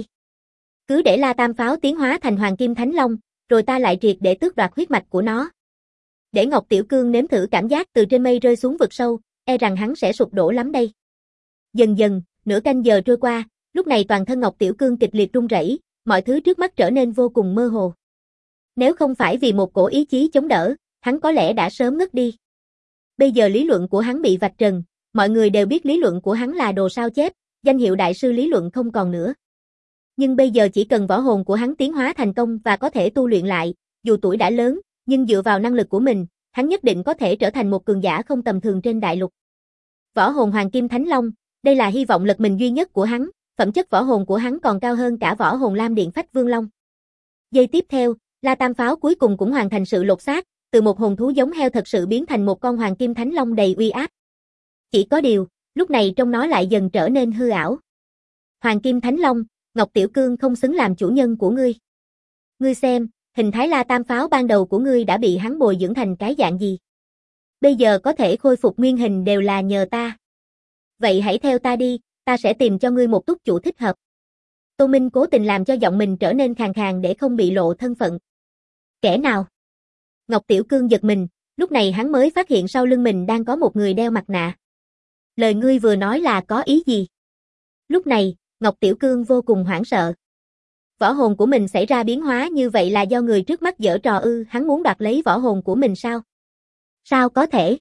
Cứ để La Tam Pháo tiến hóa thành Hoàng Kim Thánh Long, rồi ta lại triệt để tước đoạt huyết mạch của nó. Để Ngọc Tiểu Cương nếm thử cảm giác từ trên mây rơi xuống vực sâu, e rằng hắn sẽ sụp đổ lắm đây. Dần dần, nửa canh giờ trôi qua, lúc này toàn thân Ngọc Tiểu Cương kịch liệt run rẩy, mọi thứ trước mắt trở nên vô cùng mơ hồ. Nếu không phải vì một cổ ý chí chống đỡ, hắn có lẽ đã sớm ngất đi. Bây giờ lý luận của hắn bị vạch trần, mọi người đều biết lý luận của hắn là đồ sao chép, danh hiệu đại sư lý luận không còn nữa. Nhưng bây giờ chỉ cần võ hồn của hắn tiến hóa thành công và có thể tu luyện lại, dù tuổi đã lớn, nhưng dựa vào năng lực của mình, hắn nhất định có thể trở thành một cường giả không tầm thường trên đại lục. Võ hồn Hoàng Kim Thánh Long, đây là hy vọng lật mình duy nhất của hắn, phẩm chất võ hồn của hắn còn cao hơn cả võ hồn Lam Điện Phách Vương Long. Giây tiếp theo, La Tam Pháo cuối cùng cũng hoàn thành sự lột xác, từ một hồn thú giống heo thật sự biến thành một con Hoàng Kim Thánh Long đầy uy áp. Chỉ có điều, lúc này trong nó lại dần trở nên hư ảo. Hoàng Kim Thánh Long, Ngọc Tiểu Cương không xứng làm chủ nhân của ngươi. Ngươi xem, hình thái La Tam Pháo ban đầu của ngươi đã bị hắn bồi dưỡng thành cái dạng gì. Bây giờ có thể khôi phục nguyên hình đều là nhờ ta. Vậy hãy theo ta đi, ta sẽ tìm cho ngươi một túc chủ thích hợp. Tô Minh cố tình làm cho giọng mình trở nên khàn khàn để không bị lộ thân phận. Kẻ nào? Ngọc Tiểu Cương giật mình, lúc này hắn mới phát hiện sau lưng mình đang có một người đeo mặt nạ. Lời ngươi vừa nói là có ý gì? Lúc này, Ngọc Tiểu Cương vô cùng hoảng sợ. Võ hồn của mình xảy ra biến hóa như vậy là do người trước mắt giở trò ư, hắn muốn đoạt lấy võ hồn của mình sao? Sao có thể?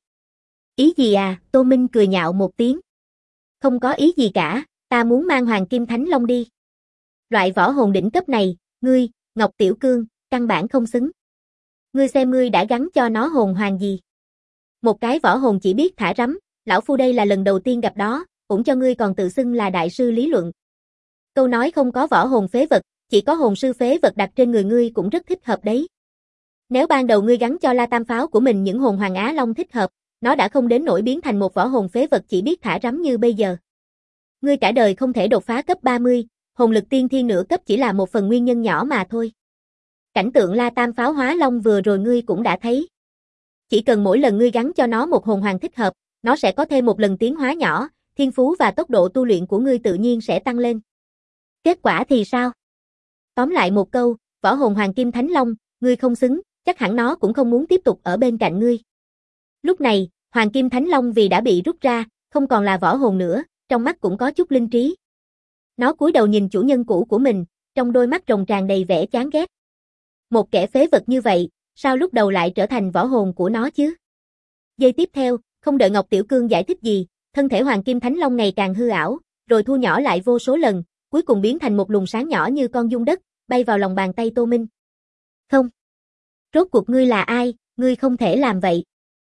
Ý gì à? Tô Minh cười nhạo một tiếng. Không có ý gì cả, ta muốn mang Hoàng Kim Thánh Long đi. Loại võ hồn đỉnh cấp này, ngươi, Ngọc Tiểu Cương, căn bản không xứng. Ngươi xem ngươi đã gắn cho nó hồn hoàng gì? Một cái võ hồn chỉ biết thả rắm, lão phu đây là lần đầu tiên gặp đó, cũng cho ngươi còn tự xưng là đại sư lý luận. Câu nói không có võ hồn phế vật, chỉ có hồn sư phế vật đặt trên người ngươi cũng rất thích hợp đấy. Nếu ban đầu ngươi gắn cho La Tam Pháo của mình những hồn Hoàng Á Long thích hợp, nó đã không đến nỗi biến thành một võ hồn phế vật chỉ biết thả rắm như bây giờ. Ngươi cả đời không thể đột phá cấp 30, hồn lực tiên thiên nửa cấp chỉ là một phần nguyên nhân nhỏ mà thôi. Cảnh tượng La Tam Pháo hóa long vừa rồi ngươi cũng đã thấy. Chỉ cần mỗi lần ngươi gắn cho nó một hồn hoàng thích hợp, nó sẽ có thêm một lần tiến hóa nhỏ, thiên phú và tốc độ tu luyện của ngươi tự nhiên sẽ tăng lên. Kết quả thì sao? Tóm lại một câu, võ hồn Hoàng Kim Thánh Long, ngươi không xứng, chắc hẳn nó cũng không muốn tiếp tục ở bên cạnh ngươi. Lúc này, Hoàng Kim Thánh Long vì đã bị rút ra, không còn là võ hồn nữa, trong mắt cũng có chút linh trí. Nó cúi đầu nhìn chủ nhân cũ của mình, trong đôi mắt rồng tràn đầy vẻ chán ghét. Một kẻ phế vật như vậy, sao lúc đầu lại trở thành võ hồn của nó chứ? Giây tiếp theo, không đợi Ngọc Tiểu Cương giải thích gì, thân thể Hoàng Kim Thánh Long ngày càng hư ảo, rồi thu nhỏ lại vô số lần, cuối cùng biến thành một luồng sáng nhỏ như con giun đất, bay vào lòng bàn tay Tô Minh. Không. Rốt cuộc ngươi là ai, ngươi không thể làm vậy.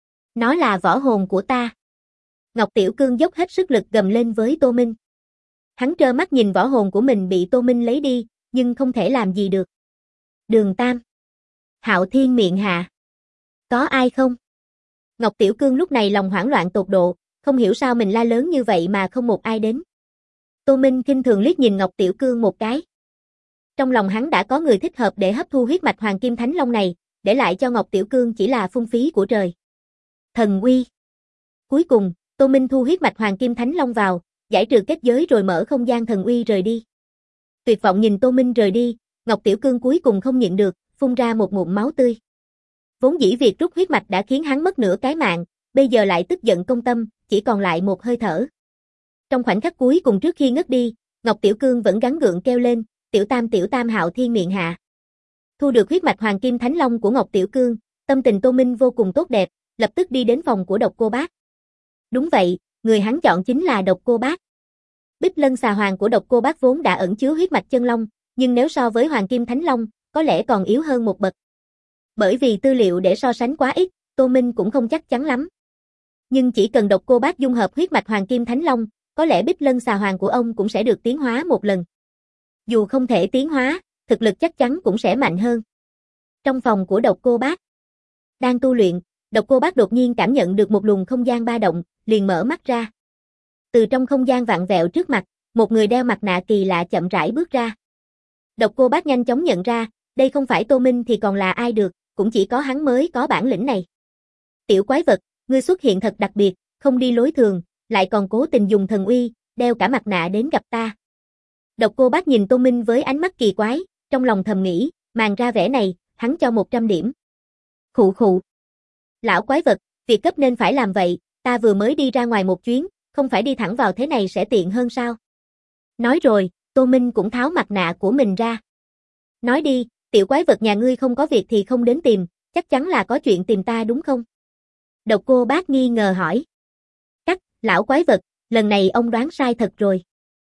Nó là võ hồn của ta. Ngọc Tiểu Cương dốc hết sức lực gầm lên với Tô Minh. Hắn trơ mắt nhìn võ hồn của mình bị Tô Minh lấy đi, nhưng không thể làm gì được. Đường Tam. Hạo Thiên miệng hạ. Có ai không? Ngọc Tiểu Cương lúc này lòng hoảng loạn tột độ, không hiểu sao mình la lớn như vậy mà không một ai đến. Tô Minh khinh thường liếc nhìn Ngọc Tiểu Cương một cái. Trong lòng hắn đã có người thích hợp để hấp thu huyết mạch Hoàng Kim Thánh Long này, để lại cho Ngọc Tiểu Cương chỉ là phung phí của trời. Thần uy. Cuối cùng, Tô Minh thu huyết mạch Hoàng Kim Thánh Long vào, giải trừ kết giới rồi mở không gian thần uy rời đi. Tuyệt vọng nhìn Tô Minh rời đi, Ngọc Tiểu Cương cuối cùng không nhịn được, phun ra một ngụm máu tươi. Vốn dĩ việc rút huyết mạch đã khiến hắn mất nửa cái mạng, bây giờ lại tức giận công tâm, chỉ còn lại một hơi thở. Trong khoảnh khắc cuối cùng trước khi ngất đi, Ngọc Tiểu Cương vẫn gắng gượng kêu lên, tiểu tam Hạo Thiên miệng hạ. Thu được huyết mạch Hoàng Kim Thánh Long của Ngọc Tiểu Cương, tâm tình Tô Minh vô cùng tốt đẹp, lập tức đi đến phòng của Độc Cô Bác. Đúng vậy, người hắn chọn chính là Độc Cô Bác. Bích Lân xà hoàng của Độc Cô Bác vốn đã ẩn chứa huyết mạch chân long, nhưng nếu so với Hoàng Kim Thánh Long, có lẽ còn yếu hơn một bậc. Bởi vì tư liệu để so sánh quá ít, Tô Minh cũng không chắc chắn lắm. Nhưng chỉ cần Độc Cô Bác dung hợp huyết mạch Hoàng Kim Thánh Long, có lẽ Bích Lân xà hoàng của ông cũng sẽ được tiến hóa một lần. Dù không thể tiến hóa, thực lực chắc chắn cũng sẽ mạnh hơn. Trong phòng của Độc Cô Bác. Đang tu luyện, Độc Cô Bác đột nhiên cảm nhận được một luồng không gian ba động, liền mở mắt ra. Từ trong không gian vặn vẹo trước mặt, một người đeo mặt nạ kỳ lạ chậm rãi bước ra. Độc Cô Bác nhanh chóng nhận ra, đây không phải Tô Minh thì còn là ai được, cũng chỉ có hắn mới có bản lĩnh này. Tiểu quái vật, ngươi xuất hiện thật đặc biệt, không đi lối thường, lại còn cố tình dùng thần uy, đeo cả mặt nạ đến gặp ta. Độc Cô Bác nhìn Tô Minh với ánh mắt kỳ quái, trong lòng thầm nghĩ, màn ra vẻ này, hắn cho 100 điểm. Khụ khụ. Lão quái vật, việc cấp nên phải làm vậy, ta vừa mới đi ra ngoài một chuyến, không phải đi thẳng vào thế này sẽ tiện hơn sao? Nói rồi, Tô Minh cũng tháo mặt nạ của mình ra. Nói đi, tiểu quái vật nhà ngươi không có việc thì không đến tìm, chắc chắn là có chuyện tìm ta đúng không? Độc Cô Bác nghi ngờ hỏi. Lão quái vật, lần này ông đoán sai thật rồi.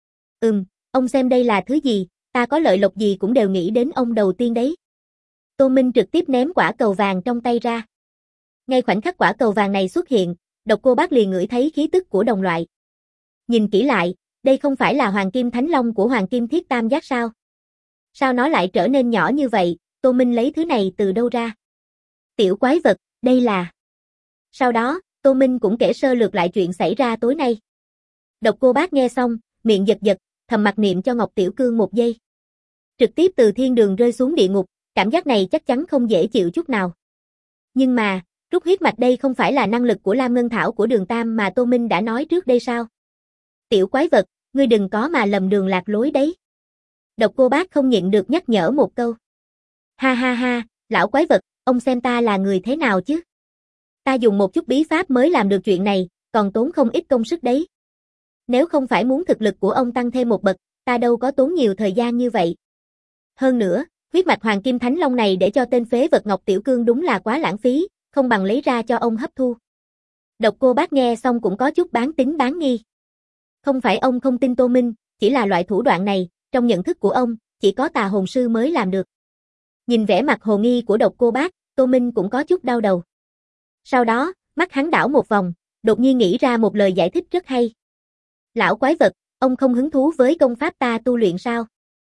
Ông xem đây là thứ gì, ta có lợi lộc gì cũng đều nghĩ đến ông đầu tiên đấy. Tô Minh trực tiếp ném quả cầu vàng trong tay ra. Ngay khoảnh khắc quả cầu vàng này xuất hiện, Độc Cô Bác liền ngửi thấy khí tức của đồng loại. Nhìn kỹ lại, đây không phải là Hoàng Kim Thánh Long của Hoàng Kim Thiết Tam Giác sao? Sao nó lại trở nên nhỏ như vậy, Tô Minh lấy thứ này từ đâu ra? Tiểu quái vật, đây là... Sau đó, Tô Minh cũng kể sơ lược lại chuyện xảy ra tối nay. Độc Cô Bác nghe xong, miệng giật giật, thầm mặc niệm cho Ngọc Tiểu Cương một giây. Trực tiếp từ thiên đường rơi xuống địa ngục, cảm giác này chắc chắn không dễ chịu chút nào. Nhưng mà, rút huyết mạch đây không phải là năng lực của Lam Ngân Thảo của Đường Tam mà Tô Minh đã nói trước đây sao? Tiểu quái vật, ngươi đừng có mà lầm đường lạc lối đấy. Độc Cô Bác không nhịn được nhắc nhở một câu. Ha ha ha, lão quái vật, ông xem ta là người thế nào chứ? Ta dùng một chút bí pháp mới làm được chuyện này, còn tốn không ít công sức đấy. Nếu không phải muốn thực lực của ông tăng thêm một bậc, ta đâu có tốn nhiều thời gian như vậy. Hơn nữa, huyết mạch Hoàng Kim Thánh Long này để cho tên phế vật Ngọc Tiểu Cương đúng là quá lãng phí, không bằng lấy ra cho ông hấp thu. Độc Cô Bác nghe xong cũng có chút bán tín bán nghi. Không phải ông không tin Tô Minh, chỉ là loại thủ đoạn này, trong nhận thức của ông, chỉ có tà hồn sư mới làm được. Nhìn vẻ mặt hồ nghi của Độc Cô Bác, Tô Minh cũng có chút đau đầu. Sau đó, mắt hắn đảo một vòng, đột nhiên nghĩ ra một lời giải thích rất hay. Lão quái vật, ông không hứng thú với công pháp ta tu luyện sao?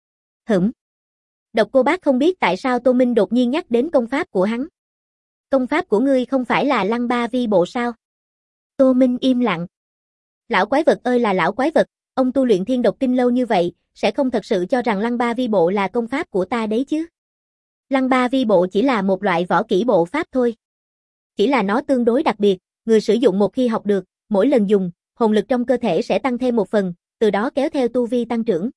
Độc Cô Bác không biết tại sao Tô Minh đột nhiên nhắc đến công pháp của hắn. Công pháp của ngươi không phải là Lăng Ba Vi Bộ sao? Tô Minh im lặng. Lão quái vật ơi là lão quái vật, ông tu luyện Thiên Độc Kinh lâu như vậy, sẽ không thật sự cho rằng Lăng Ba Vi Bộ là công pháp của ta đấy chứ? Lăng Ba Vi Bộ chỉ là một loại võ kỹ bộ pháp thôi. Chỉ là nó tương đối đặc biệt, người sử dụng một khi học được, mỗi lần dùng, hồn lực trong cơ thể sẽ tăng thêm một phần, từ đó kéo theo tu vi tăng trưởng.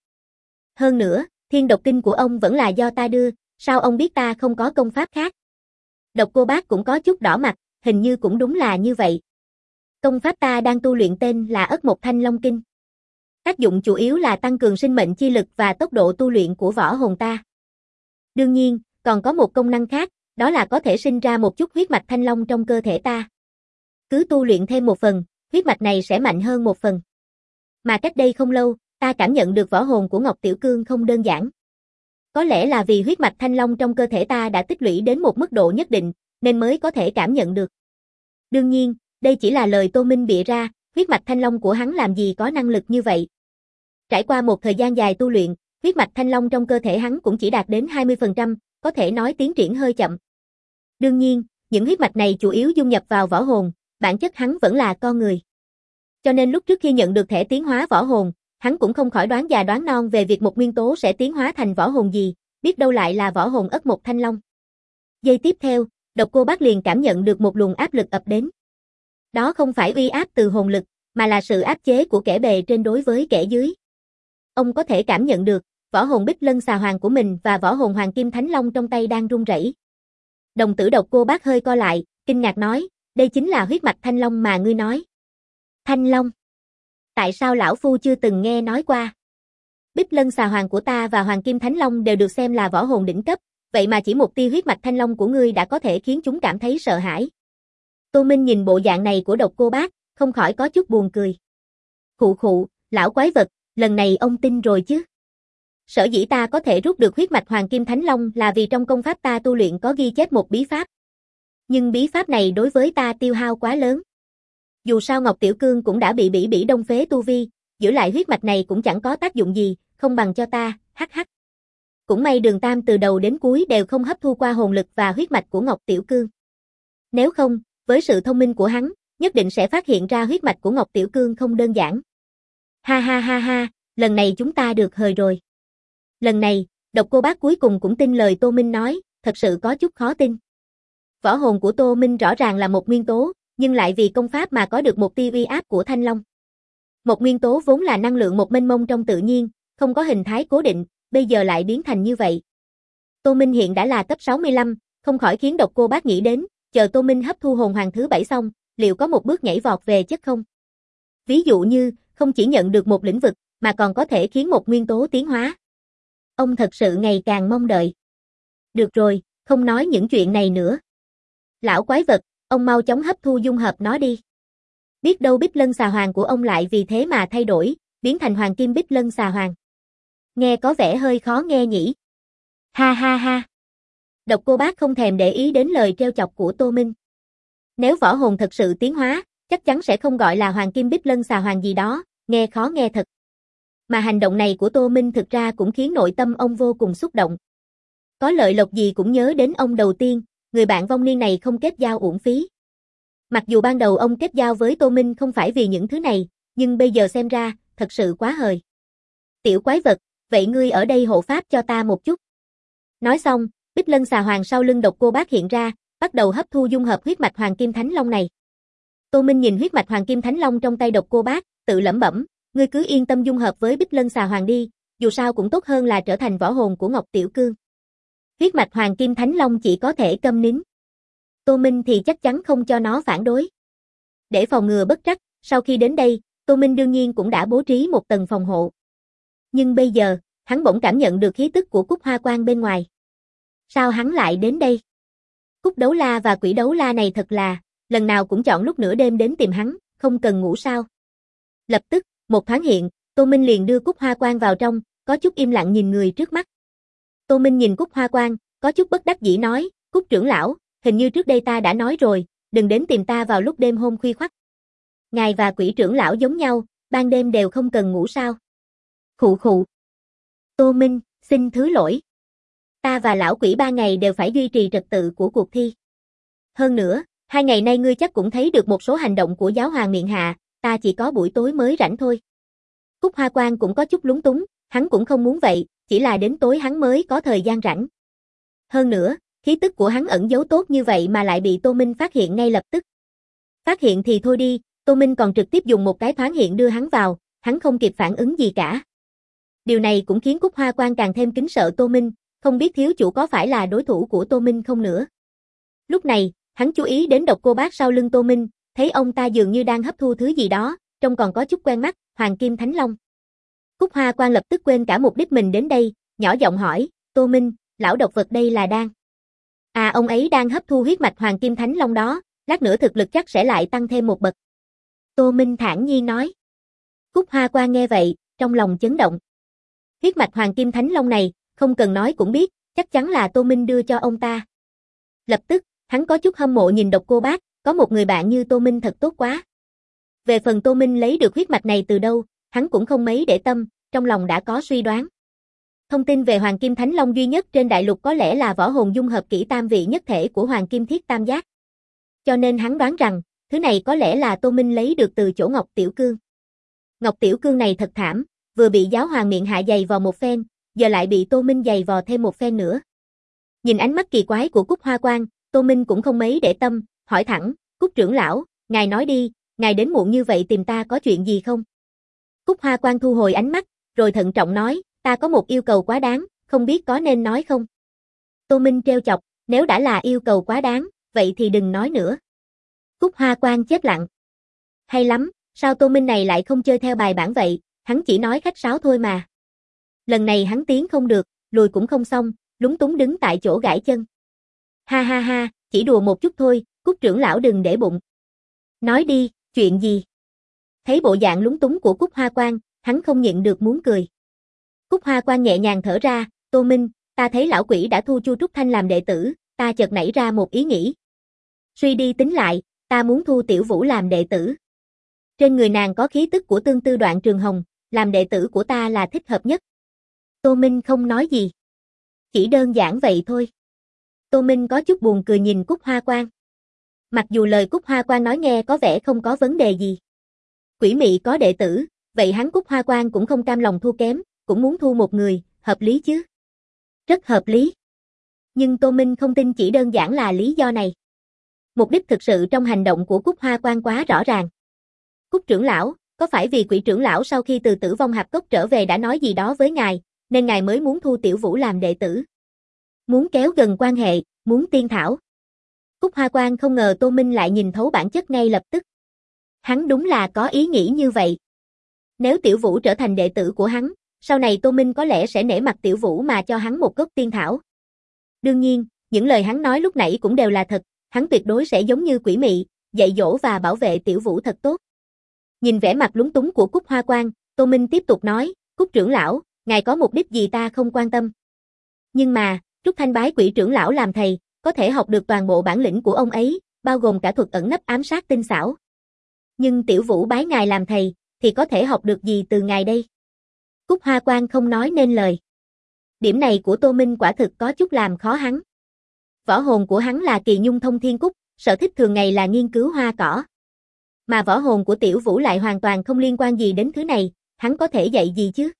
Hơn nữa, Thiên Độc Kinh của ông vẫn là do ta đưa, sao ông biết ta không có công pháp khác? Độc Cô Bác cũng có chút đỏ mặt, hình như cũng đúng là như vậy. Công pháp ta đang tu luyện tên là Ất Mộc Thanh Long Kinh. Tác dụng chủ yếu là tăng cường sinh mệnh chi lực và tốc độ tu luyện của võ hồn ta. Đương nhiên, còn có một công năng khác, đó là có thể sinh ra một chút huyết mạch thanh long trong cơ thể ta. Cứ tu luyện thêm một phần, huyết mạch này sẽ mạnh hơn một phần. Mà cách đây không lâu, ta cảm nhận được võ hồn của Ngọc Tiểu Cương không đơn giản. Có lẽ là vì huyết mạch thanh long trong cơ thể ta đã tích lũy đến một mức độ nhất định, nên mới có thể cảm nhận được. Đương nhiên, đây chỉ là lời Tô Minh bịa ra, huyết mạch thanh long của hắn làm gì có năng lực như vậy. Trải qua một thời gian dài tu luyện, huyết mạch thanh long trong cơ thể hắn cũng chỉ đạt đến 20%, có thể nói tiến triển hơi chậm. Đương nhiên, những huyết mạch này chủ yếu dung nhập vào võ hồn, bản chất hắn vẫn là con người. Cho nên lúc trước khi nhận được thẻ tiến hóa võ hồn, hắn cũng không khỏi đoán già đoán non về việc một nguyên tố sẽ tiến hóa thành võ hồn gì, biết đâu lại là võ hồn Ất Mộc Thanh Long. Giây tiếp theo, Độc Cô Bác liền cảm nhận được một luồng áp lực ập đến. Đó không phải uy áp từ hồn lực, mà là sự áp chế của kẻ bề trên đối với kẻ dưới. Ông có thể cảm nhận được, võ hồn Bích Lân Xà Hoàng của mình và võ hồn Hoàng Kim Thánh Long trong tay đang run rẩy. Đồng tử Độc Cô Bác hơi co lại, kinh ngạc nói, đây chính là huyết mạch Thanh Long mà ngươi nói. Thanh Long? Tại sao lão phu chưa từng nghe nói qua? Bích Lân Xà Hoàng của ta và Hoàng Kim Thánh Long đều được xem là võ hồn đỉnh cấp, vậy mà chỉ một tia huyết mạch Thanh Long của ngươi đã có thể khiến chúng cảm thấy sợ hãi. Tô Minh nhìn bộ dạng này của Độc Cô Bác, không khỏi có chút buồn cười. Khụ khụ, lão quái vật, lần này ông tin rồi chứ? Sở dĩ ta có thể rút được huyết mạch Hoàng Kim Thánh Long là vì trong công pháp ta tu luyện có ghi chép một bí pháp. Nhưng bí pháp này đối với ta tiêu hao quá lớn. Dù sao Ngọc Tiểu Cương cũng đã bị bỉ đông phế tu vi, giữ lại huyết mạch này cũng chẳng có tác dụng gì, không bằng cho ta, hắc hắc. Cũng may Đường Tam từ đầu đến cuối đều không hấp thu qua hồn lực và huyết mạch của Ngọc Tiểu Cương. Nếu không, với sự thông minh của hắn, nhất định sẽ phát hiện ra huyết mạch của Ngọc Tiểu Cương không đơn giản. Ha ha ha ha, lần này chúng ta được hời rồi. Lần này, Độc Cô Bác cuối cùng cũng tin lời Tô Minh nói, thật sự có chút khó tin. Võ hồn của Tô Minh rõ ràng là một nguyên tố, nhưng lại vì công pháp mà có được một tia uy áp của Thanh Long. Một nguyên tố vốn là năng lượng một mênh mông trong tự nhiên, không có hình thái cố định, bây giờ lại biến thành như vậy. Tô Minh hiện đã là cấp 65, không khỏi khiến Độc Cô Bác nghĩ đến, chờ Tô Minh hấp thu hồn hoàng thứ 7 xong, liệu có một bước nhảy vọt về chất không? Ví dụ như, không chỉ nhận được một lĩnh vực, mà còn có thể khiến một nguyên tố tiến hóa. Ông thật sự ngày càng mong đợi. Được rồi, không nói những chuyện này nữa. Lão quái vật, ông mau chóng hấp thu dung hợp nó đi. Biết đâu Bích Lân Xà Hoàng của ông lại vì thế mà thay đổi, biến thành Hoàng Kim Bích Lân Xà Hoàng. Nghe có vẻ hơi khó nghe nhỉ? Ha ha ha. Độc Cô Bác không thèm để ý đến lời trêu chọc của Tô Minh. Nếu võ hồn thật sự tiến hóa, chắc chắn sẽ không gọi là Hoàng Kim Bích Lân Xà Hoàng gì đó, nghe khó nghe thật. Mà hành động này của Tô Minh thực ra cũng khiến nội tâm ông vô cùng xúc động. Có lợi lộc gì cũng nhớ đến ông đầu tiên, người bạn vong niên này không kết giao uổng phí. Mặc dù ban đầu ông kết giao với Tô Minh không phải vì những thứ này, nhưng bây giờ xem ra, thật sự quá hời. Tiểu quái vật, vậy ngươi ở đây hộ pháp cho ta một chút. Nói xong, Bích Lân Xà Hoàng sau lưng Độc Cô Bác hiện ra, bắt đầu hấp thu dung hợp huyết mạch Hoàng Kim Thánh Long này. Tô Minh nhìn huyết mạch Hoàng Kim Thánh Long trong tay Độc Cô Bác, tự lẩm bẩm, ngươi cứ yên tâm dung hợp với Bích Lân Xà Hoàng đi, dù sao cũng tốt hơn là trở thành võ hồn của Ngọc Tiểu Cương. Huyết mạch Hoàng Kim Thánh Long chỉ có thể câm nín. Tô Minh thì chắc chắn không cho nó phản đối. Để phòng ngừa bất trắc, sau khi đến đây, Tô Minh đương nhiên cũng đã bố trí một tầng phòng hộ. Nhưng bây giờ, hắn bỗng cảm nhận được khí tức của Cúc Hoa Quan bên ngoài. Sao hắn lại đến đây? Cúc Đấu La và Quỷ Đấu La này thật là, lần nào cũng chọn lúc nửa đêm đến tìm hắn, không cần ngủ sao? Lập tức, một thoáng hiện, Tô Minh liền đưa Cúc Hoa Quan vào trong, có chút im lặng nhìn người trước mắt. Tô Minh nhìn Cúc Hoa Quan, có chút bất đắc dĩ nói, Cúc trưởng lão, hình như trước đây ta đã nói rồi, đừng đến tìm ta vào lúc đêm hôm khuya khoắt. Ngài và Quỷ trưởng lão giống nhau, ban đêm đều không cần ngủ sao? Khụ khụ. Tô Minh, xin thứ lỗi. Ta và lão quỷ 3 ngày đều phải duy trì trật tự của cuộc thi. Hơn nữa, 2 ngày nay ngươi chắc cũng thấy được một số hành động của giáo hoàng miện hạ, ta chỉ có buổi tối mới rảnh thôi. Cúc Hoa Quan cũng có chút lúng túng, hắn cũng không muốn vậy, chỉ là đến tối hắn mới có thời gian rảnh. Hơn nữa, khí tức của hắn ẩn giấu tốt như vậy mà lại bị Tô Minh phát hiện ngay lập tức. Phát hiện thì thôi đi, Tô Minh còn trực tiếp dùng một cái thoáng hiện đưa hắn vào, hắn không kịp phản ứng gì cả. Điều này cũng khiến Cúc Hoa Quan càng thêm kính sợ Tô Minh, không biết thiếu chủ có phải là đối thủ của Tô Minh không nữa. Lúc này, hắn chú ý đến Độc Cô Bác sau lưng Tô Minh, thấy ông ta dường như đang hấp thu thứ gì đó, trông còn có chút quen mắt, Hoàng Kim Thánh Long. Cúc Hoa Quan lập tức quên cả mục đích mình đến đây, nhỏ giọng hỏi, Tô Minh, lão độc vật đây là đang. À, ông ấy đang hấp thu huyết mạch Hoàng Kim Thánh Long đó, lát nữa thực lực chắc sẽ lại tăng thêm một bậc. Tô Minh thản nhiên nói. Cúc Hoa Quan nghe vậy, trong lòng chấn động. Huyết mạch Hoàng Kim Thánh Long này, không cần nói cũng biết, chắc chắn là Tô Minh đưa cho ông ta. Lập tức, hắn có chút hâm mộ nhìn Độc Cô Bác, có một người bạn như Tô Minh thật tốt quá. Về phần Tô Minh lấy được huyết mạch này từ đâu, hắn cũng không mấy để tâm, trong lòng đã có suy đoán. Thông tin về Hoàng Kim Thánh Long duy nhất trên đại lục có lẽ là võ hồn dung hợp kỹ tam vị nhất thể của Hoàng Kim Thiết Tam Giác. Cho nên hắn đoán rằng, thứ này có lẽ là Tô Minh lấy được từ chỗ Ngọc Tiểu Cương. Ngọc Tiểu Cương này thật thảm, vừa bị giáo hoàng miện hạ giày vò một phen, giờ lại bị Tô Minh giày vò thêm một phen nữa. Nhìn ánh mắt kỳ quái của Cúc Hoa Quan, Tô Minh cũng không mấy để tâm, hỏi thẳng, Cúc trưởng lão, ngài nói đi, ngài đến muộn như vậy tìm ta có chuyện gì không? Cúc Hoa Quan thu hồi ánh mắt, rồi thận trọng nói, ta có một yêu cầu quá đáng, không biết có nên nói không? Tô Minh trêu chọc, nếu đã là yêu cầu quá đáng, vậy thì đừng nói nữa. Cúc Hoa Quan chết lặng. Hay lắm, sao Tô Minh này lại không chơi theo bài bản vậy, hắn chỉ nói khách sáo thôi mà. Lần này hắn tiến không được, lùi cũng không xong, lúng túng đứng tại chỗ gãi chân. Ha ha ha, chỉ đùa một chút thôi, Cúc trưởng lão đừng để bụng. Nói đi, chuyện gì? Thấy bộ dạng lúng túng của Cúc Hoa Quan, hắn không nhịn được muốn cười. Cúc Hoa Quan nhẹ nhàng thở ra, Tô Minh, ta thấy lão quỷ đã thu Chu Trúc Thanh làm đệ tử, ta chợt nảy ra một ý nghĩ. Suy đi tính lại, ta muốn thu Tiểu Vũ làm đệ tử. Trên người nàng có khí tức của Tương Tư Đoạn Trường Hồng, làm đệ tử của ta là thích hợp nhất. Tô Minh không nói gì. Chỉ đơn giản vậy thôi. Tô Minh có chút buồn cười nhìn Cúc Hoa Quan. Mặc dù lời Cúc Hoa Quan nói nghe có vẻ không có vấn đề gì. Quỷ mị có đệ tử, vậy hắn Cúc Hoa Quan cũng không cam lòng thua kém, cũng muốn thu một người, hợp lý chứ. Rất hợp lý. Nhưng Tô Minh không tin chỉ đơn giản là lý do này. Mục đích thực sự trong hành động của Cúc Hoa Quan quá rõ ràng. Cúc trưởng lão, có phải vì Quỷ trưởng lão sau khi từ Tử Vong Hạp Cốc trở về đã nói gì đó với ngài, nên ngài mới muốn thu Tiểu Vũ làm đệ tử? Muốn kéo gần quan hệ, muốn tiên thảo. Cúc Hoa Quan không ngờ Tô Minh lại nhìn thấu bản chất ngay lập tức. Hắn đúng là có ý nghĩ như vậy. Nếu Tiểu Vũ trở thành đệ tử của hắn, sau này Tô Minh có lẽ sẽ nể mặt Tiểu Vũ mà cho hắn một gốc tiên thảo. Đương nhiên, những lời hắn nói lúc nãy cũng đều là thật, hắn tuyệt đối sẽ giống như quỷ mị, dạy dỗ và bảo vệ Tiểu Vũ thật tốt. Nhìn vẻ mặt lúng túng của Cúc Hoa Quan, Tô Minh tiếp tục nói, Cúc trưởng lão, ngài có mục đích gì ta không quan tâm. Nhưng mà, Trúc Thanh bái Quỷ trưởng lão làm thầy, có thể học được toàn bộ bản lĩnh của ông ấy, bao gồm cả thuật ẩn nấp ám sát tinh xảo. Nhưng Tiểu Vũ bái ngài làm thầy, thì có thể học được gì từ ngài đây? Cúc Hoa Quan không nói nên lời. Điểm này của Tô Minh quả thực có chút làm khó hắn. Võ hồn của hắn là Kỳ Nhung Thông Thiên Cúc, sở thích thường ngày là nghiên cứu hoa cỏ. Mà võ hồn của Tiểu Vũ lại hoàn toàn không liên quan gì đến thứ này, hắn có thể dạy gì chứ?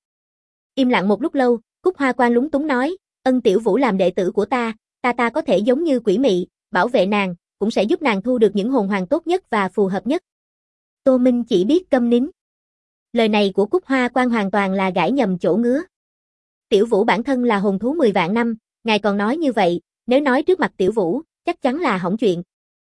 Im lặng một lúc lâu, Cúc Hoa Quan lúng túng nói, Tiểu Vũ làm đệ tử của ta có thể giống như quỷ mị, bảo vệ nàng, cũng sẽ giúp nàng thu được những hồn hoàng tốt nhất và phù hợp nhất. Tô Minh chỉ biết câm nín. Lời này của Cúc Hoa Quan hoàn toàn là gãi nhầm chỗ ngứa. Tiểu Vũ bản thân là hồn thú 10 vạn năm, ngài còn nói như vậy, nếu nói trước mặt Tiểu Vũ, chắc chắn là hỏng chuyện.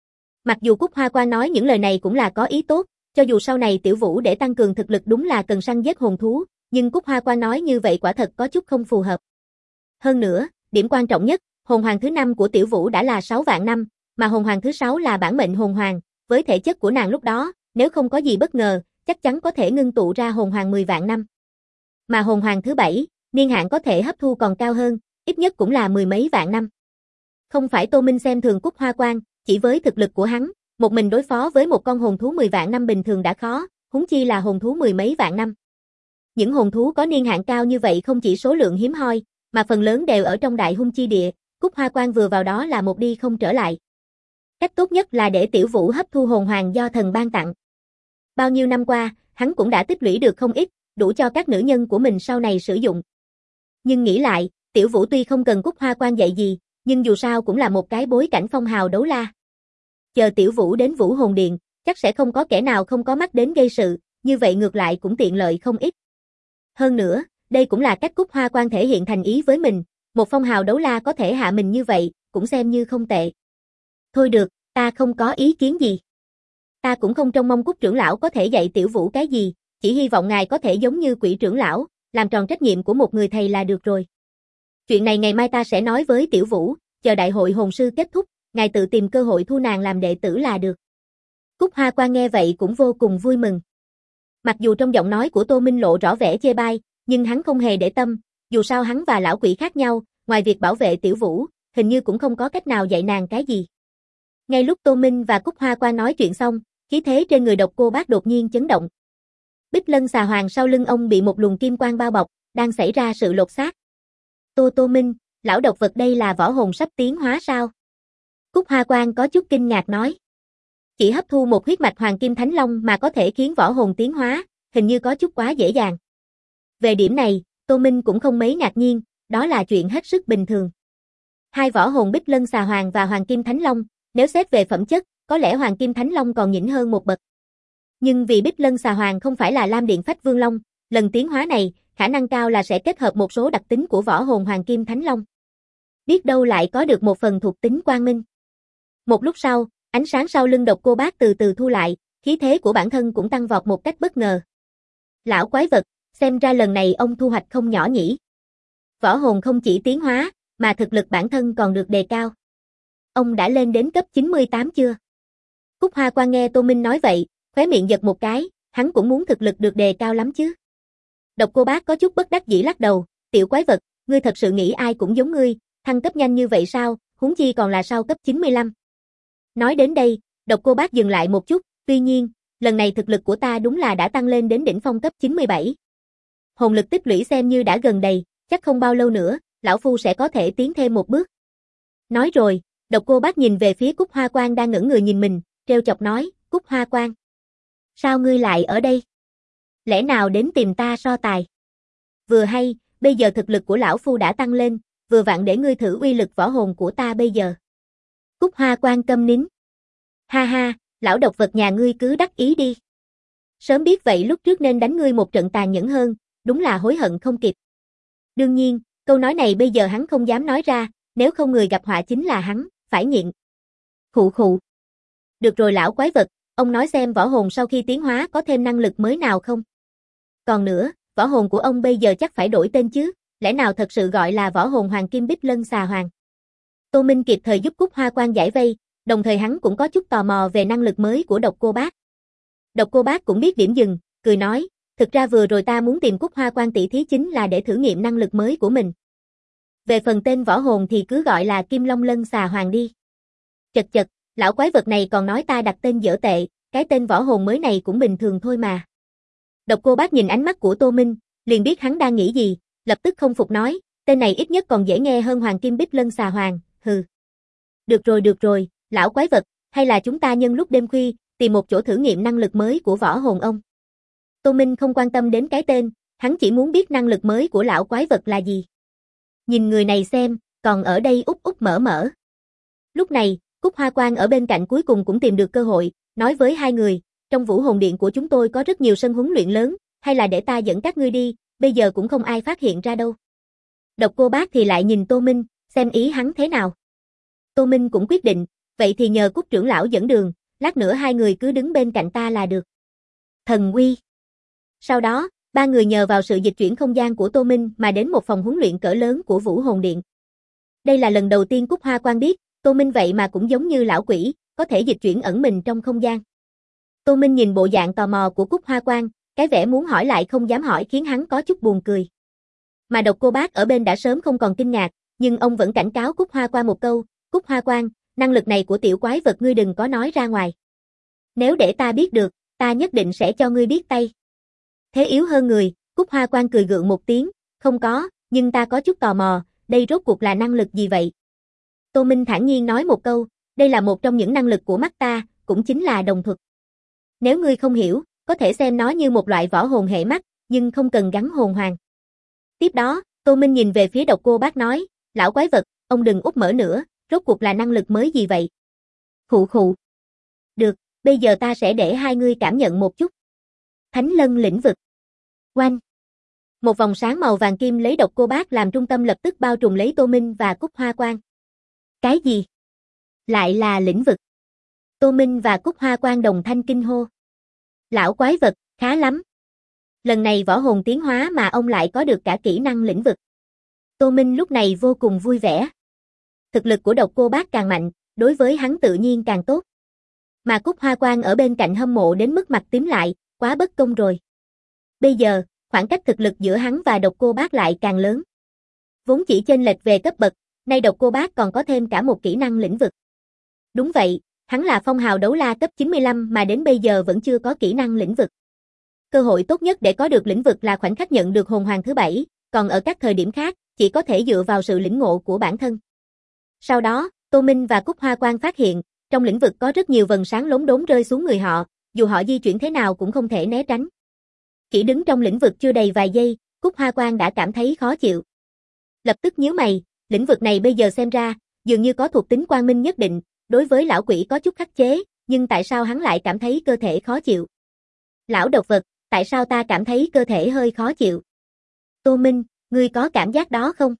Mặc dù Cúc Hoa Quan nói những lời này cũng là có ý tốt, cho dù sau này Tiểu Vũ để tăng cường thực lực đúng là cần săn giết hồn thú, nhưng Cúc Hoa Quan nói như vậy quả thật có chút không phù hợp. Hơn nữa, điểm quan trọng nhất, hồn hoàng thứ 5 của Tiểu Vũ đã là 6 vạn năm, mà hồn hoàng thứ 6 là bản mệnh hồn hoàng, với thể chất của nàng lúc đó, nếu không có gì bất ngờ, chắc chắn có thể ngưng tụ ra hồn hoàng 10 vạn năm. Mà hồn hoàng thứ 7, niên hạn có thể hấp thu còn cao hơn, ít nhất cũng là 10 mấy vạn năm. Không phải Tô Minh xem thường Cúc Hoa Quan, chỉ với thực lực của hắn, một mình đối phó với một con hồn thú 10 vạn năm bình thường đã khó, huống chi là hồn thú 10 mấy vạn năm. Những hồn thú có niên hạn cao như vậy không chỉ số lượng hiếm hoi, mà phần lớn đều ở trong đại hung chi địa, Cúc Hoa Quan vừa vào đó là một đi không trở lại. Cách tốt nhất là để Tiểu Vũ hấp thu hồn hoàng do thần ban tặng. Bao nhiêu năm qua, hắn cũng đã tích lũy được không ít, đủ cho các nữ nhân của mình sau này sử dụng. Nhưng nghĩ lại, Tiểu Vũ tuy không cần Cúc Hoa Quan dạy gì, nhưng dù sao cũng là một cái bối cảnh phong hào đấu la. Chờ Tiểu Vũ đến Vũ Hồn Điện, chắc sẽ không có kẻ nào không có mắt đến gây sự, như vậy ngược lại cũng tiện lợi không ít. Hơn nữa, đây cũng là cách Cúc Hoa Quan thể hiện thành ý với mình, một phong hào đấu la có thể hạ mình như vậy, cũng xem như không tệ. Thôi được, ta không có ý kiến gì. Ta cũng không trông mong Cúc trưởng lão có thể dạy Tiểu Vũ cái gì, chỉ hy vọng ngài có thể giống như Quỷ trưởng lão, làm tròn trách nhiệm của một người thầy là được rồi. Chuyện này ngày mai ta sẽ nói với Tiểu Vũ, chờ đại hội hồn sư kết thúc, ngài tự tìm cơ hội thu nàng làm đệ tử là được. Cúc Hoa Quan nghe vậy cũng vô cùng vui mừng. Mặc dù trong giọng nói của Tô Minh lộ rõ vẻ chê bai, nhưng hắn không hề để tâm, dù sao hắn và lão quỷ khác nhau, ngoài việc bảo vệ Tiểu Vũ, hình như cũng không có cách nào dạy nàng cái gì. Ngay lúc Tô Minh và Cúc Hoa Quan nói chuyện xong, khí thế trên người Độc Cô Bác đột nhiên chấn động. Bích Lân xà hoàng sau lưng ông bị một luồng kim quang bao bọc, đang xảy ra sự lột xác. Tô Minh, lão độc vật đây là võ hồn sắp tiến hóa sao? Cúc Hoa Quan có chút kinh ngạc nói. Chỉ hấp thu một huyết mạch Hoàng Kim Thánh Long mà có thể khiến võ hồn tiến hóa, hình như có chút quá dễ dàng. Về điểm này, Tô Minh cũng không mấy ngạc nhiên, đó là chuyện hết sức bình thường. Hai võ hồn Bích Lân xà hoàng và Hoàng Kim Thánh Long, nếu xét về phẩm chất, có lẽ Hoàng Kim Thánh Long còn nhỉnh hơn một bậc. Nhưng vì Bích Lân xà hoàng không phải là Lam Điện Phách Vương Long, lần tiến hóa này, khả năng cao là sẽ kết hợp một số đặc tính của võ hồn Hoàng Kim Thánh Long. Biết đâu lại có được một phần thuộc tính quang minh. Một lúc sau, ánh sáng sau lưng Độc Cô Bác từ từ thu lại, khí thế của bản thân cũng tăng vọt một cách bất ngờ. Lão quái vật, xem ra lần này ông thu hoạch không nhỏ nhỉ. Võ hồn không chỉ tiến hóa, mà thực lực bản thân còn được đề cao. Ông đã lên đến cấp 98 chưa? Cúc Hoa Quan nghe Tô Minh nói vậy, khóe miệng giật một cái, hắn cũng muốn thực lực được đề cao lắm chứ. Độc Cô Bác có chút bất đắc dĩ lắc đầu, tiểu quái vật, ngươi thật sự nghĩ ai cũng giống ngươi, thăng cấp nhanh như vậy sao, huống chi còn là sau cấp 95. Nói đến đây, Độc Cô Bác dừng lại một chút, tuy nhiên, lần này thực lực của ta đúng là đã tăng lên đến đỉnh phong cấp 97. Hồn lực tích lũy xem như đã gần đầy, chắc không bao lâu nữa, lão phu sẽ có thể tiến thêm một bước. Nói rồi, Độc Cô Bác nhìn về phía Cúc Hoa Quan đang ngẩn người nhìn mình, trêu chọc nói, Cúc Hoa Quan. Sao ngươi lại ở đây? Lẽ nào đến tìm ta so tài? Vừa hay, bây giờ thực lực của lão phu đã tăng lên, vừa vặn để ngươi thử uy lực võ hồn của ta bây giờ. Cúc Hoa Quan câm nín. Ha ha, lão độc vật nhà ngươi cứ đắc ý đi. Sớm biết vậy lúc trước nên đánh ngươi một trận tàn nhẫn hơn, đúng là hối hận không kịp. Đương nhiên, câu nói này bây giờ hắn không dám nói ra, nếu không người gặp họa chính là hắn, phải nhịn. Khụ khụ. Được rồi lão quái vật, ông nói xem võ hồn sau khi tiến hóa có thêm năng lực mới nào không? Còn nữa, võ hồn của ông bây giờ chắc phải đổi tên chứ, lẽ nào thật sự gọi là võ hồn Hoàng Kim Bích Lân Xà Hoàng? Tô Minh kịp thời giúp Cúc Hoa Quan giải vây, đồng thời hắn cũng có chút tò mò về năng lực mới của Độc Cô Bác. Độc Cô Bác cũng biết điểm dừng, cười nói, thực ra vừa rồi ta muốn tìm Cúc Hoa Quan tỷ thí chính là để thử nghiệm năng lực mới của mình. Về phần tên võ hồn thì cứ gọi là Kim Long Lân Xà Hoàng đi. Chật chật, lão quái vật này còn nói ta đặt tên dở tệ, cái tên võ hồn mới này cũng bình thường thôi mà. Độc Cô Bác nhìn ánh mắt của Tô Minh, liền biết hắn đang nghĩ gì, lập tức không phục nói, tên này ít nhất còn dễ nghe hơn Hoàng Kim Bích Lân Xà Hoàng, hừ. Được rồi, lão quái vật, hay là chúng ta nhân lúc đêm khuya, tìm một chỗ thử nghiệm năng lực mới của võ hồn ông. Tô Minh không quan tâm đến cái tên, hắn chỉ muốn biết năng lực mới của lão quái vật là gì. Nhìn người này xem, còn ở đây úp úp mở mở. Lúc này, Cúc Hoa Quan ở bên cạnh cuối cùng cũng tìm được cơ hội, nói với hai người, trong Vũ Hồn Điện của chúng tôi có rất nhiều sân huấn luyện lớn, hay là để ta dẫn các ngươi đi, bây giờ cũng không ai phát hiện ra đâu. Độc Cô Bác thì lại nhìn Tô Minh, xem ý hắn thế nào. Tô Minh cũng quyết định, vậy thì nhờ Cúc trưởng lão dẫn đường, lát nữa hai người cứ đứng bên cạnh ta là được. Thần uy. Sau đó, ba người nhờ vào sự dịch chuyển không gian của Tô Minh mà đến một phòng huấn luyện cỡ lớn của Vũ Hồn Điện. Đây là lần đầu tiên Cúc Hoa Quan biết, Tô Minh vậy mà cũng giống như lão quỷ, có thể dịch chuyển ẩn mình trong không gian. Tô Minh nhìn bộ dạng tò mò của Cúc Hoa Quan, cái vẻ muốn hỏi lại không dám hỏi khiến hắn có chút buồn cười. Mà Độc Cô Bác ở bên đã sớm không còn kinh ngạc, nhưng ông vẫn cảnh cáo Cúc Hoa Quan một câu, Cúc Hoa Quan, năng lực này của tiểu quái vật ngươi đừng có nói ra ngoài. Nếu để ta biết được, ta nhất định sẽ cho ngươi biết tay. Thế yếu hơn người, Cúc Hoa Quan cười gượng một tiếng, không có, nhưng ta có chút tò mò, đây rốt cuộc là năng lực gì vậy? Tô Minh thản nhiên nói một câu, đây là một trong những năng lực của mắt ta, cũng chính là đồng thuật. Nếu ngươi không hiểu, có thể xem nó như một loại võ hồn hệ mắt, nhưng không cần gắn hồn hoàng. Tiếp đó, Tô Minh nhìn về phía Độc Cô Bác nói, lão quái vật, ông đừng úp mở nữa, rốt cuộc là năng lực mới gì vậy? Khụ khụ. Được, bây giờ ta sẽ để hai ngươi cảm nhận một chút. Thánh Lân lĩnh vực. Oanh. Một vòng sáng màu vàng kim lấy Độc Cô Bác làm trung tâm lập tức bao trùm lấy Tô Minh và Cúc Hoa Quan. Cái gì? Lại là lĩnh vực. Tô Minh và Cúc Hoa Quan đồng thanh kinh hô. Lão quái vật, khá lắm. Lần này võ hồn tiến hóa mà ông lại có được cả kỹ năng lĩnh vực. Tô Minh lúc này vô cùng vui vẻ. Thực lực của Độc Cô Bác càng mạnh, đối với hắn tự nhiên càng tốt. Mà Cúc Hoa Quan ở bên cạnh hâm mộ đến mức mặt tím lại, quá bất công rồi. Bây giờ, khoảng cách thực lực giữa hắn và Độc Cô Bác lại càng lớn. Vốn chỉ chênh lệch về cấp bậc, nay Độc Cô Bác còn có thêm cả một kỹ năng lĩnh vực. Đúng vậy, hắn là phong hào đấu la cấp 95 mà đến bây giờ vẫn chưa có kỹ năng lĩnh vực. Cơ hội tốt nhất để có được lĩnh vực là khoảnh khắc nhận được hồn hoàng thứ 7, còn ở các thời điểm khác, chỉ có thể dựa vào sự lĩnh ngộ của bản thân. Sau đó, Tô Minh và Cúc Hoa Quan phát hiện, trong lĩnh vực có rất nhiều vầng sáng lốm đốm rơi xuống người họ, dù họ di chuyển thế nào cũng không thể né tránh. Chỉ đứng trong lĩnh vực chưa đầy vài giây, Cúc Hoa Quan đã cảm thấy khó chịu. Lập tức nhíu mày, lĩnh vực này bây giờ xem ra, dường như có thuộc tính quang minh nhất định, đối với lão quỷ có chút khắc chế, nhưng tại sao hắn lại cảm thấy cơ thể khó chịu? Lão độc vật, tại sao ta cảm thấy cơ thể hơi khó chịu? Tô Minh, ngươi có cảm giác đó không?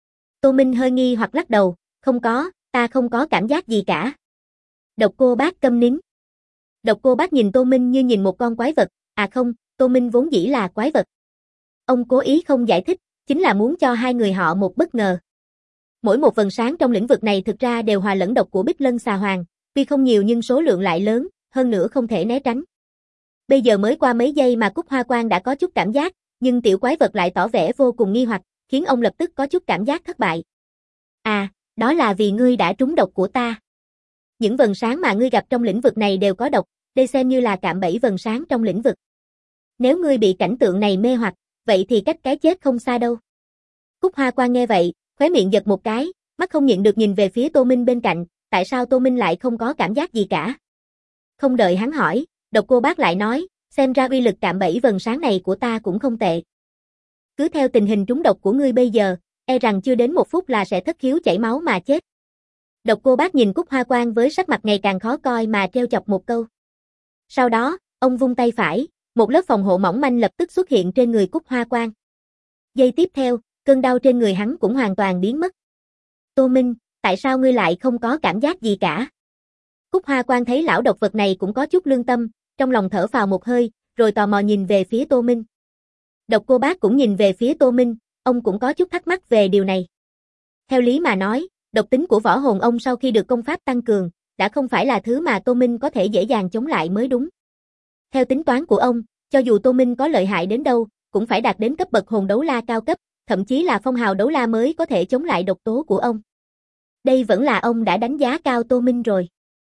Tô Minh hơi nghi hoặc lắc đầu, không có, ta không có cảm giác gì cả. Độc Cô Bác câm nín. Độc Cô Bác nhìn Tô Minh như nhìn một con quái vật, à không, Tô Minh vốn dĩ là quái vật. Ông cố ý không giải thích, chính là muốn cho hai người họ một bất ngờ. Mỗi một vầng sáng trong lĩnh vực này thực ra đều hòa lẫn độc của Bích Lân Xà Hoàng, tuy không nhiều nhưng số lượng lại lớn, hơn nữa không thể né tránh. Bây giờ mới qua mấy giây mà Cúc Hoa Quan đã có chút cảm giác, nhưng tiểu quái vật lại tỏ vẻ vô cùng nghi hoặc, khiến ông lập tức có chút cảm giác thất bại. À, đó là vì ngươi đã trúng độc của ta. Những vầng sáng mà ngươi gặp trong lĩnh vực này đều có độc, đây xem như là cạm bẫy vầng sáng trong lĩnh vực. Nếu ngươi bị cảnh tượng này mê hoặc, vậy thì cách cái chết không xa đâu. Cúc Hoa Quan nghe vậy, Khóe miệng giật một cái, mắt không nhịn được nhìn về phía Tô Minh bên cạnh, tại sao Tô Minh lại không có cảm giác gì cả. Không đợi hắn hỏi, Độc Cô Bác lại nói, xem ra uy lực cạm bẫy vầng sáng này của ta cũng không tệ. Cứ theo tình hình trúng độc của ngươi bây giờ, e rằng chưa đến 1 phút là sẽ thất khiếu chảy máu mà chết. Độc Cô Bác nhìn Cúc Hoa Quan với sắc mặt ngày càng khó coi mà trêu chọc một câu. Sau đó, ông vung tay phải, một lớp phòng hộ mỏng manh lập tức xuất hiện trên người Cúc Hoa Quan. Giây tiếp theo, cơn đau trên người hắn cũng hoàn toàn biến mất. Tô Minh, tại sao ngươi lại không có cảm giác gì cả? Cúc Hoa Quan thấy lão độc vật này cũng có chút lương tâm, trong lòng thở phào một hơi, rồi tò mò nhìn về phía Tô Minh. Độc Cô Bác cũng nhìn về phía Tô Minh, ông cũng có chút thắc mắc về điều này. Theo lý mà nói, độc tính của võ hồn ông sau khi được công pháp tăng cường, đã không phải là thứ mà Tô Minh có thể dễ dàng chống lại mới đúng. Theo tính toán của ông, cho dù Tô Minh có lợi hại đến đâu, cũng phải đạt đến cấp bậc hồn đấu la cao cấp, thậm chí là phong hào đấu la mới có thể chống lại độc tố của ông. Đây vẫn là ông đã đánh giá cao Tô Minh rồi.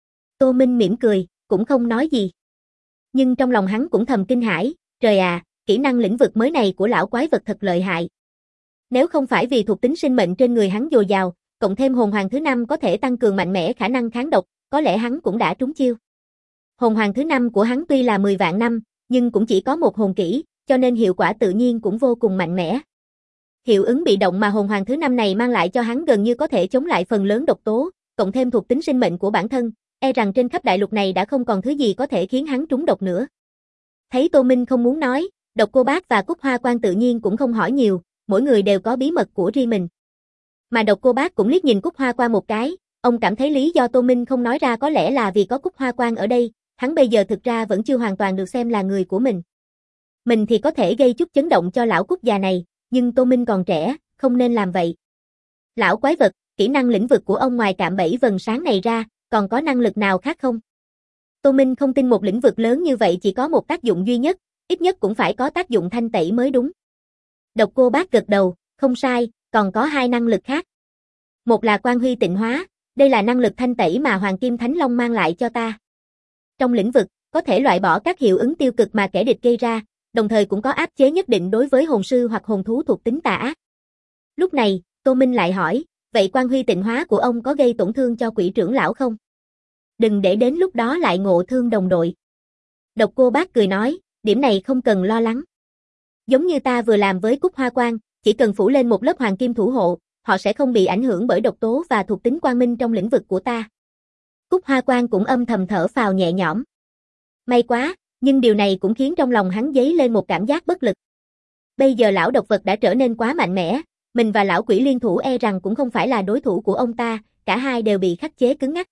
Tô Minh mỉm cười, cũng không nói gì. Nhưng trong lòng hắn cũng thầm kinh hãi, trời à, kỹ năng lĩnh vực mới này của lão quái vật thật lợi hại. Nếu không phải vì thuộc tính sinh mệnh trên người hắn dồi dào, cộng thêm hồn hoàng thứ 5 có thể tăng cường mạnh mẽ khả năng kháng độc, có lẽ hắn cũng đã trúng chiêu. Hồn hoàng thứ 5 của hắn tuy là 10 vạn năm, nhưng cũng chỉ có một hồn kỹ, cho nên hiệu quả tự nhiên cũng vô cùng mạnh mẽ. Hiệu ứng bị động mà hồn hoàng thứ 5 này mang lại cho hắn gần như có thể chống lại phần lớn độc tố, cộng thêm thuộc tính sinh mệnh của bản thân, e rằng trên khắp đại lục này đã không còn thứ gì có thể khiến hắn trúng độc nữa. Thấy Tô Minh không muốn nói, Độc Cô Bác và Cúc Hoa Quan tự nhiên cũng không hỏi nhiều, mỗi người đều có bí mật của riêng mình. Mà Độc Cô Bác cũng liếc nhìn Cúc Hoa Quan một cái, ông cảm thấy lý do Tô Minh không nói ra có lẽ là vì có Cúc Hoa Quan ở đây, hắn bây giờ thực ra vẫn chưa hoàn toàn được xem là người của mình. Mình thì có thể gây chút chấn động cho lão Cúc già này, nhưng Tô Minh còn trẻ, không nên làm vậy. Lão quái vật, kỹ năng lĩnh vực của ông ngoài cạm bẫy vầng sáng này ra, còn có năng lực nào khác không? Tô Minh không tin một lĩnh vực lớn như vậy chỉ có một tác dụng duy nhất, ít nhất cũng phải có tác dụng thanh tẩy mới đúng. Độc Cô Bác gật đầu, không sai, còn có 2 năng lực khác. Một là Quan Huy Tịnh Hóa, đây là năng lực thanh tẩy mà Hoàng Kim Thánh Long mang lại cho ta. Trong lĩnh vực, có thể loại bỏ các hiệu ứng tiêu cực mà kẻ địch gây ra, đồng thời cũng có áp chế nhất định đối với hồn sư hoặc hồn thú thuộc tính tà ác. Lúc này, Tô Minh lại hỏi, vậy Quan Huy Tịnh Hóa của ông có gây tổn thương cho Quỷ trưởng lão không? Đừng để đến lúc đó lại ngộ thương đồng đội. Độc Cô Bác cười nói, điểm này không cần lo lắng. Giống như ta vừa làm với Cúc Hoa Quan, chỉ cần phủ lên một lớp hoàng kim thủ hộ, họ sẽ không bị ảnh hưởng bởi độc tố và thuộc tính quang minh trong lĩnh vực của ta. Cúc Hoa Quan cũng âm thầm thở phào nhẹ nhõm. May quá, nhưng điều này cũng khiến trong lòng hắn dấy lên một cảm giác bất lực. Bây giờ lão độc vật đã trở nên quá mạnh mẽ, mình và lão quỷ liên thủ e rằng cũng không phải là đối thủ của ông ta, cả hai đều bị khắc chế cứng ngắc.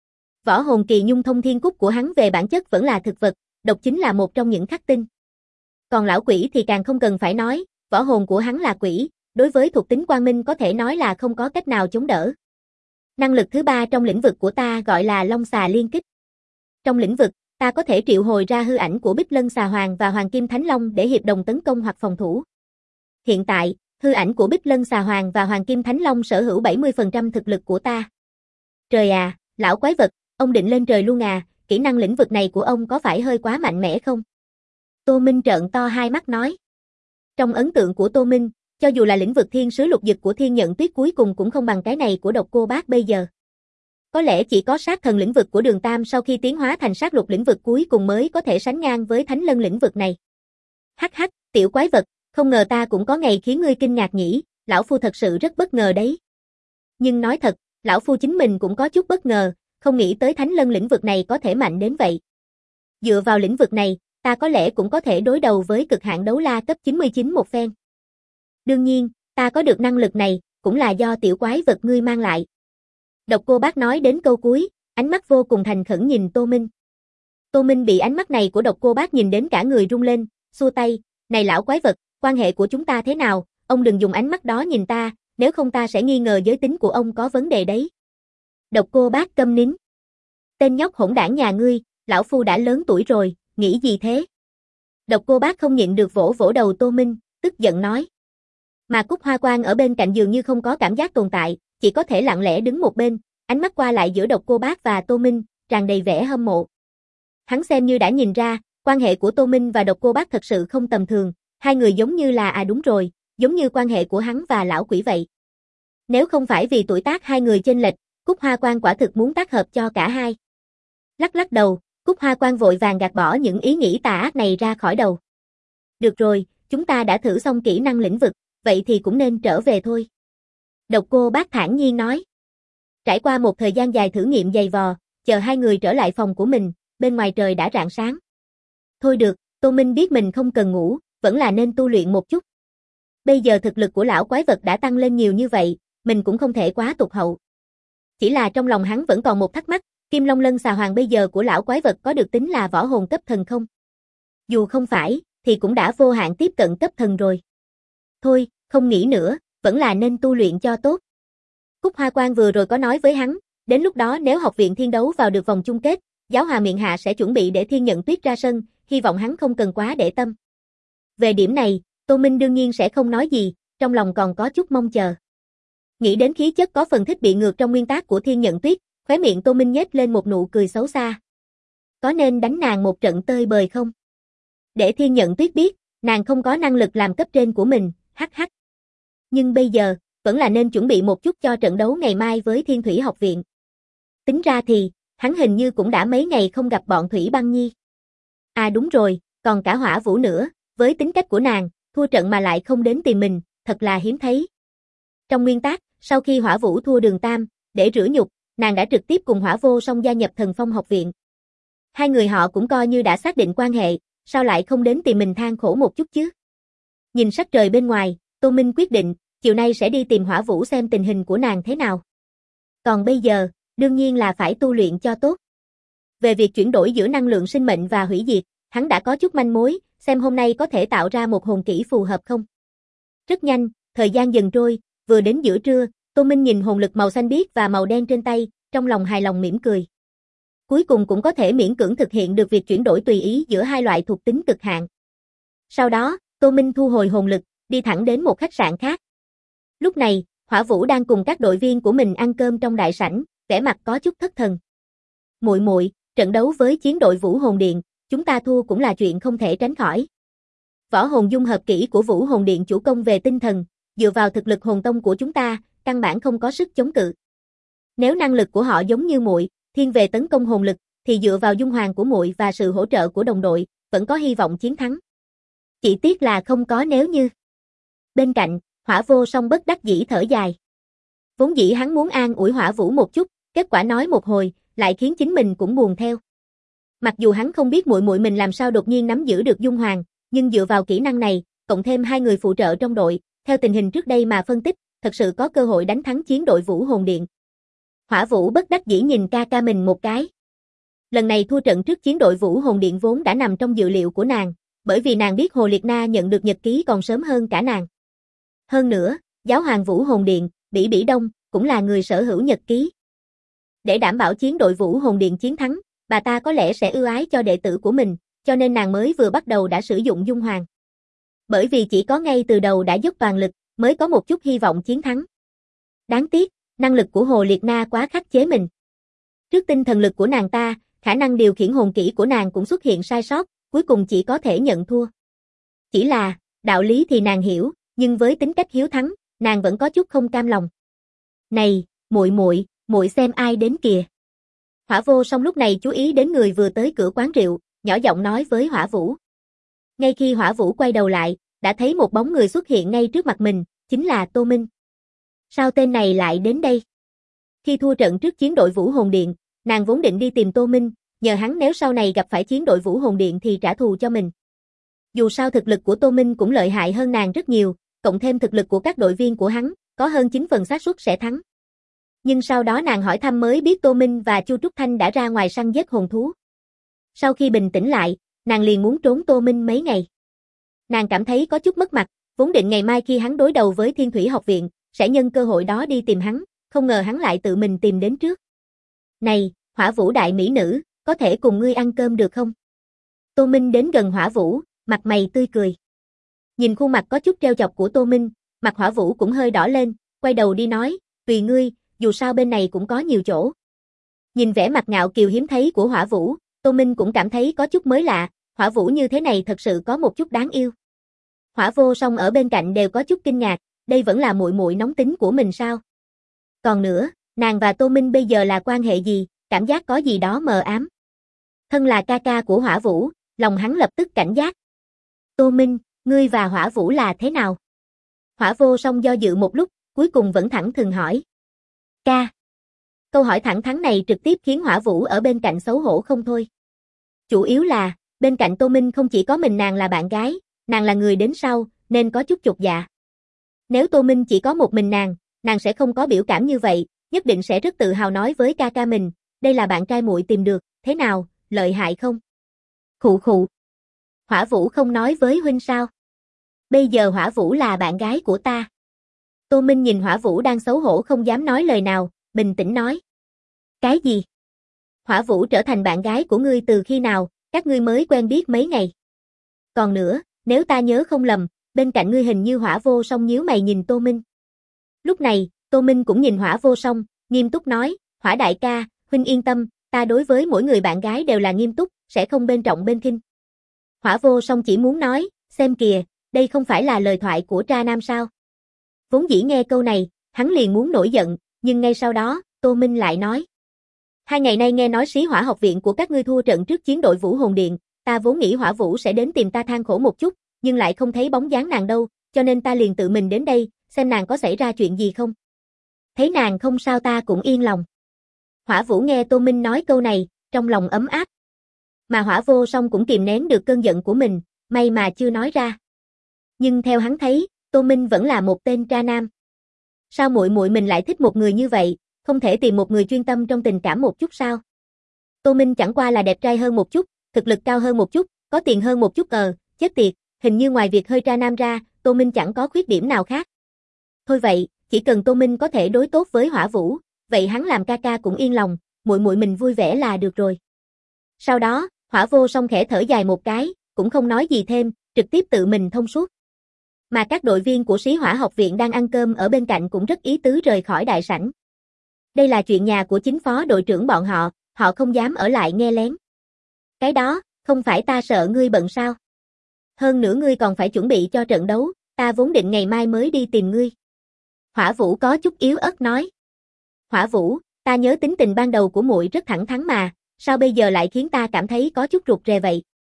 Võ hồn kỳ nhung thông thiên cúc của hắn về bản chất vẫn là thực vật, độc chính là một trong những khắc tinh. Còn lão quỷ thì càng không cần phải nói, võ hồn của hắn là quỷ, đối với thuộc tính quang minh có thể nói là không có cách nào chống đỡ. Năng lực thứ 3 trong lĩnh vực của ta gọi là Long Xà Liên Kích. Trong lĩnh vực, ta có thể triệu hồi ra hư ảnh của Bích Lân Xà Hoàng và Hoàng Kim Thánh Long để hiệp đồng tấn công hoặc phòng thủ. Hiện tại, hư ảnh của Bích Lân Xà Hoàng và Hoàng Kim Thánh Long sở hữu 70% thực lực của ta. Trời à, lão quái vật, ông định lên trời luôn à, kỹ năng lĩnh vực này của ông có phải hơi quá mạnh mẽ không? Tô Minh trợn to hai mắt nói. Trong ấn tượng của Tô Minh, cho dù là lĩnh vực thiên sứ lục dực của Thiên Nhận Tuyết cuối cùng cũng không bằng cái này của Độc Cô Bác bây giờ. Có lẽ chỉ có sát thần lĩnh vực của Đường Tam sau khi tiến hóa thành sát lục lĩnh vực cuối cùng mới có thể sánh ngang với Thánh Lân lĩnh vực này. Hắc hắc, tiểu quái vật, không ngờ ta cũng có ngày khiến ngươi kinh ngạc nhỉ, lão phu thật sự rất bất ngờ đấy. Nhưng nói thật, lão phu chính mình cũng có chút bất ngờ, không nghĩ tới Thánh Lân lĩnh vực này có thể mạnh đến vậy. Dựa vào lĩnh vực này, ta có lẽ cũng có thể đối đầu với cực hạn đấu la cấp 99 một phen. Đương nhiên, ta có được năng lực này, cũng là do tiểu quái vật ngươi mang lại. Độc Cô Bác nói đến câu cuối, ánh mắt vô cùng thành khẩn nhìn Tô Minh. Tô Minh bị ánh mắt này của Độc Cô Bác nhìn đến cả người run lên, xua tay, này lão quái vật, quan hệ của chúng ta thế nào, ông đừng dùng ánh mắt đó nhìn ta, nếu không ta sẽ nghi ngờ giới tính của ông có vấn đề đấy. Độc Cô Bác câm nín. Tên nhóc hỗn đảng nhà ngươi, lão phu đã lớn tuổi rồi, nghĩ gì thế? Độc Cô Bác không nhịn được vỗ vỗ đầu Tô Minh, tức giận nói. Mà Cúc Hoa Quan ở bên cạnh dường như không có cảm giác tồn tại, chỉ có thể lặng lẽ đứng một bên, ánh mắt qua lại giữa Độc Cô Bác và Tô Minh, tràn đầy vẻ hâm mộ. Hắn xem như đã nhìn ra, quan hệ của Tô Minh và Độc Cô Bác thật sự không tầm thường, hai người giống như là đúng rồi, giống như quan hệ của hắn và lão quỷ vậy. Nếu không phải vì tuổi tác hai người chênh lệch, Cúc Hoa Quan quả thực muốn tác hợp cho cả hai. Lắc lắc đầu, Cúc Hoa Quan vội vàng gạt bỏ những ý nghĩ tà ác này ra khỏi đầu. Được rồi, chúng ta đã thử xong kỹ năng lĩnh vực, vậy thì cũng nên trở về thôi. Độc Cô Bác thản nhiên nói. Trải qua một thời gian dài thử nghiệm dày vò, chờ hai người trở lại phòng của mình, bên ngoài trời đã rạng sáng. Thôi được, Tô Minh biết mình không cần ngủ, vẫn là nên tu luyện một chút. Bây giờ thực lực của lão quái vật đã tăng lên nhiều như vậy, mình cũng không thể quá tụt hậu. Chỉ là trong lòng hắn vẫn còn một thắc mắc, Kim Long Lân Xà Hoàng bây giờ của lão quái vật có được tính là võ hồn cấp thần không? Dù không phải, thì cũng đã vô hạn tiếp cận cấp thần rồi. Thôi, không nghĩ nữa, vẫn là nên tu luyện cho tốt. Cúc Hoa Quan vừa rồi có nói với hắn, đến lúc đó nếu học viện thiên đấu vào được vòng chung kết, Giáo Hòa Miện Hạ sẽ chuẩn bị để Thiên Nhận Tuyết ra sân, hy vọng hắn không cần quá để tâm. Về điểm này, Tô Minh đương nhiên sẽ không nói gì, trong lòng còn có chút mong chờ. Nghĩ đến khí chất có phần thích bị ngược trong nguyên tác của Thiên Nhận Tuyết, khóe miệng Tô Minh nhếch lên một nụ cười xấu xa. Có nên đánh nàng một trận tơi bời không? Để Thiên Nhận Tuyết biết, nàng không có năng lực làm cấp trên của mình, hắc hắc. Nhưng bây giờ, vẫn là nên chuẩn bị một chút cho trận đấu ngày mai với Thiên Thủy học viện. Tính ra thì, hắn hình như cũng đã mấy ngày không gặp bọn Thủy Băng Nhi. À đúng rồi, còn cả Hỏa Vũ nữa, với tính cách của nàng, thua trận mà lại không đến tìm mình, thật là hiếm thấy. Trong nguyên tác, sau khi Hỏa Vũ thua Đường Tam, để rửa nhục, nàng đã trực tiếp cùng Hỏa Vô Song gia nhập Thần Phong học viện. Hai người họ cũng coi như đã xác định quan hệ, sao lại không đến tìm mình than khổ một chút chứ? Nhìn sắc trời bên ngoài, Tô Minh quyết định, chiều nay sẽ đi tìm Hỏa Vũ xem tình hình của nàng thế nào. Còn bây giờ, đương nhiên là phải tu luyện cho tốt. Về việc chuyển đổi giữa năng lượng sinh mệnh và hủy diệt, hắn đã có chút manh mối, xem hôm nay có thể tạo ra một hồn kỹ phù hợp không. Rất nhanh, thời gian dần trôi, vừa đến giữa trưa, Tô Minh nhìn hồn lực màu xanh biếc và màu đen trên tay, trong lòng hài lòng mỉm cười. Cuối cùng cũng có thể miễn cưỡng thực hiện được việc chuyển đổi tùy ý giữa hai loại thuộc tính cực hạn. Sau đó, Tô Minh thu hồi hồn lực, đi thẳng đến một khách sạn khác. Lúc này, Hỏa Vũ đang cùng các đội viên của mình ăn cơm trong đại sảnh, vẻ mặt có chút thất thần. Muội muội, trận đấu với chiến đội Vũ Hồn Điện, chúng ta thua cũng là chuyện không thể tránh khỏi. Võ hồn dung hợp kỹ của Vũ Hồn Điện chủ công về tinh thần, dựa vào thực lực hồn tông của chúng ta, căn bản không có sức chống cự. Nếu năng lực của họ giống như muội, thiên về tấn công hồn lực, thì dựa vào dung hoàng của muội và sự hỗ trợ của đồng đội, vẫn có hy vọng chiến thắng. Chỉ tiếc là không có nếu như. Bên cạnh, Hỏa Vô Song bất đắc dĩ thở dài. Vốn dĩ hắn muốn an ủi Hỏa Vũ một chút, kết quả nói một hồi, lại khiến chính mình cũng buồn theo. Mặc dù hắn không biết muội muội mình làm sao đột nhiên nắm giữ được dung hoàng, nhưng dựa vào kỹ năng này, cộng thêm hai người phụ trợ trong đội, theo tình hình trước đây mà phân tích, thật sự có cơ hội đánh thắng chiến đội Vũ Hồn Điện. Hỏa Vũ bất đắc dĩ nhìn ca ca mình một cái. Lần này thua trận trước chiến đội Vũ Hồn Điện vốn đã nằm trong dự liệu của nàng, bởi vì nàng biết Hồ Liệt Na nhận được nhật ký còn sớm hơn cả nàng. Hơn nữa, giáo hoàng Vũ Hồn Điện, Bỉ Bỉ Đông, cũng là người sở hữu nhật ký. Để đảm bảo chiến đội Vũ Hồn Điện chiến thắng, bà ta có lẽ sẽ ưu ái cho đệ tử của mình, cho nên nàng mới vừa bắt đầu đã sử dụng dung hoàng. Bởi vì chỉ có ngay từ đầu đã dốc toàn lực, mới có một chút hy vọng chiến thắng. Đáng tiếc, năng lực của Hồ Liệt Na quá khắc chế mình. Trước tinh thần lực của nàng ta, khả năng điều khiển hồn kỹ của nàng cũng xuất hiện sai sót, cuối cùng chỉ có thể nhận thua. Chỉ là, đạo lý thì nàng hiểu, nhưng với tính cách hiếu thắng, nàng vẫn có chút không cam lòng. Này, muội muội, muội xem ai đến kìa. Hỏa Vô Song lúc này chú ý đến người vừa tới cửa quán rượu, nhỏ giọng nói với Hỏa Vũ. Ngay khi Hỏa Vũ quay đầu lại, đã thấy một bóng người xuất hiện ngay trước mặt mình, chính là Tô Minh. Sao tên này lại đến đây? Khi thua trận trước chiến đội Vũ Hồn Điện, nàng vốn định đi tìm Tô Minh, nhờ hắn nếu sau này gặp phải chiến đội Vũ Hồn Điện thì trả thù cho mình. Dù sao thực lực của Tô Minh cũng lợi hại hơn nàng rất nhiều, cộng thêm thực lực của các đội viên của hắn, có hơn 9 phần xác suất sẽ thắng. Nhưng sau đó nàng hỏi thăm mới biết Tô Minh và Chu Trúc Thanh đã ra ngoài săn giết hồn thú. Sau khi bình tĩnh lại, nàng liền muốn trốn Tô Minh mấy ngày. Nàng cảm thấy có chút mất mặt, vốn định ngày mai khi hắn đối đầu với Thiên Thủy học viện, sẽ nhân cơ hội đó đi tìm hắn, không ngờ hắn lại tự mình tìm đến trước. Này, Hỏa Vũ đại mỹ nữ, có thể cùng ngươi ăn cơm được không? Tô Minh đến gần Hỏa Vũ, mặt mày tươi cười. Nhìn khuôn mặt có chút trêu chọc của Tô Minh, mặt Hỏa Vũ cũng hơi đỏ lên, quay đầu đi nói, tùy ngươi, dù sao bên này cũng có nhiều chỗ. Nhìn vẻ mặt ngạo kiều hiếm thấy của Hỏa Vũ, Tô Minh cũng cảm thấy có chút mới lạ, Hỏa Vũ như thế này thật sự có một chút đáng yêu. Hỏa Vô Song ở bên cạnh đều có chút kinh ngạc, đây vẫn là muội muội nóng tính của mình sao? Còn nữa, nàng và Tô Minh bây giờ là quan hệ gì, cảm giác có gì đó mờ ám. Thân là ca ca của Hỏa Vũ, lòng hắn lập tức cảnh giác. Tô Minh, ngươi và Hỏa Vũ là thế nào? Hỏa Vô Song do dự một lúc, cuối cùng vẫn thẳng thừng hỏi. Ca. Câu hỏi thẳng thắn này trực tiếp khiến Hỏa Vũ ở bên cạnh xấu hổ không thôi. Chủ yếu là, bên cạnh Tô Minh không chỉ có mình nàng là bạn gái, nàng là người đến sau, nên có chút chột dạ. Nếu Tô Minh chỉ có một mình nàng sẽ không có biểu cảm như vậy, nhất định sẽ rất tự hào nói với ca ca mình, đây là bạn trai muội tìm được, thế nào, lợi hại không? Khụ khụ. Hỏa Vũ không nói với huynh sao? Bây giờ Hỏa Vũ là bạn gái của ta. Tô Minh nhìn Hỏa Vũ đang xấu hổ không dám nói lời nào, bình tĩnh nói. Cái gì? Hỏa Vũ trở thành bạn gái của ngươi từ khi nào, các ngươi mới quen biết mấy ngày? Còn nữa, nếu ta nhớ không lầm, bên cạnh ngươi hình như Hỏa Vô Song nhíu mày nhìn Tô Minh. Lúc này, Tô Minh cũng nhìn Hỏa Vô Song, nghiêm túc nói, Hỏa đại ca, huynh yên tâm, ta đối với mỗi người bạn gái đều là nghiêm túc, sẽ không bên trọng bên khinh. Hỏa Vô Song chỉ muốn nói, xem kìa, đây không phải là lời thoại của tra nam sao? Vốn dĩ nghe câu này, hắn liền muốn nổi giận, nhưng ngay sau đó, Tô Minh lại nói. 2 ngày nay nghe nói Sĩ Hỏa học viện của các ngươi thua trận trước chiến đội Vũ Hồn Điện, ta vốn nghĩ Hỏa Vũ sẽ đến tìm ta than khổ một chút, nhưng lại không thấy bóng dáng nàng đâu, cho nên ta liền tự mình đến đây, xem nàng có xảy ra chuyện gì không. Thấy nàng không sao ta cũng yên lòng. Hỏa Vũ nghe Tô Minh nói câu này, trong lòng ấm áp. Mà Hỏa Vô Song cũng kìm nén được cơn giận của mình, may mà chưa nói ra. Nhưng theo hắn thấy, Tô Minh vẫn là một tên tra nam. Sao muội muội mình lại thích một người như vậy, không thể tìm một người chuyên tâm trong tình cảm một chút sao? Tô Minh chẳng qua là đẹp trai hơn một chút, thực lực cao hơn một chút, có tiền hơn một chút chết tiệt, hình như ngoài việc hơi tra nam ra, Tô Minh chẳng có khuyết điểm nào khác. Thôi vậy, chỉ cần Tô Minh có thể đối tốt với Hỏa Vũ, vậy hắn làm ca ca cũng yên lòng, muội muội mình vui vẻ là được rồi. Sau đó, Hỏa Vô Song khẽ thở dài một cái, cũng không nói gì thêm, trực tiếp tự mình thông suốt. Mà các đội viên của Sĩ Hỏa học viện đang ăn cơm ở bên cạnh cũng rất ý tứ rời khỏi đại sảnh. Đây là chuyện nhà của chính phó đội trưởng bọn họ không dám ở lại nghe lén. Cái đó, không phải ta sợ ngươi bận sao? Hơn nữa ngươi còn phải chuẩn bị cho trận đấu, ta vốn định ngày mai mới đi tìm ngươi. Hỏa Vũ có chút yếu ớt nói. Hỏa Vũ, ta nhớ tính tình ban đầu của muội rất thẳng thắn mà, sao bây giờ lại khiến ta cảm thấy có chút rụt rè vậy?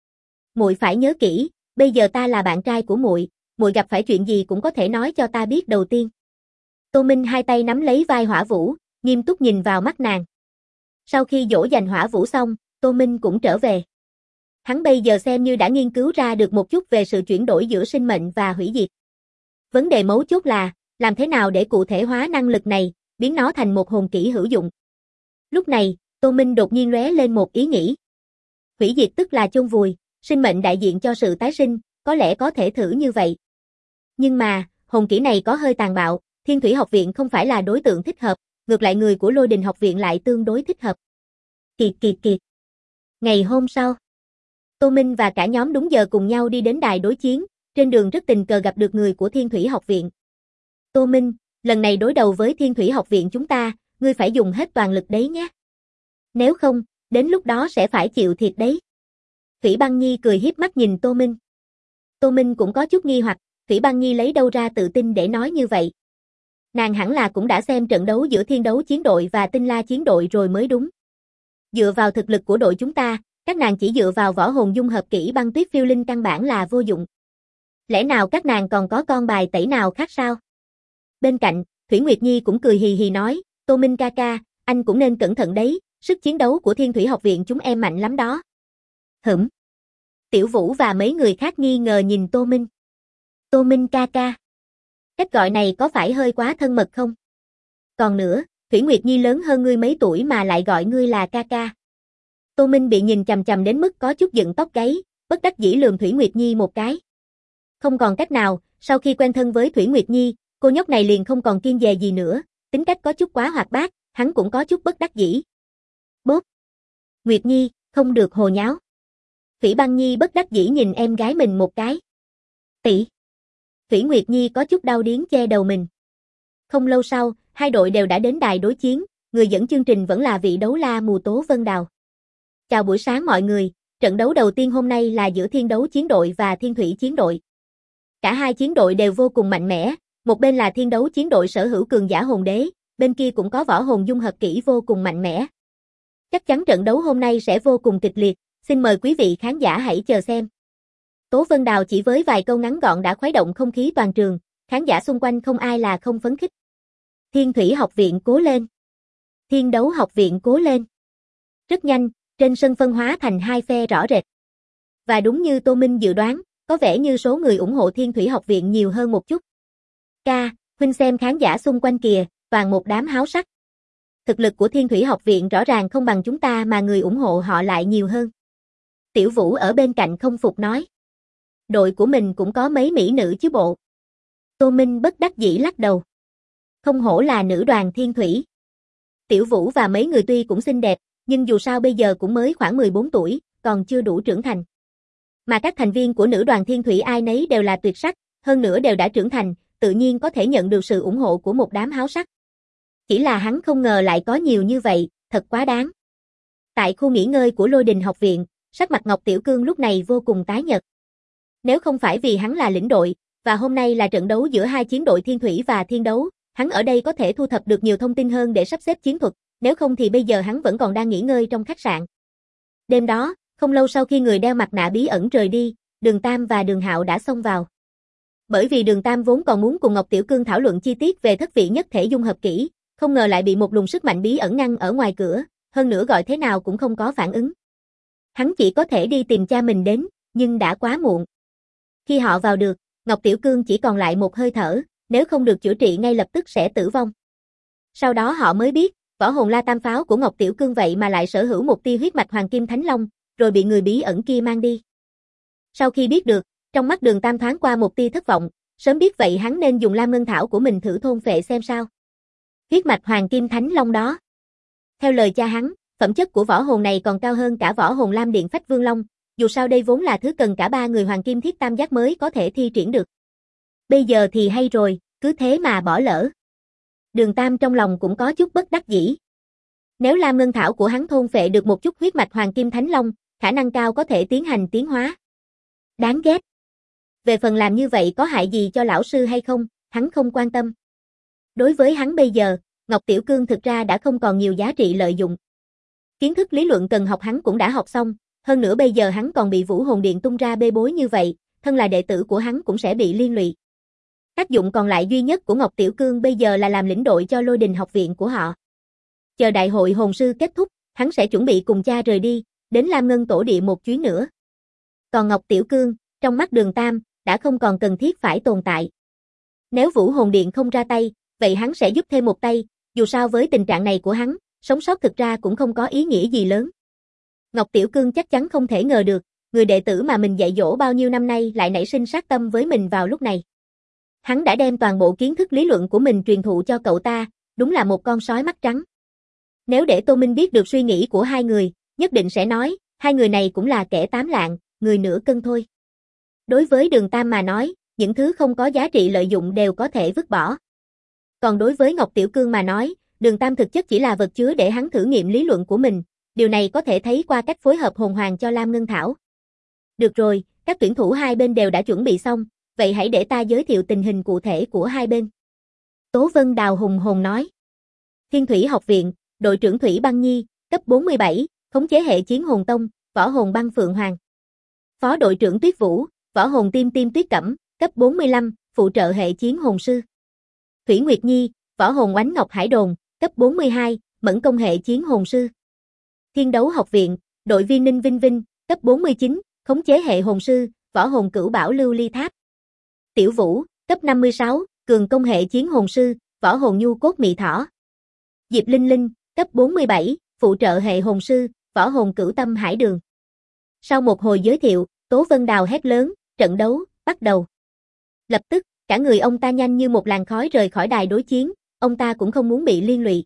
Muội phải nhớ kỹ, bây giờ ta là bạn trai của muội, muội gặp phải chuyện gì cũng có thể nói cho ta biết đầu tiên. Tô Minh hai tay nắm lấy vai Hỏa Vũ, nghiêm túc nhìn vào mắt nàng. Sau khi dỗ dành Hỏa Vũ xong, Tô Minh cũng trở về. Hắn bây giờ xem như đã nghiên cứu ra được một chút về sự chuyển đổi giữa sinh mệnh và hủy diệt. Vấn đề mấu chốt là, làm thế nào để cụ thể hóa năng lực này, biến nó thành một hồn kỹ hữu dụng. Lúc này, Tô Minh đột nhiên lóe lên một ý nghĩ. Hủy diệt tức là chôn vùi, sinh mệnh đại diện cho sự tái sinh, có lẽ có thể thử như vậy. Nhưng mà, hồn kỹ này có hơi tàn bạo, Thiên Thủy học viện không phải là đối tượng thích hợp, ngược lại người của Lôi Đình học viện lại tương đối thích hợp. Kiệt. Ngày hôm sau, Tô Minh và cả nhóm đúng giờ cùng nhau đi đến đài đối chiến, trên đường rất tình cờ gặp được người của Thiên Thủy học viện. Tô Minh, lần này đối đầu với Thiên Thủy học viện chúng ta, ngươi phải dùng hết toàn lực đấy nhé. Nếu không, đến lúc đó sẽ phải chịu thiệt đấy. Thủy Băng Nhi cười hiếp mắt nhìn Tô Minh. Tô Minh cũng có chút nghi hoặc, Thủy Băng Nhi lấy đâu ra tự tin để nói như vậy. Nàng hẳn là cũng đã xem trận đấu giữa Thiên Đấu chiến đội và Tinh La chiến đội rồi mới đúng. Dựa vào thực lực của đội chúng ta, các nàng chỉ dựa vào võ hồn dung hợp kỹ băng tuyết phiêu linh căn bản là vô dụng. Lẽ nào các nàng còn có con bài tẩy nào khác sao? Bên cạnh, Thủy Nguyệt Nhi cũng cười hì hì nói, Tô Minh ca ca, anh cũng nên cẩn thận đấy, sức chiến đấu của Thiên Thủy học viện chúng em mạnh lắm đó. Tiểu Vũ và mấy người khác nghi ngờ nhìn Tô Minh. Tô Minh ca ca. Cách gọi này có phải hơi quá thân mật không? Còn nữa, Thủy Nguyệt Nhi lớn hơn ngươi mấy tuổi mà lại gọi ngươi là ca ca. Tô Minh bị nhìn chằm chằm đến mức có chút dựng tóc gáy, bất đắc dĩ lườm Thủy Nguyệt Nhi một cái. Không còn cách nào, sau khi quen thân với Thủy Nguyệt Nhi, cô nhóc này liền không còn kiêng dè gì nữa, tính cách có chút quá hoạt bát, hắn cũng có chút bất đắc dĩ. Bốp. Nguyệt Nhi, không được hồ nháo. Thủy Băng Nhi bất đắc dĩ nhìn em gái mình một cái. Tỷ. Thủy Nguyệt Nhi có chút đau điếng che đầu mình. Không lâu sau, hai đội đều đã đến đài đối chiến, người dẫn chương trình vẫn là vị đấu la Mù Tố Vân Đào. Chào buổi sáng mọi người, trận đấu đầu tiên hôm nay là giữa Thiên Đấu chiến đội và Thiên Thủy chiến đội. Cả hai chiến đội đều vô cùng mạnh mẽ, một bên là Thiên Đấu chiến đội sở hữu cường giả hồn đế, bên kia cũng có võ hồn dung hợp kỹ vô cùng mạnh mẽ. Chắc chắn trận đấu hôm nay sẽ vô cùng kịch liệt, xin mời quý vị khán giả hãy chờ xem. Tố Vân Đào chỉ với vài câu ngắn gọn đã khuấy động không khí toàn trường, khán giả xung quanh không ai là không phấn khích. Thiên Thủy học viện cố lên. Thiên Đấu học viện cố lên. Rất nhanh, trên sân phân hóa thành hai phe rõ rệt. Và đúng như Tô Minh dự đoán, có vẻ như số người ủng hộ Thiên Thủy học viện nhiều hơn một chút. Huynh xem khán giả xung quanh kìa, toàn một đám háo sắc. Thực lực của Thiên Thủy học viện rõ ràng không bằng chúng ta mà người ủng hộ họ lại nhiều hơn. Tiểu Vũ ở bên cạnh không phục nói. Đội của mình cũng có mấy mỹ nữ chứ bộ. Tô Minh bất đắc dĩ lắc đầu. Không hổ là nữ đoàn Thiên Thủy. Tiểu Vũ và mấy người tuy cũng xinh đẹp, nhưng dù sao bây giờ cũng mới khoảng 14 tuổi, còn chưa đủ trưởng thành. Mà các thành viên của nữ đoàn Thiên Thủy ai nấy đều là tuyệt sắc, hơn nữa đều đã trưởng thành, tự nhiên có thể nhận được sự ủng hộ của một đám háo sắc. Chỉ là hắn không ngờ lại có nhiều như vậy, thật quá đáng. Tại khu nghỉ ngơi của Lôi Đình học viện, sắc mặt Ngọc Tiểu Cương lúc này vô cùng tái nhợt. Nếu không phải vì hắn là lĩnh đội, và hôm nay là trận đấu giữa hai chiến đội Thiên Thủy và Thiên Đấu, hắn ở đây có thể thu thập được nhiều thông tin hơn để sắp xếp chiến thuật, nếu không thì bây giờ hắn vẫn còn đang nghỉ ngơi trong khách sạn. Đêm đó, không lâu sau khi người đeo mặt nạ bí ẩn rời đi, Đường Tam và Đường Hạo đã xông vào. Bởi vì Đường Tam vốn còn muốn cùng Ngọc Tiểu Cương thảo luận chi tiết về thất vị nhất thể dung hợp kỹ, không ngờ lại bị một luồng sức mạnh bí ẩn ngăn ở ngoài cửa, hơn nữa gọi thế nào cũng không có phản ứng. Hắn chỉ có thể đi tìm cha mình đến, nhưng đã quá muộn. Khi họ vào được, Ngọc Tiểu Cương chỉ còn lại một hơi thở, nếu không được chữa trị ngay lập tức sẽ tử vong. Sau đó họ mới biết, võ hồn La Tam Pháo của Ngọc Tiểu Cương vậy mà lại sở hữu một tia huyết mạch Hoàng Kim Thánh Long, rồi bị người bí ẩn kia mang đi. Sau khi biết được, trong mắt Đường Tam thoáng qua một tia thất vọng, sớm biết vậy hắn nên dùng Lam Ngân Thảo của mình thử thôn phệ xem sao. Huyết mạch Hoàng Kim Thánh Long đó. Theo lời cha hắn, phẩm chất của võ hồn này còn cao hơn cả võ hồn Lam Điện Phách Vương Long, dù sao đây vốn là thứ cần cả ba người Hoàng Kim Thiết Tam Giác mới có thể thi triển được. Bây giờ thì hay rồi, cứ thế mà bỏ lỡ. Đường Tam trong lòng cũng có chút bất đắc dĩ. Nếu Lam Ngân Thảo của hắn thôn phệ được một chút huyết mạch Hoàng Kim Thánh Long, khả năng cao có thể tiến hành tiến hóa. Đáng ghét. Về phần làm như vậy có hại gì cho lão sư hay không, hắn không quan tâm. Đối với hắn bây giờ, Ngọc Tiểu Cương thực ra đã không còn nhiều giá trị lợi dụng. Kiến thức lý luận cần học hắn cũng đã học xong, hơn nữa bây giờ hắn còn bị Vũ Hồn Điện tung ra bê bối như vậy, thân là đệ tử của hắn cũng sẽ bị liên lụy. Tác dụng còn lại duy nhất của Ngọc Tiểu Cương bây giờ là làm lĩnh đội cho Lôi Đình học viện của họ. Chờ đại hội hồn sư kết thúc, hắn sẽ chuẩn bị cùng cha rời đi, đến Lam Ngân tổ địa một chuyến nữa. Còn Ngọc Tiểu Cương, trong mắt Đường Tam, đã không còn cần thiết phải tồn tại. Nếu Vũ Hồn Điện không ra tay, vậy hắn sẽ giúp thêm một tay, dù sao với tình trạng này của hắn, sống sót thực ra cũng không có ý nghĩa gì lớn. Ngọc Tiểu Cương chắc chắn không thể ngờ được, người đệ tử mà mình dạy dỗ bao nhiêu năm nay lại nảy sinh sát tâm với mình vào lúc này. Hắn đã đem toàn bộ kiến thức lý luận của mình truyền thụ cho cậu ta, đúng là một con sói mắt trắng. Nếu để Tô Minh biết được suy nghĩ của hai người, nhất định sẽ nói, hai người này cũng là kẻ tám lạng, người nửa cân thôi. Đối với Đường Tam mà nói, những thứ không có giá trị lợi dụng đều có thể vứt bỏ. Còn đối với Ngọc Tiểu Cương mà nói, Đường Tam thực chất chỉ là vật chứa để hắn thử nghiệm lý luận của mình, điều này có thể thấy qua cách phối hợp hồn hoàng cho Lam Ngân Thảo. Được rồi, các tuyển thủ hai bên đều đã chuẩn bị xong, vậy hãy để ta giới thiệu tình hình cụ thể của hai bên. Tố Vân Đào hùng hồn nói. Thiên Thủy học viện, đội trưởng Thủy Băng Nhi, cấp 47, khống chế hệ chiến hồn tông, võ hồn băng phượng hoàng. Phó đội trưởng Tuyết Vũ, võ hồn tim tim tuyết cẩm, cấp 45, phụ trợ hệ chiến hồn sư. Thủy Nguyệt Nhi, võ hồn oánh ngọc hải đồn, cấp 42, mẫn công hệ chiến hồn sư. Thiên Đấu học viện, đội viên Ninh Vinh Vinh, cấp 49, khống chế hệ hồn sư, võ hồn cửu bảo lưu ly tháp. Tiểu Vũ, cấp 56, cường công hệ chiến hồn sư, võ hồn nhu cốt mị thỏ. Diệp Linh Linh, cấp 47, phụ trợ hệ hồn sư, võ hồn cửu tâm hải đường. Sau một hồi giới thiệu, Tố Vân Đào hét lớn, trận đấu, bắt đầu. Lập tức, cả người ông ta nhanh như một làn khói rời khỏi đài đối chiến, ông ta cũng không muốn bị liên lụy.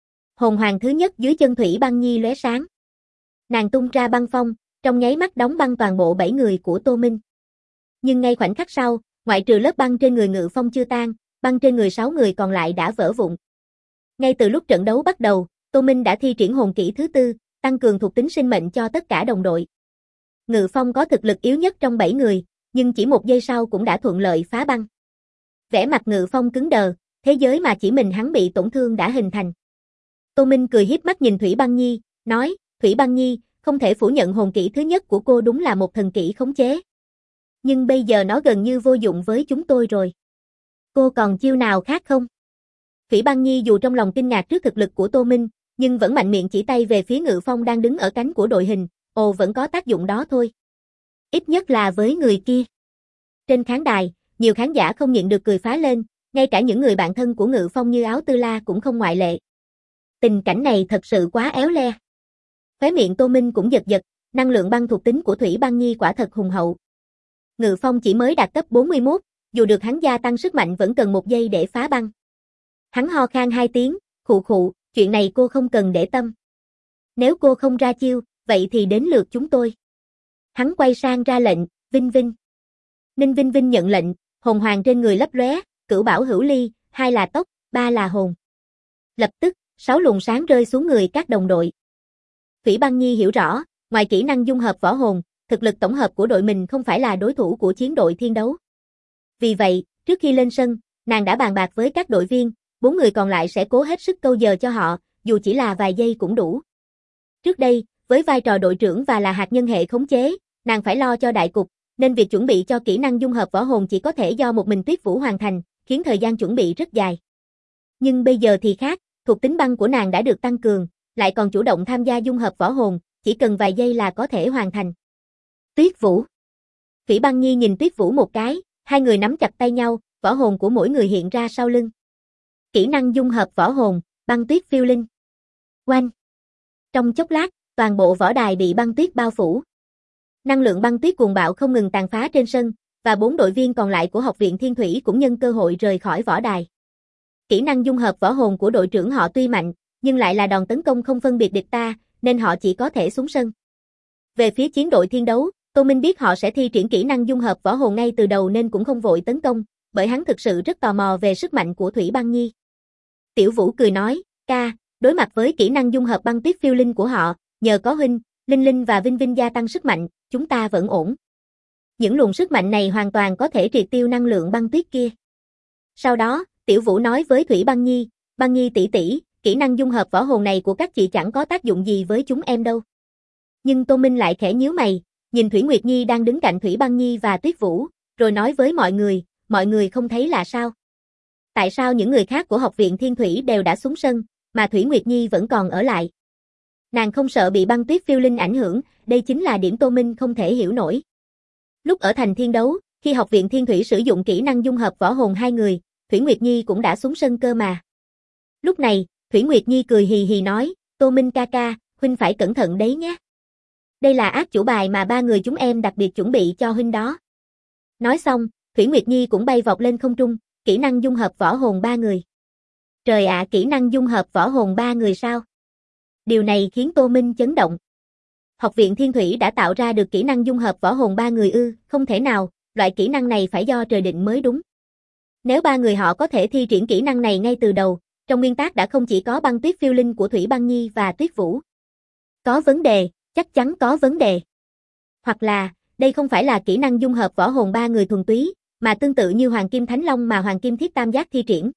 Hồn hoàng thứ nhất dưới chân Thủy Băng Nhi lóe sáng. Nàng tung ra băng phong, trong nháy mắt đóng băng toàn bộ 7 người của Tô Minh. Nhưng ngay khoảnh khắc sau, ngoại trừ lớp băng trên người Ngự Phong chưa tan, băng trên người 6 người còn lại đã vỡ vụn. Ngay từ lúc trận đấu bắt đầu, Tô Minh đã thi triển hồn kỹ thứ tư, tăng cường thuộc tính sinh mệnh cho tất cả đồng đội. Ngự Phong có thực lực yếu nhất trong 7 người, nhưng chỉ một giây sau cũng đã thuận lợi phá băng. Vẻ mặt Ngự Phong cứng đờ, thế giới mà chỉ mình hắn bị tổn thương đã hình thành. Tô Minh cười hiếp mắt nhìn Thủy Băng Nhi, nói, Thủy Băng Nhi, không thể phủ nhận hồn kỹ thứ nhất của cô đúng là một thần kỹ khống chế. Nhưng bây giờ nó gần như vô dụng với chúng tôi rồi. Cô còn chiêu nào khác không? Thủy Băng Nhi dù trong lòng kinh ngạc trước thực lực của Tô Minh, nhưng vẫn mạnh miệng chỉ tay về phía Ngự Phong đang đứng ở cánh của đội hình, ồ vẫn có tác dụng đó thôi. Ít nhất là với người kia. Trên khán đài, nhiều khán giả không nhịn được cười phá lên, ngay cả những người bạn thân của Ngự Phong như Áo Tư La cũng không ngoại lệ. Tình cảnh này thật sự quá éo le. Khóe miệng Tô Minh cũng giật giật, năng lượng băng thuộc tính của Thủy Băng Nhi quả thật hùng hậu. Ngự Phong chỉ mới đạt cấp 41, dù được hắn gia tăng sức mạnh vẫn cần một giây để phá băng. Hắn ho khan 2 tiếng, khụ khụ, chuyện này cô không cần để tâm. Nếu cô không ra chiêu, vậy thì đến lượt chúng tôi. Hắn quay sang ra lệnh, Vinh Vinh. Ninh Vinh Vinh nhận lệnh, hồn hoàng trên người lấp lóe, cửu bảo hữu ly, 2 là tốc, 3 là hồn. Lập tức, 6 luồng sáng rơi xuống người các đồng đội. Thủy Băng Nhi hiểu rõ, ngoài kỹ năng dung hợp võ hồn, thực lực tổng hợp của đội mình không phải là đối thủ của chiến đội thiên đấu. Vì vậy, trước khi lên sân, nàng đã bàn bạc với các đội viên, 4 người còn lại sẽ cố hết sức câu giờ cho họ, dù chỉ là vài giây cũng đủ. Trước đây, với vai trò đội trưởng và là hạt nhân hệ khống chế, nàng phải lo cho đại cục, nên việc chuẩn bị cho kỹ năng dung hợp võ hồn chỉ có thể do một mình Tuyết Vũ hoàn thành, khiến thời gian chuẩn bị rất dài. Nhưng bây giờ thì khác, thuộc tính băng của nàng đã được tăng cường, lại còn chủ động tham gia dung hợp võ hồn, chỉ cần vài giây là có thể hoàn thành. Tuyết Vũ. Thủy Băng Nhi nhìn Tuyết Vũ một cái, hai người nắm chặt tay nhau, võ hồn của mỗi người hiện ra sau lưng. Kỹ năng dung hợp võ hồn, băng tuyết phiêu linh. Oanh. Trong chốc lát, toàn bộ võ đài bị băng tuyết bao phủ. Năng lượng băng tuyết cuồng bạo không ngừng tàn phá trên sân, và 4 đội viên còn lại của Học viện Thiên Thủy cũng nhân cơ hội rời khỏi võ đài. Kỹ năng dung hợp võ hồn của đội trưởng họ tuy mạnh, nhưng lại là đòn tấn công không phân biệt địch ta, nên họ chỉ có thể xuống sân. Về phía chiến đội thiên đấu, Tô Minh biết họ sẽ thi triển kỹ năng dung hợp võ hồn ngay từ đầu nên cũng không vội tấn công, bởi hắn thực sự rất tò mò về sức mạnh của Thủy Băng Nhi. Tiểu Vũ cười nói, ca, đối mặt với kỹ năng dung hợp băng tuyết phiêu linh của họ, nhờ có huynh, Linh Linh và Vinh Vinh gia tăng sức mạnh, chúng ta vẫn ổn. Những luồng sức mạnh này hoàn toàn có thể triệt tiêu năng lượng băng tuyết kia. Sau đó, Tiểu Vũ nói với Thủy Băng Nhi tỷ tỷ, kỹ năng dung hợp võ hồn này của các chị chẳng có tác dụng gì với chúng em đâu. Nhưng Tô Minh lại khẽ nhíu mày, nhìn Thủy Nguyệt Nhi đang đứng cạnh Thủy Băng Nhi và Tuyết Vũ, rồi nói với mọi người không thấy là sao? Tại sao những người khác của Học viện Thiên Thủy đều đã xuống sân, mà Thủy Nguyệt Nhi vẫn còn ở lại? Nàng không sợ bị băng tuyết phiêu linh ảnh hưởng, đây chính là điểm Tô Minh không thể hiểu nổi. Lúc ở thành thiên đấu, khi Học viện Thiên Thủy sử dụng kỹ năng dung hợp võ hồn 2 người, Thủy Nguyệt Nhi cũng đã xuống sân cơ mà. Lúc này, Thủy Nguyệt Nhi cười hì hì nói, Tô Minh ca ca, huynh phải cẩn thận đấy nhé. Đây là át chủ bài mà 3 người chúng em đặc biệt chuẩn bị cho huynh đó. Nói xong, Thủy Nguyệt Nhi cũng bay vọt lên không trung, kỹ năng dung hợp võ hồn 3 người. Trời ạ, kỹ năng dung hợp võ hồn 3 người sao? Điều này khiến Tô Minh chấn động. Học viện Thiên Thủy đã tạo ra được kỹ năng dung hợp võ hồn 3 người ư? Không thể nào, loại kỹ năng này phải do trời định mới đúng. Nếu 3 người họ có thể thi triển kỹ năng này ngay từ đầu, trong nguyên tắc đã không chỉ có băng tuyết phiêu linh của Thủy Băng Nhi và Tuyết Vũ. Có vấn đề, chắc chắn có vấn đề. Hoặc là, đây không phải là kỹ năng dung hợp võ hồn 3 người thuần túy, mà tương tự như Hoàng Kim Thánh Long mà Hoàng Kim Thiết Tam Giác thi triển.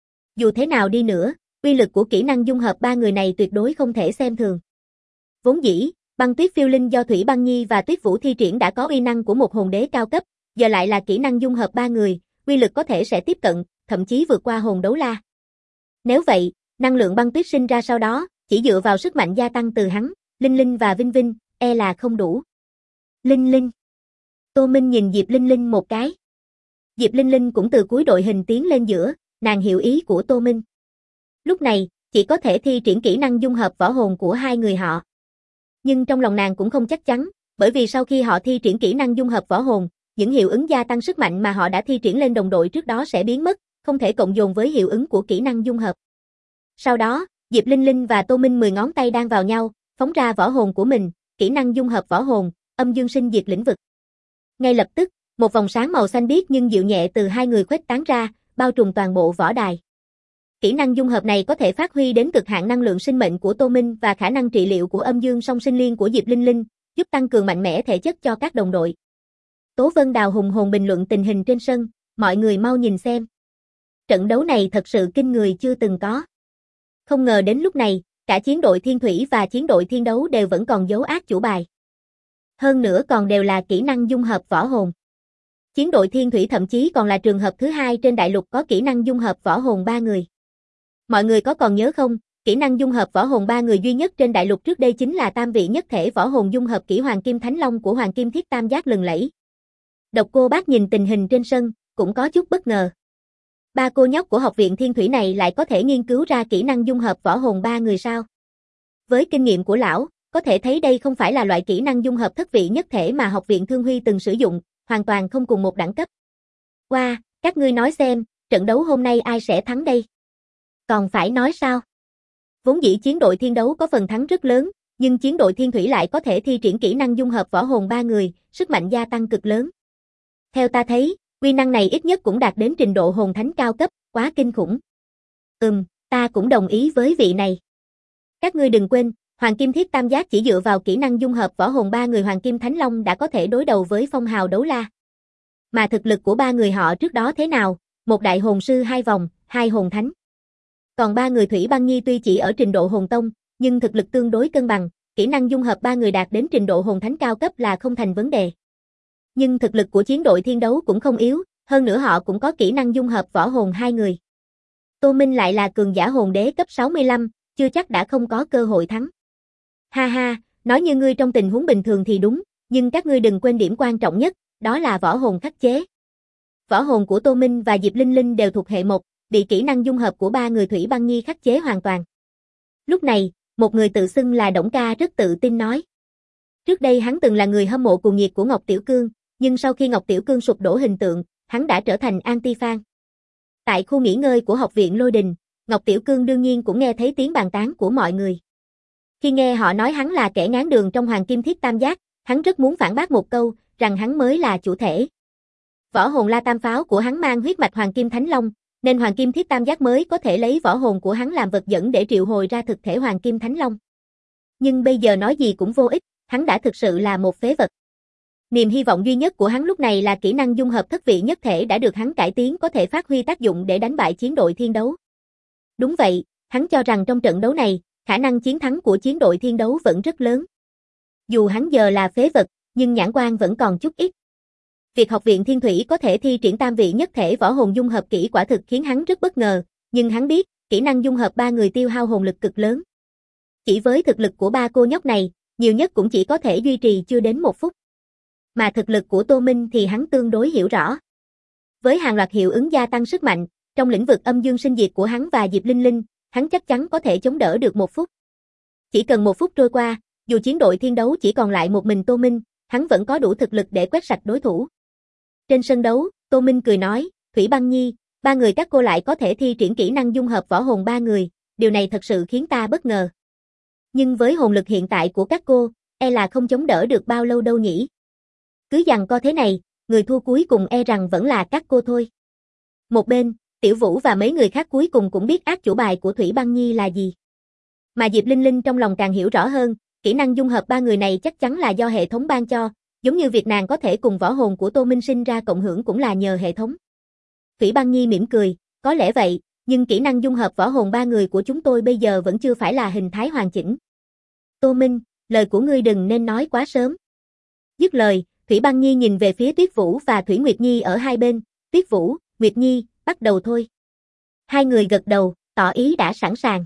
Dù thế nào đi nữa, uy lực của kỹ năng dung hợp 3 người này tuyệt đối không thể xem thường. Vốn dĩ, băng tuyết phiêu linh do Thủy Băng Nhi và Tuyết Vũ thi triển đã có uy năng của một hồn đế cao cấp, giờ lại là kỹ năng dung hợp 3 người, uy lực có thể sẽ tiếp cận, thậm chí vượt qua hồn đấu la. Nếu vậy, năng lượng băng tuyết sinh ra sau đó, chỉ dựa vào sức mạnh gia tăng từ hắn, Linh Linh và Vinh Vinh, e là không đủ. Linh Linh. Tô Minh nhìn Diệp Linh Linh một cái. Diệp Linh Linh cũng từ cuối đội hình tiến lên giữa, nàng hiểu ý của Tô Minh. Lúc này, chỉ có thể thi triển kỹ năng dung hợp võ hồn của 2 người họ. Nhưng trong lòng nàng cũng không chắc chắn, bởi vì sau khi họ thi triển kỹ năng dung hợp võ hồn, những hiệu ứng gia tăng sức mạnh mà họ đã thi triển lên đồng đội trước đó sẽ biến mất, không thể cộng dồn với hiệu ứng của kỹ năng dung hợp. Sau đó, Diệp Linh Linh và Tô Minh 10 ngón tay đan vào nhau, phóng ra võ hồn của mình, kỹ năng dung hợp võ hồn, âm dương sinh diệt lĩnh vực. Ngay lập tức, một vòng sáng màu xanh biếc nhưng dịu nhẹ từ 2 người khuếch tán ra, bao trùm toàn bộ võ đài. Kỹ năng dung hợp này có thể phát huy đến cực hạn năng lượng sinh mệnh của Tô Minh và khả năng trị liệu của âm dương song sinh liên của Diệp Linh Linh, giúp tăng cường mạnh mẽ thể chất cho các đồng đội. Tố Vân Đào hùng hồn bình luận tình hình trên sân, mọi người mau nhìn xem. Trận đấu này thật sự kinh người chưa từng có. Không ngờ đến lúc này, cả chiến đội thiên thủy và chiến đội thiên đấu đều vẫn còn giấu át chủ bài. Hơn nữa còn đều là kỹ năng dung hợp võ hồn. Chiến đội thiên thủy thậm chí còn là trường hợp thứ hai trên đại lục có kỹ năng dung hợp võ hồn 3 người. Mọi người có còn nhớ không, kỹ năng dung hợp võ hồn 3 người duy nhất trên đại lục trước đây chính là tam vị nhất thể võ hồn dung hợp kỹ Hoàng Kim Thánh Long của Hoàng Kim Thiết Tam Giác lừng lẫy. Độc Cô Bác nhìn tình hình trên sân, cũng có chút bất ngờ. Ba cô nhóc của học viện thiên thủy này lại có thể nghiên cứu ra kỹ năng dung hợp võ hồn 3 người sao? Với kinh nghiệm của lão, có thể thấy đây không phải là loại kỹ năng dung hợp thất vị nhất thể mà học viện Thương Huy từng sử dụng, hoàn toàn không cùng một đẳng cấp. Wow, các ngươi nói xem, trận đấu hôm nay ai sẽ thắng đây? Còn phải nói sao? Vốn dĩ chiến đội thiên đấu có phần thắng rất lớn, nhưng chiến đội thiên thủy lại có thể thi triển kỹ năng dung hợp võ hồn 3 người, sức mạnh gia tăng cực lớn. Theo ta thấy, uy năng này ít nhất cũng đạt đến trình độ hồn thánh cao cấp, quá kinh khủng. Ta cũng đồng ý với vị này. Các ngươi đừng quên, Hoàng Kim Thiết Tam Giác chỉ dựa vào kỹ năng dung hợp võ hồn 3 người Hoàng Kim Thánh Long đã có thể đối đầu với phong hào đấu la. Mà thực lực của 3 người họ trước đó thế nào? Một đại hồn sư 2 vòng, 2 hồn thánh. Còn 3 người Thủy Băng Nhi tuy chỉ ở trình độ hồn tông, nhưng thực lực tương đối cân bằng, kỹ năng dung hợp 3 người đạt đến trình độ hồn thánh cao cấp là không thành vấn đề. Nhưng thực lực của chiến đội thiên đấu cũng không yếu, hơn nữa họ cũng có kỹ năng dung hợp võ hồn 2 người. Tô Minh lại là cường giả hồn đế cấp 65, chưa chắc đã không có cơ hội thắng. Ha ha, nói như ngươi trong tình huống bình thường thì đúng, nhưng các ngươi đừng quên điểm quan trọng nhất, đó là võ hồn khắc chế. Võ hồn của Tô Minh và Diệp Linh Linh đều thuộc hệ 1, bị kỹ năng dung hợp của 3 người Thủy Băng Nhi khắc chế hoàn toàn. Lúc này, một người tự xưng là Đổng Ca rất tự tin nói. Trước đây hắn từng là người hâm mộ cuồng nhiệt của Ngọc Tiểu Cương, nhưng sau khi Ngọc Tiểu Cương sụp đổ hình tượng, hắn đã trở thành anti-fan. Tại khu nghỉ ngơi của học viện Lôi Đình, Ngọc Tiểu Cương đương nhiên cũng nghe thấy tiếng bàn tán của mọi người. Khi nghe họ nói hắn là kẻ ngáng đường trong Hoàng Kim Thiết Tam Giác, hắn rất muốn phản bác một câu, rằng hắn mới là chủ thể. Võ hồn La Tam Pháo của hắn mang huyết mạch Hoàng Kim Thánh Long, nên Hoàng Kim Thiết Tam Giác mới có thể lấy võ hồn của hắn làm vật dẫn để triệu hồi ra thực thể Hoàng Kim Thánh Long. Nhưng bây giờ nói gì cũng vô ích, hắn đã thực sự là một phế vật. Niềm hy vọng duy nhất của hắn lúc này là kỹ năng dung hợp thất vị nhất thể đã được hắn cải tiến có thể phát huy tác dụng để đánh bại chiến đội thiên đấu. Đúng vậy, hắn cho rằng trong trận đấu này, khả năng chiến thắng của chiến đội thiên đấu vẫn rất lớn. Dù hắn giờ là phế vật, nhưng nhãn quan vẫn còn chút ít. Việc học viện thiên thủy có thể thi triển tam vị nhất thể võ hồn dung hợp kỹ quả thực khiến hắn rất bất ngờ, nhưng hắn biết, kỹ năng dung hợp 3 người tiêu hao hồn lực cực lớn. Chỉ với thực lực của 3 cô nhóc này, nhiều nhất cũng chỉ có thể duy trì chưa đến 1 phút. Mà thực lực của Tô Minh thì hắn tương đối hiểu rõ. Với hàng loạt hiệu ứng gia tăng sức mạnh, trong lĩnh vực âm dương sinh diệt của hắn và Diệp Linh Linh, hắn chắc chắn có thể chống đỡ được 1 phút. Chỉ cần 1 phút trôi qua, dù chiến đội thiên đấu chỉ còn lại một mình Tô Minh, hắn vẫn có đủ thực lực để quét sạch đối thủ. Trên sân đấu, Tô Minh cười nói, Thủy Băng Nhi, 3 người các cô lại có thể thi triển kỹ năng dung hợp võ hồn 3 người, điều này thật sự khiến ta bất ngờ. Nhưng với hồn lực hiện tại của các cô, e là không chống đỡ được bao lâu đâu nhỉ. Cứ giằng co thế này, người thua cuối cùng e rằng vẫn là các cô thôi. Một bên, Tiểu Vũ và mấy người khác cuối cùng cũng biết át chủ bài của Thủy Băng Nhi là gì. Mà Diệp Linh Linh trong lòng càng hiểu rõ hơn, kỹ năng dung hợp 3 người này chắc chắn là do hệ thống ban cho, giống như việc nàng có thể cùng võ hồn của Tô Minh sinh ra cộng hưởng cũng là nhờ hệ thống. Thủy Băng Nhi mỉm cười, có lẽ vậy, nhưng kỹ năng dung hợp võ hồn 3 người của chúng tôi bây giờ vẫn chưa phải là hình thái hoàn chỉnh. Tô Minh, lời của ngươi đừng nên nói quá sớm. Dứt lời, Thủy Băng Nhi nhìn về phía Tuyết Vũ và Thủy Nguyệt Nhi ở hai bên, Tuyết Vũ, Nguyệt Nhi, bắt đầu thôi. Hai người gật đầu, tỏ ý đã sẵn sàng.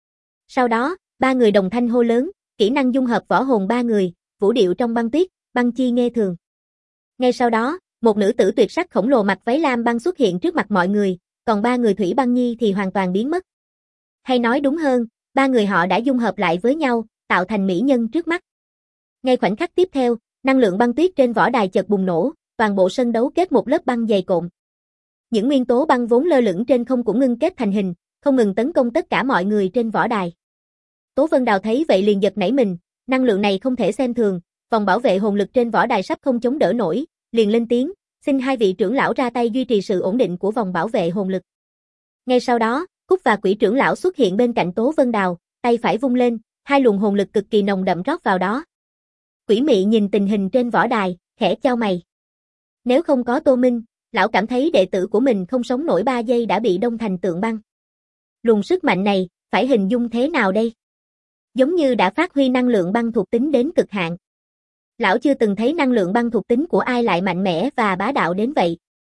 Sau đó, 3 người đồng thanh hô lớn, kỹ năng dung hợp võ hồn 3 người, vũ điệu trong băng tuyết, băng chi nghe thường. Ngay sau đó, một nữ tử tuyệt sắc khổng lồ mặc váy lam băng xuất hiện trước mặt mọi người, còn 3 người Thủy Băng Nhi thì hoàn toàn biến mất. Hay nói đúng hơn, 3 người họ đã dung hợp lại với nhau, tạo thành mỹ nhân trước mắt. Ngay khoảnh khắc tiếp theo, năng lượng băng tuyết trên võ đài chợt bùng nổ, toàn bộ sân đấu kết một lớp băng dày cộm. Những nguyên tố băng vốn lơ lửng trên không cũng ngưng kết thành hình, không ngừng tấn công tất cả mọi người trên võ đài. Tố Vân Đào thấy vậy liền giật nảy mình, năng lượng này không thể xem thường, vòng bảo vệ hồn lực trên võ đài sắp không chống đỡ nổi, liền lên tiếng, xin hai vị trưởng lão ra tay duy trì sự ổn định của vòng bảo vệ hồn lực. Ngay sau đó, Cúc và Quỷ trưởng lão xuất hiện bên cạnh Tố Vân Đào, tay phải vung lên, hai luồng hồn lực cực kỳ nồng đậm rót vào đó. Quỷ Mị nhìn tình hình trên võ đài, khẽ chau mày. Nếu không có Tô Minh, Lão cảm thấy đệ tử của mình không sống nổi 3 giây đã bị đông thành tượng băng. Luồng sức mạnh này, phải hình dung thế nào đây? Giống như đã phát huy năng lượng băng thuộc tính đến cực hạn. Lão chưa từng thấy năng lượng băng thuộc tính của ai lại mạnh mẽ và bá đạo đến vậy.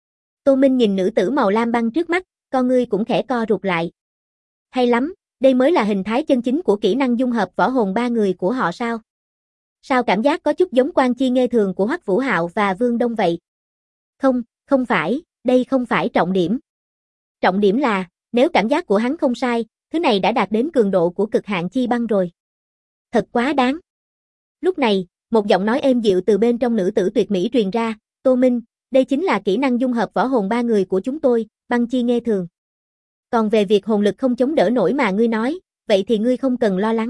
Tô Minh nhìn nữ tử màu lam băng trước mắt, con ngươi cũng khẽ co rụt lại. Hay lắm, đây mới là hình thái chân chính của kỹ năng dung hợp võ hồn 3 người của họ sao? Sao cảm giác có chút giống Quan Chi Nghê Thường của Hoắc Vũ Hạo và Vương Đông vậy? Không, không phải, đây không phải trọng điểm. Trọng điểm là, nếu cảm giác của hắn không sai, thứ này đã đạt đến cường độ của cực hạn chi băng rồi. Thật quá đáng. Lúc này, một giọng nói êm dịu từ bên trong nữ tử tuyệt mỹ truyền ra, Tô Minh, đây chính là kỹ năng dung hợp võ hồn 3 người của chúng tôi, băng chi nghe thường. Còn về việc hồn lực không chống đỡ nổi mà ngươi nói, vậy thì ngươi không cần lo lắng.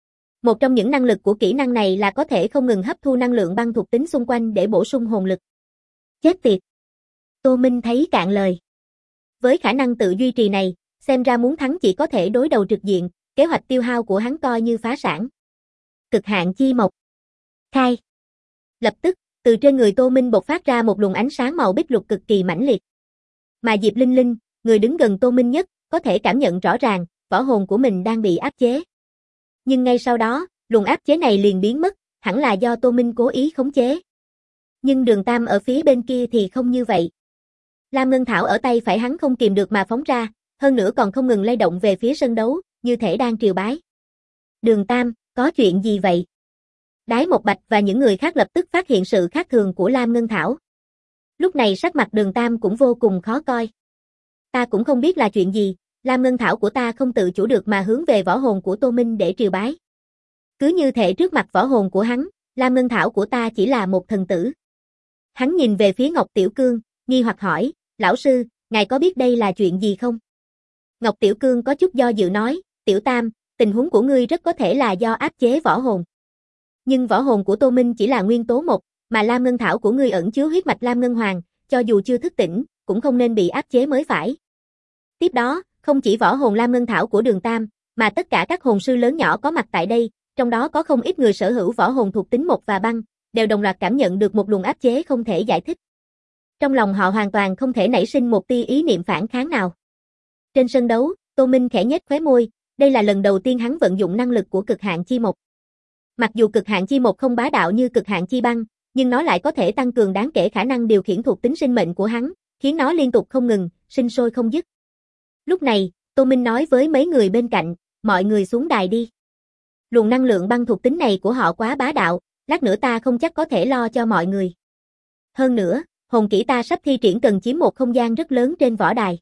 Một trong những năng lực của kỹ năng này là có thể không ngừng hấp thu năng lượng băng thuộc tính xung quanh để bổ sung hồn lực. Chết tiệt. Tô Minh thấy cạn lời. Với khả năng tự duy trì này, xem ra muốn thắng chỉ có thể đối đầu trực diện, kế hoạch tiêu hao của hắn coi như phá sản. Cực hạn chi mộc. Khai. Lập tức, từ trên người Tô Minh bộc phát ra một luồng ánh sáng màu bích lục cực kỳ mãnh liệt. Mà Diệp Linh Linh, người đứng gần Tô Minh nhất, có thể cảm nhận rõ ràng, võ hồn của mình đang bị áp chế. Nhưng ngay sau đó, luồng áp chế này liền biến mất, hẳn là do Tô Minh cố ý khống chế. Nhưng Đường Tam ở phía bên kia thì không như vậy. Lam Ngân Thảo ở tay phải hắn không kìm được mà phóng ra, hơn nữa còn không ngừng lay động về phía sân đấu, như thể đang triều bái. Đường Tam, có chuyện gì vậy? Đái Một Bạch và những người khác lập tức phát hiện sự khác thường của Lam Ngân Thảo. Lúc này sắc mặt Đường Tam cũng vô cùng khó coi. Ta cũng không biết là chuyện gì, Lam Ngân Thảo của ta không tự chủ được mà hướng về võ hồn của Tô Minh để triều bái. Cứ như thể trước mặt võ hồn của hắn, Lam Ngân Thảo của ta chỉ là một thần tử. Hắn nhìn về phía Ngọc Tiểu Cương, nghi hoặc hỏi, lão sư, ngài có biết đây là chuyện gì không? Ngọc Tiểu Cương có chút do dự nói, Tiểu Tam, tình huống của ngươi rất có thể là do áp chế võ hồn. Nhưng võ hồn của Tô Minh chỉ là nguyên tố một, mà Lam Ngân Thảo của ngươi ẩn chứa huyết mạch Lam Ngân Hoàng, cho dù chưa thức tỉnh, cũng không nên bị áp chế mới phải. Tiếp đó, không chỉ võ hồn Lam Ngân Thảo của Đường Tam, mà tất cả các hồn sư lớn nhỏ có mặt tại đây, trong đó có không ít người sở hữu võ hồn thuộc tính mộc và băng, đều đồng loạt cảm nhận được một luồng áp chế không thể giải thích. Trong lòng họ hoàn toàn không thể nảy sinh một tia ý niệm phản kháng nào. Trên sân đấu, Tô Minh khẽ nhếch khóe môi, đây là lần đầu tiên hắn vận dụng năng lực của cực hạn chi mộc. Mặc dù cực hạn chi mộc không bá đạo như cực hạn chi băng, nhưng nó lại có thể tăng cường đáng kể khả năng điều khiển thuộc tính sinh mệnh của hắn, khiến nó liên tục không ngừng, sinh sôi không dứt. Lúc này, Tô Minh nói với mấy người bên cạnh, mọi người xuống đài đi. Luồng năng lượng băng thuộc tính này của họ quá bá đạo, lát nữa ta không chắc có thể lo cho mọi người. Hơn nữa, hồn kỹ ta sắp thi triển cần chiếm một không gian rất lớn trên võ đài.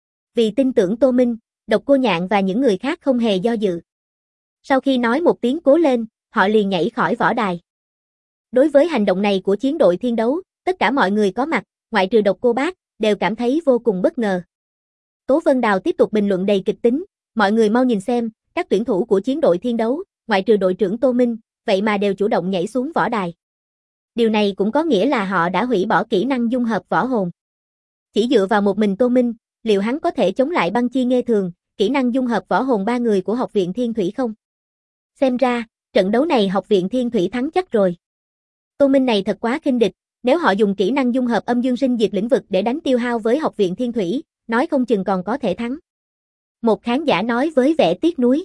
Vì tin tưởng Tô Minh, Độc Cô Nhạn và những người khác không hề do dự. Sau khi nói một tiếng cố lên, họ liền nhảy khỏi võ đài. Đối với hành động này của chiến đội thiên đấu, tất cả mọi người có mặt, ngoại trừ Độc Cô Bác, đều cảm thấy vô cùng bất ngờ. Tố Vân Đào tiếp tục bình luận đầy kịch tính, mọi người mau nhìn xem, các tuyển thủ của chiến đội thiên đấu, ngoại trừ đội trưởng Tô Minh, vậy mà đều chủ động nhảy xuống võ đài. Điều này cũng có nghĩa là họ đã hủy bỏ kỹ năng dung hợp võ hồn. Chỉ dựa vào một mình Tô Minh, liệu hắn có thể chống lại băng chi nghe thường, kỹ năng dung hợp võ hồn 3 người của Học viện Thiên Thủy không? Xem ra, trận đấu này Học viện Thiên Thủy thắng chắc rồi. Tô Minh này thật quá khinh địch, nếu họ dùng kỹ năng dung hợp âm dương sinh diệt lĩnh vực để đánh tiêu hao với Học viện Thiên Thủy, nói không chừng còn có thể thắng. Một khán giả nói với vẻ tiếc nuối.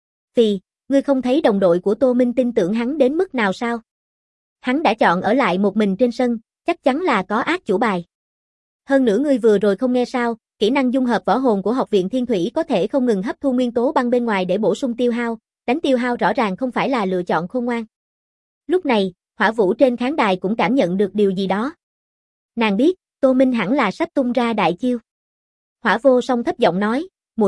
Vì, ngươi không thấy đồng đội của Tô Minh tin tưởng hắn đến mức nào sao? Hắn đã chọn ở lại một mình trên sân, chắc chắn là có át chủ bài. Hơn nữa ngươi vừa rồi không nghe sao, kỹ năng dung hợp võ hồn của Học viện Thiên Thủy có thể không ngừng hấp thu nguyên tố băng bên ngoài để bổ sung tiêu hao, đánh tiêu hao rõ ràng không phải là lựa chọn khôn ngoan. Lúc này, Hỏa Vũ trên khán đài cũng cảm nhận được điều gì đó. Nàng biết, Tô Minh hẳn là sắp tung ra đại chiêu. Hỏa Vô Song thấp giọng nói,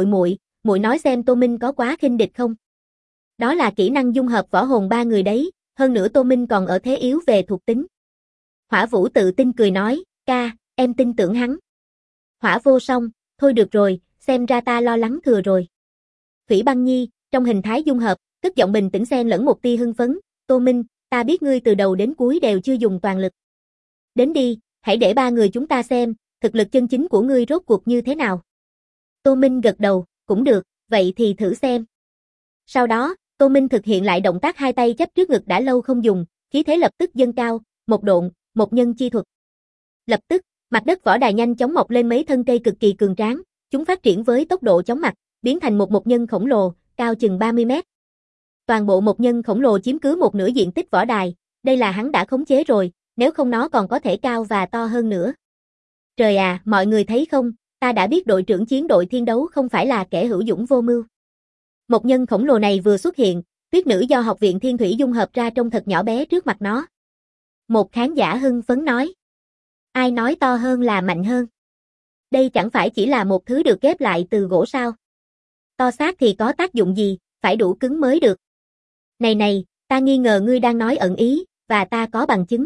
muội nói xem Tô Minh có quá khinh địch không? Đó là kỹ năng dung hợp võ hồn 3 người đấy, hơn nữa Tô Minh còn ở thế yếu về thuộc tính. Hỏa Vũ tự tin cười nói, ca, em tin tưởng hắn. Hỏa Vô Song, thôi được rồi, xem ra ta lo lắng thừa rồi. Thủy Băng Nhi, trong hình thái dung hợp, cất giọng bình tĩnh xen lẫn một tia hưng phấn, Tô Minh, ta biết ngươi từ đầu đến cuối đều chưa dùng toàn lực. Đến đi, hãy để 3 người chúng ta xem, thực lực chân chính của ngươi rốt cuộc như thế nào. Tô Minh gật đầu, cũng được, vậy thì thử xem. Sau đó, Tô Minh thực hiện lại động tác hai tay chắp trước ngực đã lâu không dùng, khí thế lập tức dâng cao, một độn, một nhân chi thuật. Lập tức, Mặt đất võ đài nhanh chóng mọc lên mấy thân cây cực kỳ cường tráng, chúng phát triển với tốc độ chóng mặt, biến thành một mộc nhân khổng lồ, cao chừng 30 mét. Toàn bộ mộc nhân khổng lồ chiếm cứ một nửa diện tích võ đài, đây là hắn đã khống chế rồi, nếu không nó còn có thể cao và to hơn nữa. Trời à, mọi người thấy không, ta đã biết đội trưởng chiến đội thiên đấu không phải là kẻ hữu dũng vô mưu. Mộc nhân khổng lồ này vừa xuất hiện, tuyết nữ do học viện Thiên Thủy dung hợp ra trông thật nhỏ bé trước mặt nó. Một khán giả hưng phấn nói. Ai nói to hơn là mạnh hơn? Đây chẳng phải chỉ là một thứ được ghép lại từ gỗ sao? To xác thì có tác dụng gì, phải đủ cứng mới được. Này này, ta nghi ngờ ngươi đang nói ẩn ý, và ta có bằng chứng.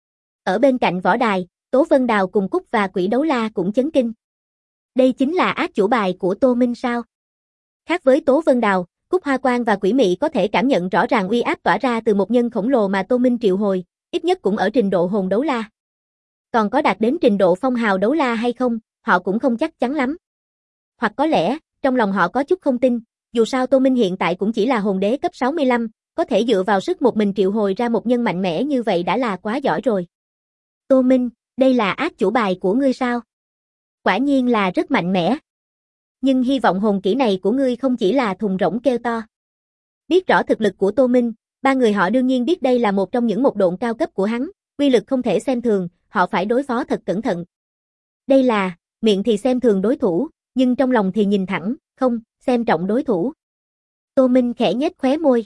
Ở bên cạnh võ đài, Tố Vân Đào cùng Cúc và Quỷ Đấu La cũng chấn kinh. Đây chính là át chủ bài của Tô Minh sao? Khác với Tố Vân Đào, Cúc Hoa Quang và Quỷ Mị có thể cảm nhận rõ ràng uy áp tỏa ra từ một nhân khổng lồ mà Tô Minh triệu hồi, ít nhất cũng ở trình độ hồn đấu la. Còn có đạt đến trình độ phong hào đấu la hay không, họ cũng không chắc chắn lắm. Hoặc có lẽ, trong lòng họ có chút không tin, dù sao Tô Minh hiện tại cũng chỉ là hồn đế cấp 65, có thể dựa vào sức một mình triệu hồi ra một nhân mạnh mẽ như vậy đã là quá giỏi rồi. Tô Minh, đây là át chủ bài của ngươi sao? Quả nhiên là rất mạnh mẽ. Nhưng hy vọng hồn kỹ này của ngươi không chỉ là thùng rỗng kêu to. Biết rõ thực lực của Tô Minh, ba người họ đương nhiên biết đây là một trong những một độn cao cấp của hắn, uy lực không thể xem thường, họ phải đối phó thật cẩn thận. Đây là, miệng thì xem thường đối thủ, nhưng trong lòng thì nhìn thẳng, không, xem trọng đối thủ. Tô Minh khẽ nhếch khóe môi.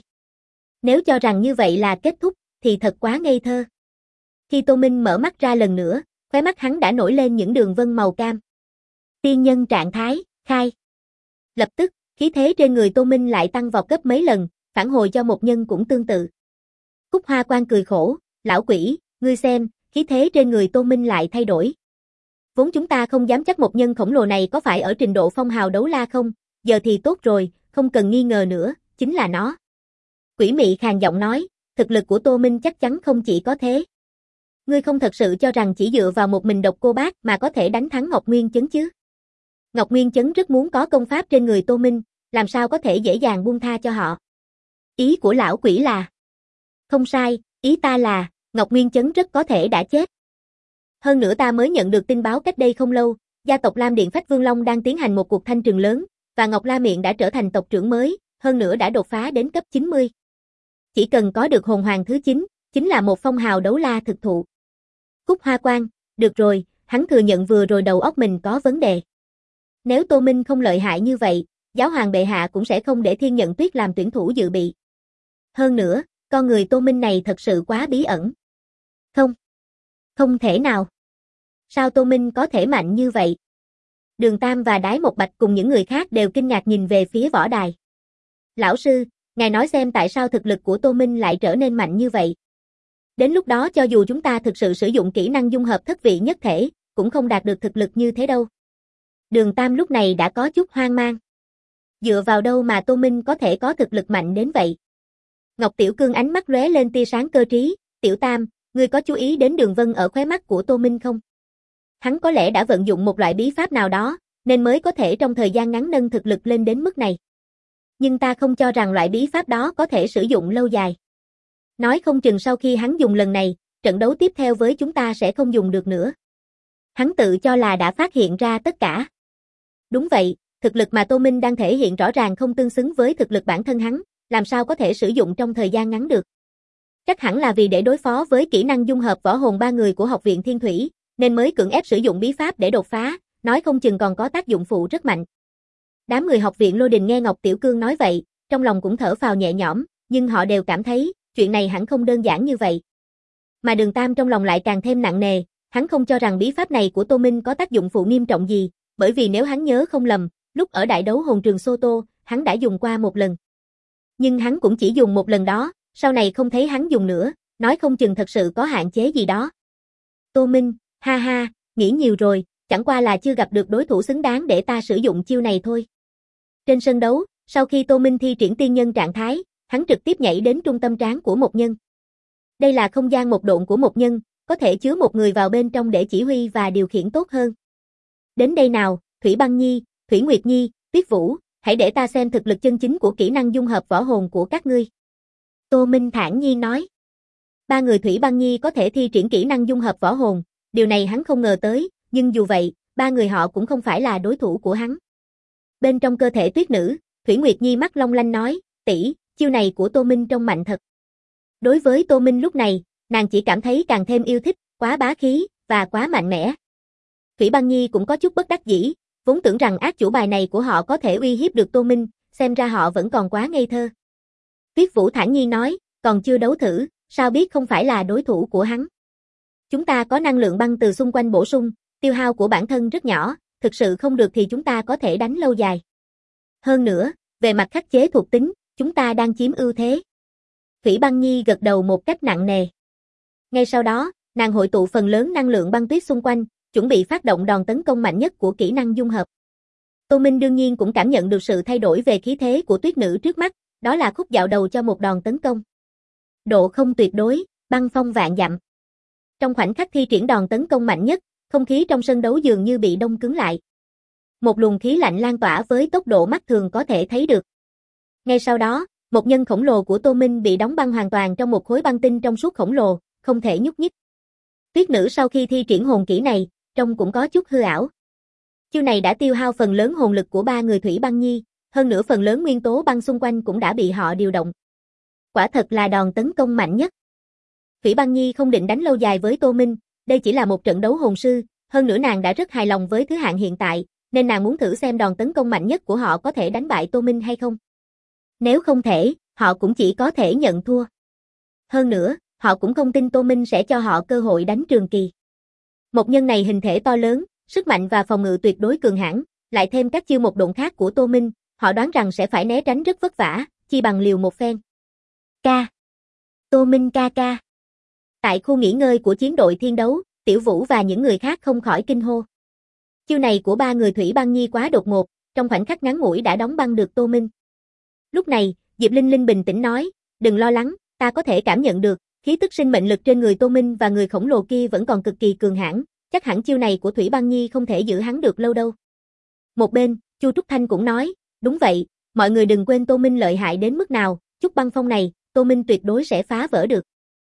Nếu cho rằng như vậy là kết thúc, thì thật quá ngây thơ. Khi Tô Minh mở mắt ra lần nữa, khóe mắt hắn đã nổi lên những đường vân màu cam. Tiên nhân trạng thái, khai. Lập tức, khí thế trên người Tô Minh lại tăng vọt gấp mấy lần, phản hồi cho một nhân cũng tương tự. Cúc Hoa Quang cười khổ, lão quỷ, ngươi xem, khí thế trên người Tô Minh lại thay đổi. Vốn chúng ta không dám chắc một nhân khổng lồ này có phải ở trình độ phong hào đấu la không, giờ thì tốt rồi, không cần nghi ngờ nữa, chính là nó. Quỷ Mị khàn giọng nói, thực lực của Tô Minh chắc chắn không chỉ có thế. Ngươi không thật sự cho rằng chỉ dựa vào một mình độc cô bác mà có thể đánh thắng Ngọc Nguyên Chấn chứ? Ngọc Nguyên Chấn rất muốn có công pháp trên người Tô Minh, làm sao có thể dễ dàng buông tha cho họ. Ý của lão quỷ là... Không sai, ý ta là, Ngọc Nguyên Chấn rất có thể đã chết. Hơn nữa ta mới nhận được tin báo cách đây không lâu, gia tộc Lam Điện Phách Vương Long đang tiến hành một cuộc thanh trừng lớn, và Ngọc La Miện đã trở thành tộc trưởng mới, hơn nữa đã đột phá đến cấp 90. Chỉ cần có được hồn hoàng thứ 9, chính là một phong hào đấu la thực thụ. Cúc Hoa Quang, được rồi, hắn thừa nhận vừa rồi đầu óc mình có vấn đề. Nếu Tô Minh không lợi hại như vậy, giáo hoàng bệ hạ cũng sẽ không để Thiên Nhận Tuyết làm tuyển thủ dự bị. Hơn nữa, con người Tô Minh này thật sự quá bí ẩn. Không thể nào. Sao Tô Minh có thể mạnh như vậy? Đường Tam và Đái Một Bạch cùng những người khác đều kinh ngạc nhìn về phía võ đài. Lão sư, ngài nói xem tại sao thực lực của Tô Minh lại trở nên mạnh như vậy? Đến lúc đó cho dù chúng ta thực sự sử dụng kỹ năng dung hợp thất vị nhất thể, cũng không đạt được thực lực như thế đâu. Đường Tam lúc này đã có chút hoang mang. Dựa vào đâu mà Tô Minh có thể có thực lực mạnh đến vậy? Ngọc Tiểu Cương ánh mắt lóe lên tia sáng cơ trí, Tiểu Tam, ngươi có chú ý đến đường vân ở khóe mắt của Tô Minh không? Hắn có lẽ đã vận dụng một loại bí pháp nào đó, nên mới có thể trong thời gian ngắn nâng thực lực lên đến mức này. Nhưng ta không cho rằng loại bí pháp đó có thể sử dụng lâu dài. Nói không chừng sau khi hắn dùng lần này, trận đấu tiếp theo với chúng ta sẽ không dùng được nữa. Hắn tự cho là đã phát hiện ra tất cả. Đúng vậy, thực lực mà Tô Minh đang thể hiện rõ ràng không tương xứng với thực lực bản thân hắn, làm sao có thể sử dụng trong thời gian ngắn được. Chắc hẳn là vì để đối phó với kỹ năng dung hợp võ hồn ba người của học viện Thiên Thủy, nên mới cưỡng ép sử dụng bí pháp để đột phá, nói không chừng còn có tác dụng phụ rất mạnh. Đám người học viện Lôi Đình nghe Ngọc Tiểu Cương nói vậy, trong lòng cũng thở phào nhẹ nhõm, nhưng họ đều cảm thấy, chuyện này hẳn không đơn giản như vậy. Mà Đường Tam trong lòng lại càng thêm nặng nề, hắn không cho rằng bí pháp này của Tô Minh có tác dụng phụ nghiêm trọng gì, bởi vì nếu hắn nhớ không lầm, lúc ở đại đấu hồn trường Soto, hắn đã dùng qua một lần. Nhưng hắn cũng chỉ dùng một lần đó, sau này không thấy hắn dùng nữa, nói không chừng thật sự có hạn chế gì đó. Tô Minh, ha ha, nghĩ nhiều rồi, chẳng qua là chưa gặp được đối thủ xứng đáng để ta sử dụng chiêu này thôi. Trên sân đấu, sau khi Tô Minh thi triển tiên nhân trạng thái, hắn trực tiếp nhảy đến trung tâm trán của một nhân. Đây là không gian một độn của một nhân, có thể chứa một người vào bên trong để chỉ huy và điều khiển tốt hơn. Đến đây nào, Thủy Băng Nhi, Thủy Nguyệt Nhi, Tuyết Vũ, hãy để ta xem thực lực chân chính của kỹ năng dung hợp võ hồn của các ngươi. Tô Minh thản nhiên nói. Ba người Thủy Băng Nhi có thể thi triển kỹ năng dung hợp võ hồn, điều này hắn không ngờ tới, nhưng dù vậy, ba người họ cũng không phải là đối thủ của hắn. Bên trong cơ thể tuyết nữ, Thủy Nguyệt Nhi mắt long lanh nói, tỷ, chiêu này của Tô Minh trông mạnh thật. Đối với Tô Minh lúc này, nàng chỉ cảm thấy càng thêm yêu thích, quá bá khí, và quá mạnh mẽ. Thủy Băng Nhi cũng có chút bất đắc dĩ, vốn tưởng rằng ác chủ bài này của họ có thể uy hiếp được Tô Minh, xem ra họ vẫn còn quá ngây thơ. Tuyết Vũ thản nhiên nói, còn chưa đấu thử, sao biết không phải là đối thủ của hắn. Chúng ta có năng lượng băng từ xung quanh bổ sung, tiêu hao của bản thân rất nhỏ, thực sự không được thì chúng ta có thể đánh lâu dài. Hơn nữa, về mặt khắc chế thuộc tính, chúng ta đang chiếm ưu thế. Thủy Băng Nhi gật đầu một cách nặng nề. Ngay sau đó, nàng hội tụ phần lớn năng lượng băng tuyết xung quanh, chuẩn bị phát động đòn tấn công mạnh nhất của kỹ năng dung hợp. Tô Minh đương nhiên cũng cảm nhận được sự thay đổi về khí thế của tuyết nữ trước mắt, đó là khúc dạo đầu cho một đòn tấn công. Độ không tuyệt đối, băng phong vạn dặm. Trong khoảnh khắc thi triển đòn tấn công mạnh nhất, không khí trong sân đấu dường như bị đông cứng lại. Một luồng khí lạnh lan tỏa với tốc độ mắt thường có thể thấy được. Ngay sau đó, một nhân khổng lồ của Tô Minh bị đóng băng hoàn toàn trong một khối băng tinh trong suốt khổng lồ, không thể nhúc nhích. Tuyết nữ sau khi thi triển hồn kỹ này, trông cũng có chút hư ảo. Chiêu này đã tiêu hao phần lớn hồn lực của ba người Thủy Băng Nhi, hơn nữa phần lớn nguyên tố băng xung quanh cũng đã bị họ điều động. Quả thật là đòn tấn công mạnh nhất. Thủy Băng Nhi không định đánh lâu dài với Tô Minh, đây chỉ là một trận đấu hồn sư, hơn nữa nàng đã rất hài lòng với thứ hạng hiện tại, nên nàng muốn thử xem đòn tấn công mạnh nhất của họ có thể đánh bại Tô Minh hay không. Nếu không thể, họ cũng chỉ có thể nhận thua. Hơn nữa, họ cũng không tin Tô Minh sẽ cho họ cơ hội đánh trường kỳ. Một nhân này hình thể to lớn, sức mạnh và phòng ngự tuyệt đối cường hãn, lại thêm các chiêu một độn khác của Tô Minh, họ đoán rằng sẽ phải né tránh rất vất vả, chi bằng liều một phen. Ca. Tô Minh ca ca. Tại khu nghỉ ngơi của chiến đội thiên đấu, Tiểu Vũ và những người khác không khỏi kinh hô. Chiêu này của ba người Thủy Băng Nhi quá đột ngột, trong khoảnh khắc ngắn ngủi đã đóng băng được Tô Minh. Lúc này, Diệp Linh Linh bình tĩnh nói, đừng lo lắng, ta có thể cảm nhận được, khí tức sinh mệnh lực trên người Tô Minh và người khổng lồ kia vẫn còn cực kỳ cường hãn, chắc hẳn chiêu này của Thủy Băng Nhi không thể giữ hắn được lâu đâu. Một bên, Chu Trúc Thanh cũng nói, đúng vậy, mọi người đừng quên Tô Minh lợi hại đến mức nào, chút băng phong này, Tô Minh tuyệt đối sẽ phá vỡ được.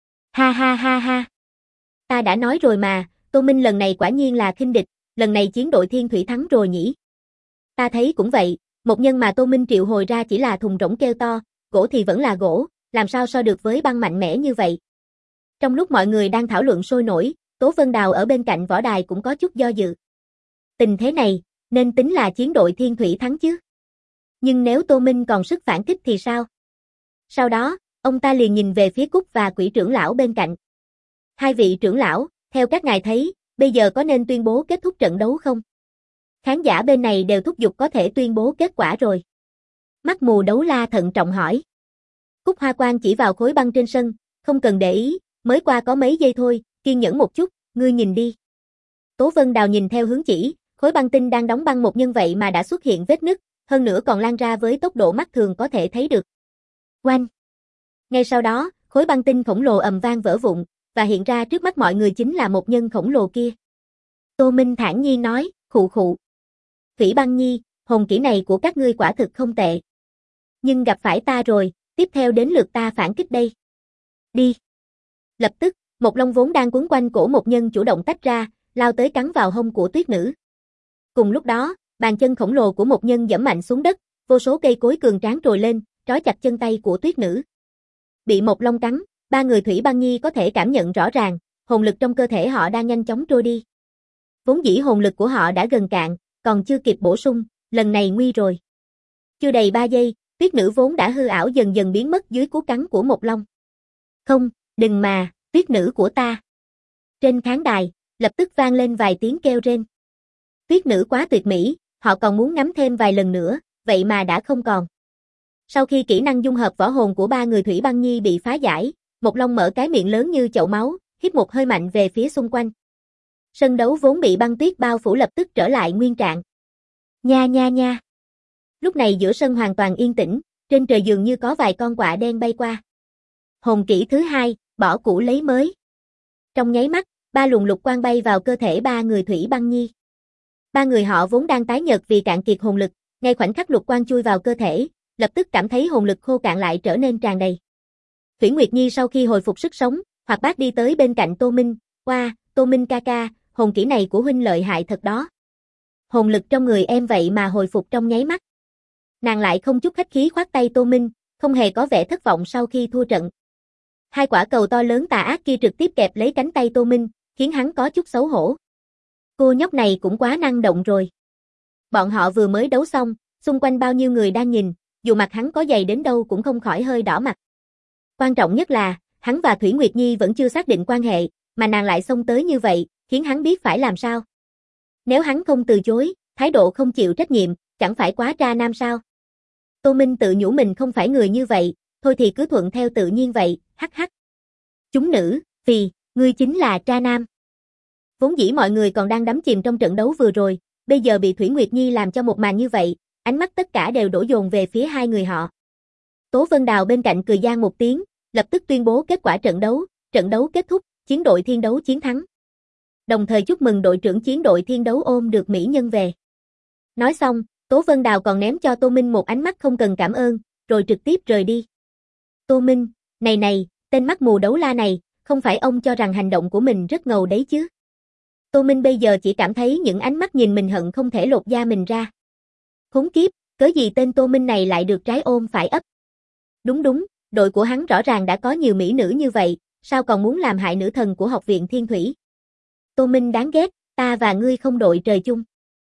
Ha ha ha ha. Ta đã nói rồi mà, Tô Minh lần này quả nhiên là khinh địch, lần này chiến đội thiên thủy thắng rồi nhỉ. Ta thấy cũng vậy, một nhân mà Tô Minh triệu hồi ra chỉ là thùng rỗng kêu to, gỗ thì vẫn là gỗ, làm sao so được với băng mạnh mẽ như vậy. Trong lúc mọi người đang thảo luận sôi nổi, Tố Vân Đào ở bên cạnh võ đài cũng có chút do dự. Tình thế này, nên tính là chiến đội thiên thủy thắng chứ. Nhưng nếu Tô Minh còn sức phản kích thì sao? Sau đó, ông ta liền nhìn về phía Cúc và Quỷ trưởng lão bên cạnh. Hai vị trưởng lão, theo các ngài thấy, bây giờ có nên tuyên bố kết thúc trận đấu không? Khán giả bên này đều thúc giục có thể tuyên bố kết quả rồi. Mắt mù Đấu La thận trọng hỏi. Cúc Hoa Quang chỉ vào khối băng trên sân, không cần để ý, mới qua có mấy giây thôi, kiên nhẫn một chút, ngươi nhìn đi. Tố Vân Đào nhìn theo hướng chỉ, khối băng tinh đang đóng băng một nhân vậy mà đã xuất hiện vết nứt, hơn nữa còn lan ra với tốc độ mắt thường có thể thấy được. Oanh! Ngay sau đó, khối băng tinh khổng lồ ầm vang vỡ vụn, và hiện ra trước mắt mọi người chính là một nhân khổng lồ kia. Tô Minh thản nhiên nói, khụ khụ. Thủy Băng Nhi, hồn kỹ này của các ngươi quả thực không tệ. Nhưng gặp phải ta rồi, tiếp theo đến lượt ta phản kích đây. Đi. Lập tức, một long vốn đang quấn quanh cổ một nhân chủ động tách ra, lao tới cắn vào hông của tuyết nữ. Cùng lúc đó, bàn chân khổng lồ của một nhân giẫm mạnh xuống đất, vô số cây cối cường tráng trồi lên, trói chặt chân tay của tuyết nữ. Bị một long cắn, ba người Thủy Băng Nhi có thể cảm nhận rõ ràng, hồn lực trong cơ thể họ đang nhanh chóng trôi đi. Vốn dĩ hồn lực của họ đã gần cạn, còn chưa kịp bổ sung, lần này nguy rồi. Chưa đầy 3 giây, tuyết nữ vốn đã hư ảo dần dần biến mất dưới cú cắn của một long. Không, đừng mà, tuyết nữ của ta. Trên khán đài, lập tức vang lên vài tiếng kêu rên. Tuyết nữ quá tuyệt mỹ, họ còn muốn ngắm thêm vài lần nữa, vậy mà đã không còn. Sau khi kỹ năng dung hợp võ hồn của ba người Thủy Băng Nhi bị phá giải, một long mở cái miệng lớn như chậu máu, hít một hơi mạnh về phía xung quanh. Sân đấu vốn bị băng tuyết bao phủ lập tức trở lại nguyên trạng. Nha nha nha. Lúc này giữa sân hoàn toàn yên tĩnh, trên trời dường như có vài con quạ đen bay qua. Hồn kỹ thứ hai, bỏ cũ lấy mới. Trong nháy mắt, ba luồng lục quang bay vào cơ thể ba người Thủy Băng Nhi. Ba người họ vốn đang tái nhợt vì cạn kiệt hồn lực, ngay khoảnh khắc lục quang chui vào cơ thể, lập tức cảm thấy hồn lực khô cạn lại trở nên tràn đầy. Thủy Nguyệt Nhi sau khi hồi phục sức sống, hoạt bát đi tới bên cạnh Tô Minh, "Oa, Tô Minh ca ca, hồn kỹ này của huynh lợi hại thật đó. Hồn lực trong người em vậy mà hồi phục trong nháy mắt. Nàng lại không chút khách khí khoát tay Tô Minh, không hề có vẻ thất vọng sau khi thua trận. Hai quả cầu to lớn tà ác kia trực tiếp kẹp lấy cánh tay Tô Minh, khiến hắn có chút xấu hổ. Cô nhóc này cũng quá năng động rồi. Bọn họ vừa mới đấu xong, xung quanh bao nhiêu người đang nhìn, dù mặt hắn có dày đến đâu cũng không khỏi hơi đỏ mặt. Quan trọng nhất là, hắn và Thủy Nguyệt Nhi vẫn chưa xác định quan hệ, mà nàng lại xông tới như vậy, khiến hắn biết phải làm sao. Nếu hắn không từ chối, thái độ không chịu trách nhiệm, chẳng phải quá tra nam sao? Tô Minh tự nhủ mình không phải người như vậy, thôi thì cứ thuận theo tự nhiên vậy, hắc hắc. Chúng nữ, vì, ngươi chính là tra nam. Vốn dĩ mọi người còn đang đắm chìm trong trận đấu vừa rồi, bây giờ bị Thủy Nguyệt Nhi làm cho một màn như vậy, ánh mắt tất cả đều đổ dồn về phía hai người họ. Tố Vân Đào bên cạnh cười gian một tiếng, lập tức tuyên bố kết quả trận đấu kết thúc, chiến đội thiên đấu chiến thắng. Đồng thời chúc mừng đội trưởng chiến đội thiên đấu ôm được mỹ nhân về. Nói xong, Tố Vân Đào còn ném cho Tô Minh một ánh mắt không cần cảm ơn, rồi trực tiếp rời đi. Tô Minh, này, tên mắt mù đấu la này, không phải ông cho rằng hành động của mình rất ngầu đấy chứ? Tô Minh bây giờ chỉ cảm thấy những ánh mắt nhìn mình hận không thể lột da mình ra. Khốn kiếp, cớ gì tên Tô Minh này lại được trái ôm phải ấp? Đúng, đội của hắn rõ ràng đã có nhiều mỹ nữ như vậy, sao còn muốn làm hại nữ thần của học viện Thiên Thủy? Tô Minh đáng ghét, ta và ngươi không đội trời chung.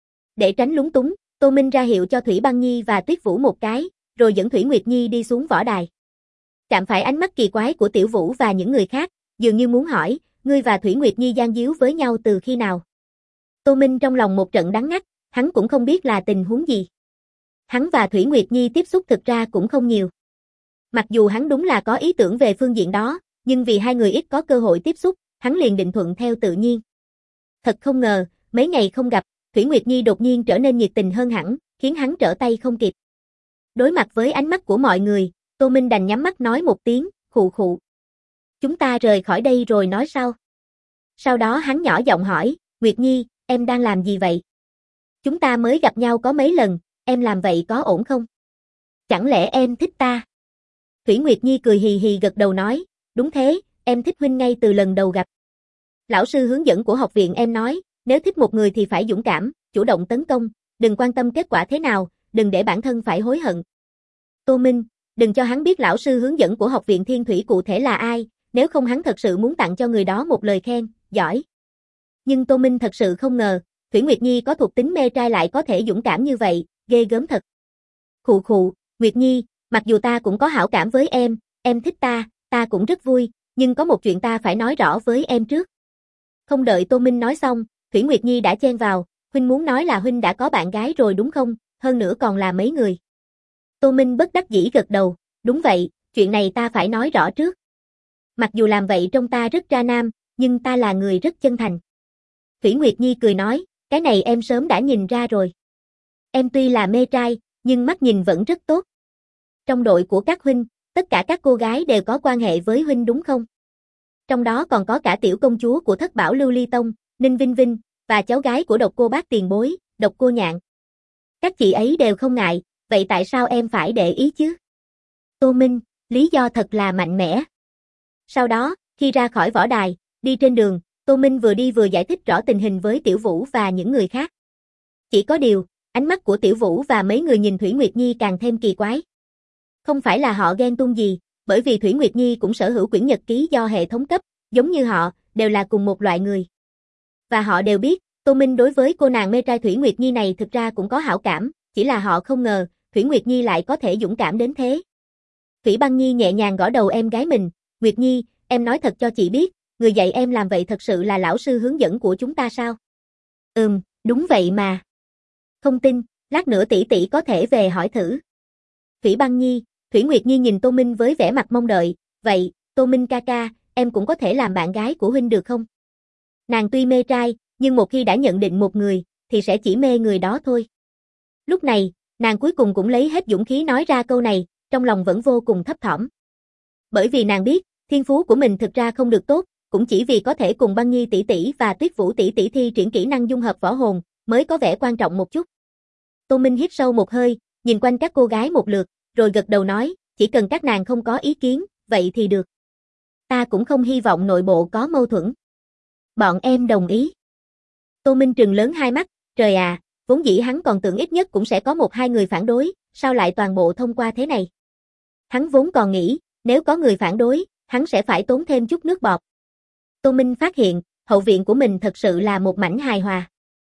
Để tránh lúng túng, Tô Minh ra hiệu cho Thủy Băng Nhi và Tuyết Vũ một cái, rồi dẫn Thủy Nguyệt Nhi đi xuống võ đài. Chạm phải ánh mắt kỳ quái của Tiểu Vũ và những người khác, dường như muốn hỏi, ngươi và Thủy Nguyệt Nhi gian díu với nhau từ khi nào? Tô Minh trong lòng một trận đắng ngắt, hắn cũng không biết là tình huống gì. Hắn và Thủy Nguyệt Nhi tiếp xúc thực ra cũng không nhiều. Mặc dù hắn đúng là có ý tưởng về phương diện đó, nhưng vì hai người ít có cơ hội tiếp xúc, hắn liền định thuận theo tự nhiên. Thật không ngờ, mấy ngày không gặp, Thủy Nguyệt Nhi đột nhiên trở nên nhiệt tình hơn hẳn, khiến hắn trở tay không kịp. Đối mặt với ánh mắt của mọi người, Tô Minh đành nhắm mắt nói một tiếng, khụ khụ. Chúng ta rời khỏi đây rồi nói sau. Sau đó hắn nhỏ giọng hỏi, Nguyệt Nhi, em đang làm gì vậy? Chúng ta mới gặp nhau có mấy lần, em làm vậy có ổn không? Chẳng lẽ em thích ta? Thủy Nguyệt Nhi cười hì hì gật đầu nói, đúng thế, em thích huynh ngay từ lần đầu gặp. Lão sư hướng dẫn của học viện em nói, nếu thích một người thì phải dũng cảm, chủ động tấn công, đừng quan tâm kết quả thế nào, đừng để bản thân phải hối hận. Tô Minh, đừng cho hắn biết lão sư hướng dẫn của học viện Thiên Thủy cụ thể là ai, nếu không hắn thật sự muốn tặng cho người đó một lời khen, giỏi. Nhưng Tô Minh thật sự không ngờ, Thủy Nguyệt Nhi có thuộc tính mê trai lại có thể dũng cảm như vậy, ghê gớm thật. Khụ khụ, Nguyệt Nhi, mặc dù ta cũng có hảo cảm với em thích ta cũng rất vui, nhưng có một chuyện ta phải nói rõ với em trước. Không đợi Tô Minh nói xong, Thủy Nguyệt Nhi đã chen vào, huynh muốn nói là huynh đã có bạn gái rồi đúng không, hơn nữa còn là mấy người. Tô Minh bất đắc dĩ gật đầu, đúng vậy, chuyện này ta phải nói rõ trước. Mặc dù làm vậy trông ta rất tra nam, nhưng ta là người rất chân thành. Thủy Nguyệt Nhi cười nói, cái này em sớm đã nhìn ra rồi. Em tuy là mê trai, nhưng mắt nhìn vẫn rất tốt. Trong đội của các huynh, tất cả các cô gái đều có quan hệ với huynh đúng không? Trong đó còn có cả tiểu công chúa của Thất Bảo Lưu Ly Tông, Ninh Vinh Vinh, và cháu gái của Độc Cô Bác tiền bối, Độc Cô Nhạn. Các chị ấy đều không ngại, vậy tại sao em phải để ý chứ? Tô Minh, lý do thật là mạnh mẽ. Sau đó, khi ra khỏi võ đài, đi trên đường, Tô Minh vừa đi vừa giải thích rõ tình hình với Tiểu Vũ và những người khác. Chỉ có điều, ánh mắt của Tiểu Vũ và mấy người nhìn Thủy Nguyệt Nhi càng thêm kỳ quái. Không phải là họ ghen tuông gì, bởi vì Thủy Nguyệt Nhi cũng sở hữu quyển nhật ký do hệ thống cấp, giống như họ, đều là cùng một loại người. Và họ đều biết, Tô Minh đối với cô nàng mê trai Thủy Nguyệt Nhi này thực ra cũng có hảo cảm, chỉ là họ không ngờ, Thủy Nguyệt Nhi lại có thể dũng cảm đến thế. Thủy Băng Nhi nhẹ nhàng gõ đầu em gái mình, Nguyệt Nhi, em nói thật cho chị biết, người dạy em làm vậy thật sự là lão sư hướng dẫn của chúng ta sao? Đúng vậy mà. Không tin, lát nữa tỷ tỷ có thể về hỏi thử. Thủy Băng Nhi, Thủy Nguyệt Nhi nhìn Tô Minh với vẻ mặt mong đợi, vậy, Tô Minh ca ca, em cũng có thể làm bạn gái của huynh được không? Nàng tuy mê trai, nhưng một khi đã nhận định một người, thì sẽ chỉ mê người đó thôi. Lúc này, nàng cuối cùng cũng lấy hết dũng khí nói ra câu này, trong lòng vẫn vô cùng thấp thỏm. Bởi vì nàng biết, thiên phú của mình thực ra không được tốt, cũng chỉ vì có thể cùng Băng Nhi tỷ tỷ và Tuyết Vũ tỷ tỷ thi triển kỹ năng dung hợp võ hồn, mới có vẻ quan trọng một chút. Tô Minh hít sâu một hơi, nhìn quanh các cô gái một lượt, rồi gật đầu nói, chỉ cần các nàng không có ý kiến, vậy thì được. Ta cũng không hy vọng nội bộ có mâu thuẫn. Bọn em đồng ý. Tô Minh trừng lớn hai mắt, trời à, vốn dĩ hắn còn tưởng ít nhất cũng sẽ có một hai người phản đối, sao lại toàn bộ thông qua thế này? Hắn vốn còn nghĩ, nếu có người phản đối, hắn sẽ phải tốn thêm chút nước bọt. Tô Minh phát hiện, hậu viện của mình thật sự là một mảnh hài hòa.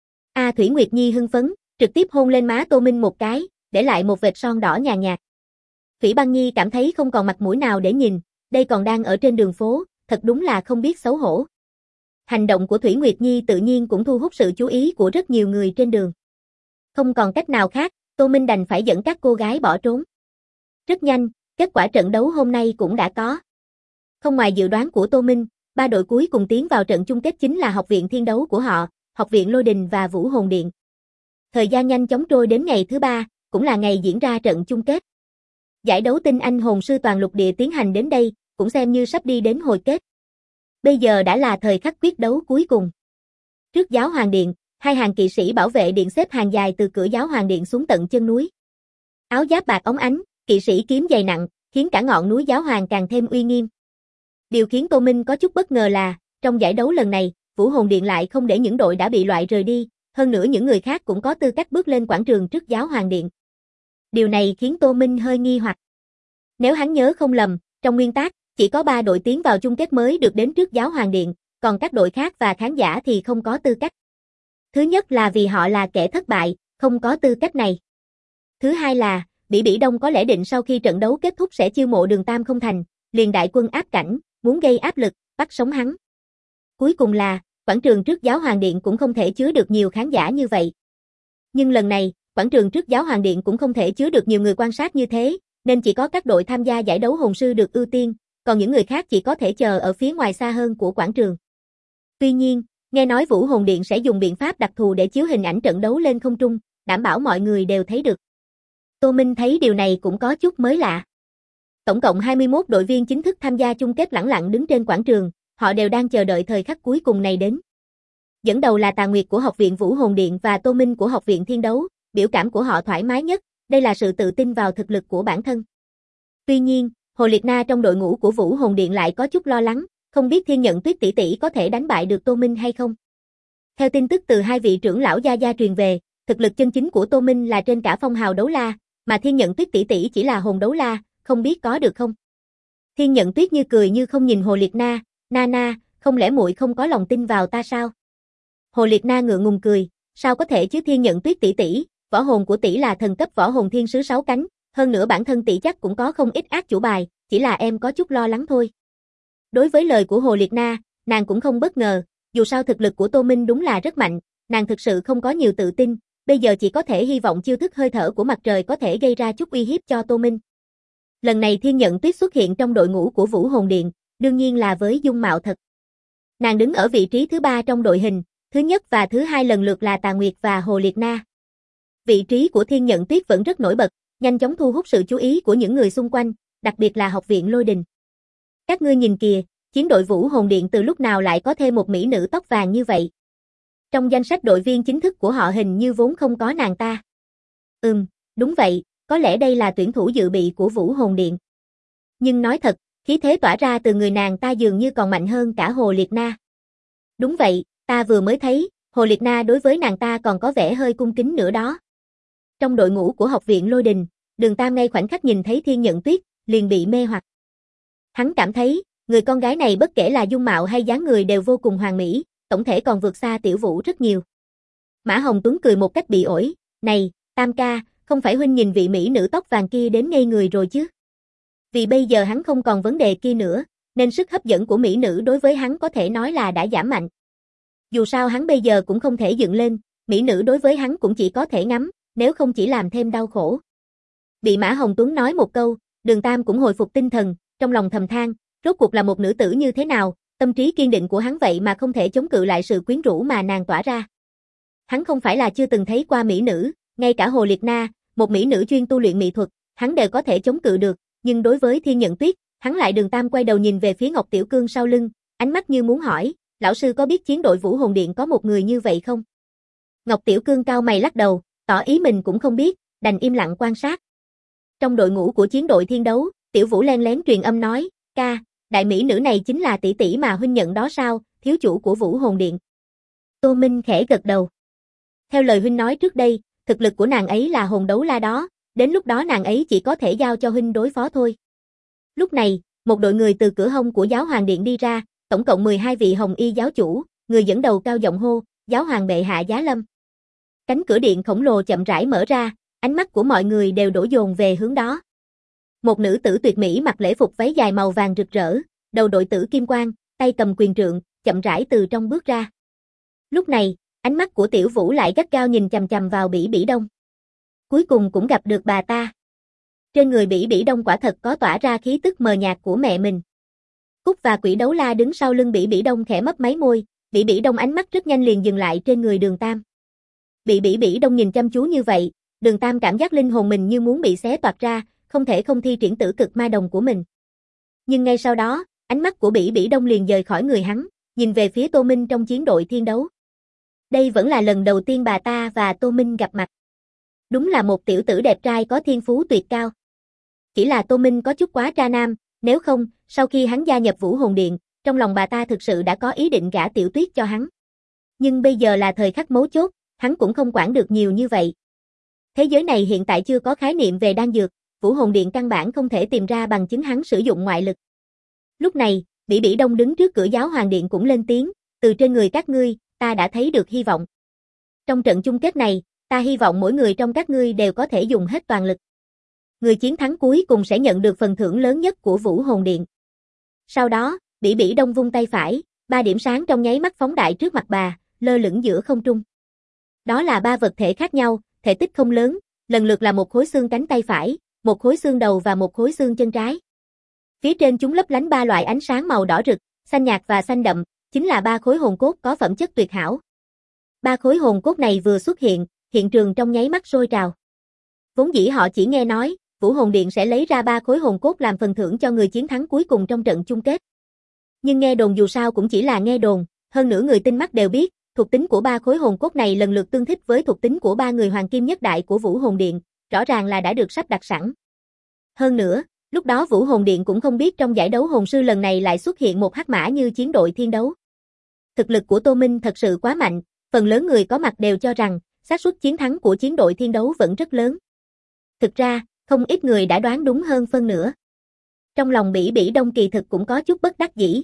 Thủy Nguyệt Nhi hưng phấn, trực tiếp hôn lên má Tô Minh một cái, để lại một vệt son đỏ nhàn nhạt. Thủy Băng Nhi cảm thấy không còn mặt mũi nào để nhìn, đây còn đang ở trên đường phố, thật đúng là không biết xấu hổ. Hành động của Thủy Nguyệt Nhi tự nhiên cũng thu hút sự chú ý của rất nhiều người trên đường. Không còn cách nào khác, Tô Minh đành phải dẫn các cô gái bỏ trốn. Rất nhanh, kết quả trận đấu hôm nay cũng đã có. Không ngoài dự đoán của Tô Minh, 3 đội cuối cùng tiến vào trận chung kết chính là Học viện Thiên Đấu của họ, Học viện Lôi Đình và Vũ Hồn Điện. Thời gian nhanh chóng trôi đến ngày thứ 3, cũng là ngày diễn ra trận chung kết. Giải đấu tinh anh hồn sư toàn lục địa tiến hành đến đây, cũng xem như sắp đi đến hồi kết. Bây giờ đã là thời khắc quyết đấu cuối cùng. Trước Giáo Hoàng Điện, 2 hàng kỵ sĩ bảo vệ điện xếp hàng dài từ cửa Giáo Hoàng Điện xuống tận chân núi. Áo giáp bạc óng ánh, kỵ sĩ kiếm dày nặng, khiến cả ngọn núi Giáo Hoàng càng thêm uy nghiêm. Điều khiến Tô Minh có chút bất ngờ là, trong giải đấu lần này, Vũ Hồn Điện lại không để những đội đã bị loại rời đi, hơn nữa những người khác cũng có tư cách bước lên quảng trường trước Giáo Hoàng Điện. Điều này khiến Tô Minh hơi nghi hoặc. Nếu hắn nhớ không lầm, trong nguyên tắc, chỉ có 3 đội tiến vào chung kết mới được đến trước Giáo Hoàng Điện, còn các đội khác và khán giả thì không có tư cách. Thứ nhất là vì họ là kẻ thất bại, không có tư cách này. Thứ hai là, Bỉ Bỉ Đông có lẽ định sau khi trận đấu kết thúc sẽ chiêu mộ Đường Tam không thành, liền đại quân áp cảnh, muốn gây áp lực, bắt sống hắn. Cuối cùng là, quảng trường trước Giáo Hoàng Điện cũng không thể chứa được nhiều khán giả như vậy. Nhưng lần này, quảng trường trước Giáo Hoàng Điện cũng không thể chứa được nhiều người quan sát như thế, nên chỉ có các đội tham gia giải đấu hồn sư được ưu tiên, còn những người khác chỉ có thể chờ ở phía ngoài xa hơn của quảng trường. Tuy nhiên, nghe nói Vũ Hồn Điện sẽ dùng biện pháp đặc thù để chiếu hình ảnh trận đấu lên không trung, đảm bảo mọi người đều thấy được. Tô Minh thấy điều này cũng có chút mới lạ. Tổng cộng 21 đội viên chính thức tham gia chung kết lẳng lặng đứng trên quảng trường, họ đều đang chờ đợi thời khắc cuối cùng này đến. Dẫn đầu là Tà Nguyệt của Học viện Vũ Hồn Điện và Tô Minh của Học viện Thiên Đấu, biểu cảm của họ thoải mái nhất, đây là sự tự tin vào thực lực của bản thân. Tuy nhiên, Hồ Liệt Na trong đội ngũ của Vũ Hồn Điện lại có chút lo lắng, không biết Thiên Nhận Tuyết tỷ tỷ có thể đánh bại được Tô Minh hay không. Theo tin tức từ 2 vị trưởng lão gia gia truyền về, thực lực chân chính của Tô Minh là trên cả phong hào đấu la, mà Thiên Nhận Tuyết tỷ tỷ chỉ là hồn đấu la, không biết có được không. Thiên Nhận Tuyết như cười như không nhìn Hồ Liệt Na, "Na, không lẽ muội không có lòng tin vào ta sao?" Hồ Liệt Na ngượng ngùng cười, "Sao có thể chứ Thiên Nhận Tuyết tỷ tỷ, võ hồn của tỷ là thần cấp võ hồn thiên sứ 6 cánh, hơn nữa bản thân tỷ chắc cũng có không ít ác chủ bài, chỉ là em có chút lo lắng thôi." Đối với lời của Hồ Liệt Na, nàng cũng không bất ngờ, dù sao thực lực của Tô Minh đúng là rất mạnh, nàng thực sự không có nhiều tự tin, bây giờ chỉ có thể hy vọng chiêu thức hơi thở của mặt trời có thể gây ra chút uy hiếp cho Tô Minh. Lần này Thiên Nhận Tuyết xuất hiện trong đội ngũ của Vũ Hồn Điện, đương nhiên là với dung mạo thật. Nàng đứng ở vị trí thứ 3 trong đội hình, thứ nhất và thứ hai lần lượt là Tà Nguyệt và Hồ Liệt Na. Vị trí của Thiên Nhận Tuyết vẫn rất nổi bật, nhanh chóng thu hút sự chú ý của những người xung quanh, đặc biệt là Học viện Lôi Đình. Các ngươi nhìn kìa, chiến đội Vũ Hồn Điện từ lúc nào lại có thêm một mỹ nữ tóc vàng như vậy? Trong danh sách đội viên chính thức của họ hình như vốn không có nàng ta. Đúng vậy, có lẽ đây là tuyển thủ dự bị của Vũ Hồn Điện. Nhưng nói thật, khí thế tỏa ra từ người nàng ta dường như còn mạnh hơn cả Hồ Liệt Na. Đúng vậy, ta vừa mới thấy, Hồ Liệt Na đối với nàng ta còn có vẻ hơi cung kính nữa đó. Trong đội ngũ của Học viện Lôi Đình, Đường Tam ngay khoảnh khắc nhìn thấy Thiên Nhận Tuyết, liền bị mê hoặc. Hắn cảm thấy, người con gái này bất kể là dung mạo hay dáng người đều vô cùng hoàn mỹ, tổng thể còn vượt xa Tiểu Vũ rất nhiều. Mã Hồng Tuấn cười một cách bị ổi, "Này, Tam ca, không phải huynh nhìn vị mỹ nữ tóc vàng kia đến ngây người rồi chứ?" Vì bây giờ hắn không còn vấn đề kia nữa, nên sức hấp dẫn của mỹ nữ đối với hắn có thể nói là đã giảm mạnh. Dù sao hắn bây giờ cũng không thể dựng lên, mỹ nữ đối với hắn cũng chỉ có thể ngắm, nếu không chỉ làm thêm đau khổ. Bị Mã Hồng Tuấn nói một câu, Đường Tam cũng hồi phục tinh thần, trong lòng thầm than, rốt cuộc là một nữ tử như thế nào, tâm trí kiên định của hắn vậy mà không thể chống cự lại sự quyến rũ mà nàng tỏa ra. Hắn không phải là chưa từng thấy qua mỹ nữ, ngay cả Hồ Liệt Na, một mỹ nữ chuyên tu luyện mỹ thuật, hắn đều có thể chống cự được, nhưng đối với Thiên Nhận Tuyết, hắn lại Đường Tam quay đầu nhìn về phía Ngọc Tiểu Cương sau lưng, ánh mắt như muốn hỏi, "Lão sư có biết chiến đội Vũ Hồn Điện có một người như vậy không?" Ngọc Tiểu Cương cau mày lắc đầu, tỏ ý mình cũng không biết, đành im lặng quan sát. Trong đội ngũ của chiến đội Thiên Đấu, Tiểu Vũ len lén truyền âm nói, "Ca, đại mỹ nữ này chính là tỷ tỷ mà huynh nhận đó sao, thiếu chủ của Vũ Hồn Điện." Tô Minh khẽ gật đầu. Theo lời huynh nói trước đây, thực lực của nàng ấy là hồn đấu la đó, đến lúc đó nàng ấy chỉ có thể giao cho huynh đối phó thôi. Lúc này, một đội người từ cửa hông của giáo hoàng điện đi ra, tổng cộng 12 vị hồng y giáo chủ, người dẫn đầu cao giọng hô, giáo hoàng bệ hạ giá lâm. Cánh cửa điện khổng lồ chậm rãi mở ra, ánh mắt của mọi người đều đổ dồn về hướng đó. Một nữ tử tuyệt mỹ mặc lễ phục váy dài màu vàng rực rỡ, đầu đội tử kim quan, tay cầm quyền trượng, chậm rãi từ trong bước ra. Lúc này, ánh mắt của Tiểu Vũ lại gắt gao nhìn chằm chằm vào Bỉ Bỉ Đông. Cuối cùng cũng gặp được bà ta. Trên người Bỉ Bỉ Đông quả thật có tỏa ra khí tức mờ nhạt của mẹ mình. Cúc và Quỷ Đấu La đứng sau lưng Bỉ Bỉ Đông khẽ mấp máy môi, Bỉ Bỉ Đông ánh mắt rất nhanh liền dừng lại trên người Đường Tam. Bị Bỉ Bỉ Đông nhìn chăm chú như vậy, Đường Tam cảm giác linh hồn mình như muốn bị xé toạc ra, không thể không thi triển tử cực ma đồng của mình. Nhưng ngay sau đó, ánh mắt của Bỉ Bỉ Đông liền rời khỏi người hắn, nhìn về phía Tô Minh trong chiến đội thiên đấu. Đây vẫn là lần đầu tiên bà ta và Tô Minh gặp mặt. Đúng là một tiểu tử đẹp trai có thiên phú tuyệt cao. Chỉ là Tô Minh có chút quá tra nam, nếu không, sau khi hắn gia nhập Vũ Hồn Điện, trong lòng bà ta thực sự đã có ý định gả Tiểu Tuyết cho hắn. Nhưng bây giờ là thời khắc mấu chốt, hắn cũng không quản được nhiều như vậy. Thế giới này hiện tại chưa có khái niệm về đan dược, Vũ Hồn Điện căn bản không thể tìm ra bằng chứng hắn sử dụng ngoại lực. Lúc này, Bỉ Bỉ Đông đứng trước cửa giáo hoàng điện cũng lên tiếng, từ trên người các ngươi, ta đã thấy được hy vọng. Trong trận chung kết này, ta hy vọng mỗi người trong các ngươi đều có thể dùng hết toàn lực. Người chiến thắng cuối cùng sẽ nhận được phần thưởng lớn nhất của Vũ Hồn Điện. Sau đó, Bỉ Bỉ Đông vung tay phải, 3 điểm sáng trong nháy mắt phóng đại trước mặt bà, lơ lửng giữa không trung. Đó là 3 vật thể khác nhau, thể tích không lớn, lần lượt là một khối xương cánh tay phải, một khối xương đầu và một khối xương chân trái. Phía trên chúng lấp lánh 3 loại ánh sáng màu đỏ rực, xanh nhạt và xanh đậm, chính là 3 khối hồn cốt có phẩm chất tuyệt hảo. 3 khối hồn cốt này vừa xuất hiện, hiện trường trong nháy mắt sôi trào. Vốn dĩ họ chỉ nghe nói, Vũ Hồn Điện sẽ lấy ra 3 khối hồn cốt làm phần thưởng cho người chiến thắng cuối cùng trong trận chung kết. Nhưng nghe đồn dù sao cũng chỉ là nghe đồn, hơn nữa người tinh mắt đều biết, thuộc tính của 3 khối hồn cốt này lần lượt tương thích với thuộc tính của 3 người hoàng kim nhất đại của Vũ Hồn Điện, rõ ràng là đã được sắp đặt sẵn. Hơn nữa, lúc đó Vũ Hồn Điện cũng không biết trong giải đấu hồn sư lần này lại xuất hiện một hắc mã như chiến đội thiên đấu. Thực lực của Tô Minh thật sự quá mạnh, phần lớn người có mặt đều cho rằng, xác suất chiến thắng của chiến đội thiên đấu vẫn rất lớn. Thực ra, không ít người đã đoán đúng hơn phân nửa. Trong lòng Bỉ Bỉ Đông kỳ thực cũng có chút bất đắc dĩ.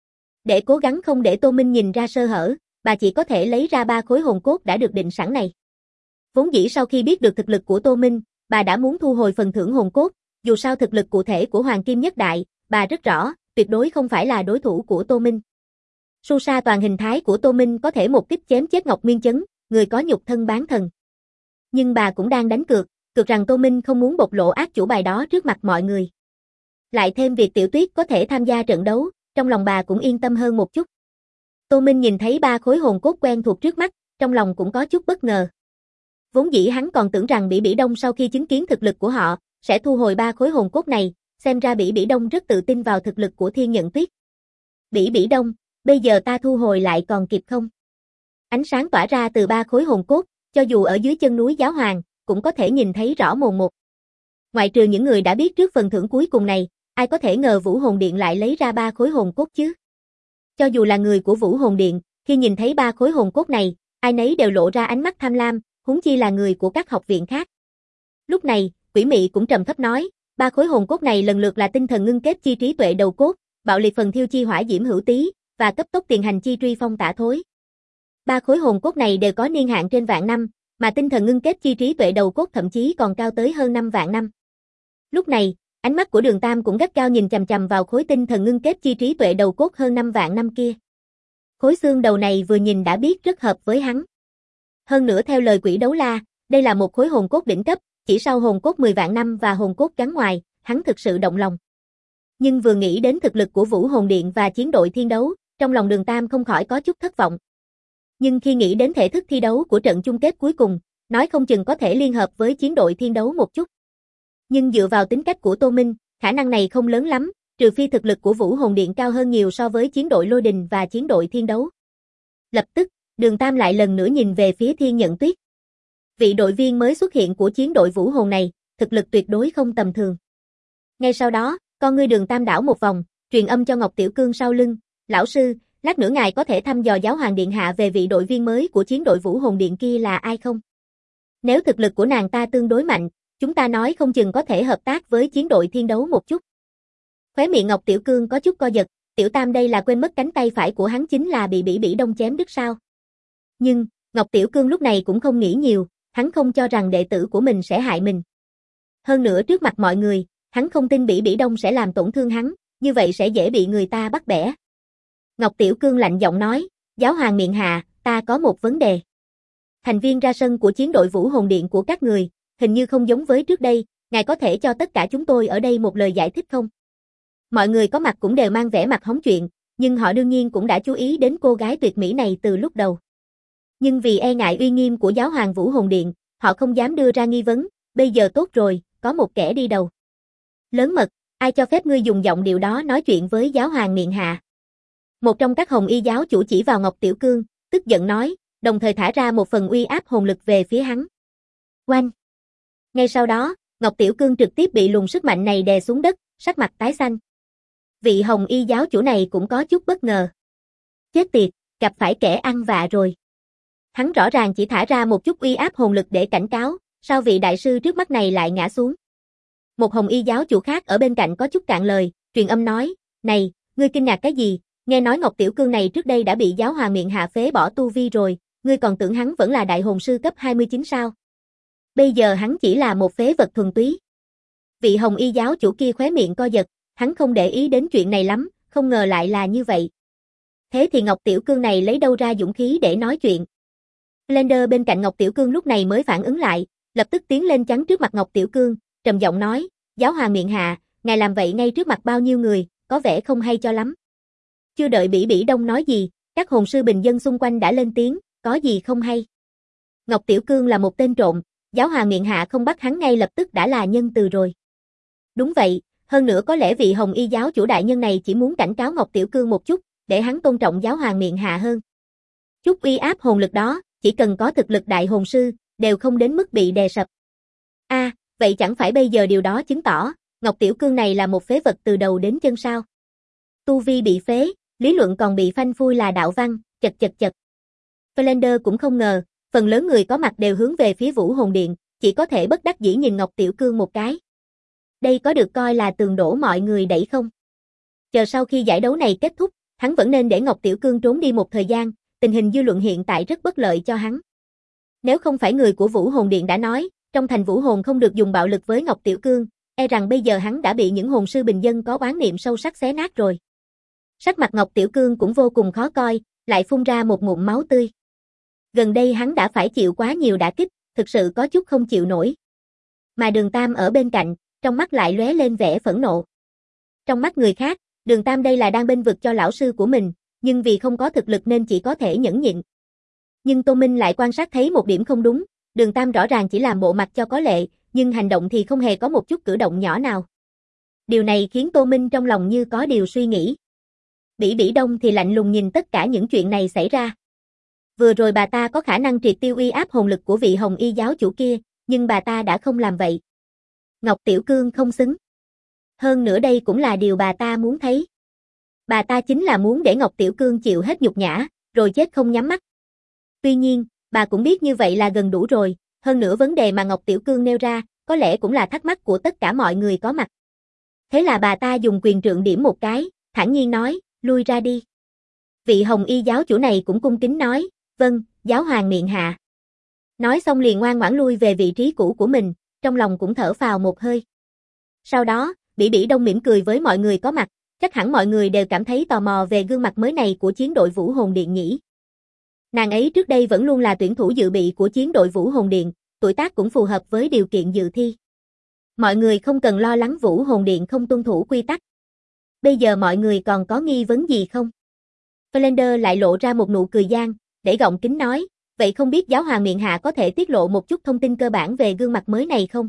Để cố gắng không để Tô Minh nhìn ra sơ hở, bà chỉ có thể lấy ra 3 khối hồn cốt đã được định sẵn này. Vốn dĩ sau khi biết được thực lực của Tô Minh, bà đã muốn thu hồi phần thưởng hồn cốt, dù sao thực lực cụ thể của Hoàng Kim Nhất Đại, bà rất rõ, tuyệt đối không phải là đối thủ của Tô Minh. Su sa toàn hình thái của Tô Minh có thể một kích chém chết Ngọc Nguyên Chấn, người có nhục thân bán thần. Nhưng bà cũng đang đánh cược rằng Tô Minh không muốn bộc lộ ác chủ bài đó trước mặt mọi người. Lại thêm việc Tiểu Tuyết có thể tham gia trận đấu, trong lòng bà cũng yên tâm hơn một chút. Tô Minh nhìn thấy 3 khối hồn cốt quen thuộc trước mắt, trong lòng cũng có chút bất ngờ. Vốn dĩ hắn còn tưởng rằng Bỉ Bỉ Đông sau khi chứng kiến thực lực của họ, sẽ thu hồi 3 khối hồn cốt này, xem ra Bỉ Bỉ Đông rất tự tin vào thực lực của Thiên Nhận Tuyết. Bỉ Bỉ Đông, bây giờ ta thu hồi lại còn kịp không? Ánh sáng tỏa ra từ 3 khối hồn cốt, cho dù ở dưới chân núi Giáo Hoàng, cũng có thể nhìn thấy rõ mồn một. Ngoại trừ những người đã biết trước phần thưởng cuối cùng này, ai có thể ngờ Vũ Hồn Điện lại lấy ra 3 khối hồn cốt chứ? Cho dù là người của Vũ Hồn Điện, khi nhìn thấy 3 khối hồn cốt này, ai nấy đều lộ ra ánh mắt tham lam, huống chi là người của các học viện khác. Lúc này, Quỷ Mị cũng trầm thấp nói, 3 khối hồn cốt này lần lượt là tinh thần ngưng kết chi trí tuệ đầu cốt, bạo liệt phần thiêu chi hỏa diễm hữu tý, và cấp tốc tiền hành chi truy phong tả thối. 3 khối hồn cốt này đều có niên hạn trên vạn năm, mà tinh thần ngưng kết chi trí tuệ đầu cốt thậm chí còn cao tới hơn 5 vạn năm. Lúc này, ánh mắt của Đường Tam cũng gắt gao nhìn chằm chằm vào khối tinh thần ngưng kết chi trí tuệ đầu cốt hơn 5 vạn năm kia. Khối xương đầu này vừa nhìn đã biết rất hợp với hắn. Hơn nữa theo lời Quỷ Đấu La, đây là một khối hồn cốt đỉnh cấp, chỉ sau hồn cốt 10 vạn năm và hồn cốt gắn ngoài, hắn thực sự động lòng. Nhưng vừa nghĩ đến thực lực của Vũ Hồn Điện và chiến đội thiên đấu, trong lòng Đường Tam không khỏi có chút thất vọng. Nhưng khi nghĩ đến thể thức thi đấu của trận chung kết cuối cùng, nói không chừng có thể liên hợp với chiến đội thiên đấu một chút. Nhưng dựa vào tính cách của Tô Minh, khả năng này không lớn lắm, trừ phi thực lực của Vũ Hồn Điện cao hơn nhiều so với chiến đội Lôi Đình và chiến đội thiên đấu. Lập tức, Đường Tam lại lần nữa nhìn về phía Thiên Nhận Tuyết. Vị đội viên mới xuất hiện của chiến đội Vũ Hồn này, thực lực tuyệt đối không tầm thường. Ngay sau đó, con ngươi Đường Tam đảo một vòng, truyền âm cho Ngọc Tiểu Cương sau lưng, lão sư, Lát nữa ngài có thể thăm dò giáo hoàng điện hạ về vị đội viên mới của chiến đội Vũ Hồn Điện kia là ai không? Nếu thực lực của nàng ta tương đối mạnh, chúng ta nói không chừng có thể hợp tác với chiến đội Thiên Đấu một chút. Khóe miệng Ngọc Tiểu Cương có chút co giật, Tiểu Tam đây là quên mất cánh tay phải của hắn chính là bị Bỉ Đông chém đứt sao? Nhưng, Ngọc Tiểu Cương lúc này cũng không nghĩ nhiều, hắn không cho rằng đệ tử của mình sẽ hại mình. Hơn nữa trước mặt mọi người, hắn không tin Bỉ Đông sẽ làm tổn thương hắn, như vậy sẽ dễ bị người ta bắt bẻ. Ngọc Tiểu Cương lạnh giọng nói, giáo hoàng miệng hạ, ta có một vấn đề. Thành viên ra sân của chiến đội Vũ Hồn Điện của các người, hình như không giống với trước đây, ngài có thể cho tất cả chúng tôi ở đây một lời giải thích không? Mọi người có mặt cũng đều mang vẻ mặt hóng chuyện, nhưng họ đương nhiên cũng đã chú ý đến cô gái tuyệt mỹ này từ lúc đầu. Nhưng vì e ngại uy nghiêm của giáo hoàng Vũ Hồn Điện, họ không dám đưa ra nghi vấn, bây giờ tốt rồi, có một kẻ đi đầu. Lớn mật, ai cho phép ngươi dùng giọng điệu đó nói chuyện với giáo hoàng miệng hạ? Một trong các hồng y giáo chủ chỉ vào Ngọc Tiểu Cương, tức giận nói, đồng thời thả ra một phần uy áp hồn lực về phía hắn. Oanh! Ngay sau đó, Ngọc Tiểu Cương trực tiếp bị luồng sức mạnh này đè xuống đất, sắc mặt tái xanh. Vị hồng y giáo chủ này cũng có chút bất ngờ. Chết tiệt, gặp phải kẻ ăn vạ rồi. Hắn rõ ràng chỉ thả ra một chút uy áp hồn lực để cảnh cáo, sao vị đại sư trước mắt này lại ngã xuống. Một hồng y giáo chủ khác ở bên cạnh có chút cạn lời, truyền âm nói, này, ngươi kinh ngạc cái gì, nghe nói Ngọc Tiểu Cương này trước đây đã bị giáo hoàng miệng hạ phế bỏ tu vi rồi, ngươi còn tưởng hắn vẫn là đại hồn sư cấp 29 sao? Bây giờ hắn chỉ là một phế vật thuần túy. Vị hồng y giáo chủ kia khóe miệng co giật, hắn không để ý đến chuyện này lắm, không ngờ lại là như vậy. Thế thì Ngọc Tiểu Cương này lấy đâu ra dũng khí để nói chuyện? Blender bên cạnh Ngọc Tiểu Cương lúc này mới phản ứng lại, lập tức tiến lên chắn trước mặt Ngọc Tiểu Cương, trầm giọng nói, giáo hoàng miệng hạ, ngài làm vậy ngay trước mặt bao nhiêu người, có vẻ không hay cho lắm. Chưa đợi Bỉ Đông nói gì, các hồn sư bình dân xung quanh đã lên tiếng, có gì không hay. Ngọc Tiểu Cương là một tên trộm, giáo hoàng miệng hạ không bắt hắn ngay lập tức đã là nhân từ rồi. Đúng vậy, hơn nữa có lẽ vị hồng y giáo chủ đại nhân này chỉ muốn cảnh cáo Ngọc Tiểu Cương một chút, để hắn tôn trọng giáo hoàng miệng hạ hơn. Chút uy áp hồn lực đó, chỉ cần có thực lực đại hồn sư, đều không đến mức bị đè sập. Vậy chẳng phải bây giờ điều đó chứng tỏ, Ngọc Tiểu Cương này là một phế vật từ đầu đến chân sao? Tu vi bị phế, lý luận còn bị phanh phui là đạo văn, chật. Blender cũng không ngờ, phần lớn người có mặt đều hướng về phía Vũ Hồn Điện, chỉ có thể bất đắc dĩ nhìn Ngọc Tiểu Cương một cái. Đây có được coi là tường đổ mọi người đẩy không? Chờ sau khi giải đấu này kết thúc, hắn vẫn nên để Ngọc Tiểu Cương trốn đi một thời gian, tình hình dư luận hiện tại rất bất lợi cho hắn. Nếu không phải người của Vũ Hồn Điện đã nói, trong thành Vũ Hồn không được dùng bạo lực với Ngọc Tiểu Cương, e rằng bây giờ hắn đã bị những hồn sư bình dân có oán niệm sâu sắc xé nát rồi. Sắc mặt Ngọc Tiểu Cương cũng vô cùng khó coi, lại phun ra một ngụm máu tươi. Gần đây hắn đã phải chịu quá nhiều đả kích, thực sự có chút không chịu nổi. Mà Đường Tam ở bên cạnh, trong mắt lại lóe lên vẻ phẫn nộ. Trong mắt người khác, Đường Tam đây là đang bênh vực cho lão sư của mình, nhưng vì không có thực lực nên chỉ có thể nhẫn nhịn. Nhưng Tô Minh lại quan sát thấy một điểm không đúng, Đường Tam rõ ràng chỉ làm bộ mặt cho có lệ, nhưng hành động thì không hề có một chút cử động nhỏ nào. Điều này khiến Tô Minh trong lòng như có điều suy nghĩ. Bỉ Đông thì lạnh lùng nhìn tất cả những chuyện này xảy ra. Vừa rồi bà ta có khả năng triệt tiêu uy áp hồn lực của vị hồng y giáo chủ kia, nhưng bà ta đã không làm vậy. Ngọc Tiểu Cương không xứng. Hơn nữa đây cũng là điều bà ta muốn thấy. Bà ta chính là muốn để Ngọc Tiểu Cương chịu hết nhục nhã, rồi chết không nhắm mắt. Tuy nhiên, bà cũng biết như vậy là gần đủ rồi, hơn nữa vấn đề mà Ngọc Tiểu Cương nêu ra, có lẽ cũng là thắc mắc của tất cả mọi người có mặt. Thế là bà ta dùng quyền trượng điểm một cái, thản nhiên nói, lui ra đi. Vị hồng y giáo chủ này cũng cung kính nói, vâng, giáo hoàng miệng hạ. Nói xong liền ngoan ngoãn lui về vị trí cũ của mình, trong lòng cũng thở phào một hơi. Sau đó, Bỉ Đông mỉm cười với mọi người có mặt, chắc hẳn mọi người đều cảm thấy tò mò về gương mặt mới này của chiến đội Vũ Hồn Điện nhỉ. Nàng ấy trước đây vẫn luôn là tuyển thủ dự bị của chiến đội Vũ Hồn Điện, tuổi tác cũng phù hợp với điều kiện dự thi. Mọi người không cần lo lắng Vũ Hồn Điện không tuân thủ quy tắc. Bây giờ mọi người còn có nghi vấn gì không? Blender lại lộ ra một nụ cười gian, để gọng kính nói, vậy không biết giáo hoàng miệng hạ có thể tiết lộ một chút thông tin cơ bản về gương mặt mới này không?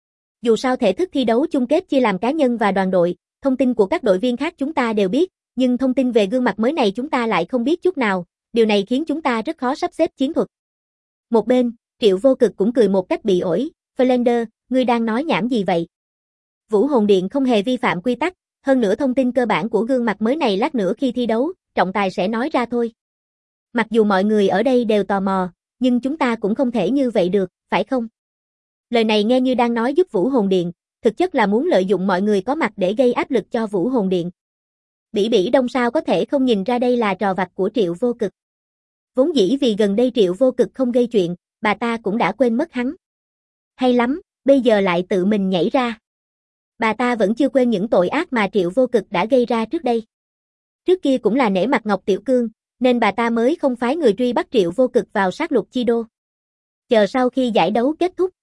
Dù sao thể thức thi đấu chung kết chia làm cá nhân và đoàn đội, thông tin của các đội viên khác chúng ta đều biết, nhưng thông tin về gương mặt mới này chúng ta lại không biết chút nào, điều này khiến chúng ta rất khó sắp xếp chiến thuật. Một bên, Triệu Vô Cực cũng cười một cách bị ổi, Blender, ngươi đang nói nhảm gì vậy? Vũ Hồn Điện không hề vi phạm quy tắc, hơn nữa thông tin cơ bản của gương mặt mới này lát nữa khi thi đấu, trọng tài sẽ nói ra thôi. Mặc dù mọi người ở đây đều tò mò, nhưng chúng ta cũng không thể như vậy được, phải không? Lời này nghe như đang nói giúp Vũ Hồn Điện, thực chất là muốn lợi dụng mọi người có mặt để gây áp lực cho Vũ Hồn Điện. Bỉ Bỉ Đông sao có thể không nhìn ra đây là trò vặt của Triệu Vô Cực. Vốn dĩ vì gần đây Triệu Vô Cực không gây chuyện, bà ta cũng đã quên mất hắn. Hay lắm, bây giờ lại tự mình nhảy ra. Bà ta vẫn chưa quên những tội ác mà Triệu Vô Cực đã gây ra trước đây. Trước kia cũng là nể mặt Ngọc Tiểu Cương, nên bà ta mới không phái người truy bắt Triệu Vô Cực vào sát lục chi đô. Chờ sau khi giải đấu kết thúc,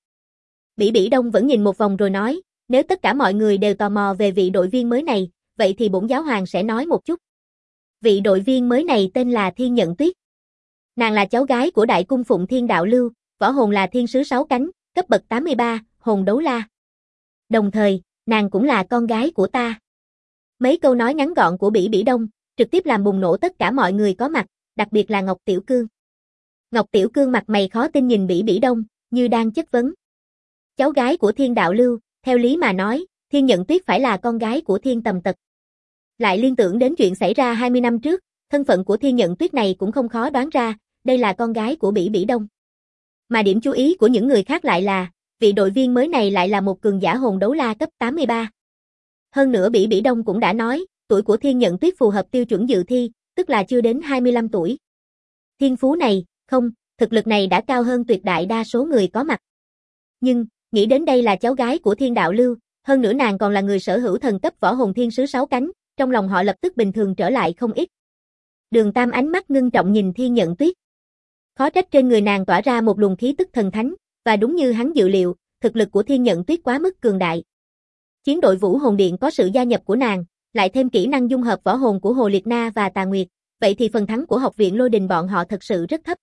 Bỉ Bỉ Đông vẫn nhìn một vòng rồi nói, nếu tất cả mọi người đều tò mò về vị đội viên mới này, vậy thì bổn giáo hoàng sẽ nói một chút. Vị đội viên mới này tên là Thiên Nhận Tuyết. Nàng là cháu gái của Đại Cung Phụng Thiên Đạo Lưu, võ hồn là thiên sứ 6 cánh, cấp bậc 83, hồn đấu la. Đồng thời, nàng cũng là con gái của ta. Mấy câu nói ngắn gọn của Bỉ Bỉ Đông, trực tiếp làm bùng nổ tất cả mọi người có mặt, đặc biệt là Ngọc Tiểu Cương. Ngọc Tiểu Cương mặt mày khó tin nhìn Bỉ Bỉ Đông, như đang chất vấn. Cháu gái của Thiên Đạo Lưu, theo lý mà nói, Thiên Nhận Tuyết phải là con gái của Thiên Tầm Tật. Lại liên tưởng đến chuyện xảy ra 20 năm trước, thân phận của Thiên Nhận Tuyết này cũng không khó đoán ra, đây là con gái của Bỉ Bỉ Đông. Mà điểm chú ý của những người khác lại là, vị đội viên mới này lại là một cường giả hồn đấu la cấp 83. Hơn nữa Bỉ Bỉ Đông cũng đã nói, tuổi của Thiên Nhận Tuyết phù hợp tiêu chuẩn dự thi, tức là chưa đến 25 tuổi. Thiên phú này, thực lực này đã cao hơn tuyệt đại đa số người có mặt. Nhưng, nghĩ đến đây là cháu gái của Thiên Đạo Lưu, hơn nữa nàng còn là người sở hữu thần cấp võ hồn thiên sứ 6 cánh, trong lòng họ lập tức bình thường trở lại không ít. Đường Tam ánh mắt ngưng trọng nhìn Thiên Nhận Tuyết. Khó trách trên người nàng tỏa ra một luồng khí tức thần thánh, và đúng như hắn dự liệu, thực lực của Thiên Nhận Tuyết quá mức cường đại. Chiến đội Vũ Hồn Điện có sự gia nhập của nàng, lại thêm kỹ năng dung hợp võ hồn của Hồ Liệt Na và Tà Nguyệt, vậy thì phần thắng của học viện Lôi Đình bọn họ thật sự rất thấp.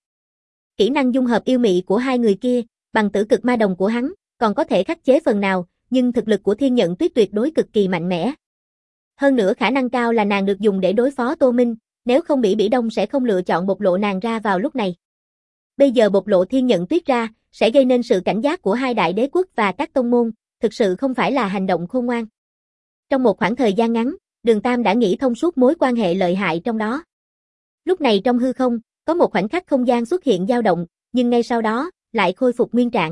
Kỹ năng dung hợp yêu mị của hai người kia, bằng tử cực ma đồng của hắn, còn có thể khắc chế phần nào, nhưng thực lực của Thiên Nhận Tuyết tuyệt đối cực kỳ mạnh mẽ. Hơn nữa khả năng cao là nàng được dùng để đối phó Tô Minh, nếu không Bỉ Bỉ Đông sẽ không lựa chọn bộc lộ nàng ra vào lúc này. Bây giờ bộc lộ Thiên Nhận Tuyết ra, sẽ gây nên sự cảnh giác của hai đại đế quốc và các tông môn, thực sự không phải là hành động khôn ngoan. Trong một khoảng thời gian ngắn, Đường Tam đã nghĩ thông suốt mối quan hệ lợi hại trong đó. Lúc này trong hư không, có một khoảnh khắc không gian xuất hiện dao động, nhưng ngay sau đó, lại khôi phục nguyên trạng.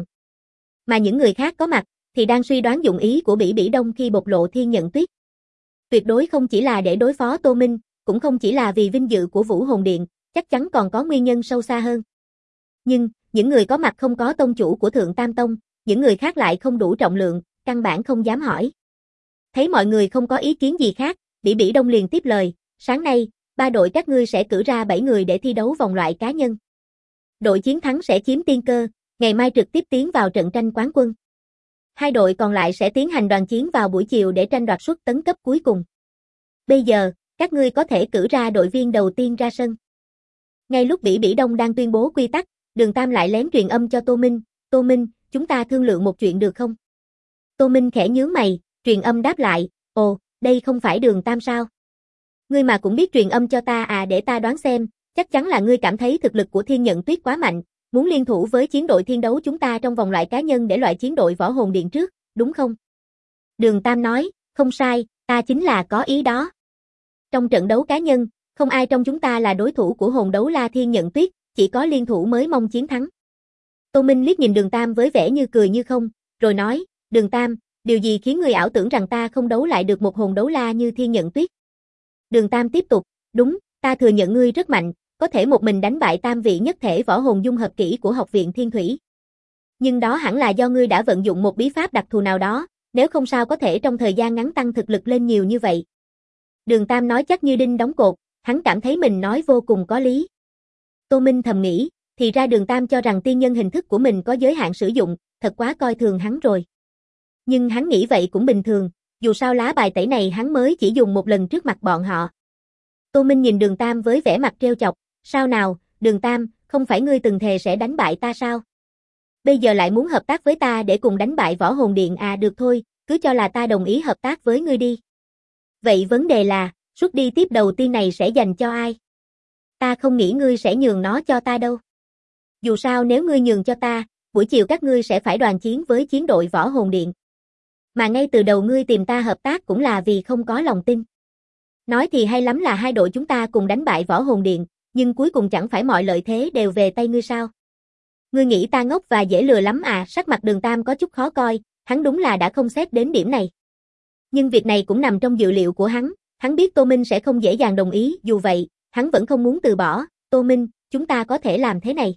Mà những người khác có mặt, thì đang suy đoán dụng ý của Bỉ Bỉ Đông khi bộc lộ Thiên Nhận Tuyết. Tuyệt đối không chỉ là để đối phó Tô Minh, cũng không chỉ là vì vinh dự của Vũ Hồn Điện, chắc chắn còn có nguyên nhân sâu xa hơn. Nhưng, những người có mặt không có tông chủ của Thượng Tam Tông, những người khác lại không đủ trọng lượng, căn bản không dám hỏi. Thấy mọi người không có ý kiến gì khác, Bỉ Bỉ Đông liền tiếp lời, sáng nay, 3 đội các ngươi sẽ cử ra 7 người để thi đấu vòng loại cá nhân. Đội chiến thắng sẽ chiếm tiên cơ, ngày mai trực tiếp tiến vào trận tranh quán quân. 2 đội còn lại sẽ tiến hành đoàn chiến vào buổi chiều để tranh đoạt suất tấn cấp cuối cùng. Bây giờ, các ngươi có thể cử ra đội viên đầu tiên ra sân. Ngay lúc Bỉ Bỉ Đông đang tuyên bố quy tắc, Đường Tam lại lén truyền âm cho Tô Minh, Tô Minh, chúng ta thương lượng một chuyện được không? Tô Minh khẽ nhướng mày, truyền âm đáp lại, ồ, đây không phải Đường Tam sao? Ngươi mà cũng biết truyền âm cho ta à, để ta đoán xem, chắc chắn là ngươi cảm thấy thực lực của Thiên Nhận Tuyết quá mạnh, muốn liên thủ với chiến đội thiên đấu chúng ta trong vòng loại cá nhân để loại chiến đội Võ Hồn Điện trước, đúng không? Đường Tam nói, không sai, ta chính là có ý đó. Trong trận đấu cá nhân, không ai trong chúng ta là đối thủ của hồn đấu la Thiên Nhận Tuyết, chỉ có liên thủ mới mong chiến thắng. Tô Minh liếc nhìn Đường Tam với vẻ như cười như không, rồi nói, Đường Tam, điều gì khiến ngươi ảo tưởng rằng ta không đấu lại được một hồn đấu la như Thiên Nhận Tuyết? Đường Tam tiếp tục, đúng, ta thừa nhận ngươi rất mạnh, có thể một mình đánh bại tam vị nhất thể võ hồn dung hợp kỹ của học viện Thiên Thủy. Nhưng đó hẳn là do ngươi đã vận dụng một bí pháp đặc thù nào đó, nếu không sao có thể trong thời gian ngắn tăng thực lực lên nhiều như vậy. Đường Tam nói chắc như đinh đóng cột, hắn cảm thấy mình nói vô cùng có lý. Tô Minh thầm nghĩ, thì ra Đường Tam cho rằng tiên nhân hình thức của mình có giới hạn sử dụng, thật quá coi thường hắn rồi. Nhưng hắn nghĩ vậy cũng bình thường, dù sao lá bài tẩy này hắn mới chỉ dùng một lần trước mặt bọn họ. Tô Minh nhìn Đường Tam với vẻ mặt trêu chọc, sao nào, Đường Tam, không phải ngươi từng thề sẽ đánh bại ta sao? Bây giờ lại muốn hợp tác với ta để cùng đánh bại Võ Hồn Điện à, được thôi, cứ cho là ta đồng ý hợp tác với ngươi đi. Vậy vấn đề là, suất đi tiếp đầu tiên này sẽ dành cho ai? Ta không nghĩ ngươi sẽ nhường nó cho ta đâu. Dù sao nếu ngươi nhường cho ta, buổi chiều các ngươi sẽ phải đoàn chiến với chiến đội Võ Hồn Điện. Mà ngay từ đầu ngươi tìm ta hợp tác cũng là vì không có lòng tin. Nói thì hay lắm là hai đội chúng ta cùng đánh bại Võ Hồn Điện, nhưng cuối cùng chẳng phải mọi lợi thế đều về tay ngươi sao? Ngươi nghĩ ta ngốc và dễ lừa lắm à? Sắc mặt Đường Tam có chút khó coi, hắn đúng là đã không xét đến điểm này. Nhưng việc này cũng nằm trong dự liệu của hắn biết Tô Minh sẽ không dễ dàng đồng ý, dù vậy, hắn vẫn không muốn từ bỏ. Tô Minh, chúng ta có thể làm thế này.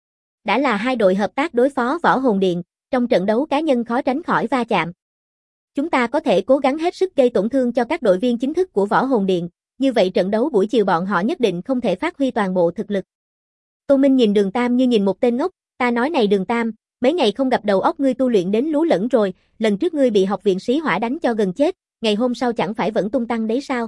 Đã là hai đội hợp tác đối phó Võ Hồn Điện, trong trận đấu cá nhân khó tránh khỏi va chạm. Chúng ta có thể cố gắng hết sức gây tổn thương cho các đội viên chính thức của Võ Hồn Điện, như vậy trận đấu buổi chiều bọn họ nhất định không thể phát huy toàn bộ thực lực. Tô Minh nhìn Đường Tam như nhìn một tên ngốc, ta nói này Đường Tam, mấy ngày không gặp đầu óc ngươi tu luyện đến lú lẫn rồi, lần trước ngươi bị học viện Sĩ Hỏa đánh cho gần chết, ngày hôm sau chẳng phải vẫn tung tăng đấy sao?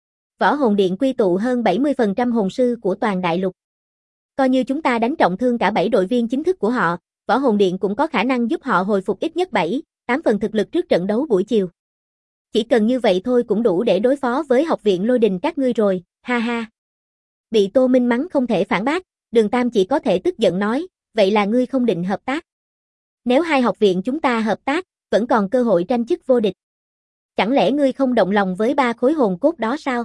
Võ Hồn Điện quy tụ hơn 70% hồn sư của toàn đại lục. Coi như chúng ta đánh trọng thương cả 7 đội viên chính thức của họ, Võ Hồn Điện cũng có khả năng giúp họ hồi phục ít nhất 7-8 phần thực lực trước trận đấu buổi chiều. Chỉ cần như vậy thôi cũng đủ để đối phó với học viện Lôi Đình các ngươi rồi, ha ha. Bị Tô Minh mắng không thể phản bác, Đường Tam chỉ có thể tức giận nói, vậy là ngươi không định hợp tác. Nếu hai học viện chúng ta hợp tác, vẫn còn cơ hội tranh chức vô địch. Chẳng lẽ ngươi không động lòng với 3 khối hồn cốt đó sao?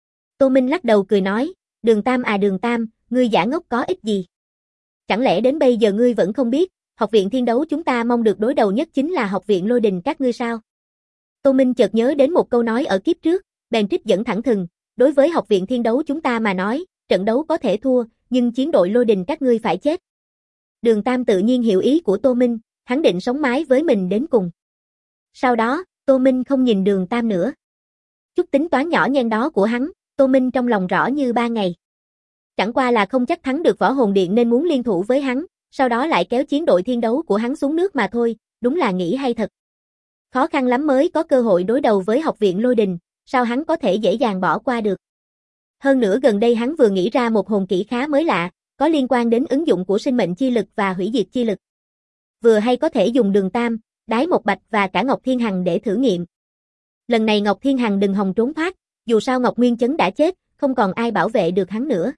Tô Minh lắc đầu cười nói, Đường Tam à Đường Tam, ngươi giả ngốc có ích gì? Chẳng lẽ đến bây giờ ngươi vẫn không biết, học viện thiên đấu chúng ta mong được đối đầu nhất chính là học viện Lôi Đình các ngươi sao? Tô Minh chợt nhớ đến một câu nói ở kiếp trước, bèn trích dẫn thẳng thừng, đối với học viện thiên đấu chúng ta mà nói, trận đấu có thể thua, nhưng chiến đội Lôi Đình các ngươi phải chết. Đường Tam tự nhiên hiểu ý của Tô Minh, hắn định sống mái với mình đến cùng. Sau đó, Tô Minh không nhìn Đường Tam nữa. Chút tính toán nhỏ nhen đó của hắn, Tô Minh trong lòng rõ như ban ngày. Chẳng qua là không chắc thắng được Võ Hồn Điện nên muốn liên thủ với hắn, sau đó lại kéo chiến đội thiên đấu của hắn xuống nước mà thôi, đúng là nghĩ hay thật. Khó khăn lắm mới có cơ hội đối đầu với học viện Lôi Đình, sao hắn có thể dễ dàng bỏ qua được. Hơn nữa gần đây hắn vừa nghĩ ra một hồn kỹ khá mới lạ, có liên quan đến ứng dụng của sinh mệnh chi lực và hủy diệt chi lực. Vừa hay có thể dùng Đường Tam, Đái Một Bạch và cả Ngọc Thiên Hằng để thử nghiệm. Lần này Ngọc Thiên Hằng đừng hòng trốn thoát, dù sao Ngọc Nguyên Chấn đã chết, không còn ai bảo vệ được hắn nữa.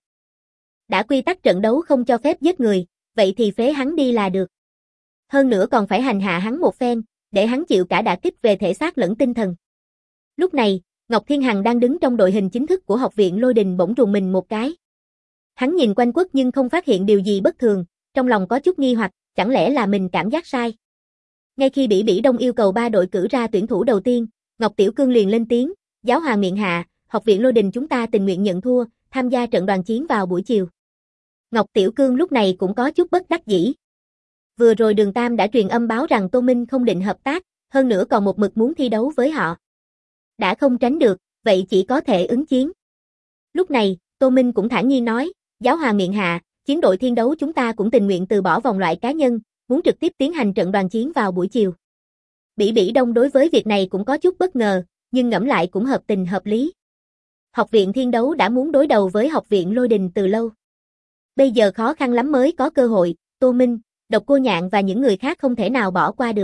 Đã quy tắc trận đấu không cho phép giết người, vậy thì phế hắn đi là được. Hơn nữa còn phải hành hạ hắn một phen, để hắn chịu cả đả kích về thể xác lẫn tinh thần. Lúc này, Ngọc Thiên Hằng đang đứng trong đội hình chính thức của học viện Lôi Đình bỗng rùng mình một cái. Hắn nhìn quanh quất nhưng không phát hiện điều gì bất thường, trong lòng có chút nghi hoặc, chẳng lẽ là mình cảm giác sai. Ngay khi Bỉ Bỉ Đông yêu cầu 3 đội cử ra tuyển thủ đầu tiên, Ngọc Tiểu Cương liền lên tiếng, giáo hoàng miệng hạ, học viện Lôi Đình chúng ta tình nguyện nhận thua, tham gia trận đoàn chiến vào buổi chiều. Ngọc Tiểu Cương lúc này cũng có chút bất đắc dĩ. Vừa rồi Đường Tam đã truyền âm báo rằng Tô Minh không định hợp tác, hơn nữa còn một mực muốn thi đấu với họ. Đã không tránh được, vậy chỉ có thể ứng chiến. Lúc này, Tô Minh cũng thản nhiên nói, giáo hoàng miệng hạ, chiến đội thiên đấu chúng ta cũng tình nguyện từ bỏ vòng loại cá nhân, muốn trực tiếp tiến hành trận đoàn chiến vào buổi chiều. Bỉ Bỉ Đông đối với việc này cũng có chút bất ngờ, nhưng ngẫm lại cũng hợp tình hợp lý. Học viện thiên đấu đã muốn đối đầu với học viện Lôi Đình từ lâu. Bây giờ khó khăn lắm mới có cơ hội, Tô Minh, Độc Cô Nhạn và những người khác không thể nào bỏ qua được.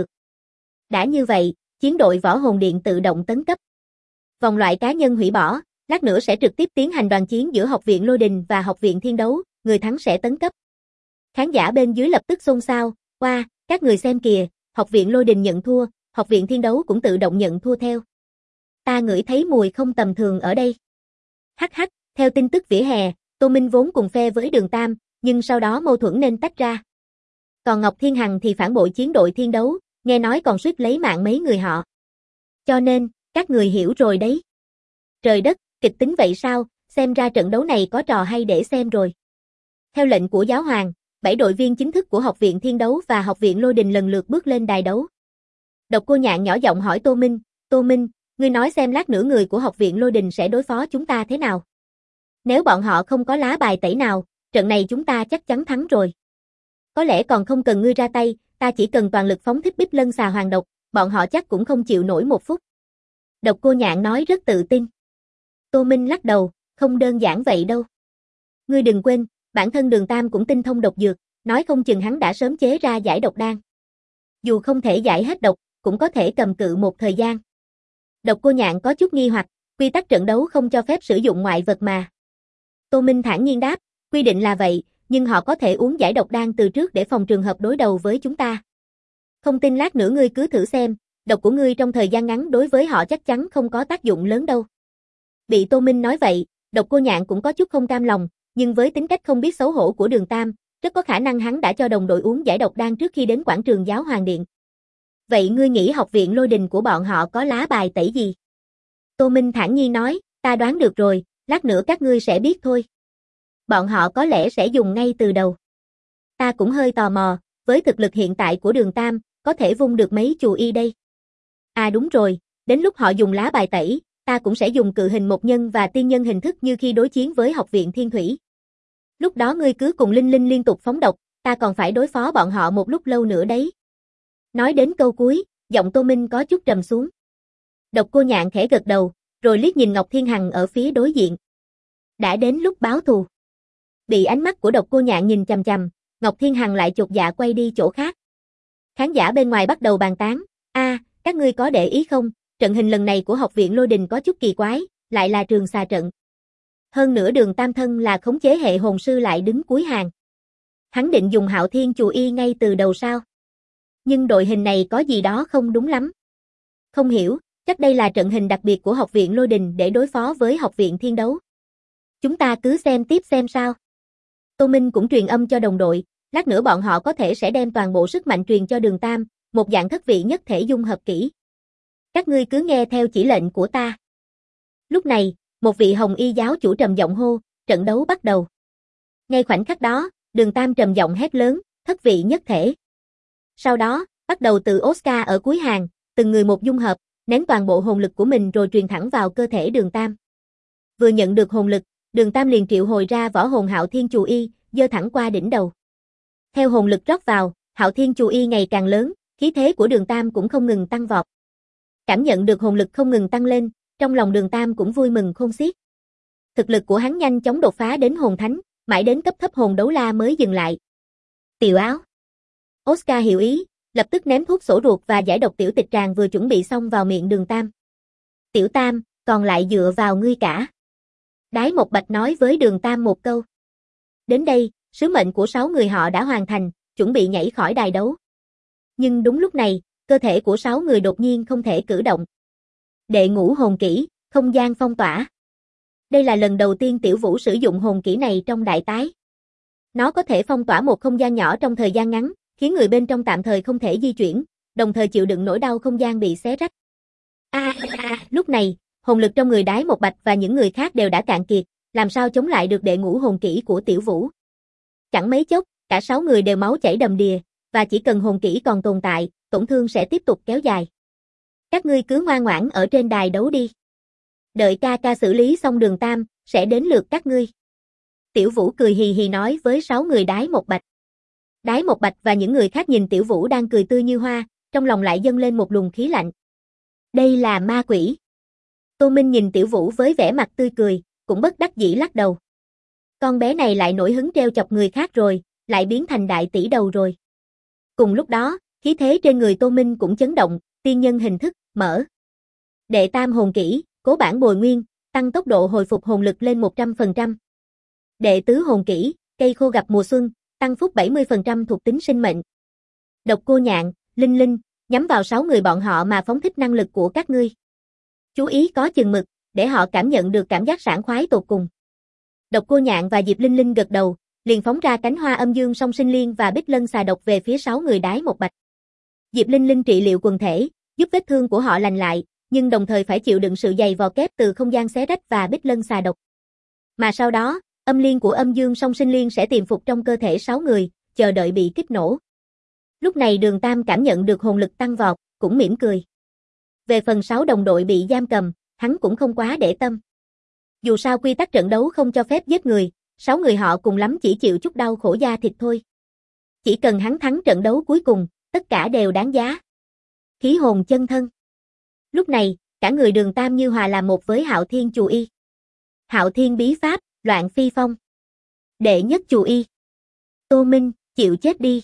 Đã như vậy, chiến đội Võ Hồn Điện tự động tấn cấp. Vòng loại cá nhân hủy bỏ, lát nữa sẽ trực tiếp tiến hành đoàn chiến giữa học viện Lôi Đình và học viện thiên đấu, người thắng sẽ tấn cấp. Khán giả bên dưới lập tức xôn xao, "Oa, các người xem kìa, học viện Lôi Đình nhận thua, học viện thiên đấu cũng tự động nhận thua theo. Ta ngửi thấy mùi không tầm thường ở đây." Hắc hắc, theo tin tức vỉa hè, Tô Minh vốn cùng phe với Đường Tam, nhưng sau đó mâu thuẫn nên tách ra. Còn Ngọc Thiên Hằng thì phản bội chiến đội thiên đấu, nghe nói còn suýt lấy mạng mấy người họ. Cho nên, các người hiểu rồi đấy. Trời đất, kịch tính vậy sao, xem ra trận đấu này có trò hay để xem rồi. Theo lệnh của giáo hoàng, 7 đội viên chính thức của học viện thiên đấu và học viện Lôi Đình lần lượt bước lên đài đấu. Độc Cô Nhạn nhỏ giọng hỏi Tô Minh, ngươi nói xem lát nữa người của học viện Lôi Đình sẽ đối phó chúng ta thế nào? Nếu bọn họ không có lá bài tẩy nào, trận này chúng ta chắc chắn thắng rồi. Có lẽ còn không cần ngươi ra tay, ta chỉ cần toàn lực phóng thích Bích Lân xà hoàng độc, bọn họ chắc cũng không chịu nổi một phút. Độc Cô Nhạn nói rất tự tin. Tô Minh lắc đầu, không đơn giản vậy đâu. Ngươi đừng quên, bản thân Đường Tam cũng tinh thông độc dược, nói không chừng hắn đã sớm chế ra giải độc đan. Dù không thể giải hết độc, cũng có thể cầm cự một thời gian. Độc Cô Nhạn có chút nghi hoặc, quy tắc trận đấu không cho phép sử dụng ngoại vật mà. Tô Minh thản nhiên đáp, quy định là vậy, nhưng họ có thể uống giải độc đan từ trước để phòng trường hợp đối đầu với chúng ta. Không tin lát nữa ngươi cứ thử xem, độc của ngươi trong thời gian ngắn đối với họ chắc chắn không có tác dụng lớn đâu. Bị Tô Minh nói vậy, Độc Cô Nhạn cũng có chút không cam lòng, nhưng với tính cách không biết xấu hổ của Đường Tam, rất có khả năng hắn đã cho đồng đội uống giải độc đan trước khi đến quảng trường Giáo Hoàng Điện. Vậy ngươi nghĩ học viện Lôi Đình của bọn họ có lá bài tẩy gì? Tô Minh thản nhiên nói, ta đoán được rồi, lát nữa các ngươi sẽ biết thôi. Bọn họ có lẽ sẽ dùng ngay từ đầu. Ta cũng hơi tò mò, với thực lực hiện tại của Đường Tam, có thể vung được mấy chù y đây. À đúng rồi, đến lúc họ dùng lá bài tẩy, ta cũng sẽ dùng cự hình một nhân và tiên nhân hình thức như khi đối chiến với học viện Thiên Thủy. Lúc đó ngươi cứ cùng Linh Linh liên tục phóng độc, ta còn phải đối phó bọn họ một lúc lâu nữa đấy. Nói đến câu cuối, giọng Tô Minh có chút trầm xuống. Độc Cô Nhạn khẽ gật đầu, rồi liếc nhìn Ngọc Thiên Hằng ở phía đối diện. Đã đến lúc báo thù. Bị ánh mắt của Độc Cô Nhạn nhìn chằm chằm, Ngọc Thiên Hằng lại chột dạ quay đi chỗ khác. Khán giả bên ngoài bắt đầu bàn tán, các ngươi có để ý không, trận hình lần này của học viện Lôi Đình có chút kỳ quái, lại là trường xà trận. Hơn nữa Đường Tam thân là khống chế hệ hồn sư lại đứng cuối hàng. Hắn định dùng Hạo Thiên Chù Y ngay từ đầu sao? Nhưng đội hình này có gì đó không đúng lắm. Không hiểu, chắc đây là trận hình đặc biệt của học viện Lôi Đình để đối phó với học viện Thiên Đấu. Chúng ta cứ xem tiếp xem sao. Tô Minh cũng truyền âm cho đồng đội, lát nữa bọn họ có thể sẽ đem toàn bộ sức mạnh truyền cho Đường Tam, một dạng thất vị nhất thể dung hợp kỹ. Các ngươi cứ nghe theo chỉ lệnh của ta. Lúc này, một vị hồng y giáo chủ trầm giọng hô, trận đấu bắt đầu. Ngay khoảnh khắc đó, Đường Tam trầm giọng hét lớn, thất vị nhất thể. Sau đó, bắt đầu từ Oscar ở cuối hàng, từng người một dung hợp, nén toàn bộ hồn lực của mình rồi truyền thẳng vào cơ thể Đường Tam. Vừa nhận được hồn lực, Đường Tam liền triệu hồi ra võ hồn Hạo Thiên Chù Y, giơ thẳng qua đỉnh đầu. Theo hồn lực rót vào, Hạo Thiên Chù Y ngày càng lớn, khí thế của Đường Tam cũng không ngừng tăng vọt. Cảm nhận được hồn lực không ngừng tăng lên, trong lòng Đường Tam cũng vui mừng khôn xiết. Thực lực của hắn nhanh chóng đột phá đến hồn thánh, mãi đến cấp thấp hồn đấu la mới dừng lại. Tiểu áo. Oscar hiểu ý, lập tức ném thuốc sổ ruột và giải độc tiểu tịch tràng vừa chuẩn bị xong vào miệng Đường Tam. Tiểu Tam, còn lại dựa vào ngươi cả. Đái Một Bạch nói với Đường Tam một câu. Đến đây, sứ mệnh của 6 người họ đã hoàn thành, chuẩn bị nhảy khỏi đài đấu. Nhưng đúng lúc này, cơ thể của 6 người đột nhiên không thể cử động. Đệ ngũ hồn kỹ, không gian phong tỏa. Đây là lần đầu tiên Tiểu Vũ sử dụng hồn kỹ này trong đại tái. Nó có thể phong tỏa một không gian nhỏ trong thời gian ngắn, khiến người bên trong tạm thời không thể di chuyển, đồng thời chịu đựng nỗi đau không gian bị xé rách. Lúc này, hồn lực trong người Đái Một Bạch và những người khác đều đã cạn kiệt, làm sao chống lại được đệ ngũ hồn kỹ của Tiểu Vũ. Chẳng mấy chốc, cả 6 người đều máu chảy đầm đìa, và chỉ cần hồn kỹ còn tồn tại, tổn thương sẽ tiếp tục kéo dài. Các ngươi cứ ngoan ngoãn ở trên đài đấu đi. Đợi ca ca xử lý xong Đường Tam, sẽ đến lượt các ngươi. Tiểu Vũ cười hì hì nói với 6 người Đái Một Bạch. Đái Một Bạch và những người khác nhìn Tiểu Vũ đang cười tươi như hoa, trong lòng lại dâng lên một luồng khí lạnh. Đây là ma quỷ. Tô Minh nhìn Tiểu Vũ với vẻ mặt tươi cười, cũng bất đắc dĩ lắc đầu. Con bé này lại nổi hứng trêu chọc người khác rồi, lại biến thành đại tỷ đầu rồi. Cùng lúc đó, khí thế trên người Tô Minh cũng chấn động, tiên nhân hình thức, mở. Đệ tam hồn kỹ, cố bản bồi nguyên, tăng tốc độ hồi phục hồn lực lên 100%. Đệ tứ hồn kỹ, cây khô gặp mùa xuân, tăng phúc 70% thuộc tính sinh mệnh. Độc Cô Nhạn, Linh Linh, nhắm vào 6 người bọn họ mà phóng thích năng lực của các ngươi. Chú ý có chừng mực, để họ cảm nhận được cảm giác sảng khoái tột cùng. Độc Cô Nhạn và Diệp Linh Linh gật đầu, liền phóng ra cánh hoa âm dương song sinh liên và bích lân xà độc về phía 6 người Đái Một Bạch. Diệp Linh Linh trị liệu quần thể, giúp vết thương của họ lành lại, nhưng đồng thời phải chịu đựng sự dày vò kép từ không gian xé rách và bích lân xà độc. Mà sau đó, âm liên của âm dương song sinh liên sẽ tiềm phục trong cơ thể 6 người, chờ đợi bị kích nổ. Lúc này Đường Tam cảm nhận được hồn lực tăng vọt, cũng mỉm cười. Về phần 6 đồng đội bị giam cầm, hắn cũng không quá để tâm. Dù sao quy tắc trận đấu không cho phép giết người, 6 người họ cùng lắm chỉ chịu chút đau khổ da thịt thôi. Chỉ cần hắn thắng trận đấu cuối cùng, tất cả đều đáng giá. Khí hồn chân thân. Lúc này, cả người Đường Tam như hòa làm một với Hạo Thiên Chù Y. Hạo Thiên bí pháp, loạn phi phong. Đệ nhất Chù Y. Tô Minh, chịu chết đi.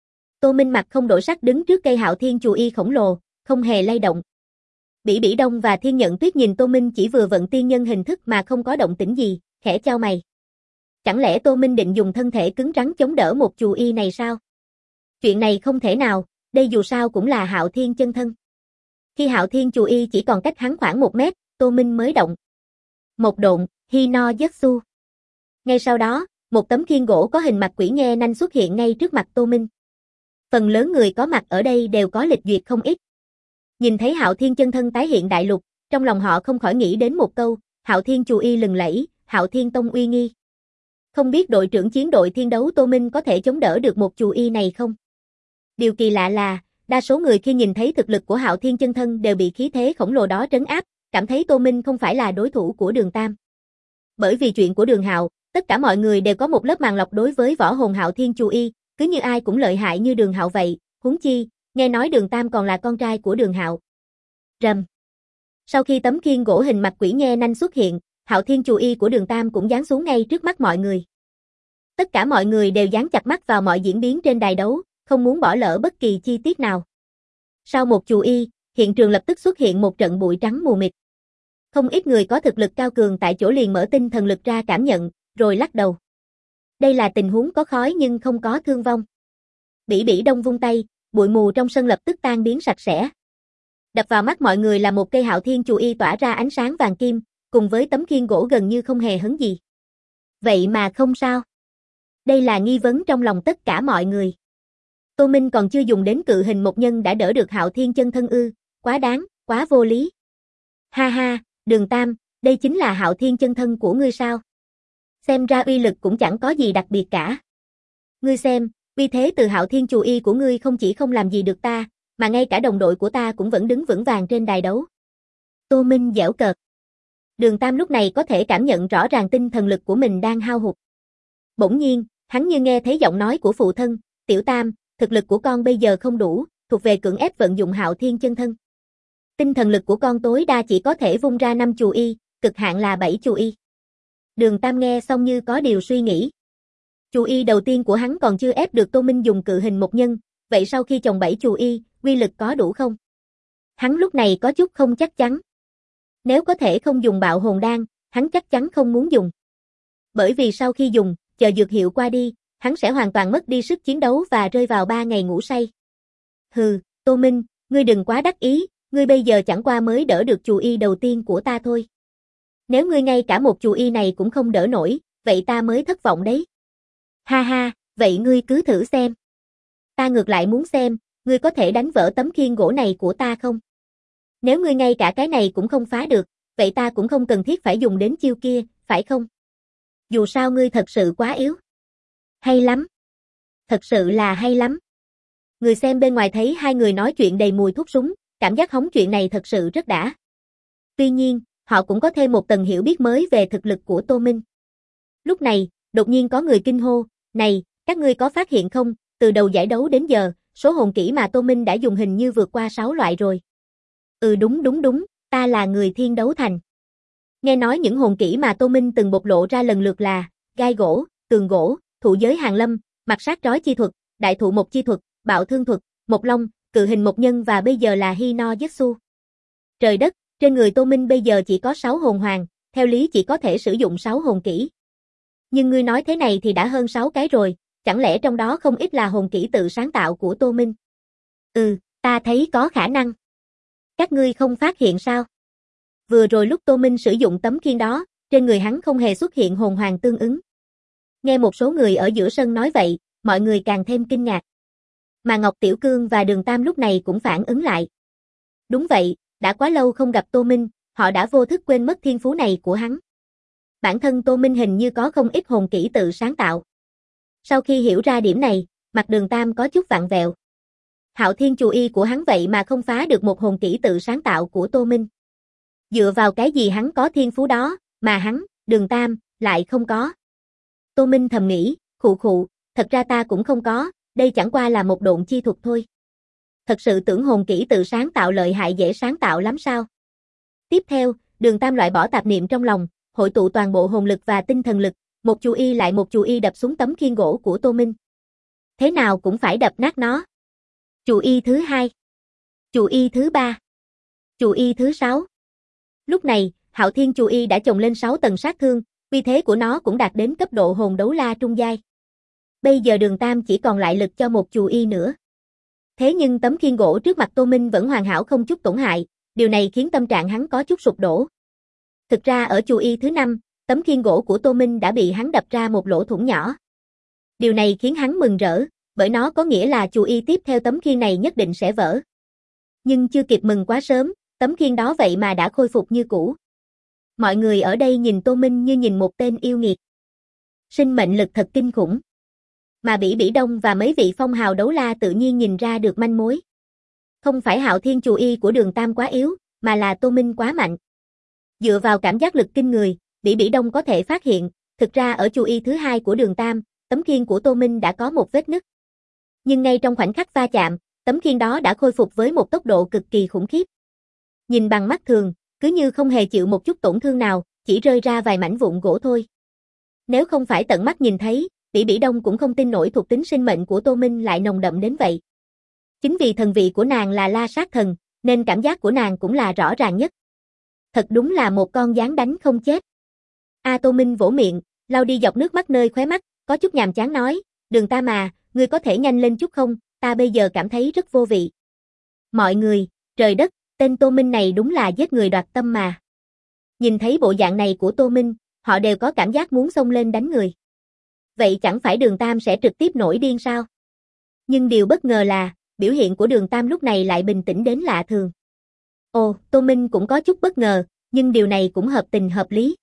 Tô Minh mặt không đổi sắc đứng trước cây Hạo Thiên Chù Y khổng lồ, không hề lay động. Bỉ Bỉ Đông và Thiên Nhận Tuyết nhìn Tô Minh chỉ vừa vận tiên nhân hình thức mà không có động tĩnh gì, khẽ chau mày. Chẳng lẽ Tô Minh định dùng thân thể cứng rắn chống đỡ một Chù Y này sao? Chuyện này không thể nào, đây dù sao cũng là Hạo Thiên chân thân. Khi Hạo Thiên Chù Y chỉ còn cách hắn khoảng 1 mét, Tô Minh mới động. Một độn, Hino Jetsu. Ngay sau đó, một tấm khiên gỗ có hình mặt quỷ nhe nanh xuất hiện ngay trước mặt Tô Minh. Phần lớn người có mặt ở đây đều có lịch duyệt không ít. Nhìn thấy Hạo Thiên chân thân tái hiện đại lục, trong lòng họ không khỏi nghĩ đến một câu, Hạo Thiên chù y lừng lẫy, Hạo Thiên tông uy nghi. Không biết đội trưởng chiến đội thiên đấu Tô Minh có thể chống đỡ được một chù y này không? Điều kỳ lạ là, đa số người khi nhìn thấy thực lực của Hạo Thiên chân thân đều bị khí thế khổng lồ đó trấn áp, cảm thấy Tô Minh không phải là đối thủ của Đường Tam. Bởi vì chuyện của Đường Hạo, tất cả mọi người đều có một lớp màng lọc đối với võ hồn Hạo Thiên chù y, cứ như ai cũng lợi hại như Đường Hạo vậy, huống chi, nghe nói Đường Tam còn là con trai của Đường Hạo. Rầm. Sau khi tấm khiên gỗ hình mặt quỷ nhe nanh xuất hiện, Hạo Thiên chù y của Đường Tam cũng giáng xuống ngay trước mắt mọi người. Tất cả mọi người đều dán chặt mắt vào mọi diễn biến trên đài đấu, không muốn bỏ lỡ bất kỳ chi tiết nào. Sau một chù y, hiện trường lập tức xuất hiện một trận bụi trắng mù mịt. Không ít người có thực lực cao cường tại chỗ liền mở tinh thần lực ra cảm nhận, rồi lắc đầu. Đây là tình huống có khói nhưng không có thương vong. Bỉ Bỉ Đông vung tay, bụi mù trong sân lập tức tan biến sạch sẽ. Đập vào mắt mọi người là một cây Hạo Thiên chù y tỏa ra ánh sáng vàng kim, cùng với tấm khiên gỗ gần như không hề hấn gì. Vậy mà không sao. Đây là nghi vấn trong lòng tất cả mọi người. Tô Minh còn chưa dùng đến cự hình một nhân đã đỡ được Hạo Thiên chân thân ư, quá đáng, quá vô lý. Ha ha, Đường Tam, đây chính là Hạo Thiên chân thân của ngươi sao? Xem ra uy lực cũng chẳng có gì đặc biệt cả. Ngươi xem, uy thế từ Hạo Thiên chù y của ngươi không chỉ không làm gì được ta, mà ngay cả đồng đội của ta cũng vẫn đứng vững vàng trên đài đấu. Tô Minh giễu cợt. Đường Tam lúc này có thể cảm nhận rõ ràng tinh thần lực của mình đang hao hụt. Bỗng nhiên, hắn như nghe thấy giọng nói của phụ thân, Tiểu Tam, thực lực của con bây giờ không đủ, thuộc về cưỡng ép vận dụng Hạo Thiên chân thân. Tinh thần lực của con tối đa chỉ có thể vung ra 5 chù y, cực hạn là 7 chù y. Đường Tam nghe xong như có điều suy nghĩ. Chù y đầu tiên của hắn còn chưa ép được Tô Minh dùng cự hình một nhân, vậy sau khi chồng 7 chù y, uy lực có đủ không? Hắn lúc này có chút không chắc chắn. Nếu có thể không dùng bạo hồn đan, hắn chắc chắn không muốn dùng. Bởi vì sau khi dùng, chờ dược hiệu qua đi, hắn sẽ hoàn toàn mất đi sức chiến đấu và rơi vào 3 ngày ngủ say. Hừ, Tô Minh, ngươi đừng quá đắc ý, ngươi bây giờ chẳng qua mới đỡ được chù y đầu tiên của ta thôi. Nếu ngươi ngay cả một chù y này cũng không đỡ nổi, vậy ta mới thất vọng đấy. Ha ha, vậy ngươi cứ thử xem. Ta ngược lại muốn xem, ngươi có thể đánh vỡ tấm khiên gỗ này của ta không? Nếu ngươi ngay cả cái này cũng không phá được, vậy ta cũng không cần thiết phải dùng đến chiêu kia, phải không? Dù sao ngươi thật sự quá yếu. Hay lắm. Thật sự là hay lắm. Người xem bên ngoài thấy hai người nói chuyện đầy mùi thuốc súng, cảm giác hóng chuyện này thật sự rất đã. Tuy nhiên, họ cũng có thêm một tầng hiểu biết mới về thực lực của Tô Minh. Lúc này, đột nhiên có người kinh hô, này, các ngươi có phát hiện không, từ đầu giải đấu đến giờ, số hồn kỹ mà Tô Minh đã dùng hình như vượt qua 6 loại rồi. Đúng, ta là người Thiên Đấu Thành. Nghe nói những hồn kỹ mà Tô Minh từng bộc lộ ra lần lượt là gai gỗ, tường gỗ, thụ giới hàng lâm, mặt sát trói chi thuật, đại thụ một chi thuật, bạo thương thuật, một long, cự hình một nhân và bây giờ là Hino Jetsu. Trời đất, trên người Tô Minh bây giờ chỉ có 6 hồn hoàng, theo lý chỉ có thể sử dụng 6 hồn kỹ. Nhưng ngươi nói thế này thì đã hơn 6 cái rồi, chẳng lẽ trong đó không ít là hồn kỹ tự sáng tạo của Tô Minh? Ta thấy có khả năng. Các ngươi không phát hiện sao? Vừa rồi lúc Tô Minh sử dụng tấm khiên đó, trên người hắn không hề xuất hiện hồn hoàng tương ứng. Nghe một số người ở giữa sân nói vậy, mọi người càng thêm kinh ngạc. Mà Ngọc Tiểu Cương và Đường Tam lúc này cũng phản ứng lại. Đúng vậy, đã quá lâu không gặp Tô Minh, họ đã vô thức quên mất thiên phú này của hắn. Bản thân Tô Minh hình như có không ít hồn kỹ tự sáng tạo. Sau khi hiểu ra điểm này, mặt Đường Tam có chút vặn vẹo. Hạo Thiên chù y của hắn vậy mà không phá được một hồn kỹ tự sáng tạo của Tô Minh. Dựa vào cái gì hắn có thiên phú đó, mà hắn, Đường Tam, lại không có. Tô Minh thầm nghĩ, khụ, thật ra ta cũng không có, đây chẳng qua là một độn chi thuật thôi. Thật sự tưởng hồn kỹ tự sáng tạo lợi hại dễ sáng tạo lắm sao? Tiếp theo, Đường Tam loại bỏ tạp niệm trong lòng, hội tụ toàn bộ hồn lực và tinh thần lực, một chù y lại một chù y đập xuống tấm khiên gỗ của Tô Minh. Thế nào cũng phải đập nát nó. Chù y thứ 2, chù y thứ 3, chù y thứ 6. Lúc này, Hạo Thiên chù y đã chồng lên 6 tầng sát thương, uy thế của nó cũng đạt đến cấp độ hồn đấu la trung giai. Bây giờ Đường Tam chỉ còn lại lực cho một chù y nữa. Thế nhưng tấm khiên gỗ trước mặt Tô Minh vẫn hoàn hảo không chút tổn hại, điều này khiến tâm trạng hắn có chút sụp đổ. Thực ra ở chu y thứ 5, tấm khiên gỗ của Tô Minh đã bị hắn đập ra một lỗ thủng nhỏ. Điều này khiến hắn mừng rỡ, bởi nó có nghĩa là chu y tiếp theo tấm khiên này nhất định sẽ vỡ. Nhưng chưa kịp mừng quá sớm, tấm khiên đó vậy mà đã khôi phục như cũ. Mọi người ở đây nhìn Tô Minh như nhìn một tên yêu nghiệt. Sinh mệnh lực thật kinh khủng. Mà Bỉ Bỉ Đông và mấy vị phong hào đấu la tự nhiên nhìn ra được manh mối. Không phải Hạo Thiên Chù Y của Đường Tam quá yếu, mà là Tô Minh quá mạnh. Dựa vào cảm giác lực kinh người, Bỉ Bỉ Đông có thể phát hiện, thực ra ở Chù Y thứ 2 của Đường Tam, tấm khiên của Tô Minh đã có một vết nứt. Nhưng ngay trong khoảnh khắc va chạm, tấm khiên đó đã khôi phục với một tốc độ cực kỳ khủng khiếp. Nhìn bằng mắt thường, cứ như không hề chịu một chút tổn thương nào, chỉ rơi ra vài mảnh vụn gỗ thôi. Nếu không phải tận mắt nhìn thấy, Bỉ Bỉ Đông cũng không tin nổi thuộc tính sinh mệnh của Tô Minh lại nồng đậm đến vậy. Chính vì thần vị của nàng là La Sát Thần, nên cảm giác của nàng cũng là rõ ràng nhất. Thật đúng là một con gián đánh không chết. Tô Minh vỗ miệng, lau đi giọt nước mắt nơi khóe mắt, có chút nhàm chán nói, Đường Tam mà, ngươi có thể nhanh lên chút không, ta bây giờ cảm thấy rất vô vị. Mọi người, trời đất, tên Tô Minh này đúng là giết người đoạt tâm mà. Nhìn thấy bộ dạng này của Tô Minh, họ đều có cảm giác muốn xông lên đánh người. Vậy chẳng phải Đường Tam sẽ trực tiếp nổi điên sao? Nhưng điều bất ngờ là, biểu hiện của Đường Tam lúc này lại bình tĩnh đến lạ thường. Ồ, Tô Minh cũng có chút bất ngờ, nhưng điều này cũng hợp tình hợp lý.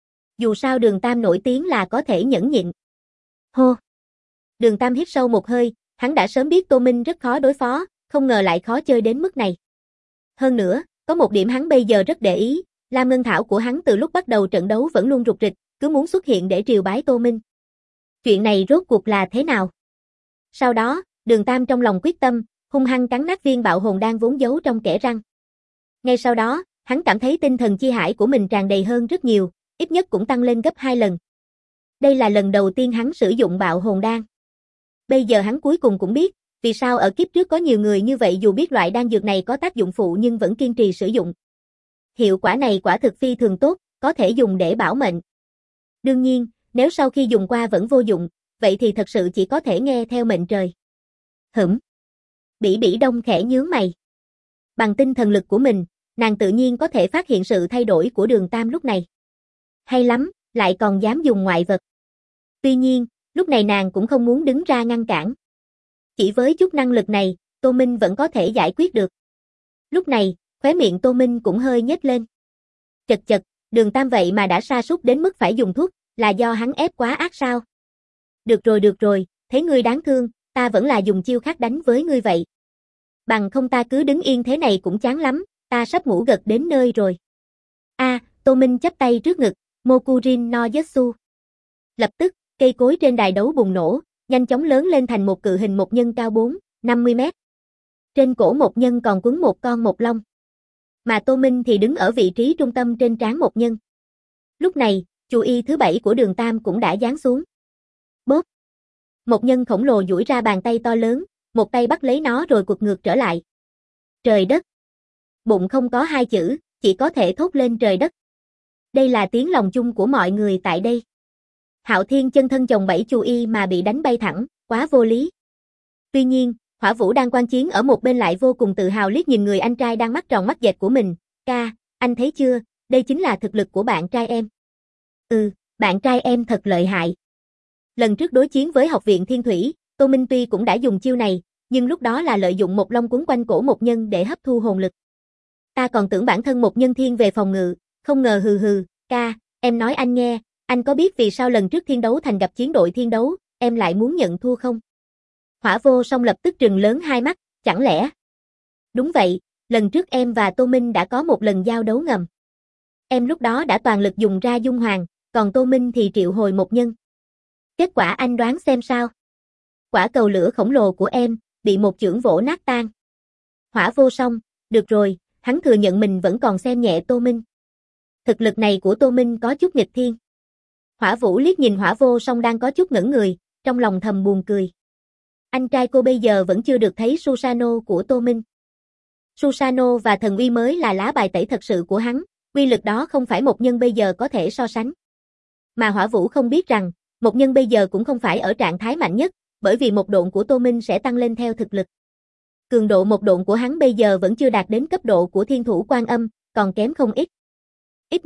Dù sao Đường Tam nổi tiếng là có thể nhẫn nhịn. Hô! Đường Tam hít sâu một hơi, hắn đã sớm biết Tô Minh rất khó đối phó, không ngờ lại khó chơi đến mức này. Hơn nữa, có một điểm hắn bây giờ rất để ý, Lam Ngân Thảo của hắn từ lúc bắt đầu trận đấu vẫn luôn rục rịch, cứ muốn xuất hiện để triều bái Tô Minh. Chuyện này rốt cuộc là thế nào? Sau đó, Đường Tam trong lòng quyết tâm, hung hăng cắn nát viên bạo hồn đan vốn giấu trong kẽ răng. Ngay sau đó, hắn cảm thấy tinh thần chi hải của mình tràn đầy hơn rất nhiều, ít nhất cũng tăng lên gấp 2 lần. Đây là lần đầu tiên hắn sử dụng bạo hồn đan. Bây giờ hắn cuối cùng cũng biết, vì sao ở kiếp trước có nhiều người như vậy dù biết loại đan dược này có tác dụng phụ nhưng vẫn kiên trì sử dụng. Hiệu quả này quả thực phi thường tốt, có thể dùng để bảo mệnh. Đương nhiên, nếu sau khi dùng qua vẫn vô dụng, vậy thì thật sự chỉ có thể nghe theo mệnh trời. Bỉ Bỉ Đông khẽ nhướng mày. Bằng tinh thần lực của mình, nàng tự nhiên có thể phát hiện sự thay đổi của Đường Tam lúc này. Hay lắm, lại còn dám dùng ngoại vật. Tuy nhiên, lúc này nàng cũng không muốn đứng ra ngăn cản. Chỉ với chút năng lực này, Tô Minh vẫn có thể giải quyết được. Lúc này, khóe miệng Tô Minh cũng hơi nhếch lên. Chật chật, Đường Tam vậy mà đã sa sút đến mức phải dùng thuốc, là do hắn ép quá ác sao? Được rồi, thấy ngươi đáng thương, ta vẫn là dùng chiêu khác đánh với ngươi vậy. Bằng không ta cứ đứng yên thế này cũng chán lắm, ta sắp ngủ gật đến nơi rồi. Tô Minh chắp tay trước ngực, Mokurin no Yetsu. Lập tức, cây cối trên đài đấu bùng nổ, nhanh chóng lớn lên thành một cự hình mộc nhân cao 4-50 mét. Trên cổ mộc nhân còn quấn một con mộc long. Mà Tô Minh thì đứng ở vị trí trung tâm trên trán mộc nhân. Lúc này, Chù Y thứ 7 của Đường Tam cũng đã giáng xuống. Bóp! Mộc nhân khổng lồ duỗi ra bàn tay to lớn, một tay bắt lấy nó rồi quật ngược trở lại. Trời đất! Bụng không có hai chữ, chỉ có thể thốt lên trời đất. Đây là tiếng lòng chung của mọi người tại đây. Hạo Thiên chân thân chồng 7 Chù Y mà bị đánh bay thẳng, quá vô lý. Tuy nhiên, Hỏa Vũ đang quan chiến ở một bên lại vô cùng tự hào liếc nhìn người anh trai đang mắt tròn mắt dẹt của mình. Ca, anh thấy chưa, đây chính là thực lực của bạn trai em. Bạn trai em thật lợi hại. Lần trước đối chiến với Học viện Thiên Thủy, Tô Minh tuy cũng đã dùng chiêu này, nhưng lúc đó là lợi dụng một long cuốn quanh cổ một nhân để hấp thu hồn lực. Ta còn tưởng bản thân một nhân thiên về phòng ngự, không ngờ ca, em nói anh nghe, anh có biết vì sao lần trước thiên đấu thành gặp chiến đội thiên đấu, em lại muốn nhận thua không? Hỏa Vô Song lập tức trừng lớn hai mắt, chẳng lẽ? Đúng vậy, lần trước em và Tô Minh đã có một lần giao đấu ngầm. Em lúc đó đã toàn lực dùng ra dung hoàng, còn Tô Minh thì triệu hồi một nhân. Kết quả anh đoán xem sao? Quả cầu lửa khổng lồ của em, bị một chưởng vỗ nát tan. Hỏa Vô Song, được rồi, hắn thừa nhận mình vẫn còn xem nhẹ Tô Minh. Thực lực này của Tô Minh có chút nghịch thiên. Hỏa Vũ liếc nhìn Hỏa Vô Song đang có chút ngẩn người, trong lòng thầm buồn cười. Anh trai cô bây giờ vẫn chưa được thấy Susanoo của Tô Minh. Susanoo và thần uy mới là lá bài tẩy thật sự của hắn, uy lực đó không phải một nhân bây giờ có thể so sánh. Mà Hỏa Vũ không biết rằng, một nhân bây giờ cũng không phải ở trạng thái mạnh nhất, bởi vì một độn của Tô Minh sẽ tăng lên theo thực lực. Cường độ một độn của hắn bây giờ vẫn chưa đạt đến cấp độ của thiên thủ Quan Âm, còn kém không ít. Ít nhất,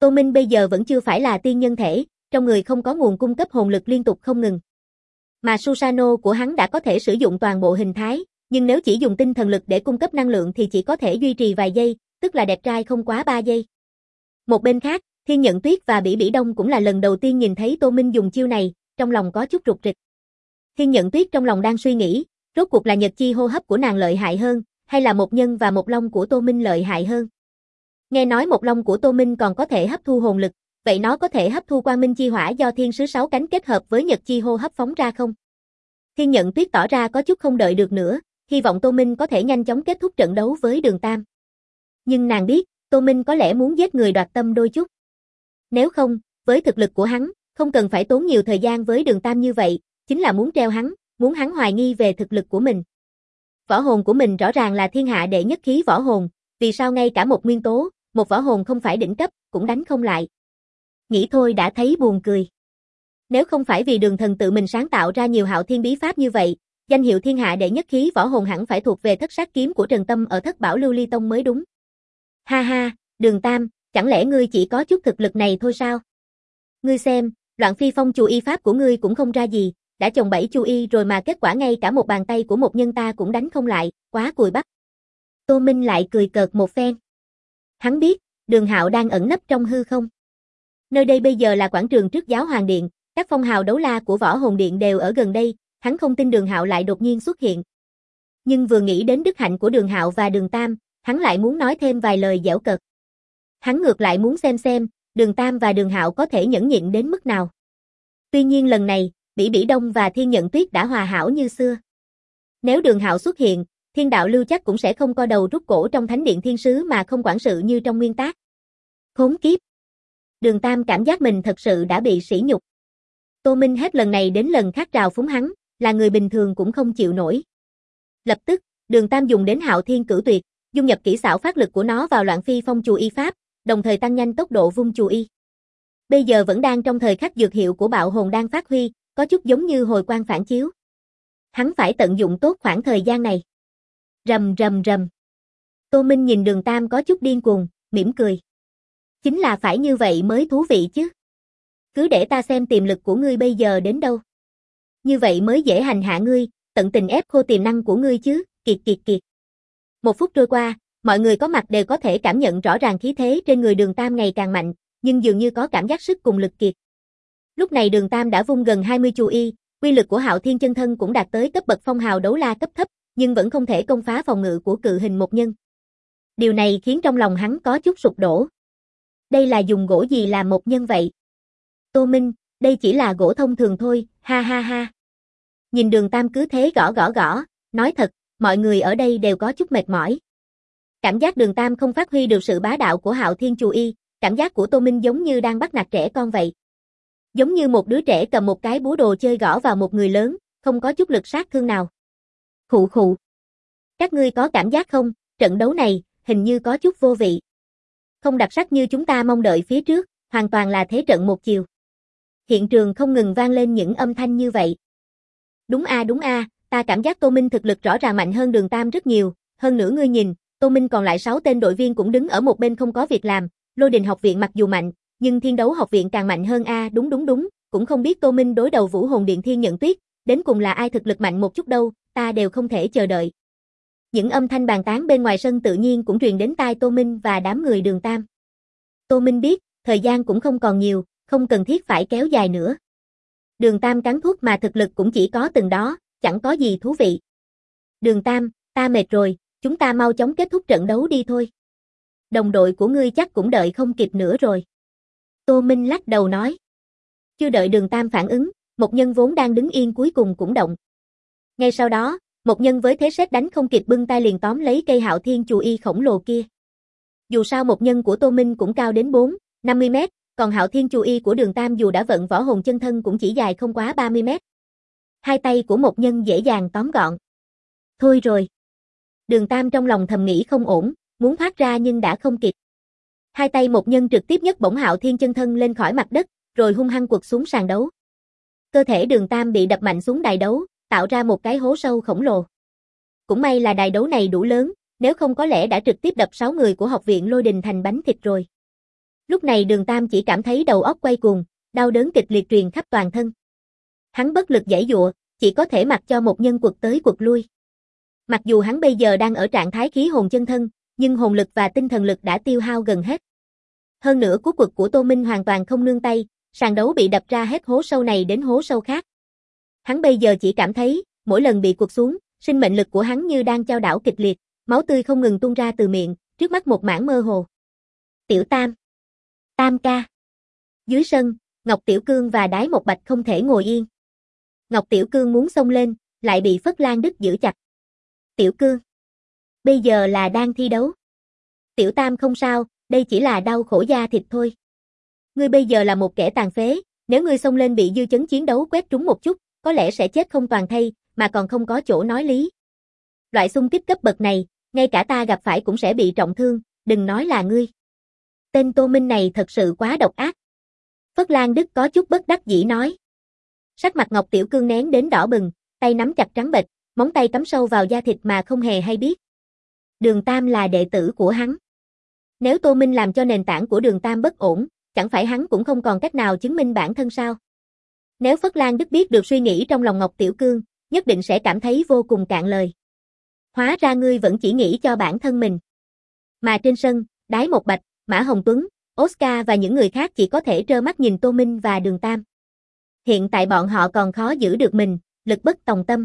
Tô Minh bây giờ vẫn chưa phải là tiên nhân thể, trong người không có nguồn cung cấp hồn lực liên tục không ngừng. Mà Susanoo của hắn đã có thể sử dụng toàn bộ hình thái, nhưng nếu chỉ dùng tinh thần lực để cung cấp năng lượng thì chỉ có thể duy trì vài giây, tức là đẹp trai không quá 3 giây. Một bên khác, Thiên Nhận Tuyết và Bỉ Bỉ Đông cũng là lần đầu tiên nhìn thấy Tô Minh dùng chiêu này, trong lòng có chút rụt rịch. Thiên Nhận Tuyết trong lòng đang suy nghĩ, rốt cuộc là nhật chi hô hấp của nàng lợi hại hơn, hay là một nhân và một long của Tô Minh lợi hại hơn. Nghe nói một long của Tô Minh còn có thể hấp thu hồn lực, vậy nó có thể hấp thu quang minh chi hỏa do thiên sứ 6 cánh kết hợp với nhật chi hô hấp phóng ra không? Thiên Nhận Tuyết tỏ ra có chút không đợi được nữa, hy vọng Tô Minh có thể nhanh chóng kết thúc trận đấu với Đường Tam. Nhưng nàng biết, Tô Minh có lẽ muốn giết người đoạt tâm đôi chút. Nếu không, với thực lực của hắn, không cần phải tốn nhiều thời gian với Đường Tam như vậy, chính là muốn treo hắn, muốn hắn hoài nghi về thực lực của mình. Võ hồn của mình rõ ràng là thiên hạ đệ nhất khí võ hồn, vì sao ngay cả một nguyên tố, một võ hồn không phải đỉnh cấp, cũng đánh không lại. Nghĩ thôi đã thấy buồn cười. Nếu không phải vì Đường Thần tự mình sáng tạo ra nhiều hạo thiên bí pháp như vậy, danh hiệu thiên hạ đệ nhất khí võ hồn hẳn phải thuộc về thất sát kiếm của Trần Tâm ở Thất Bảo Lưu Ly Tông mới đúng. Ha ha, Đường Tam, chẳng lẽ ngươi chỉ có chút thực lực này thôi sao? Ngươi xem, Loạn Phi Phong chù y pháp của ngươi cũng không ra gì, đã chồng 7 chu y rồi mà kết quả ngay cả một bàn tay của một nhân ta cũng đánh không lại, quá cùi bắp. Tô Minh lại cười cợt một phen. Hắn biết, Đường Hạo đang ẩn nấp trong hư không. Nơi đây bây giờ là quảng trường trước Giáo Hoàng Điện, các phong hào đấu la của Võ Hồn Điện đều ở gần đây, hắn không tin Đường Hạo lại đột nhiên xuất hiện. Nhưng vừa nghĩ đến đức hạnh của Đường Hạo và Đường Tam, hắn lại muốn nói thêm vài lời giễu cợt. Hắn ngược lại muốn xem, Đường Tam và Đường Hạo có thể nhẫn nhịn đến mức nào. Tuy nhiên lần này, Bỉ Bỉ Đông và Thiên Nhận Tuyết đã hòa hảo như xưa. Nếu Đường Hạo xuất hiện, Thiên Đạo Lưu chắc cũng sẽ không co đầu rút cổ trong Thánh Điện Thiên Sứ mà không quản sự như trong nguyên tác. Khốn kiếp! Đường Tam cảm giác mình thật sự đã bị sỉ nhục. Tô Minh hết lần này đến lần khác trào phúng hắn, là người bình thường cũng không chịu nổi. Lập tức, Đường Tam dùng đến Hạo Thiên Cửu Tuyệt, dung nhập kỹ xảo phát lực của nó vào Loạn Phi Phong chù y pháp, đồng thời tăng nhanh tốc độ vung chù y. Bây giờ vẫn đang trong thời khắc dược hiệu của bạo hồn đang phát huy, có chút giống như hồi quang phản chiếu. Hắn phải tận dụng tốt khoảng thời gian này. Rầm rầm rầm. Tô Minh nhìn Đường Tam có chút điên cuồng, mỉm cười. Chính là phải như vậy mới thú vị chứ. Cứ để ta xem tiềm lực của ngươi bây giờ đến đâu. Như vậy mới dễ hành hạ ngươi, tận tình ép khô tiềm năng của ngươi chứ, kiệt kiệt kiệt. 1 phút trôi qua, mọi người có mặt đều có thể cảm nhận rõ ràng khí thế trên người Đường Tam ngày càng mạnh, nhưng dường như có cảm giác sức cùng lực kiệt. Lúc này Đường Tam đã vung gần 20 chu y, uy lực của Hạo Thiên chân thân cũng đạt tới cấp bậc phong hào đấu la cấp thấp, nhưng vẫn không thể công phá phòng ngự của cự hình một nhân. Điều này khiến trong lòng hắn có chút sụp đổ. Đây là dùng gỗ gì làm một nhân vậy? Tô Minh, đây chỉ là gỗ thông thường thôi, ha ha ha. Nhìn Đường Tam cứ thế gõ, nói thật, mọi người ở đây đều có chút mệt mỏi. Cảm giác Đường Tam không phát huy được sự bá đạo của Hạo Thiên chù y, cảm giác của Tô Minh giống như đang bắt nạt trẻ con vậy. Giống như một đứa trẻ cầm một cái búa đồ chơi gõ vào một người lớn, không có chút lực sát thương nào. Khụ khụ. Các ngươi có cảm giác không, trận đấu này, hình như có chút vô vị. Không đặc sắc như chúng ta mong đợi phía trước, hoàn toàn là thế trận một chiều. Hiện trường không ngừng vang lên những âm thanh như vậy. Đúng a, ta cảm giác Tô Minh thực lực rõ ràng mạnh hơn Đường Tam rất nhiều, hơn nữa ngươi nhìn, Tô Minh còn lại 6 tên đội viên cũng đứng ở một bên không có việc làm, Lôi Đình học viện mặc dù mạnh, nhưng Thiên Đấu học viện càng mạnh hơn a, đúng, cũng không biết Tô Minh đối đầu Vũ Hồn Điện Thiên Nhận Tuyết, đến cùng là ai thực lực mạnh một chút đâu, ta đều không thể chờ đợi. Những âm thanh bàn tán bên ngoài sân tự nhiên cũng truyền đến tai Tô Minh và đám người Đường Tam. Tô Minh biết, thời gian cũng không còn nhiều, không cần thiết phải kéo dài nữa. Đường Tam cắn thuốc mà thực lực cũng chỉ có từng đó, chẳng có gì thú vị. Đường Tam, ta mệt rồi, chúng ta mau chóng kết thúc trận đấu đi thôi. Đồng đội của ngươi chắc cũng đợi không kịp nữa rồi. Tô Minh lắc đầu nói. Chưa đợi Đường Tam phản ứng, một nhân vốn đang đứng yên cuối cùng cũng động. Ngay sau đó, một nhân với thế sét đánh không kịp bưng tay liền tóm lấy cây Hạo Thiên chù y khổng lồ kia. Dù sao một nhân của Tô Minh cũng cao đến 50 mét, còn Hạo Thiên chù y của Đường Tam dù đã vận võ hồn chân thân cũng chỉ dài không quá 30 mét. Hai tay của một nhân dễ dàng tóm gọn. Thôi rồi. Đường Tam trong lòng thầm nghĩ không ổn, muốn thoát ra nhưng đã không kịp. Hai tay một nhân trực tiếp nhấc bổng Hạo Thiên chân thân lên khỏi mặt đất, rồi hung hăng quật xuống sàn đấu. Cơ thể Đường Tam bị đập mạnh xuống đài đấu, tạo ra một cái hố sâu khổng lồ. Cũng may là đài đấu này đủ lớn, nếu không có lẽ đã trực tiếp đập 6 người của học viện Lôi Đình thành bánh thịt rồi. Lúc này Đường Tam chỉ cảm thấy đầu óc quay cuồng, đau đớn kịch liệt truyền khắp toàn thân. Hắn bất lực giãy giụa, chỉ có thể mặc cho một nhân quật tới quật lui. Mặc dù hắn bây giờ đang ở trạng thái khí hồn chân thân, nhưng hồn lực và tinh thần lực đã tiêu hao gần hết. Hơn nữa cú quật của Tô Minh hoàn toàn không nương tay, sàn đấu bị đập ra hết hố sâu này đến hố sâu khác. Hắn bây giờ chỉ cảm thấy, mỗi lần bị quật xuống, sinh mệnh lực của hắn như đang chao đảo kịch liệt, máu tươi không ngừng tuôn ra từ miệng, trước mắt một mảng mơ hồ. Tiểu Tam. Tam ca. Dưới sân, Ngọc Tiểu Cương và Đái Một Bạch không thể ngồi yên. Ngọc Tiểu Cương muốn xông lên, lại bị Phất Lan Đức giữ chặt. Tiểu Cương. Bây giờ là đang thi đấu. Tiểu Tam không sao, đây chỉ là đau khổ da thịt thôi. Ngươi bây giờ là một kẻ tàn phế, nếu ngươi xông lên bị dư chấn chiến đấu quét trúng một chút, có lẽ sẽ chết không toàn thây, mà còn không có chỗ nói lý. Loại xung kích cấp bậc này, ngay cả ta gặp phải cũng sẽ bị trọng thương, đừng nói là ngươi. Tên Tô Minh này thật sự quá độc ác. Phất Lan Đức có chút bất đắc dĩ nói. Sắc mặt Ngọc Tiểu Cương nén đến đỏ bừng, tay nắm chặt trắng bệch, móng tay cắm sâu vào da thịt mà không hề hay biết. Đường Tam là đệ tử của hắn. Nếu Tô Minh làm cho nền tảng của Đường Tam bất ổn, chẳng phải hắn cũng không còn cách nào chứng minh bản thân sao? Nếu Phất Lan Đức biết được suy nghĩ trong lòng Ngọc Tiểu Cương, nhất định sẽ cảm thấy vô cùng cạn lời. Hóa ra ngươi vẫn chỉ nghĩ cho bản thân mình. Mà trên sân, Đái Một Bạch, Mã Hồng Tuấn, Oscar và những người khác chỉ có thể trơ mắt nhìn Tô Minh và Đường Tam. Hiện tại bọn họ còn khó giữ được mình, lực bất tòng tâm.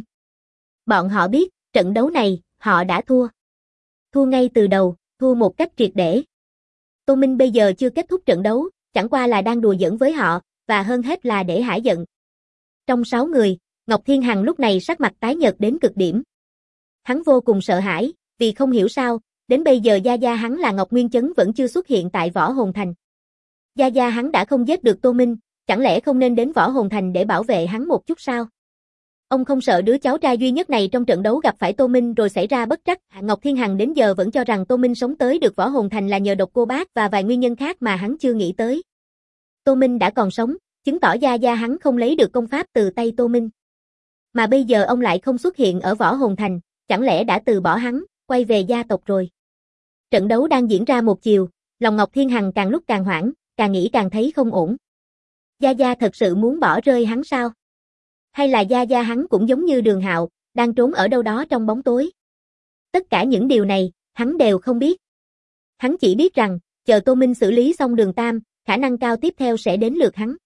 Bọn họ biết, trận đấu này, họ đã thua. Thua ngay từ đầu, thua một cách triệt để. Tô Minh bây giờ chưa kết thúc trận đấu, chẳng qua là đang đùa giỡn với họ, và hơn hết là để hả giận. Trong 6 người, Ngọc Thiên Hằng lúc này sắc mặt tái nhợt đến cực điểm. Hắn vô cùng sợ hãi, vì không hiểu sao, đến bây giờ gia gia hắn là Ngọc Nguyên Chấn vẫn chưa xuất hiện tại Võ Hồn Thành. Gia gia hắn đã không giết được Tô Minh, chẳng lẽ không nên đến Võ Hồn Thành để bảo vệ hắn một chút sao? Ông không sợ đứa cháu trai duy nhất này trong trận đấu gặp phải Tô Minh rồi xảy ra bất trắc. Ngọc Thiên Hằng đến giờ vẫn cho rằng Tô Minh sống tới được Võ Hồn Thành là nhờ Độc Cô Bác và vài nguyên nhân khác mà hắn chưa nghĩ tới. Tô Minh đã còn sống, chứng tỏ gia gia hắn không lấy được công pháp từ tay Tô Minh. Mà bây giờ ông lại không xuất hiện ở Võ Hồn Thành, chẳng lẽ đã từ bỏ hắn, quay về gia tộc rồi. Trận đấu đang diễn ra một chiều, lòng Ngọc Thiên Hằng càng lúc càng hoảng, càng nghĩ càng thấy không ổn. Gia gia thật sự muốn bỏ rơi hắn sao? Hay là gia gia hắn cũng giống như Đường Hạo, đang trốn ở đâu đó trong bóng tối? Tất cả những điều này, hắn đều không biết. Hắn chỉ biết rằng, chờ Tô Minh xử lý xong Đường Tam, khả năng cao tiếp theo sẽ đến lượt hắn.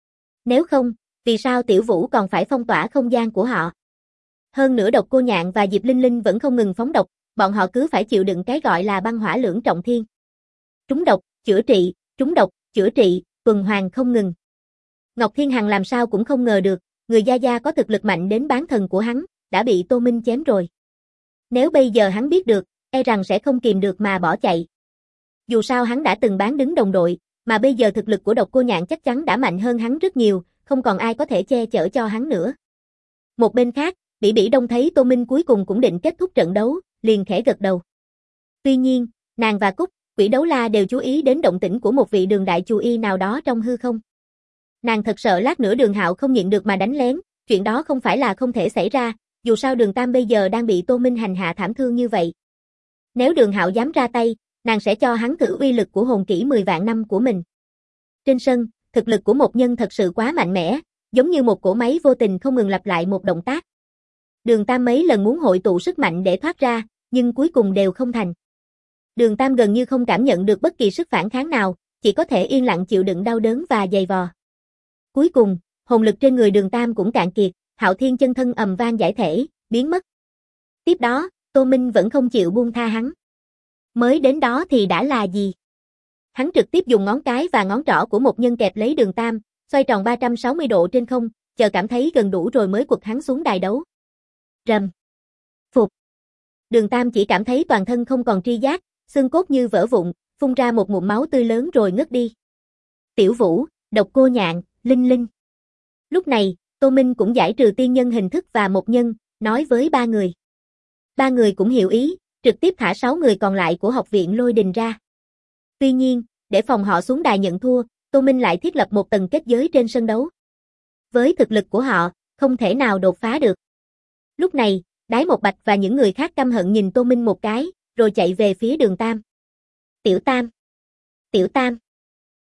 Nếu không, vì sao Tiểu Vũ còn phải phong tỏa không gian của họ? Hơn nữa Độc Cô Nhạn và Diệp Linh Linh vẫn không ngừng phóng độc, bọn họ cứ phải chịu đựng cái gọi là băng hỏa lưỡng trọng thiên. Trúng độc, chữa trị, trúng độc, chữa trị, tuần hoàn không ngừng. Ngọc Thiên Hằng làm sao cũng không ngờ được, người gia gia có thực lực mạnh đến bán thần của hắn, đã bị Tô Minh chém rồi. Nếu bây giờ hắn biết được, e rằng sẽ không kìm được mà bỏ chạy. Dù sao hắn đã từng bán đứng đồng đội, mà bây giờ thực lực của Độc Cô Nhạn chắc chắn đã mạnh hơn hắn rất nhiều, không còn ai có thể che chở cho hắn nữa. Một bên khác, Bỉ Bỉ Đông thấy Tô Minh cuối cùng cũng định kết thúc trận đấu, liền khẽ gật đầu. Tuy nhiên, nàng và Cúc, Quỷ Đấu La đều chú ý đến động tĩnh của một vị đường đại chú y nào đó trong hư không. Nàng thật sợ lát nữa Đường Hạo không nhịn được mà đánh lén, chuyện đó không phải là không thể xảy ra, dù sao Đường Tam bây giờ đang bị Tô Minh hành hạ thảm thương như vậy. Nếu Đường Hạo dám ra tay, nàng sẽ cho hắn thử uy lực của hồn kỹ 10 vạn năm của mình. Trên sân, thực lực của một nhân thật sự quá mạnh mẽ, giống như một cỗ máy vô tình không ngừng lặp lại một động tác. Đường Tam mấy lần muốn hội tụ sức mạnh để thoát ra, nhưng cuối cùng đều không thành. Đường Tam gần như không cảm nhận được bất kỳ sức phản kháng nào, chỉ có thể yên lặng chịu đựng đau đớn và dày vò. Cuối cùng, hồn lực trên người Đường Tam cũng cạn kiệt, Hạo Thiên chân thân ầm vang giải thể, biến mất. Tiếp đó, Tô Minh vẫn không chịu buông tha hắn. Mới đến đó thì đã là gì? Hắn trực tiếp dùng ngón cái và ngón trỏ của một nhân kẹp lấy Đường Tam, xoay tròn 360 độ trên không, chờ cảm thấy gần đủ rồi mới quật hắn xuống đài đấu. Rầm. Phục. Đường Tam chỉ cảm thấy toàn thân không còn tri giác, xương cốt như vỡ vụn, phun ra một ngụm máu tươi lớn rồi ngất đi. Tiểu Vũ, Độc Cô Nhạn, Linh Linh. Lúc này, Tô Minh cũng giải trừ tiên nhân hình thức và một nhân, nói với ba người. Ba người cũng hiểu ý, trực tiếp thả 6 người còn lại của học viện Lôi Đình ra. Tuy nhiên, để phòng họ xuống đài nhận thua, Tô Minh lại thiết lập một tầng kết giới trên sân đấu. Với thực lực của họ, không thể nào đột phá được. Lúc này, Đái Một Bạch và những người khác căm hận nhìn Tô Minh một cái, rồi chạy về phía Đường Tam. Tiểu Tam! Tiểu Tam!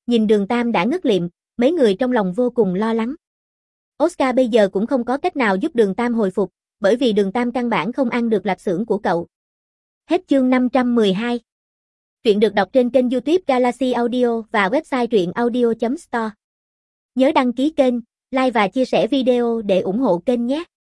Nhìn Đường Tam đã ngất lịm, mấy người trong lòng vô cùng lo lắng. Oscar bây giờ cũng không có cách nào giúp Đường Tam hồi phục, bởi vì Đường Tam căn bản không ăn được lạp xưởng của cậu. Hết chương 512. Truyện được đọc trên kênh YouTube Galaxy Audio và website truyệnaudio.store. Nhớ đăng ký kênh, like và chia sẻ video để ủng hộ kênh nhé.